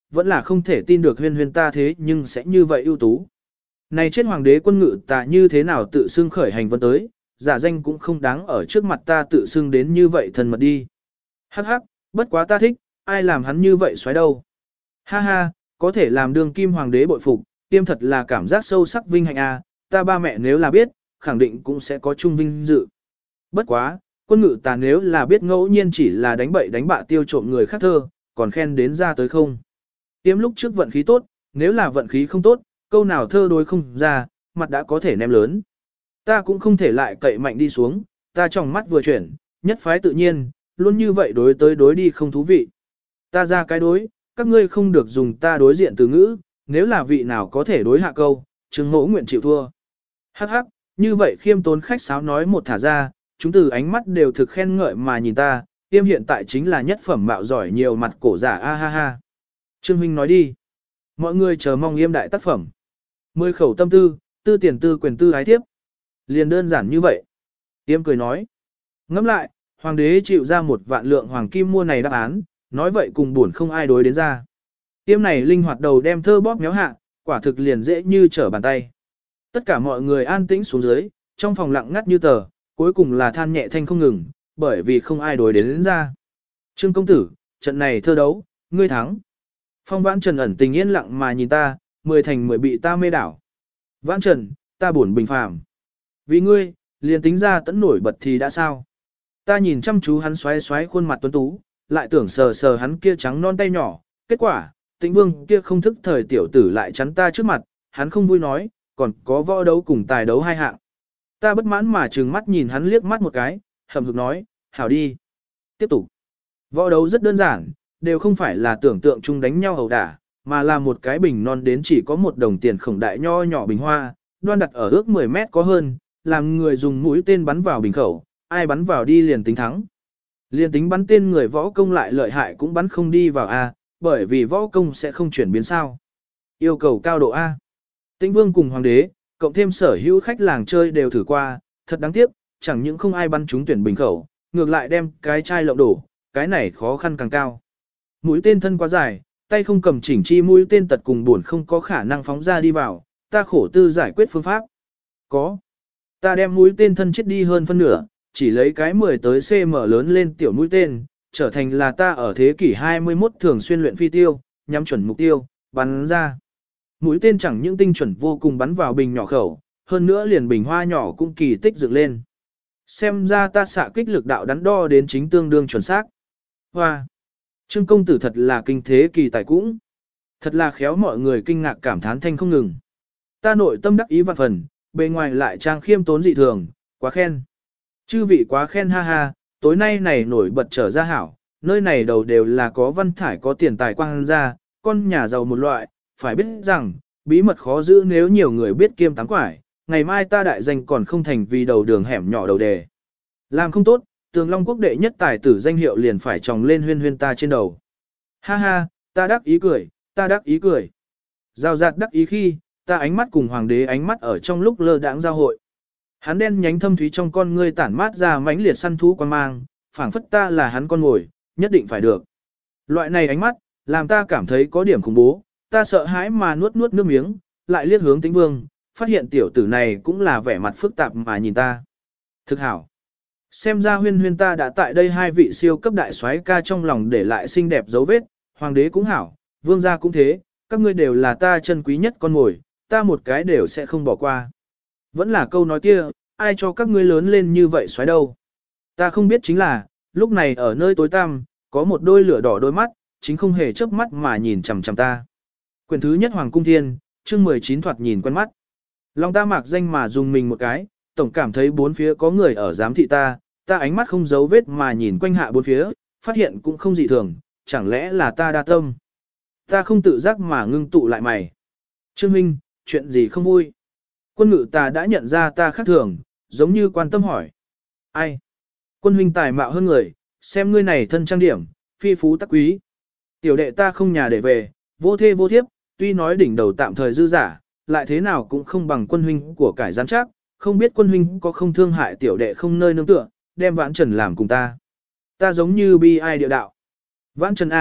vẫn là không thể tin được huyên huyên ta thế nhưng sẽ như vậy ưu tú. Này chết hoàng đế quân ngự ta như thế nào tự xưng khởi hành vân tới, giả danh cũng không đáng ở trước mặt ta tự xưng đến như vậy thân mật đi. Hắc hắc, bất quá ta thích, ai làm hắn như vậy xoáy đâu. Ha ha, có thể làm đường kim hoàng đế bội phục, tiêm thật là cảm giác sâu sắc vinh hạnh a, ta ba mẹ nếu là biết, khẳng định cũng sẽ có chung vinh dự. Bất quá, quân ngự ta nếu là biết ngẫu nhiên chỉ là đánh bậy đánh bạ tiêu trộm người khác thơ, còn khen đến ra tới không. Tiêm lúc trước vận khí tốt, nếu là vận khí không tốt, câu nào thơ đối không ra, mặt đã có thể ném lớn. Ta cũng không thể lại cậy mạnh đi xuống, ta trong mắt vừa chuyển, nhất phái tự nhiên, luôn như vậy đối tới đối đi không thú vị. Ta ra cái đối, các ngươi không được dùng ta đối diện từ ngữ, nếu là vị nào có thể đối hạ câu, chứng mẫu nguyện chịu thua. Hắc hắc, như vậy khiêm tốn khách sáo nói một thả ra, chúng từ ánh mắt đều thực khen ngợi mà nhìn ta, tiêm hiện tại chính là nhất phẩm mạo giỏi nhiều mặt cổ giả a ha ha. Trương Huynh nói đi. Mọi người chờ mong yêm đại tác phẩm. Mười khẩu tâm tư, tư tiền tư quyền tư ái thiếp. Liền đơn giản như vậy. Yêm cười nói. Ngẫm lại, hoàng đế chịu ra một vạn lượng hoàng kim mua này đáp án, nói vậy cùng buồn không ai đối đến ra. Yêm này linh hoạt đầu đem thơ bóp méo hạ, quả thực liền dễ như trở bàn tay. Tất cả mọi người an tĩnh xuống dưới, trong phòng lặng ngắt như tờ, cuối cùng là than nhẹ thanh không ngừng, bởi vì không ai đối đến, đến ra. Trương công tử, trận này thơ đấu, ngươi thắng. Phong Vãn Trần ẩn tình yên lặng mà nhìn ta, mười thành mười bị ta mê đảo. Vãn Trần, ta buồn bình phàm. Vì ngươi, liền tính ra tẫn nổi bật thì đã sao? Ta nhìn chăm chú hắn xoáy xoáy khuôn mặt tuấn tú, lại tưởng sờ sờ hắn kia trắng non tay nhỏ. Kết quả, Tĩnh Vương kia không thức thời tiểu tử lại chắn ta trước mặt, hắn không vui nói, còn có võ đấu cùng tài đấu hai hạng. Ta bất mãn mà trừng mắt nhìn hắn liếc mắt một cái, hậm hực nói, hảo đi. Tiếp tục. Võ đấu rất đơn giản, đều không phải là tưởng tượng chung đánh nhau hầu đả, mà là một cái bình non đến chỉ có một đồng tiền khổng đại nho nhỏ bình hoa, đoan đặt ở ước mười mét có hơn, làm người dùng mũi tên bắn vào bình khẩu, ai bắn vào đi liền tính thắng. Liền tính bắn tên người võ công lại lợi hại cũng bắn không đi vào A, bởi vì võ công sẽ không chuyển biến sao. Yêu cầu cao độ A. Tĩnh Vương cùng Hoàng đế, cộng thêm sở hữu khách làng chơi đều thử qua, thật đáng tiếc, chẳng những không ai bắn trúng tuyển bình khẩu, ngược lại đem cái chai lộng đổ, cái này khó khăn càng cao. Mũi tên thân quá dài, tay không cầm chỉnh chi mũi tên tật cùng buồn không có khả năng phóng ra đi vào, ta khổ tư giải quyết phương pháp. Có. Ta đem mũi tên thân chết đi hơn phân nửa, chỉ lấy cái mười tới cm lớn lên tiểu mũi tên, trở thành là ta ở thế kỷ hai mươi mốt thường xuyên luyện phi tiêu, nhắm chuẩn mục tiêu, bắn ra. Mũi tên chẳng những tinh chuẩn vô cùng bắn vào bình nhỏ khẩu, hơn nữa liền bình hoa nhỏ cũng kỳ tích dựng lên. Xem ra ta xạ kích lực đạo đắn đo đến chính tương đương chuẩn xác. Hoa! Trương công tử thật là kinh thế kỳ tài cũng. Thật là khéo mọi người kinh ngạc cảm thán thanh không ngừng. Ta nội tâm đắc ý vạn phần, bề ngoài lại trang khiêm tốn dị thường, quá khen. Chư vị quá khen ha ha, tối nay này nổi bật trở ra hảo, nơi này đầu đều là có văn thải có tiền tài quang ra, con nhà giàu một loại, phải biết rằng, bí mật khó giữ nếu nhiều người biết kiêm tám quải, ngày mai ta đại danh còn không thành vì đầu đường hẻm nhỏ đầu đề. Làm không tốt, Tường Long quốc đệ nhất tài tử danh hiệu liền phải tròng lên huyên huyên ta trên đầu. Ha ha, ta đắc ý cười, ta đắc ý cười. Giao giạt đắc ý khi, ta ánh mắt cùng hoàng đế ánh mắt ở trong lúc lơ đãng giao hội. Hắn đen nhánh thâm thúy trong con ngươi tản mát ra mãnh liệt săn thú quan mang, phảng phất ta là hắn con ngồi, nhất định phải được. Loại này ánh mắt, làm ta cảm thấy có điểm khủng bố, ta sợ hãi mà nuốt nuốt nước miếng, lại liếc hướng Tĩnh Vương, phát hiện tiểu tử này cũng là vẻ mặt phức tạp mà nhìn ta. Thực hảo. Xem ra huyên huyên ta đã tại đây hai vị siêu cấp đại soái ca trong lòng để lại xinh đẹp dấu vết, hoàng đế cũng hảo, vương gia cũng thế, các ngươi đều là ta chân quý nhất con mồi, ta một cái đều sẽ không bỏ qua. Vẫn là câu nói kia, ai cho các ngươi lớn lên như vậy xoáy đâu. Ta không biết chính là, lúc này ở nơi tối tăm, có một đôi lửa đỏ đôi mắt, chính không hề chớp mắt mà nhìn chằm chằm ta. Quyển thứ nhất Hoàng Cung Thiên, chương mười chín thoạt nhìn quen mắt. Lòng ta mạc danh mà dùng mình một cái, tổng cảm thấy bốn phía có người ở giám thị ta, ta ánh mắt không giấu vết mà nhìn quanh hạ bốn phía, phát hiện cũng không dị thường, chẳng lẽ là ta đa tâm. Ta không tự giác mà ngưng tụ lại mày. Trương Minh, chuyện gì không vui? Quân ngự ta đã nhận ra ta khác thường, giống như quan tâm hỏi. Ai? Quân huynh tài mạo hơn người, xem ngươi này thân trang điểm, phi phú tắc quý. Tiểu đệ ta không nhà để về, vô thê vô thiếp, tuy nói đỉnh đầu tạm thời dư giả, lại thế nào cũng không bằng quân huynh của cải giám chắc, không biết quân huynh có không thương hại tiểu đệ không nơi nương tựa, đem Vãn Trần làm cùng ta. Ta giống như bi ai địa đạo. Vãn Trần A,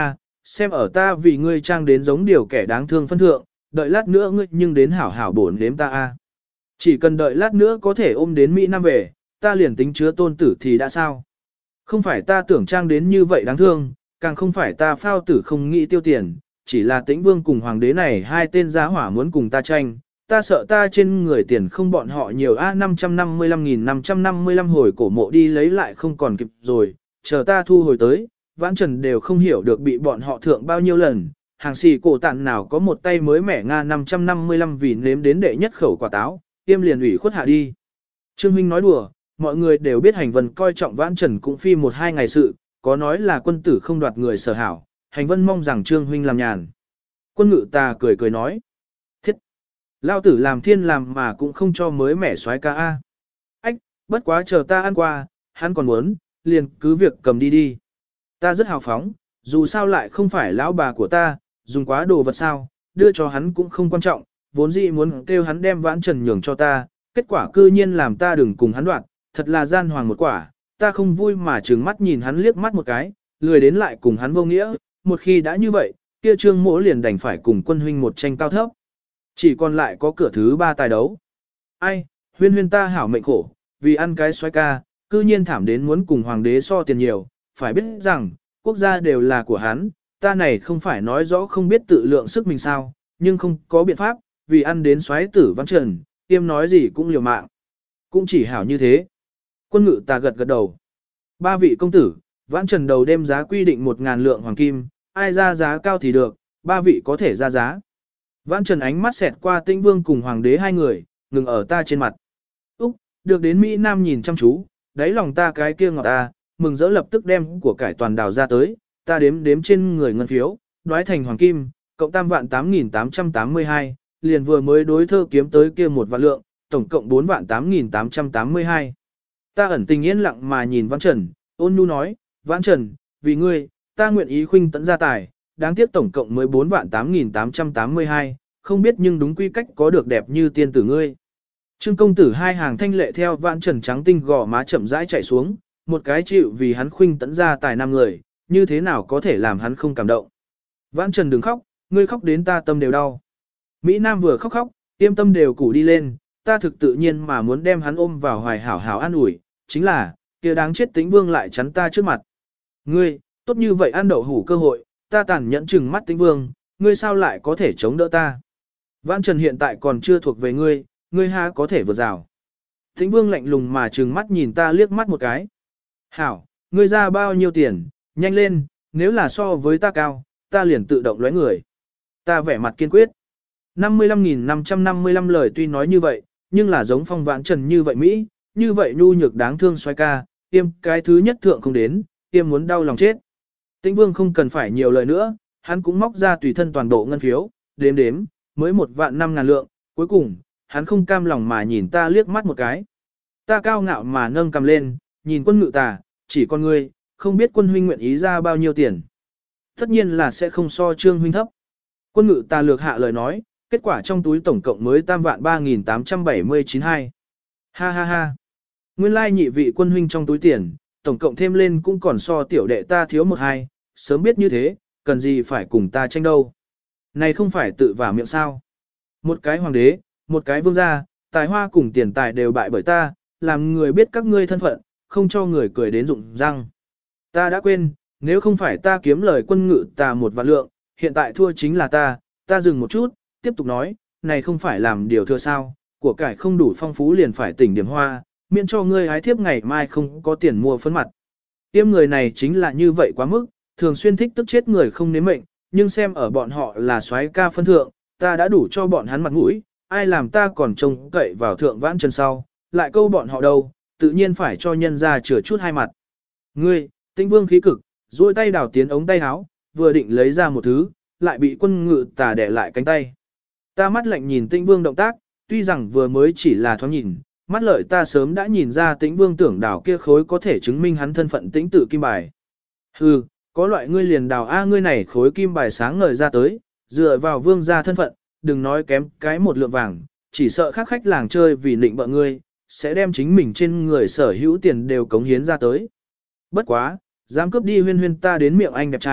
xem ở ta vì ngươi trang đến giống điều kẻ đáng thương phân thượng, đợi lát nữa ngươi nhưng đến hảo hảo bổn đếm ta a. Chỉ cần đợi lát nữa có thể ôm đến Mỹ Nam về, ta liền tính chứa tôn tử thì đã sao. Không phải ta tưởng trang đến như vậy đáng thương, càng không phải ta phao tử không nghĩ tiêu tiền, chỉ là tĩnh vương cùng hoàng đế này hai tên giá hỏa muốn cùng ta tranh, ta sợ ta trên người tiền không bọn họ nhiều a năm trăm năm mươi lăm nghìn năm trăm năm mươi lăm hồi cổ mộ đi lấy lại không còn kịp rồi, chờ ta thu hồi tới, vãn trần đều không hiểu được bị bọn họ thượng bao nhiêu lần, hàng xì cổ tạn nào có một tay mới mẻ Nga năm trăm năm mươi lăm vì nếm đến đệ nhất khẩu quả táo, tiêm liền ủy khuất hạ đi. Trương Huynh nói đùa, mọi người đều biết hành vân coi trọng vãn trần cũng phi một hai ngày sự, có nói là quân tử không đoạt người sở hảo, hành vân mong rằng Trương Huynh làm nhàn. Quân ngự ta cười cười nói, thiết, lao tử làm thiên làm mà cũng không cho mới mẻ xoái ca a. Ách, bất quá chờ ta ăn qua, hắn còn muốn, liền cứ việc cầm đi đi. Ta rất hào phóng, dù sao lại không phải lão bà của ta, dùng quá đồ vật sao, đưa cho hắn cũng không quan trọng, vốn dĩ muốn kêu hắn đem vãn trần nhường cho ta, kết quả cư nhiên làm ta đừng cùng hắn đoạt, thật là gian hoàng một quả, ta không vui mà trừng mắt nhìn hắn liếc mắt một cái, lười đến lại cùng hắn vô nghĩa, một khi đã như vậy, kia Trương Mỗ liền đành phải cùng quân huynh một tranh cao thấp. Chỉ còn lại có cửa thứ ba tài đấu. Ai, huyên huyên ta hảo mệnh khổ, vì ăn cái xoay ca, cư nhiên thảm đến muốn cùng hoàng đế so tiền nhiều, phải biết rằng, quốc gia đều là của hắn, ta này không phải nói rõ không biết tự lượng sức mình sao, nhưng không có biện pháp, vì ăn đến xoáy tử văn trần, tiêm nói gì cũng liều mạng. Cũng chỉ hảo như thế. Quân ngự ta gật gật đầu. Ba vị công tử, vãn trần đầu đêm giá quy định một ngàn lượng hoàng kim, ai ra giá cao thì được, ba vị có thể ra giá. Vãn trần ánh mắt xẹt qua Tĩnh Vương cùng hoàng đế hai người, ngừng ở ta trên mặt. Úc, được đến Mỹ Nam nhìn chăm chú, đáy lòng ta cái kia ngọt ta, mừng rỡ lập tức đem của cải toàn đào ra tới, ta đếm đếm trên người ngân phiếu, đoái thành hoàng kim, cộng tam vạn tám nghìn tám trăm tám mươi hai, liền vừa mới đối thơ kiếm tới kia một vạn lượng, tổng cộng bốn vạn tám nghìn tám trăm tám mươi hai. Ta ẩn tình yên lặng mà nhìn Vãn Trần, ôn nhu nói, Vãn Trần, vì ngươi, ta nguyện ý khuynh tận gia tài, đáng tiếc tổng cộng mới bốn vạn tám nghìn tám trăm tám mươi hai, không biết nhưng đúng quy cách có được đẹp như tiên tử ngươi. Trương công tử hai hàng thanh lệ theo Vãn Trần trắng tinh gò má chậm rãi chạy xuống, một cái chịu vì hắn khuynh tận gia tài năm người, như thế nào có thể làm hắn không cảm động. Vãn Trần đừng khóc, ngươi khóc đến ta tâm đều đau. Mỹ Nam vừa khóc khóc, tiêm tâm đều củ đi lên, ta thực tự nhiên mà muốn đem hắn ôm vào hoài hảo hảo an ủi, chính là, kia đáng chết Tĩnh Vương lại chắn ta trước mặt. Ngươi, tốt như vậy ăn đậu hủ cơ hội, ta tàn nhẫn chừng mắt Tĩnh Vương, ngươi sao lại có thể chống đỡ ta. Vãn Trần hiện tại còn chưa thuộc về ngươi, ngươi ha có thể vượt rào. Tĩnh Vương lạnh lùng mà trừng mắt nhìn ta liếc mắt một cái. Hảo, ngươi ra bao nhiêu tiền, nhanh lên, nếu là so với ta cao, ta liền tự động lóe người. Ta vẻ mặt kiên quyết. năm mươi lăm nghìn năm trăm năm mươi lăm lời tuy nói như vậy, nhưng là giống Phong Vãn Trần như vậy Mỹ, như vậy nhu nhược đáng thương xoay ca, tiêm cái thứ nhất thượng không đến, tiêm muốn đau lòng chết. Tĩnh Vương không cần phải nhiều lời nữa, hắn cũng móc ra tùy thân toàn bộ ngân phiếu, đếm đếm, mới một vạn năm ngàn lượng, cuối cùng, hắn không cam lòng mà nhìn ta liếc mắt một cái. Ta cao ngạo mà nâng cầm lên, nhìn quân ngự tà, chỉ con ngươi, không biết quân huynh nguyện ý ra bao nhiêu tiền. Tất nhiên là sẽ không so Trương huynh thấp. Quân ngự tà lược hạ lời nói, kết quả trong túi tổng cộng mới tam vạn ba nghìn tám trăm bảy mươi chín hai. Ha ha ha. Nguyên lai nhị vị quân huynh trong túi tiền, tổng cộng thêm lên cũng còn so tiểu đệ ta thiếu một hai, sớm biết như thế, cần gì phải cùng ta tranh đâu. Này không phải tự vả miệng sao. Một cái hoàng đế, một cái vương gia, tài hoa cùng tiền tài đều bại bởi ta, làm người biết các ngươi thân phận, không cho người cười đến rụng răng. Ta đã quên, nếu không phải ta kiếm lời quân ngự tà một vạn lượng, hiện tại thua chính là ta, ta dừng một chút, tiếp tục nói, này không phải làm điều thừa sao, của cải không đủ phong phú liền phải tỉnh điểm hoa, miễn cho ngươi hái thiếp ngày mai không có tiền mua phấn mặt. Tiêm người này chính là như vậy quá mức, thường xuyên thích tức chết người không nếm mệnh, nhưng xem ở bọn họ là soái ca phân thượng, ta đã đủ cho bọn hắn mặt mũi, ai làm ta còn trông cậy vào thượng Vãn Trần sau, lại câu bọn họ đâu, tự nhiên phải cho nhân ra chừa chút hai mặt. Ngươi, Tĩnh Vương khí cực, duỗi tay đào tiến ống tay áo, vừa định lấy ra một thứ, lại bị quân ngự tà đè lại cánh tay. Ta mắt lạnh nhìn Tĩnh Vương động tác, tuy rằng vừa mới chỉ là thoáng nhìn, mắt lợi ta sớm đã nhìn ra Tĩnh Vương tưởng đào kia khối có thể chứng minh hắn thân phận Tĩnh tự kim bài. Hừ, có loại ngươi liền đào a ngươi này khối kim bài sáng ngời ra tới, dựa vào vương gia thân phận, đừng nói kém cái một lượng vàng, chỉ sợ khác khách làng chơi vì định bợ ngươi, sẽ đem chính mình trên người sở hữu tiền đều cống hiến ra tới. Bất quá, dám cướp đi huyên huyên ta đến miệng anh đẹp trai,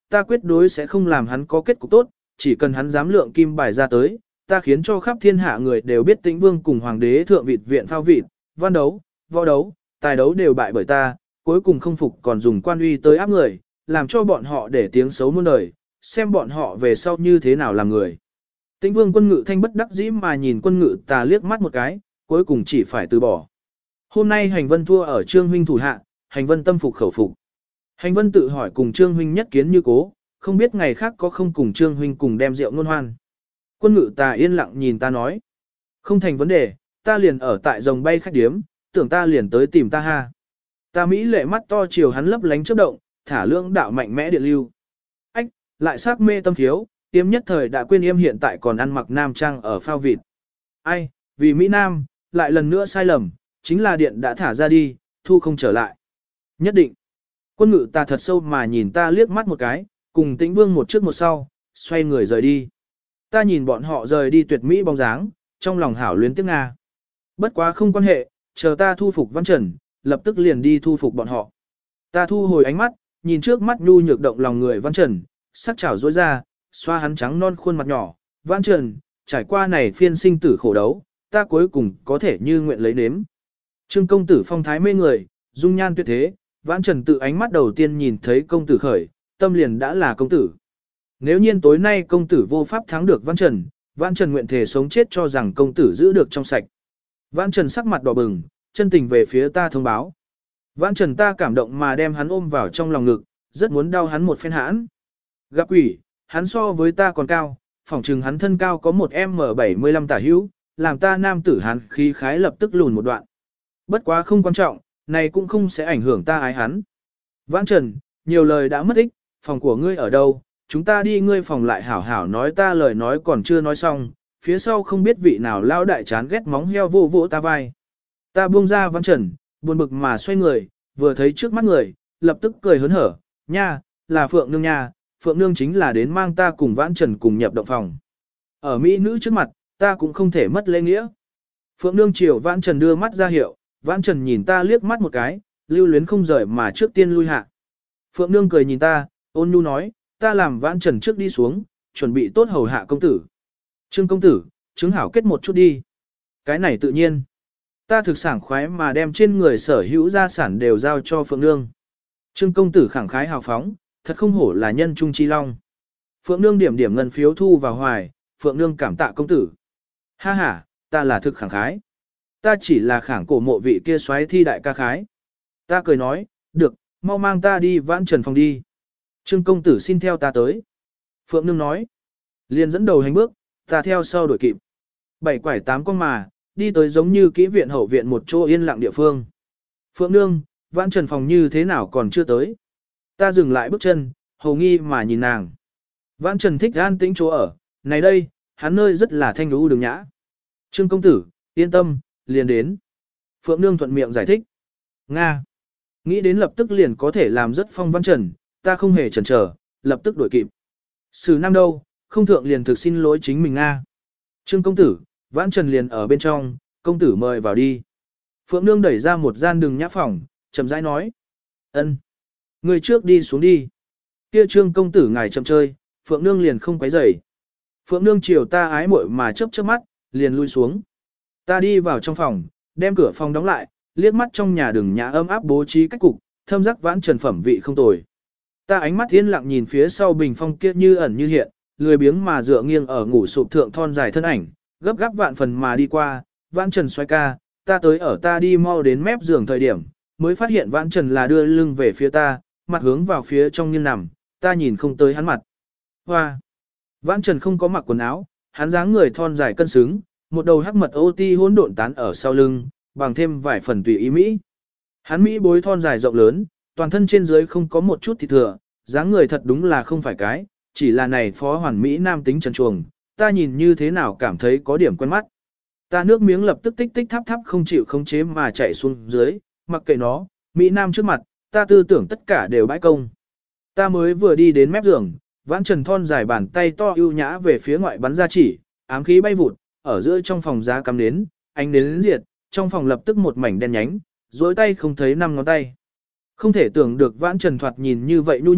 ta quyết đối sẽ không làm hắn có kết cục tốt, chỉ cần hắn dám lượng kim bài ra tới, ta khiến cho khắp thiên hạ người đều biết Tĩnh Vương cùng hoàng đế thượng vịt viện phao vịt, văn đấu, võ đấu, tài đấu đều bại bởi ta, cuối cùng không phục còn dùng quan uy tới áp người, làm cho bọn họ để tiếng xấu muôn đời, xem bọn họ về sau như thế nào làm người. Tĩnh Vương Quân Ngự Thanh bất đắc dĩ mà nhìn Quân Ngự Tà liếc mắt một cái, cuối cùng chỉ phải từ bỏ. Hôm nay Hành Vân thua ở Trương huynh thủ hạ, Hành Vân tâm phục khẩu phục. Hành Vân tự hỏi cùng Trương huynh nhất kiến như cố, không biết ngày khác có không cùng Trương huynh cùng đem rượu ngôn hoan. Quân Ngự Tà yên lặng nhìn ta nói, không thành vấn đề, ta liền ở tại rồng bay khách điếm, tưởng ta liền tới tìm ta ha. Ta Mỹ lệ mắt to chiều hắn lấp lánh chớp động, thả lưỡng đạo mạnh mẽ điện lưu. Ách, lại sắc mê tâm thiếu, Yêm nhất thời đã quên Yêm hiện tại còn ăn mặc nam trang ở phao vịt. Ai, vì Mỹ Nam, lại lần nữa sai lầm, chính là điện đã thả ra đi, thu không trở lại. Nhất định. Quân Ngự ta thật sâu mà nhìn ta liếc mắt một cái, cùng Tĩnh Vương một trước một sau, xoay người rời đi. Ta nhìn bọn họ rời đi tuyệt mỹ bóng dáng, trong lòng hảo luyến tiếc Nga. Bất quá không quan hệ, chờ ta thu phục Văn Trần, lập tức liền đi thu phục bọn họ. Ta thu hồi ánh mắt, nhìn trước mắt nhu nhược động lòng người Văn Trần, sắc chảo rối ra, xoa hắn trắng non khuôn mặt nhỏ. Văn Trần, trải qua này phiên sinh tử khổ đấu, ta cuối cùng có thể như nguyện lấy nếm. Trương công tử phong thái mê người, dung nhan tuyệt thế, Văn Trần tự ánh mắt đầu tiên nhìn thấy công tử khởi, tâm liền đã là công tử. Nếu nhiên tối nay công tử vô pháp thắng được Văn Trần, Văn Trần nguyện thể sống chết cho rằng công tử giữ được trong sạch. Văn Trần sắc mặt đỏ bừng, chân tình về phía ta thông báo. Văn Trần ta cảm động mà đem hắn ôm vào trong lòng ngực, rất muốn đau hắn một phen hãn. Gặp quỷ, hắn so với ta còn cao, phỏng chừng hắn thân cao có một em bảy mươi lăm tả hữu, làm ta nam tử hắn khí khái lập tức lùn một đoạn. Bất quá không quan trọng, này cũng không sẽ ảnh hưởng ta ái hắn. Văn Trần, nhiều lời đã mất ích, phòng của ngươi ở đâu, chúng ta đi ngươi phòng lại hảo hảo nói ta lời nói còn chưa nói xong, phía sau không biết vị nào lao đại chán ghét móng heo vô vỗ ta vai. Ta buông ra Văn Trần, buồn bực mà xoay người, vừa thấy trước mắt người, lập tức cười hớn hở, nha, là Phượng Nương nha, Phượng Nương chính là đến mang ta cùng Văn Trần cùng nhập động phòng. Ở Mỹ nữ trước mặt, ta cũng không thể mất lễ nghĩa. Phượng Nương chiều Văn Trần đưa mắt ra hiệu, Văn Trần nhìn ta liếc mắt một cái, lưu luyến không rời mà trước tiên lui hạ. Phượng Nương cười nhìn ta, ôn nhu nói, ta làm Văn Trần trước đi xuống, chuẩn bị tốt hầu hạ công tử. Trương công tử, chứng hảo kết một chút đi. Cái này tự nhiên. Ta thực sảng khoái mà đem trên người sở hữu gia sản đều giao cho Phượng Nương. Trương công tử khẳng khái hào phóng, thật không hổ là nhân trung chi long. Phượng Nương điểm điểm ngân phiếu thu vào hoài, Phượng Nương cảm tạ công tử. Ha ha, ta là thực khẳng khái. Ta chỉ là khẳng cổ mộ vị kia xoáy thi đại ca khái. Ta cười nói, được, mau mang ta đi Vãn Trần phòng đi. Trương công tử xin theo ta tới. Phượng Nương nói, liền dẫn đầu hành bước, ta theo sau đuổi kịp. Bảy quải tám con mà, đi tới giống như kỹ viện hậu viện một chỗ yên lặng địa phương. Phượng Nương, Vãn Trần phòng như thế nào còn chưa tới. Ta dừng lại bước chân, hầu nghi mà nhìn nàng. Vãn Trần thích an tĩnh chỗ ở, này đây, hắn nơi rất là thanh lũ đường nhã. Trương công tử, yên tâm, liền đến. Phượng Nương thuận miệng giải thích. Nga. Nghĩ đến lập tức liền có thể làm rất phong Vãn Trần, ta không hề chần chờ, lập tức đuổi kịp. Sử năm đâu, không thượng liền thực xin lỗi chính mình Nga. Trương công tử, Vãn Trần liền ở bên trong, công tử mời vào đi. Phượng Nương đẩy ra một gian đường nhã phòng, chậm rãi nói. Ân, người trước đi xuống đi. Kia Trương công tử ngài chậm chơi, Phượng Nương liền không quấy rầy. Phượng Nương chiều ta ái muội mà chớp chớp mắt, liền lui xuống. Ta đi vào trong phòng, đem cửa phòng đóng lại, liếc mắt trong nhà đường nhã ấm áp bố trí cách cục, thâm giác Vãn Trần phẩm vị không tồi. Ta ánh mắt yên lặng nhìn phía sau bình phong kia như ẩn như hiện, lười biếng mà dựa nghiêng ở ngủ sụp thượng thon dài thân ảnh, gấp gáp vạn phần mà đi qua, Vãn Trần xoay ca, ta tới ở ta đi mau đến mép giường thời điểm, mới phát hiện Vãn Trần là đưa lưng về phía ta, mặt hướng vào phía trong nghiêng nằm, ta nhìn không tới hắn mặt. Hoa! Vãn Trần không có mặc quần áo, hắn dáng người thon dài cân xứng, một đầu hắc mật ô ti hỗn độn tán ở sau lưng, bằng thêm vài phần tùy ý mỹ. Hắn mỹ bối thon dài rộng lớn, toàn thân trên dưới không có một chút thịt thừa, dáng người thật đúng là không phải cái, chỉ là này phó hoàn mỹ nam tính trần chuồng, ta nhìn như thế nào cảm thấy có điểm quen mắt. Ta nước miếng lập tức tích tích thắp thắp không chịu khống chế mà chạy xuống dưới, mặc kệ nó, mỹ nam trước mặt, ta tư tưởng tất cả đều bãi công. Ta mới vừa đi đến mép giường, Vãn Trần thon dài bàn tay to ưu nhã về phía ngoại bắn ra chỉ, ám khí bay vụt, ở giữa trong phòng giá cắm nến, ánh nến diệt, trong phòng lập tức một mảnh đen nhánh, dối tay không thấy năm ngón tay. Không thể tưởng được Vãn Trần thoạt nhìn như vậy nhu nhược,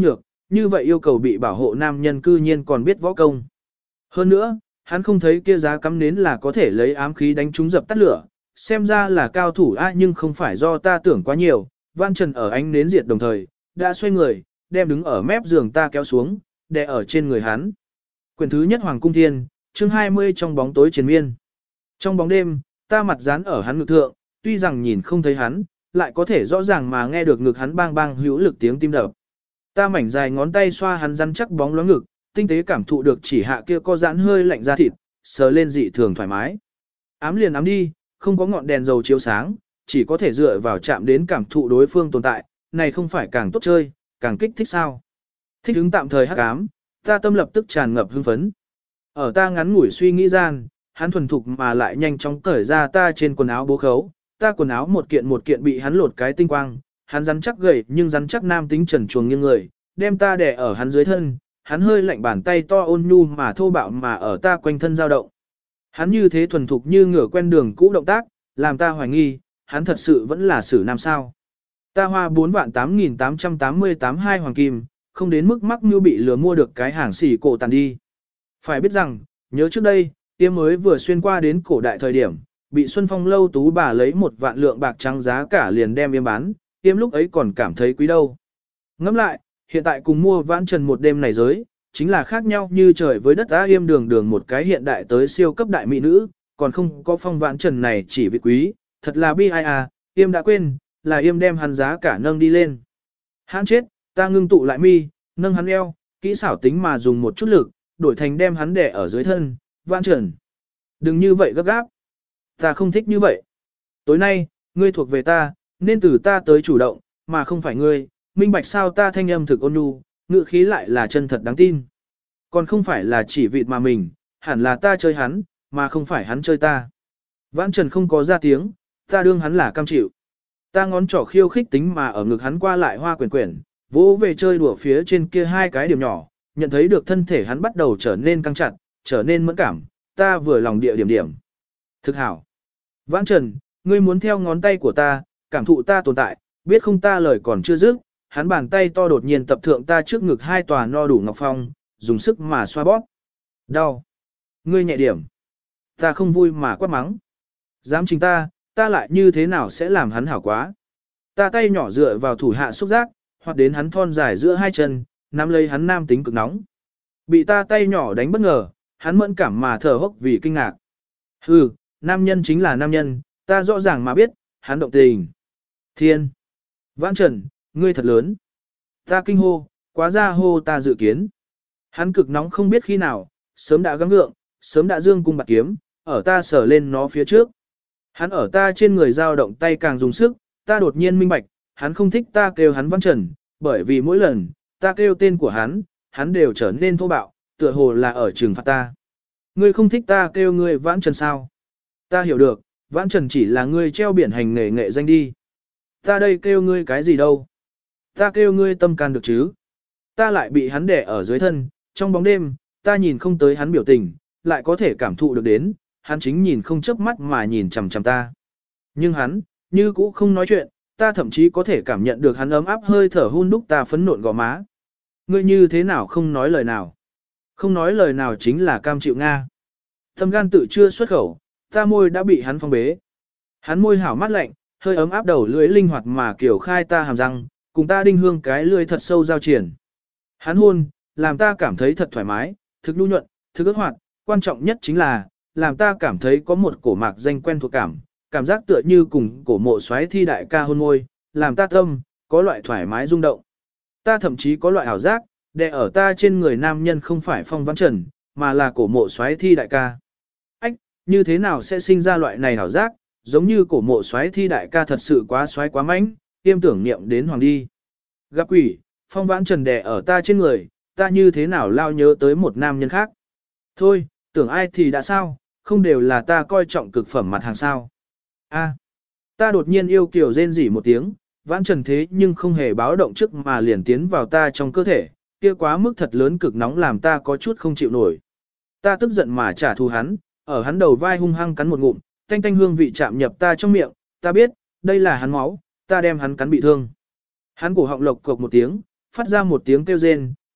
như vậy yêu cầu bị bảo hộ nam nhân cư nhiên còn biết võ công. Hơn nữa, hắn không thấy kia giá cắm nến là có thể lấy ám khí đánh trúng dập tắt lửa, xem ra là cao thủ a nhưng không phải do ta tưởng quá nhiều. Vãn Trần ở ánh nến diệt đồng thời, đã xoay người, đem đứng ở mép giường ta kéo xuống, đè ở trên người hắn. Quyển thứ nhất Hoàng Cung Thiên, chương hai mươi trong bóng tối triền miên. Trong bóng đêm, ta mặt dán ở hắn ngực thượng, tuy rằng nhìn không thấy hắn, lại có thể rõ ràng mà nghe được ngực hắn bang bang hữu lực tiếng tim đập. Ta mảnh dài ngón tay xoa hắn rắn chắc bóng loáng ngực, tinh tế cảm thụ được chỉ hạ kia có giãn hơi lạnh ra thịt, sờ lên dị thường thoải mái. Ám liền ám đi, không có ngọn đèn dầu chiếu sáng, chỉ có thể dựa vào chạm đến cảm thụ đối phương tồn tại, này không phải càng tốt chơi, càng kích thích sao. Thích hứng tạm thời hắc ám, ta tâm lập tức tràn ngập hưng phấn. Ở ta ngắn ngủi suy nghĩ gian, hắn thuần thục mà lại nhanh chóng cởi ra ta trên quần áo bố khấu, ta quần áo một kiện một kiện bị hắn lột cái tinh quang, hắn rắn chắc gầy nhưng rắn chắc nam tính trần chuồng nghiêng người, đem ta đè ở hắn dưới thân, hắn hơi lạnh bàn tay to ôn nhu mà thô bạo mà ở ta quanh thân dao động. Hắn như thế thuần thục như ngửa quen đường cũ động tác, làm ta hoài nghi, hắn thật sự vẫn là sử nam sao. Ta hoa bốn vạn tám nghìn tám trăm tám mươi tám hai hoàng kim, không đến mức mắc mưu bị lừa mua được cái hàng xỉ cổ tàn đi. Phải biết rằng, nhớ trước đây, tiêm mới vừa xuyên qua đến cổ đại thời điểm, bị Xuân Phong lâu tú bà lấy một vạn lượng bạc trắng giá cả liền đem yêm bán, yêm lúc ấy còn cảm thấy quý đâu. Ngẫm lại, hiện tại cùng mua Vãn Trần một đêm này giới, chính là khác nhau như trời với đất á. Yêm đường đường một cái hiện đại tới siêu cấp đại mỹ nữ, còn không có phong Vãn Trần này chỉ vị quý, thật là bi ai à, Yêm đã quên, là Yêm đem hắn giá cả nâng đi lên. Hãn chết, ta ngưng tụ lại mi, nâng hắn eo, kỹ xảo tính mà dùng một chút lực, đổi thành đem hắn đè ở dưới thân, Vãn Trần. Đừng như vậy gấp gáp. Ta không thích như vậy. Tối nay, ngươi thuộc về ta, nên từ ta tới chủ động, mà không phải ngươi, minh bạch sao. Ta thanh âm thực ôn nhu, ngữ khí lại là chân thật đáng tin. Còn không phải là chỉ vịt mà mình, hẳn là ta chơi hắn, mà không phải hắn chơi ta. Vãn Trần không có ra tiếng, ta đương hắn là cam chịu. Ta ngón trỏ khiêu khích tính mà ở ngực hắn qua lại hoa quyển quyển, vỗ về chơi đùa phía trên kia hai cái điểm nhỏ, nhận thấy được thân thể hắn bắt đầu trở nên căng chặt, trở nên mẫn cảm, ta vừa lòng địa điểm điểm. Thực hảo. Vãn Trần, ngươi muốn theo ngón tay của ta, cảm thụ ta tồn tại, biết không. Ta lời còn chưa dứt, hắn bàn tay to đột nhiên tập thượng ta trước ngực hai tòa no đủ ngọc phong, dùng sức mà xoa bóp. Đau. Ngươi nhẹ điểm. Ta không vui mà quát mắng. Dám chính ta, ta lại như thế nào sẽ làm hắn hảo quá. Ta tay nhỏ dựa vào thủ hạ xúc giác, hoặc đến hắn thon dài giữa hai chân, nắm lấy hắn nam tính cực nóng. Bị ta tay nhỏ đánh bất ngờ, hắn mẫn cảm mà thở hốc vì kinh ngạc. Hừ, nam nhân chính là nam nhân, ta rõ ràng mà biết, hắn động tình. Thiên. Vãn Trần, ngươi thật lớn. Ta kinh hô, quá ra hô ta dự kiến. Hắn cực nóng không biết khi nào, sớm đã gắng gượng, sớm đã dương cung bạc kiếm, ở ta sở lên nó phía trước. Hắn ở ta trên người dao động tay càng dùng sức, ta đột nhiên minh bạch, hắn không thích ta kêu hắn Vãn Trần, bởi vì mỗi lần, ta kêu tên của hắn, hắn đều trở nên thô bạo, tựa hồ là ở trừng phạt ta. Ngươi không thích ta kêu ngươi Vãn Trần sao? Ta hiểu được, Vãn Trần chỉ là ngươi treo biển hành nghề nghệ danh đi. Ta đây kêu ngươi cái gì đâu? Ta kêu ngươi tâm can được chứ? Ta lại bị hắn đè ở dưới thân, trong bóng đêm, ta nhìn không tới hắn biểu tình, lại có thể cảm thụ được đến, hắn chính nhìn không chớp mắt mà nhìn chằm chằm ta. Nhưng hắn, như cũ không nói chuyện, ta thậm chí có thể cảm nhận được hắn ấm áp hơi thở hun đúc ta phấn nộn gò má. Ngươi như thế nào không nói lời nào? Không nói lời nào chính là cam chịu Nga. Tâm gan tự chưa xuất khẩu, ta môi đã bị hắn phong bế. Hắn môi hảo mát lạnh, hơi ấm áp đầu lưỡi linh hoạt mà kiểu khai ta hàm răng, cùng ta đinh hương cái lưỡi thật sâu giao triển. Hắn hôn, làm ta cảm thấy thật thoải mái, thực nhu nhuận, thực ước hoạt, quan trọng nhất chính là, làm ta cảm thấy có một cổ mạc danh quen thuộc cảm, cảm giác tựa như cùng cổ mộ xoáy thi đại ca hôn môi, làm ta tâm, có loại thoải mái rung động. Ta thậm chí có loại ảo giác, đè ở ta trên người nam nhân không phải Phong Vãn Trần, mà là cổ mộ xoáy thi đại ca. Ách, như thế nào sẽ sinh ra loại này ảo giác, giống như cổ mộ xoáy thi đại ca thật sự quá xoáy quá mãnh, tiêm tưởng niệm đến hoàng đi. Gặp quỷ, Phong Vãn Trần đè ở ta trên người, ta như thế nào lao nhớ tới một nam nhân khác. Thôi, tưởng ai thì đã sao, không đều là ta coi trọng cực phẩm mặt hàng sao. A, ta đột nhiên yêu kiều rên rỉ một tiếng, Vãn Trần thế nhưng không hề báo động trước mà liền tiến vào ta trong cơ thể, kia quá mức thật lớn cực nóng làm ta có chút không chịu nổi. Ta tức giận mà trả thù hắn, ở hắn đầu vai hung hăng cắn một ngụm, tanh tanh hương vị chạm nhập ta trong miệng, ta biết, đây là hắn máu, ta đem hắn cắn bị thương. Hắn cổ họng lộc cộc một tiếng, phát ra một tiếng kêu rên,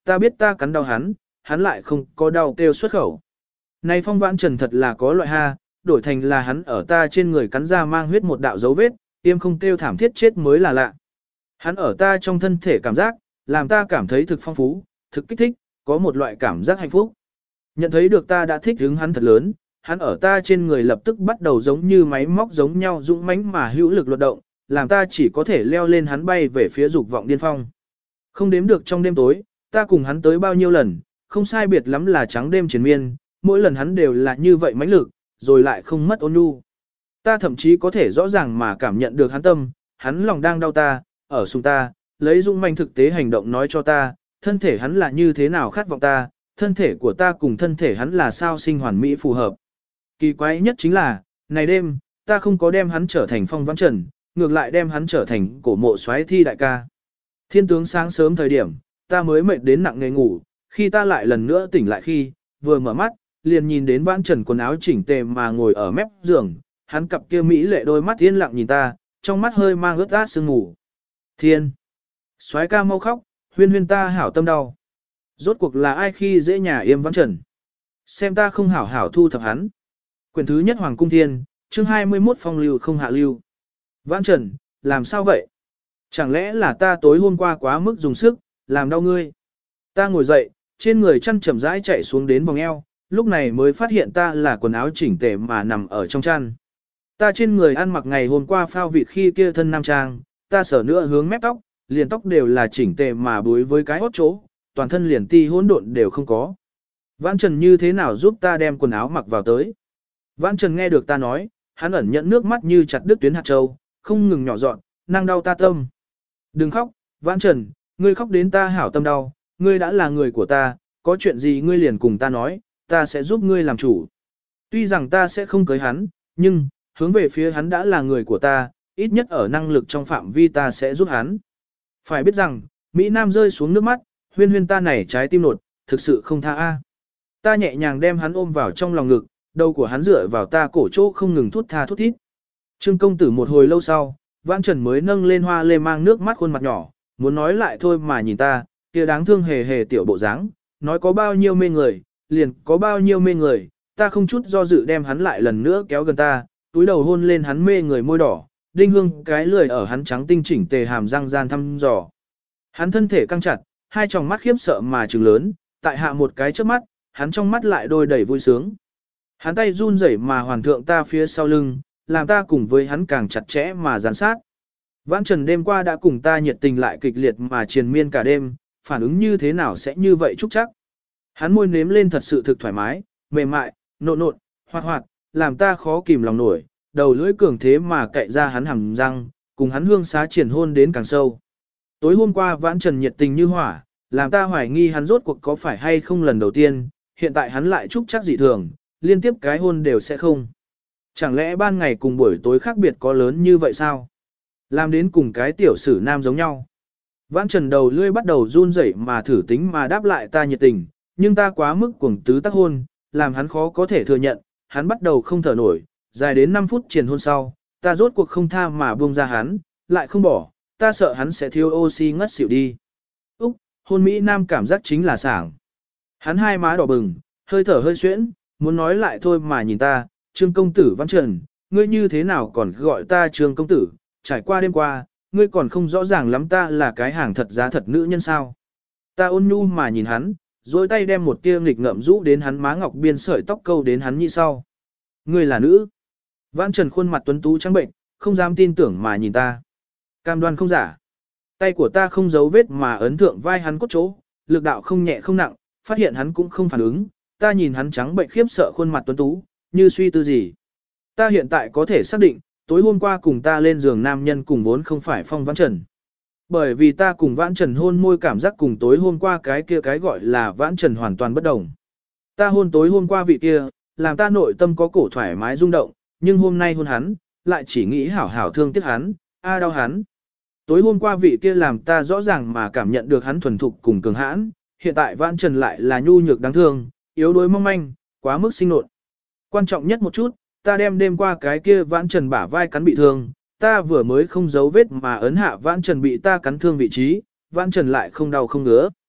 ta biết ta cắn đau hắn, hắn lại không có đau kêu xuất khẩu. Này Phong Vãn Trần thật là có loại ha, đổi thành là hắn ở ta trên người cắn ra mang huyết một đạo dấu vết, tiêm không kêu thảm thiết chết mới là lạ. Hắn ở ta trong thân thể cảm giác, làm ta cảm thấy thực phong phú, thực kích thích, có một loại cảm giác hạnh phúc. Nhận thấy được ta đã thích hứng hắn thật lớn, hắn ở ta trên người lập tức bắt đầu giống như máy móc giống nhau dũng mãnh mà hữu lực luật động, làm ta chỉ có thể leo lên hắn bay về phía dục vọng điên phong. Không đếm được trong đêm tối, ta cùng hắn tới bao nhiêu lần, không sai biệt lắm là trắng đêm triền miên, mỗi lần hắn đều là như vậy mãnh lực, rồi lại không mất ôn nhu. Ta thậm chí có thể rõ ràng mà cảm nhận được hắn tâm, hắn lòng đang đau ta, ở xung ta, lấy dũng manh thực tế hành động nói cho ta, thân thể hắn là như thế nào khát vọng ta, thân thể của ta cùng thân thể hắn là sao sinh hoàn mỹ phù hợp. Kỳ quái nhất chính là, này đêm, ta không có đem hắn trở thành Phong Vãn Trần, ngược lại đem hắn trở thành cổ mộ soái thi đại ca. Thiên tướng sáng sớm thời điểm, ta mới mệt đến nặng nề ngủ, khi ta lại lần nữa tỉnh lại khi, vừa mở mắt, liền nhìn đến Vãn Trần quần áo chỉnh tề mà ngồi ở mép giường, hắn cặp kia mỹ lệ đôi mắt yên lặng nhìn ta, trong mắt hơi mang ướt át sương mù. Thiên! Soái ca mau khóc, huyên huyên ta hảo tâm đau. Rốt cuộc là ai khi dễ nhà yêm Vãn Trần? Xem ta không hảo hảo thu thập hắn. Quyển thứ nhất Hoàng Cung Thiên, chương hai mươi mốt phong lưu không hạ lưu. Vãn Trần, làm sao vậy? Chẳng lẽ là ta tối hôm qua quá mức dùng sức, làm đau ngươi? Ta ngồi dậy, trên người chăn chậm rãi chạy xuống đến vòng eo, lúc này mới phát hiện ta là quần áo chỉnh tề mà nằm ở trong chăn. Ta trên người ăn mặc ngày hôm qua phao vịt khi kia thân nam trang, ta sở nữa hướng mép tóc, liền tóc đều là chỉnh tề mà búi với cái hốt chỗ, toàn thân liền ti hỗn độn đều không có. Vãn Trần như thế nào giúp ta đem quần áo mặc vào tới? Vãn Trần nghe được ta nói, hắn ẩn nhận nước mắt như chặt đứt tuyến hạt châu, không ngừng nhỏ dọn, năng đau ta tâm. Đừng khóc, Vãn Trần, ngươi khóc đến ta hảo tâm đau, ngươi đã là người của ta, có chuyện gì ngươi liền cùng ta nói, ta sẽ giúp ngươi làm chủ. Tuy rằng ta sẽ không cưới hắn, nhưng, hướng về phía hắn đã là người của ta, ít nhất ở năng lực trong phạm vi ta sẽ giúp hắn. Phải biết rằng, Mỹ Nam rơi xuống nước mắt, huyên huyên ta này trái tim nột, thực sự không tha a. Ta nhẹ nhàng đem hắn ôm vào trong lòng ngực, đầu của hắn dựa vào ta cổ chỗ không ngừng thút tha thút thít. Trương công tử một hồi lâu sau, Vãn Trần mới nâng lên hoa lê mang nước mắt khuôn mặt nhỏ, muốn nói lại thôi mà nhìn ta, kia đáng thương hề hề tiểu bộ dáng, nói có bao nhiêu mê người, liền có bao nhiêu mê người, ta không chút do dự đem hắn lại lần nữa kéo gần ta, túi đầu hôn lên hắn mê người môi đỏ, đinh hương cái lười ở hắn trắng tinh chỉnh tề hàm răng gian thăm dò. Hắn thân thể căng chặt, hai tròng mắt khiếp sợ mà trừng lớn, tại hạ một cái trước mắt, hắn trong mắt lại đôi đầy vui sướng. Hắn tay run rẩy mà hoàn thượng ta phía sau lưng, làm ta cùng với hắn càng chặt chẽ mà gián sát. Vãn Trần đêm qua đã cùng ta nhiệt tình lại kịch liệt mà triền miên cả đêm, phản ứng như thế nào sẽ như vậy chúc chắc. Hắn môi nếm lên thật sự thực thoải mái, mềm mại, nộn nộn, hoạt hoạt, làm ta khó kìm lòng nổi, đầu lưỡi cường thế mà cậy ra hắn hàm răng, cùng hắn hương xá triển hôn đến càng sâu. Tối hôm qua Vãn Trần nhiệt tình như hỏa, làm ta hoài nghi hắn rốt cuộc có phải hay không lần đầu tiên, hiện tại hắn lại chúc chắc dị thường, liên tiếp cái hôn đều sẽ không. Chẳng lẽ ban ngày cùng buổi tối khác biệt có lớn như vậy sao? Làm đến cùng cái tiểu sử nam giống nhau. Vãn Trần đầu lưỡi bắt đầu run rẩy mà thử tính mà đáp lại ta nhiệt tình, nhưng ta quá mức cuồng tứ tác hôn, làm hắn khó có thể thừa nhận, hắn bắt đầu không thở nổi, dài đến năm phút triền hôn sau, ta rốt cuộc không tha mà buông ra hắn, lại không bỏ, ta sợ hắn sẽ thiếu oxy ngất xỉu đi. Úc, hôn Mỹ Nam cảm giác chính là sảng. Hắn hai má đỏ bừng, hơi thở hơi xuyễn, muốn nói lại thôi mà nhìn ta, Trương công tử Vãn Trần, ngươi như thế nào còn gọi ta Trương công tử, trải qua đêm qua, ngươi còn không rõ ràng lắm ta là cái hàng thật giá thật nữ nhân sao. Ta ôn nhu mà nhìn hắn, dối tay đem một tia nghịch ngợm rũ đến hắn má ngọc biên sợi tóc câu đến hắn như sau. Ngươi là nữ. Vãn Trần khuôn mặt tuấn tú trắng bệnh, không dám tin tưởng mà nhìn ta. Cam đoan không giả. Tay của ta không giấu vết mà ấn thượng vai hắn cốt chỗ, lực đạo không nhẹ không nặng, phát hiện hắn cũng không phản ứng, ta nhìn hắn trắng bệnh khiếp sợ khuôn mặt tuấn tú, như suy tư gì. Ta hiện tại có thể xác định, tối hôm qua cùng ta lên giường nam nhân cùng vốn không phải Phong Vãn Trần. Bởi vì ta cùng Vãn Trần hôn môi cảm giác cùng tối hôm qua cái kia cái gọi là Vãn Trần hoàn toàn bất đồng. Ta hôn tối hôm qua vị kia, làm ta nội tâm có cổ thoải mái rung động, nhưng hôm nay hôn hắn, lại chỉ nghĩ hảo hảo thương tiếc hắn, a đau hắn. Tối hôm qua vị kia làm ta rõ ràng mà cảm nhận được hắn thuần thục cùng cường hãn, hiện tại Vãn Trần lại là nhu nhược đáng thương, yếu đuối mong manh, quá mức sinh nộn. Quan trọng nhất một chút, ta đem đêm qua cái kia Vãn Trần bả vai cắn bị thương, ta vừa mới không giấu vết mà ấn hạ Vãn Trần bị ta cắn thương vị trí, Vãn Trần lại không đau không ngứa.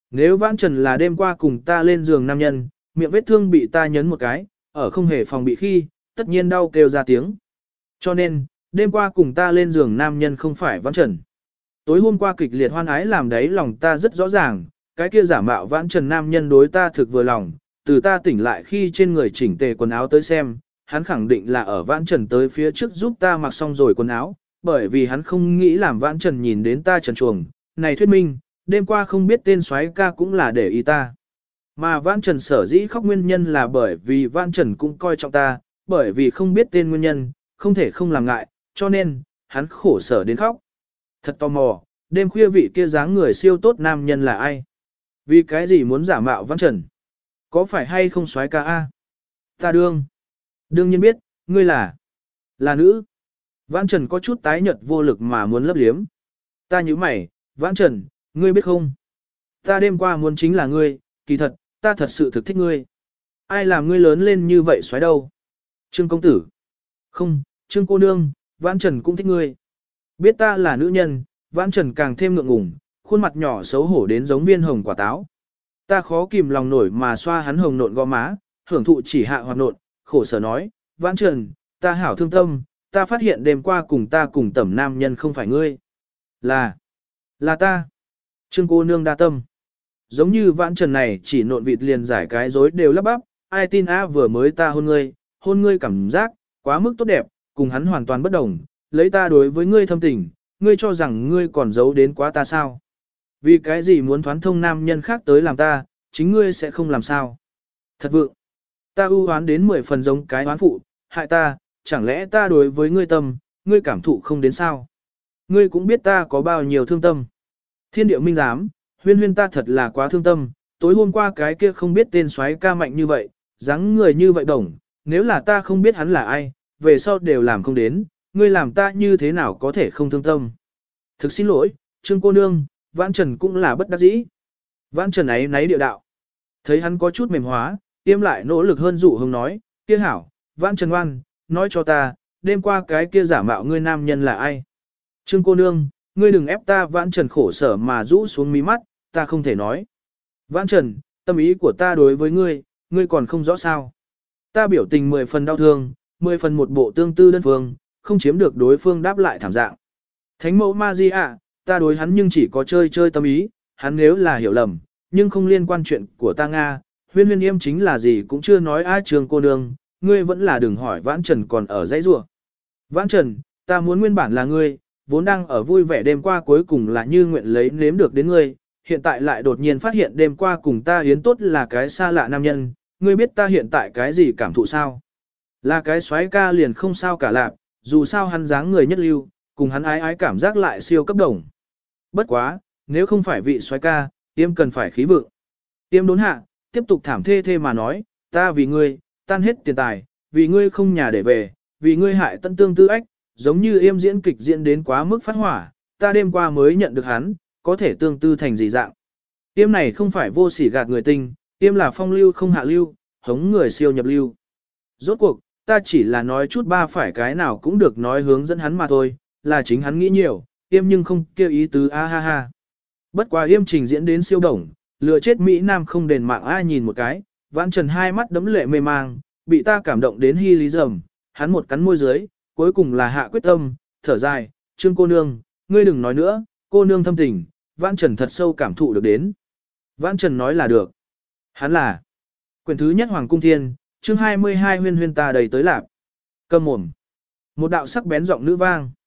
Nếu Vãn Trần là đêm qua cùng ta lên giường nam nhân, miệng vết thương bị ta nhấn một cái, ở không hề phòng bị khi, tất nhiên đau kêu ra tiếng. Cho nên, đêm qua cùng ta lên giường nam nhân không phải Vãn Trần. Tối hôm qua kịch liệt hoan ái làm đấy lòng ta rất rõ ràng, cái kia giả mạo Vãn Trần nam nhân đối ta thực vừa lòng, từ ta tỉnh lại khi trên người chỉnh tề quần áo tới xem, hắn khẳng định là ở Vãn Trần tới phía trước giúp ta mặc xong rồi quần áo, bởi vì hắn không nghĩ làm Vãn Trần nhìn đến ta trần truồng. Này thuyết minh, đêm qua không biết tên soái ca cũng là để ý ta. Mà Vãn Trần sở dĩ khóc nguyên nhân là bởi vì Vãn Trần cũng coi trọng ta, bởi vì không biết tên nguyên nhân, không thể không làm ngại, cho nên, hắn khổ sở đến khóc. Thật tò mò, đêm khuya vị kia dáng người siêu tốt nam nhân là ai? Vì cái gì muốn giả mạo Vãn Trần? Có phải hay không soái ca a? Ta đương. Đương nhiên biết, ngươi là, là nữ. Vãn Trần có chút tái nhợt vô lực mà muốn lấp liếm. Ta nhíu mày, Vãn Trần, ngươi biết không? Ta đêm qua muốn chính là ngươi, kỳ thật, ta thật sự thực thích ngươi. Ai làm ngươi lớn lên như vậy xoáy đâu? Trương công tử. Không, Trương cô nương, Vãn Trần cũng thích ngươi. Biết ta là nữ nhân, Vãn Trần càng thêm ngượng ngùng, khuôn mặt nhỏ xấu hổ đến giống viên hồng quả táo. Ta khó kìm lòng nổi mà xoa hắn hồng nộn gò má, hưởng thụ chỉ hạ hoặc nộn, khổ sở nói, Vãn Trần, ta hảo thương tâm, ta phát hiện đêm qua cùng ta cùng tẩm nam nhân không phải ngươi. Là, là ta. Trương cô nương đa tâm. Giống như Vãn Trần này chỉ nộn vịt liền giải cái dối đều lắp bắp, ai tin a vừa mới ta hôn ngươi, hôn ngươi cảm giác, quá mức tốt đẹp, cùng hắn hoàn toàn bất đồng, lấy ta đối với ngươi thâm tình, ngươi cho rằng ngươi còn giấu đến quá ta sao. Vì cái gì muốn thoán thông nam nhân khác tới làm ta, chính ngươi sẽ không làm sao. Thật vượng, ta ưu hoán đến mười phần giống cái hoán phụ, hại ta, chẳng lẽ ta đối với ngươi tâm, ngươi cảm thụ không đến sao. Ngươi cũng biết ta có bao nhiêu thương tâm. Thiên điệu minh giám, huyên huyên ta thật là quá thương tâm, tối hôm qua cái kia không biết tên soái ca mạnh như vậy, dáng người như vậy đồng, nếu là ta không biết hắn là ai, về sau đều làm không đến, ngươi làm ta như thế nào có thể không thương tâm. Thực xin lỗi, Trương cô nương, Vãn Trần cũng là bất đắc dĩ. Vãn Trần ấy náy địa đạo. Thấy hắn có chút mềm hóa, tiêm lại nỗ lực hơn dụ hông nói, kia hảo, Vãn Trần ngoan, nói cho ta, đêm qua cái kia giả mạo ngươi nam nhân là ai. Trương cô nương, ngươi đừng ép ta. Vãn Trần khổ sở mà rũ xuống mí mắt, ta không thể nói. Vãn Trần, tâm ý của ta đối với ngươi, ngươi còn không rõ sao. Ta biểu tình mười phần đau thương, mười phần một bộ tương tư đơn phương, không chiếm được đối phương đáp lại thảm dạng. Thánh mẫu ma di ạ, ta đối hắn nhưng chỉ có chơi chơi tâm ý, hắn nếu là hiểu lầm, nhưng không liên quan chuyện của ta Nga, huyên huyên yêm chính là gì cũng chưa nói a. Trường cô nương, ngươi vẫn là đừng hỏi Vãn Trần còn ở dãy rủa. Vãn Trần, ta muốn nguyên bản là ngươi, vốn đang ở vui vẻ đêm qua cuối cùng là như nguyện lấy nếm được đến ngươi, hiện tại lại đột nhiên phát hiện đêm qua cùng ta yến tốt là cái xa lạ nam nhân, ngươi biết ta hiện tại cái gì cảm thụ sao? Là cái xoáy ca liền không sao cả lạc, dù sao hắn dáng người nhất lưu, cùng hắn ái ái cảm giác lại siêu cấp đồng. Bất quá, nếu không phải vị xoáy ca, tiêm cần phải khí vượng. Tiêm đốn hạ, tiếp tục thảm thê thê mà nói, ta vì ngươi, tan hết tiền tài, vì ngươi không nhà để về, vì ngươi hại tân tương tư ách, giống như yêm diễn kịch diễn đến quá mức phát hỏa, ta đêm qua mới nhận được hắn, có thể tương tư thành gì dạng. Tiêm này không phải vô sỉ gạt người tinh, tiêm là phong lưu không hạ lưu, hống người siêu nhập lưu. Rốt cuộc, ta chỉ là nói chút ba phải cái nào cũng được nói hướng dẫn hắn mà thôi, là chính hắn nghĩ nhiều, yêm nhưng không kêu ý tứ a ha ha. Bất quá yêm trình diễn đến siêu đồng, lừa chết Mỹ Nam không đền mạng ai nhìn một cái, Vãn Trần hai mắt đấm lệ mê mang, bị ta cảm động đến hy lý rầm, hắn một cắn môi dưới, cuối cùng là hạ quyết tâm, thở dài, Trương cô nương, ngươi đừng nói nữa, cô nương thâm tình, Vãn Trần thật sâu cảm thụ được đến. Vãn Trần nói là được. Hắn là quyển thứ nhất Hoàng Cung Thiên, chương hai mươi hai huyên huyên ta đầy tới lạc. Cầm mồm. Một đạo sắc bén giọng nữ vang.